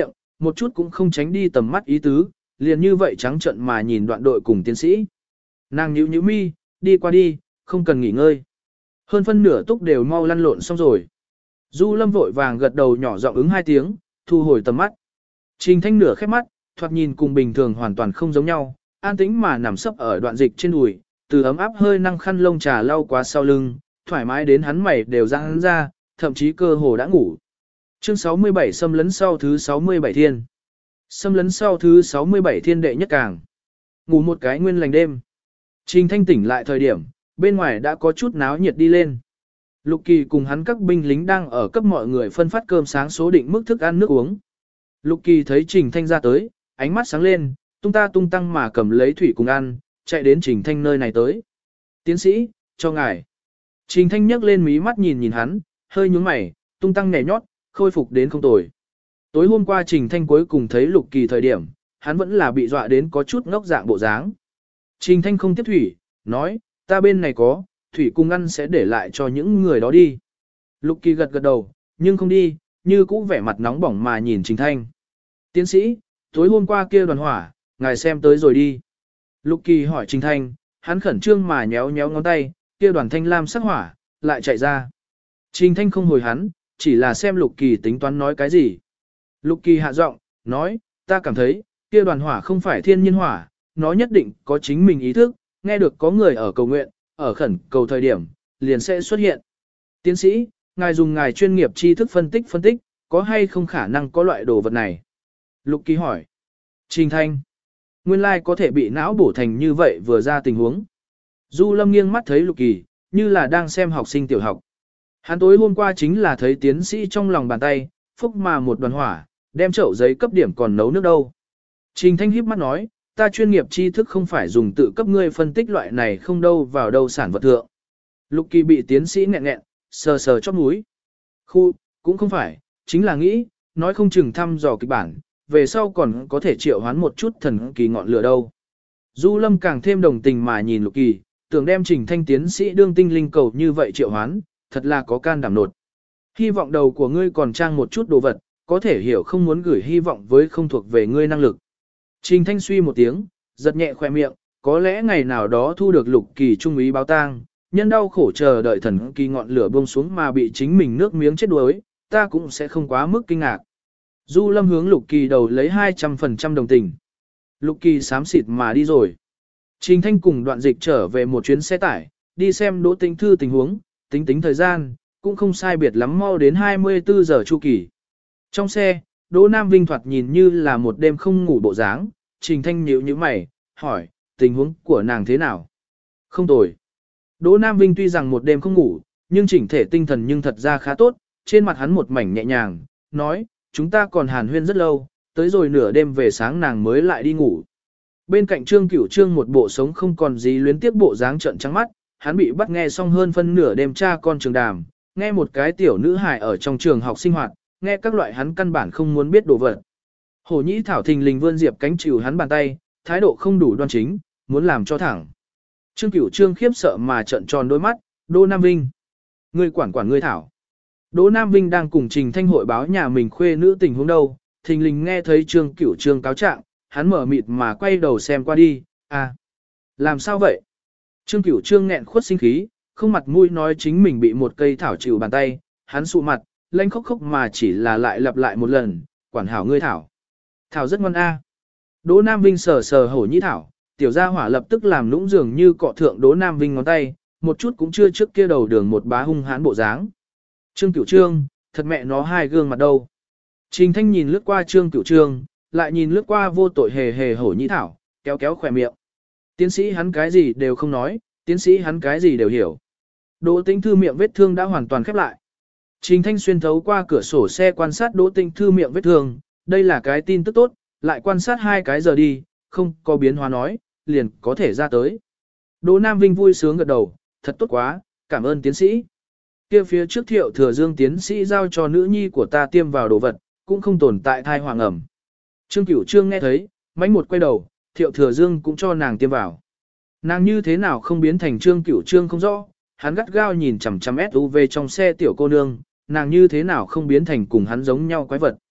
S1: một chút cũng không tránh đi tầm mắt ý tứ, liền như vậy trắng trợn mà nhìn đoạn đội cùng tiến sĩ. Nàng nhíu nhíu mi, đi qua đi, không cần nghỉ ngơi. Hơn phân nửa túc đều mau lăn lộn xong rồi. Du Lâm vội vàng gật đầu nhỏ giọng ứng hai tiếng, thu hồi tầm mắt. Trình Thanh nửa khép mắt, thoạt nhìn cùng bình thường hoàn toàn không giống nhau, an tĩnh mà nằm sấp ở đoạn dịch trên đùi, từ ấm áp hơi năng khăn lông trà lau qua sau lưng, thoải mái đến hắn mày đều giãn ra, thậm chí cơ hồ đã ngủ. Chương sáu mươi bảy xâm lấn sau thứ sáu mươi bảy thiên. Xâm lấn sau thứ sáu mươi bảy thiên đệ nhất càng. Ngủ một cái nguyên lành đêm. Trình Thanh tỉnh lại thời điểm, bên ngoài đã có chút náo nhiệt đi lên. Lục Kỳ cùng hắn các binh lính đang ở cấp mọi người phân phát cơm sáng số định mức thức ăn nước uống. Lục Kỳ thấy Trình Thanh ra tới, ánh mắt sáng lên, tung ta tung tăng mà cầm lấy thủy cùng ăn, chạy đến Trình Thanh nơi này tới. Tiến sĩ, cho ngài. Trình Thanh nhấc lên mí mắt nhìn nhìn hắn, hơi nhướng mày, tung tăng nhảy nhót, khôi phục đến không tồi. Tối hôm qua Trình Thanh cuối cùng thấy Lục Kỳ thời điểm, hắn vẫn là bị dọa đến có chút ngốc dạng bộ dáng. Trình Thanh không tiếp thủy, nói, ta bên này có, thủy cùng ăn sẽ để lại cho những người đó đi. Lục Kỳ gật gật đầu, nhưng không đi, như cũ vẻ mặt nóng bỏng mà nhìn Trình Thanh. Tiến sĩ, tối hôm qua kia đoàn hỏa, ngài xem tới rồi đi. Lục Kỳ hỏi Trình Thanh, hắn khẩn trương mà nhéo nhéo ngón tay, kia đoàn thanh lam sắc hỏa, lại chạy ra. Trình Thanh không hồi hắn, chỉ là xem Lục Kỳ tính toán nói cái gì. Lục Kỳ hạ giọng, nói, ta cảm thấy, kia đoàn hỏa không phải thiên nhiên hỏa, nó nhất định có chính mình ý thức, nghe được có người ở cầu nguyện, ở khẩn cầu thời điểm, liền sẽ xuất hiện. Tiến sĩ, ngài dùng ngài chuyên nghiệp tri thức phân tích phân tích, có hay không khả năng có loại đồ vật này? Lục Kỳ hỏi. Trình Thanh. Nguyên lai có thể bị não bổ thành như vậy vừa ra tình huống. Du Lâm nghiêng mắt thấy Lục Kỳ, như là đang xem học sinh tiểu học. Hắn tối hôm qua chính là thấy tiến sĩ trong lòng bàn tay, phúc mà một đoàn hỏa, đem chậu giấy cấp điểm còn nấu nước đâu. Trình Thanh híp mắt nói, ta chuyên nghiệp tri thức không phải dùng tự cấp ngươi phân tích loại này không đâu vào đâu sản vật thượng. Lục Kỳ bị tiến sĩ nghẹn nghẹn, sờ sờ chóp mũi. Khu, cũng không phải, chính là nghĩ, nói không chừng thăm dò kịch bản, về sau còn có thể triệu hoán một chút thần kỳ ngọn lửa đâu. Du Lâm càng thêm đồng tình mà nhìn Lục Kỳ, tưởng đem Trình Thanh tiến sĩ đương tinh linh cầu như vậy triệu hoán, thật là có can đảm nột. Hy vọng đầu của ngươi còn trang một chút đồ vật, có thể hiểu không muốn gửi hy vọng với không thuộc về ngươi năng lực. Trình Thanh suy một tiếng, giật nhẹ khoe miệng, có lẽ ngày nào đó thu được Lục Kỳ trung úy báo tang, nhân đau khổ chờ đợi thần kỳ ngọn lửa buông xuống mà bị chính mình nước miếng chết đuối, ta cũng sẽ không quá mức kinh ngạc. Du Lâm hướng Lục Kỳ đầu lấy hai trăm phần trăm đồng tình. Lục Kỳ xám xịt mà đi rồi. Trình Thanh cùng Đoạn Dịch trở về một chuyến xe tải, đi xem Đỗ Tĩnh Thư tình huống, tính tính thời gian, cũng không sai biệt lắm mau đến hai mươi tư giờ chu kỳ. Trong xe, Đỗ Nam Vinh thoạt nhìn như là một đêm không ngủ bộ dáng, Trình Thanh nhíu nhíu mày, hỏi, tình huống của nàng thế nào? Không tồi. Đỗ Nam Vinh tuy rằng một đêm không ngủ, nhưng chỉnh thể tinh thần nhưng thật ra khá tốt, trên mặt hắn một mảnh nhẹ nhàng, nói, chúng ta còn hàn huyên rất lâu, tới rồi nửa đêm về sáng nàng mới lại đi ngủ. Bên cạnh Trương Cửu Trương một bộ sống không còn gì luyến tiếp bộ dáng trợn trắng mắt, hắn bị bắt nghe xong hơn phân nửa đêm cha con trường đàm, nghe một cái tiểu nữ hài ở trong trường học sinh hoạt, nghe các loại hắn căn bản không muốn biết đồ vật. Hổ Nhĩ Thảo thình lình vươn diệp cánh chịu hắn bàn tay, thái độ không đủ đoan chính, muốn làm cho thẳng. Trương Cửu Trương khiếp sợ mà trợn tròn đôi mắt, Đỗ Nam Vinh. Ngươi quản quản ngươi Thảo. Đỗ Nam Vinh đang cùng Trình Thanh hội báo nhà mình khuê nữ tình huống đâu, thình lình nghe thấy Trương Cửu Trương cáo trạng, hắn mở mịt mà quay đầu xem qua đi, à, làm sao vậy? Trương Cửu Trương nghẹn khuất sinh khí, không mặt mũi nói chính mình bị một cây thảo chịu bàn tay, hắn sụ mặt, lanh khóc khóc mà chỉ là lại lặp lại một lần, quản hảo ngươi Thảo. Thảo rất ngon a. Đỗ Nam Vinh sờ sờ Hổ Nhĩ Thảo, tiểu gia hỏa lập tức làm lũng dường như cọ thượng Đỗ Nam Vinh ngón tay, một chút cũng chưa trước kia đầu đường một bá hung hãn bộ dáng. Trương Cửu Trương, thật mẹ nó hai gương mặt đâu. Trình Thanh nhìn lướt qua Trương Cửu Trương, lại nhìn lướt qua vô tội hề hề Hổ Nhĩ Thảo, kéo kéo khỏe miệng. Tiến sĩ hắn cái gì đều không nói, tiến sĩ hắn cái gì đều hiểu. Đỗ Tĩnh Thư miệng vết thương đã hoàn toàn khép lại. Trình Thanh xuyên thấu qua cửa sổ xe quan sát Đỗ Tĩnh Thư miệng vết thương, đây là cái tin tức tốt, lại quan sát hai cái giờ đi, không có biến hóa nói, liền có thể ra tới. Đỗ Nam Vinh vui sướng gật đầu, thật tốt quá, cảm ơn tiến sĩ. Kia phía trước Thiệu Thừa Dương tiến sĩ giao cho nữ nhi của ta tiêm vào đồ vật, cũng không tồn tại thai hoàng ẩm. Trương Cửu Trương nghe thấy, mánh một quay đầu, Thiệu Thừa Dương cũng cho nàng tiêm vào. Nàng như thế nào không biến thành Trương Cửu Trương không rõ, hắn gắt gao nhìn chằm chằm ét u vê trong xe tiểu cô nương, nàng như thế nào không biến thành cùng hắn giống nhau quái vật.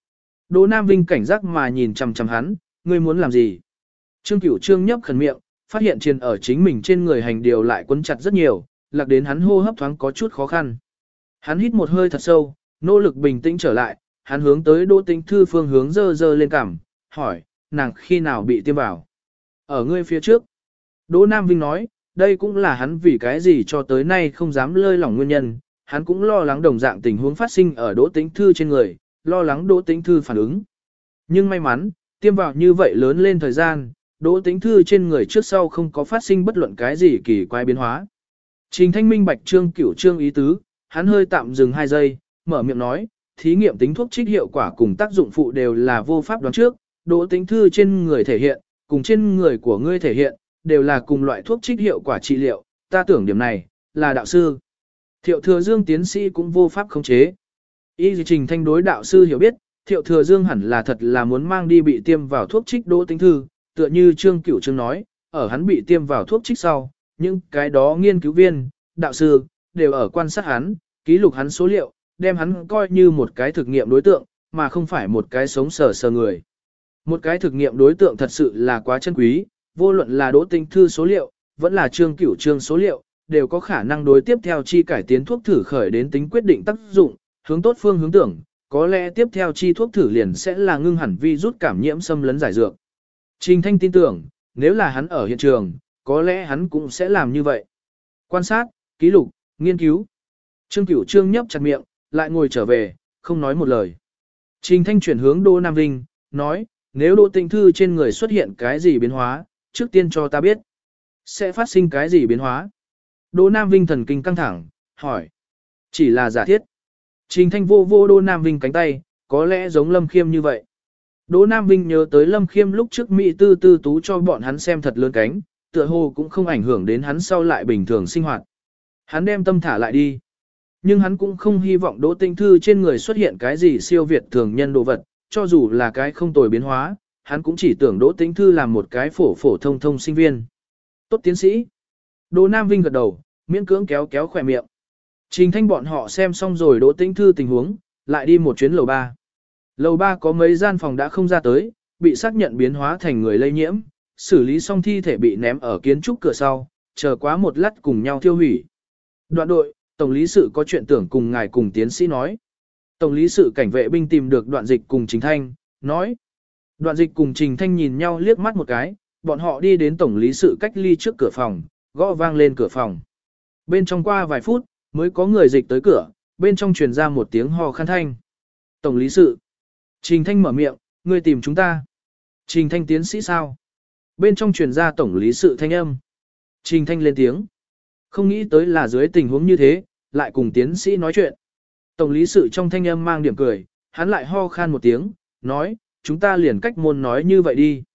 S1: Đỗ Nam Vinh cảnh giác mà nhìn chằm chằm hắn, ngươi muốn làm gì? Trương Cửu Trương nhấp khẩn miệng, phát hiện triền ở chính mình trên người hành điều lại quấn chặt rất nhiều, lạc đến hắn hô hấp thoáng có chút khó khăn. Hắn hít một hơi thật sâu, nỗ lực bình tĩnh trở lại, hắn hướng tới Đỗ Tĩnh Thư phương hướng dơ dơ lên cằm, hỏi, nàng khi nào bị tiêm vào? Ở ngươi phía trước. Đỗ Nam Vinh nói, đây cũng là hắn vì cái gì cho tới nay không dám lơi lỏng nguyên nhân, hắn cũng lo lắng đồng dạng tình huống phát sinh ở Đỗ Tĩnh Thư trên người, lo lắng Đỗ Tĩnh Thư phản ứng. Nhưng may mắn, tiêm vào như vậy lớn lên thời gian, Đỗ Tĩnh Thư trên người trước sau không có phát sinh bất luận cái gì kỳ quái biến hóa. Trình Thanh minh bạch Trương Cửu Trương ý tứ, hắn hơi tạm dừng hai giây, mở miệng nói, thí nghiệm tính thuốc trích hiệu quả cùng tác dụng phụ đều là vô pháp đoán trước, Đỗ Tĩnh Thư trên người thể hiện, cùng trên người của ngươi thể hiện, đều là cùng loại thuốc trích hiệu quả trị liệu, ta tưởng điểm này, là đạo sư. Thiệu Thừa Dương tiến sĩ cũng vô pháp khống chế. Y Trình Thanh đối đạo sư hiểu biết, Thiệu Thừa Dương hẳn là thật là muốn mang đi bị tiêm vào thuốc trích Đỗ Tĩnh Thư, tựa như Trương Cửu Trương nói, ở hắn bị tiêm vào thuốc trích sau, những cái đó nghiên cứu viên, đạo sư, đều ở quan sát hắn, ký lục hắn số liệu, đem hắn coi như một cái thực nghiệm đối tượng, mà không phải một cái sống sờ sờ người. Một cái thực nghiệm đối tượng thật sự là quá chân quý, vô luận là Đỗ Tĩnh Thư số liệu, vẫn là Trương Cửu Trương số liệu, đều có khả năng đối tiếp theo chi cải tiến thuốc thử khởi đến tính quyết định tác dụng, hướng tốt phương hướng tưởng, có lẽ tiếp theo chi thuốc thử liền sẽ là ngưng hẳn vi rút cảm nhiễm xâm lấn giải dược. Trình Thanh tin tưởng, nếu là hắn ở hiện trường, có lẽ hắn cũng sẽ làm như vậy. Quan sát, ký lục, nghiên cứu. Trương Cửu Trương nhấp chặt miệng, lại ngồi trở về, không nói một lời. Trình Thanh chuyển hướng Đỗ Nam Vinh, nói, nếu Đỗ Tĩnh Thư trên người xuất hiện cái gì biến hóa, trước tiên cho ta biết. Sẽ phát sinh cái gì biến hóa? Đỗ Nam Vinh thần kinh căng thẳng, hỏi. Chỉ là giả thiết. Trình Thanh vô vô Đỗ Nam Vinh cánh tay, có lẽ giống Lâm Khiêm như vậy. Đỗ Nam Vinh nhớ tới Lâm Khiêm lúc trước Mỹ tư tư tú cho bọn hắn xem thật lớn cánh, tựa hồ cũng không ảnh hưởng đến hắn sau lại bình thường sinh hoạt. Hắn đem tâm thả lại đi. Nhưng hắn cũng không hy vọng Đỗ Tĩnh Thư trên người xuất hiện cái gì siêu việt thường nhân đồ vật, cho dù là cái không tồi biến hóa, hắn cũng chỉ tưởng Đỗ Tĩnh Thư làm một cái phổ phổ thông thông sinh viên. Tốt tiến sĩ. Đỗ Nam Vinh gật đầu, miễn cưỡng kéo kéo khỏe miệng. Trình Thanh bọn họ xem xong rồi Đỗ Tĩnh Thư tình huống, lại đi một chuyến lầu ba. Lầu ba có mấy gian phòng đã không ra tới, bị xác nhận biến hóa thành người lây nhiễm, xử lý xong thi thể bị ném ở kiến trúc cửa sau, chờ quá một lát cùng nhau tiêu hủy. Đoạn đội, Tổng lý sự có chuyện tưởng cùng ngài cùng tiến sĩ nói. Tổng lý sự cảnh vệ binh tìm được Đoạn Dịch cùng Trình Thanh, nói. Đoạn Dịch cùng Trình Thanh nhìn nhau liếc mắt một cái, bọn họ đi đến tổng lý sự cách ly trước cửa phòng, gõ vang lên cửa phòng. Bên trong qua vài phút, mới có người dịch tới cửa, bên trong truyền ra một tiếng ho khan thanh. Tổng lý sự. Trình Thanh mở miệng, ngươi tìm chúng ta. Trình Thanh tiến sĩ sao? Bên trong truyền ra tổng lý sự thanh âm. Trình Thanh lên tiếng. Không nghĩ tới là dưới tình huống như thế, lại cùng tiến sĩ nói chuyện. Tổng lý sự trong thanh âm mang điểm cười, hắn lại ho khan một tiếng, nói, chúng ta liền cách môn nói như vậy đi.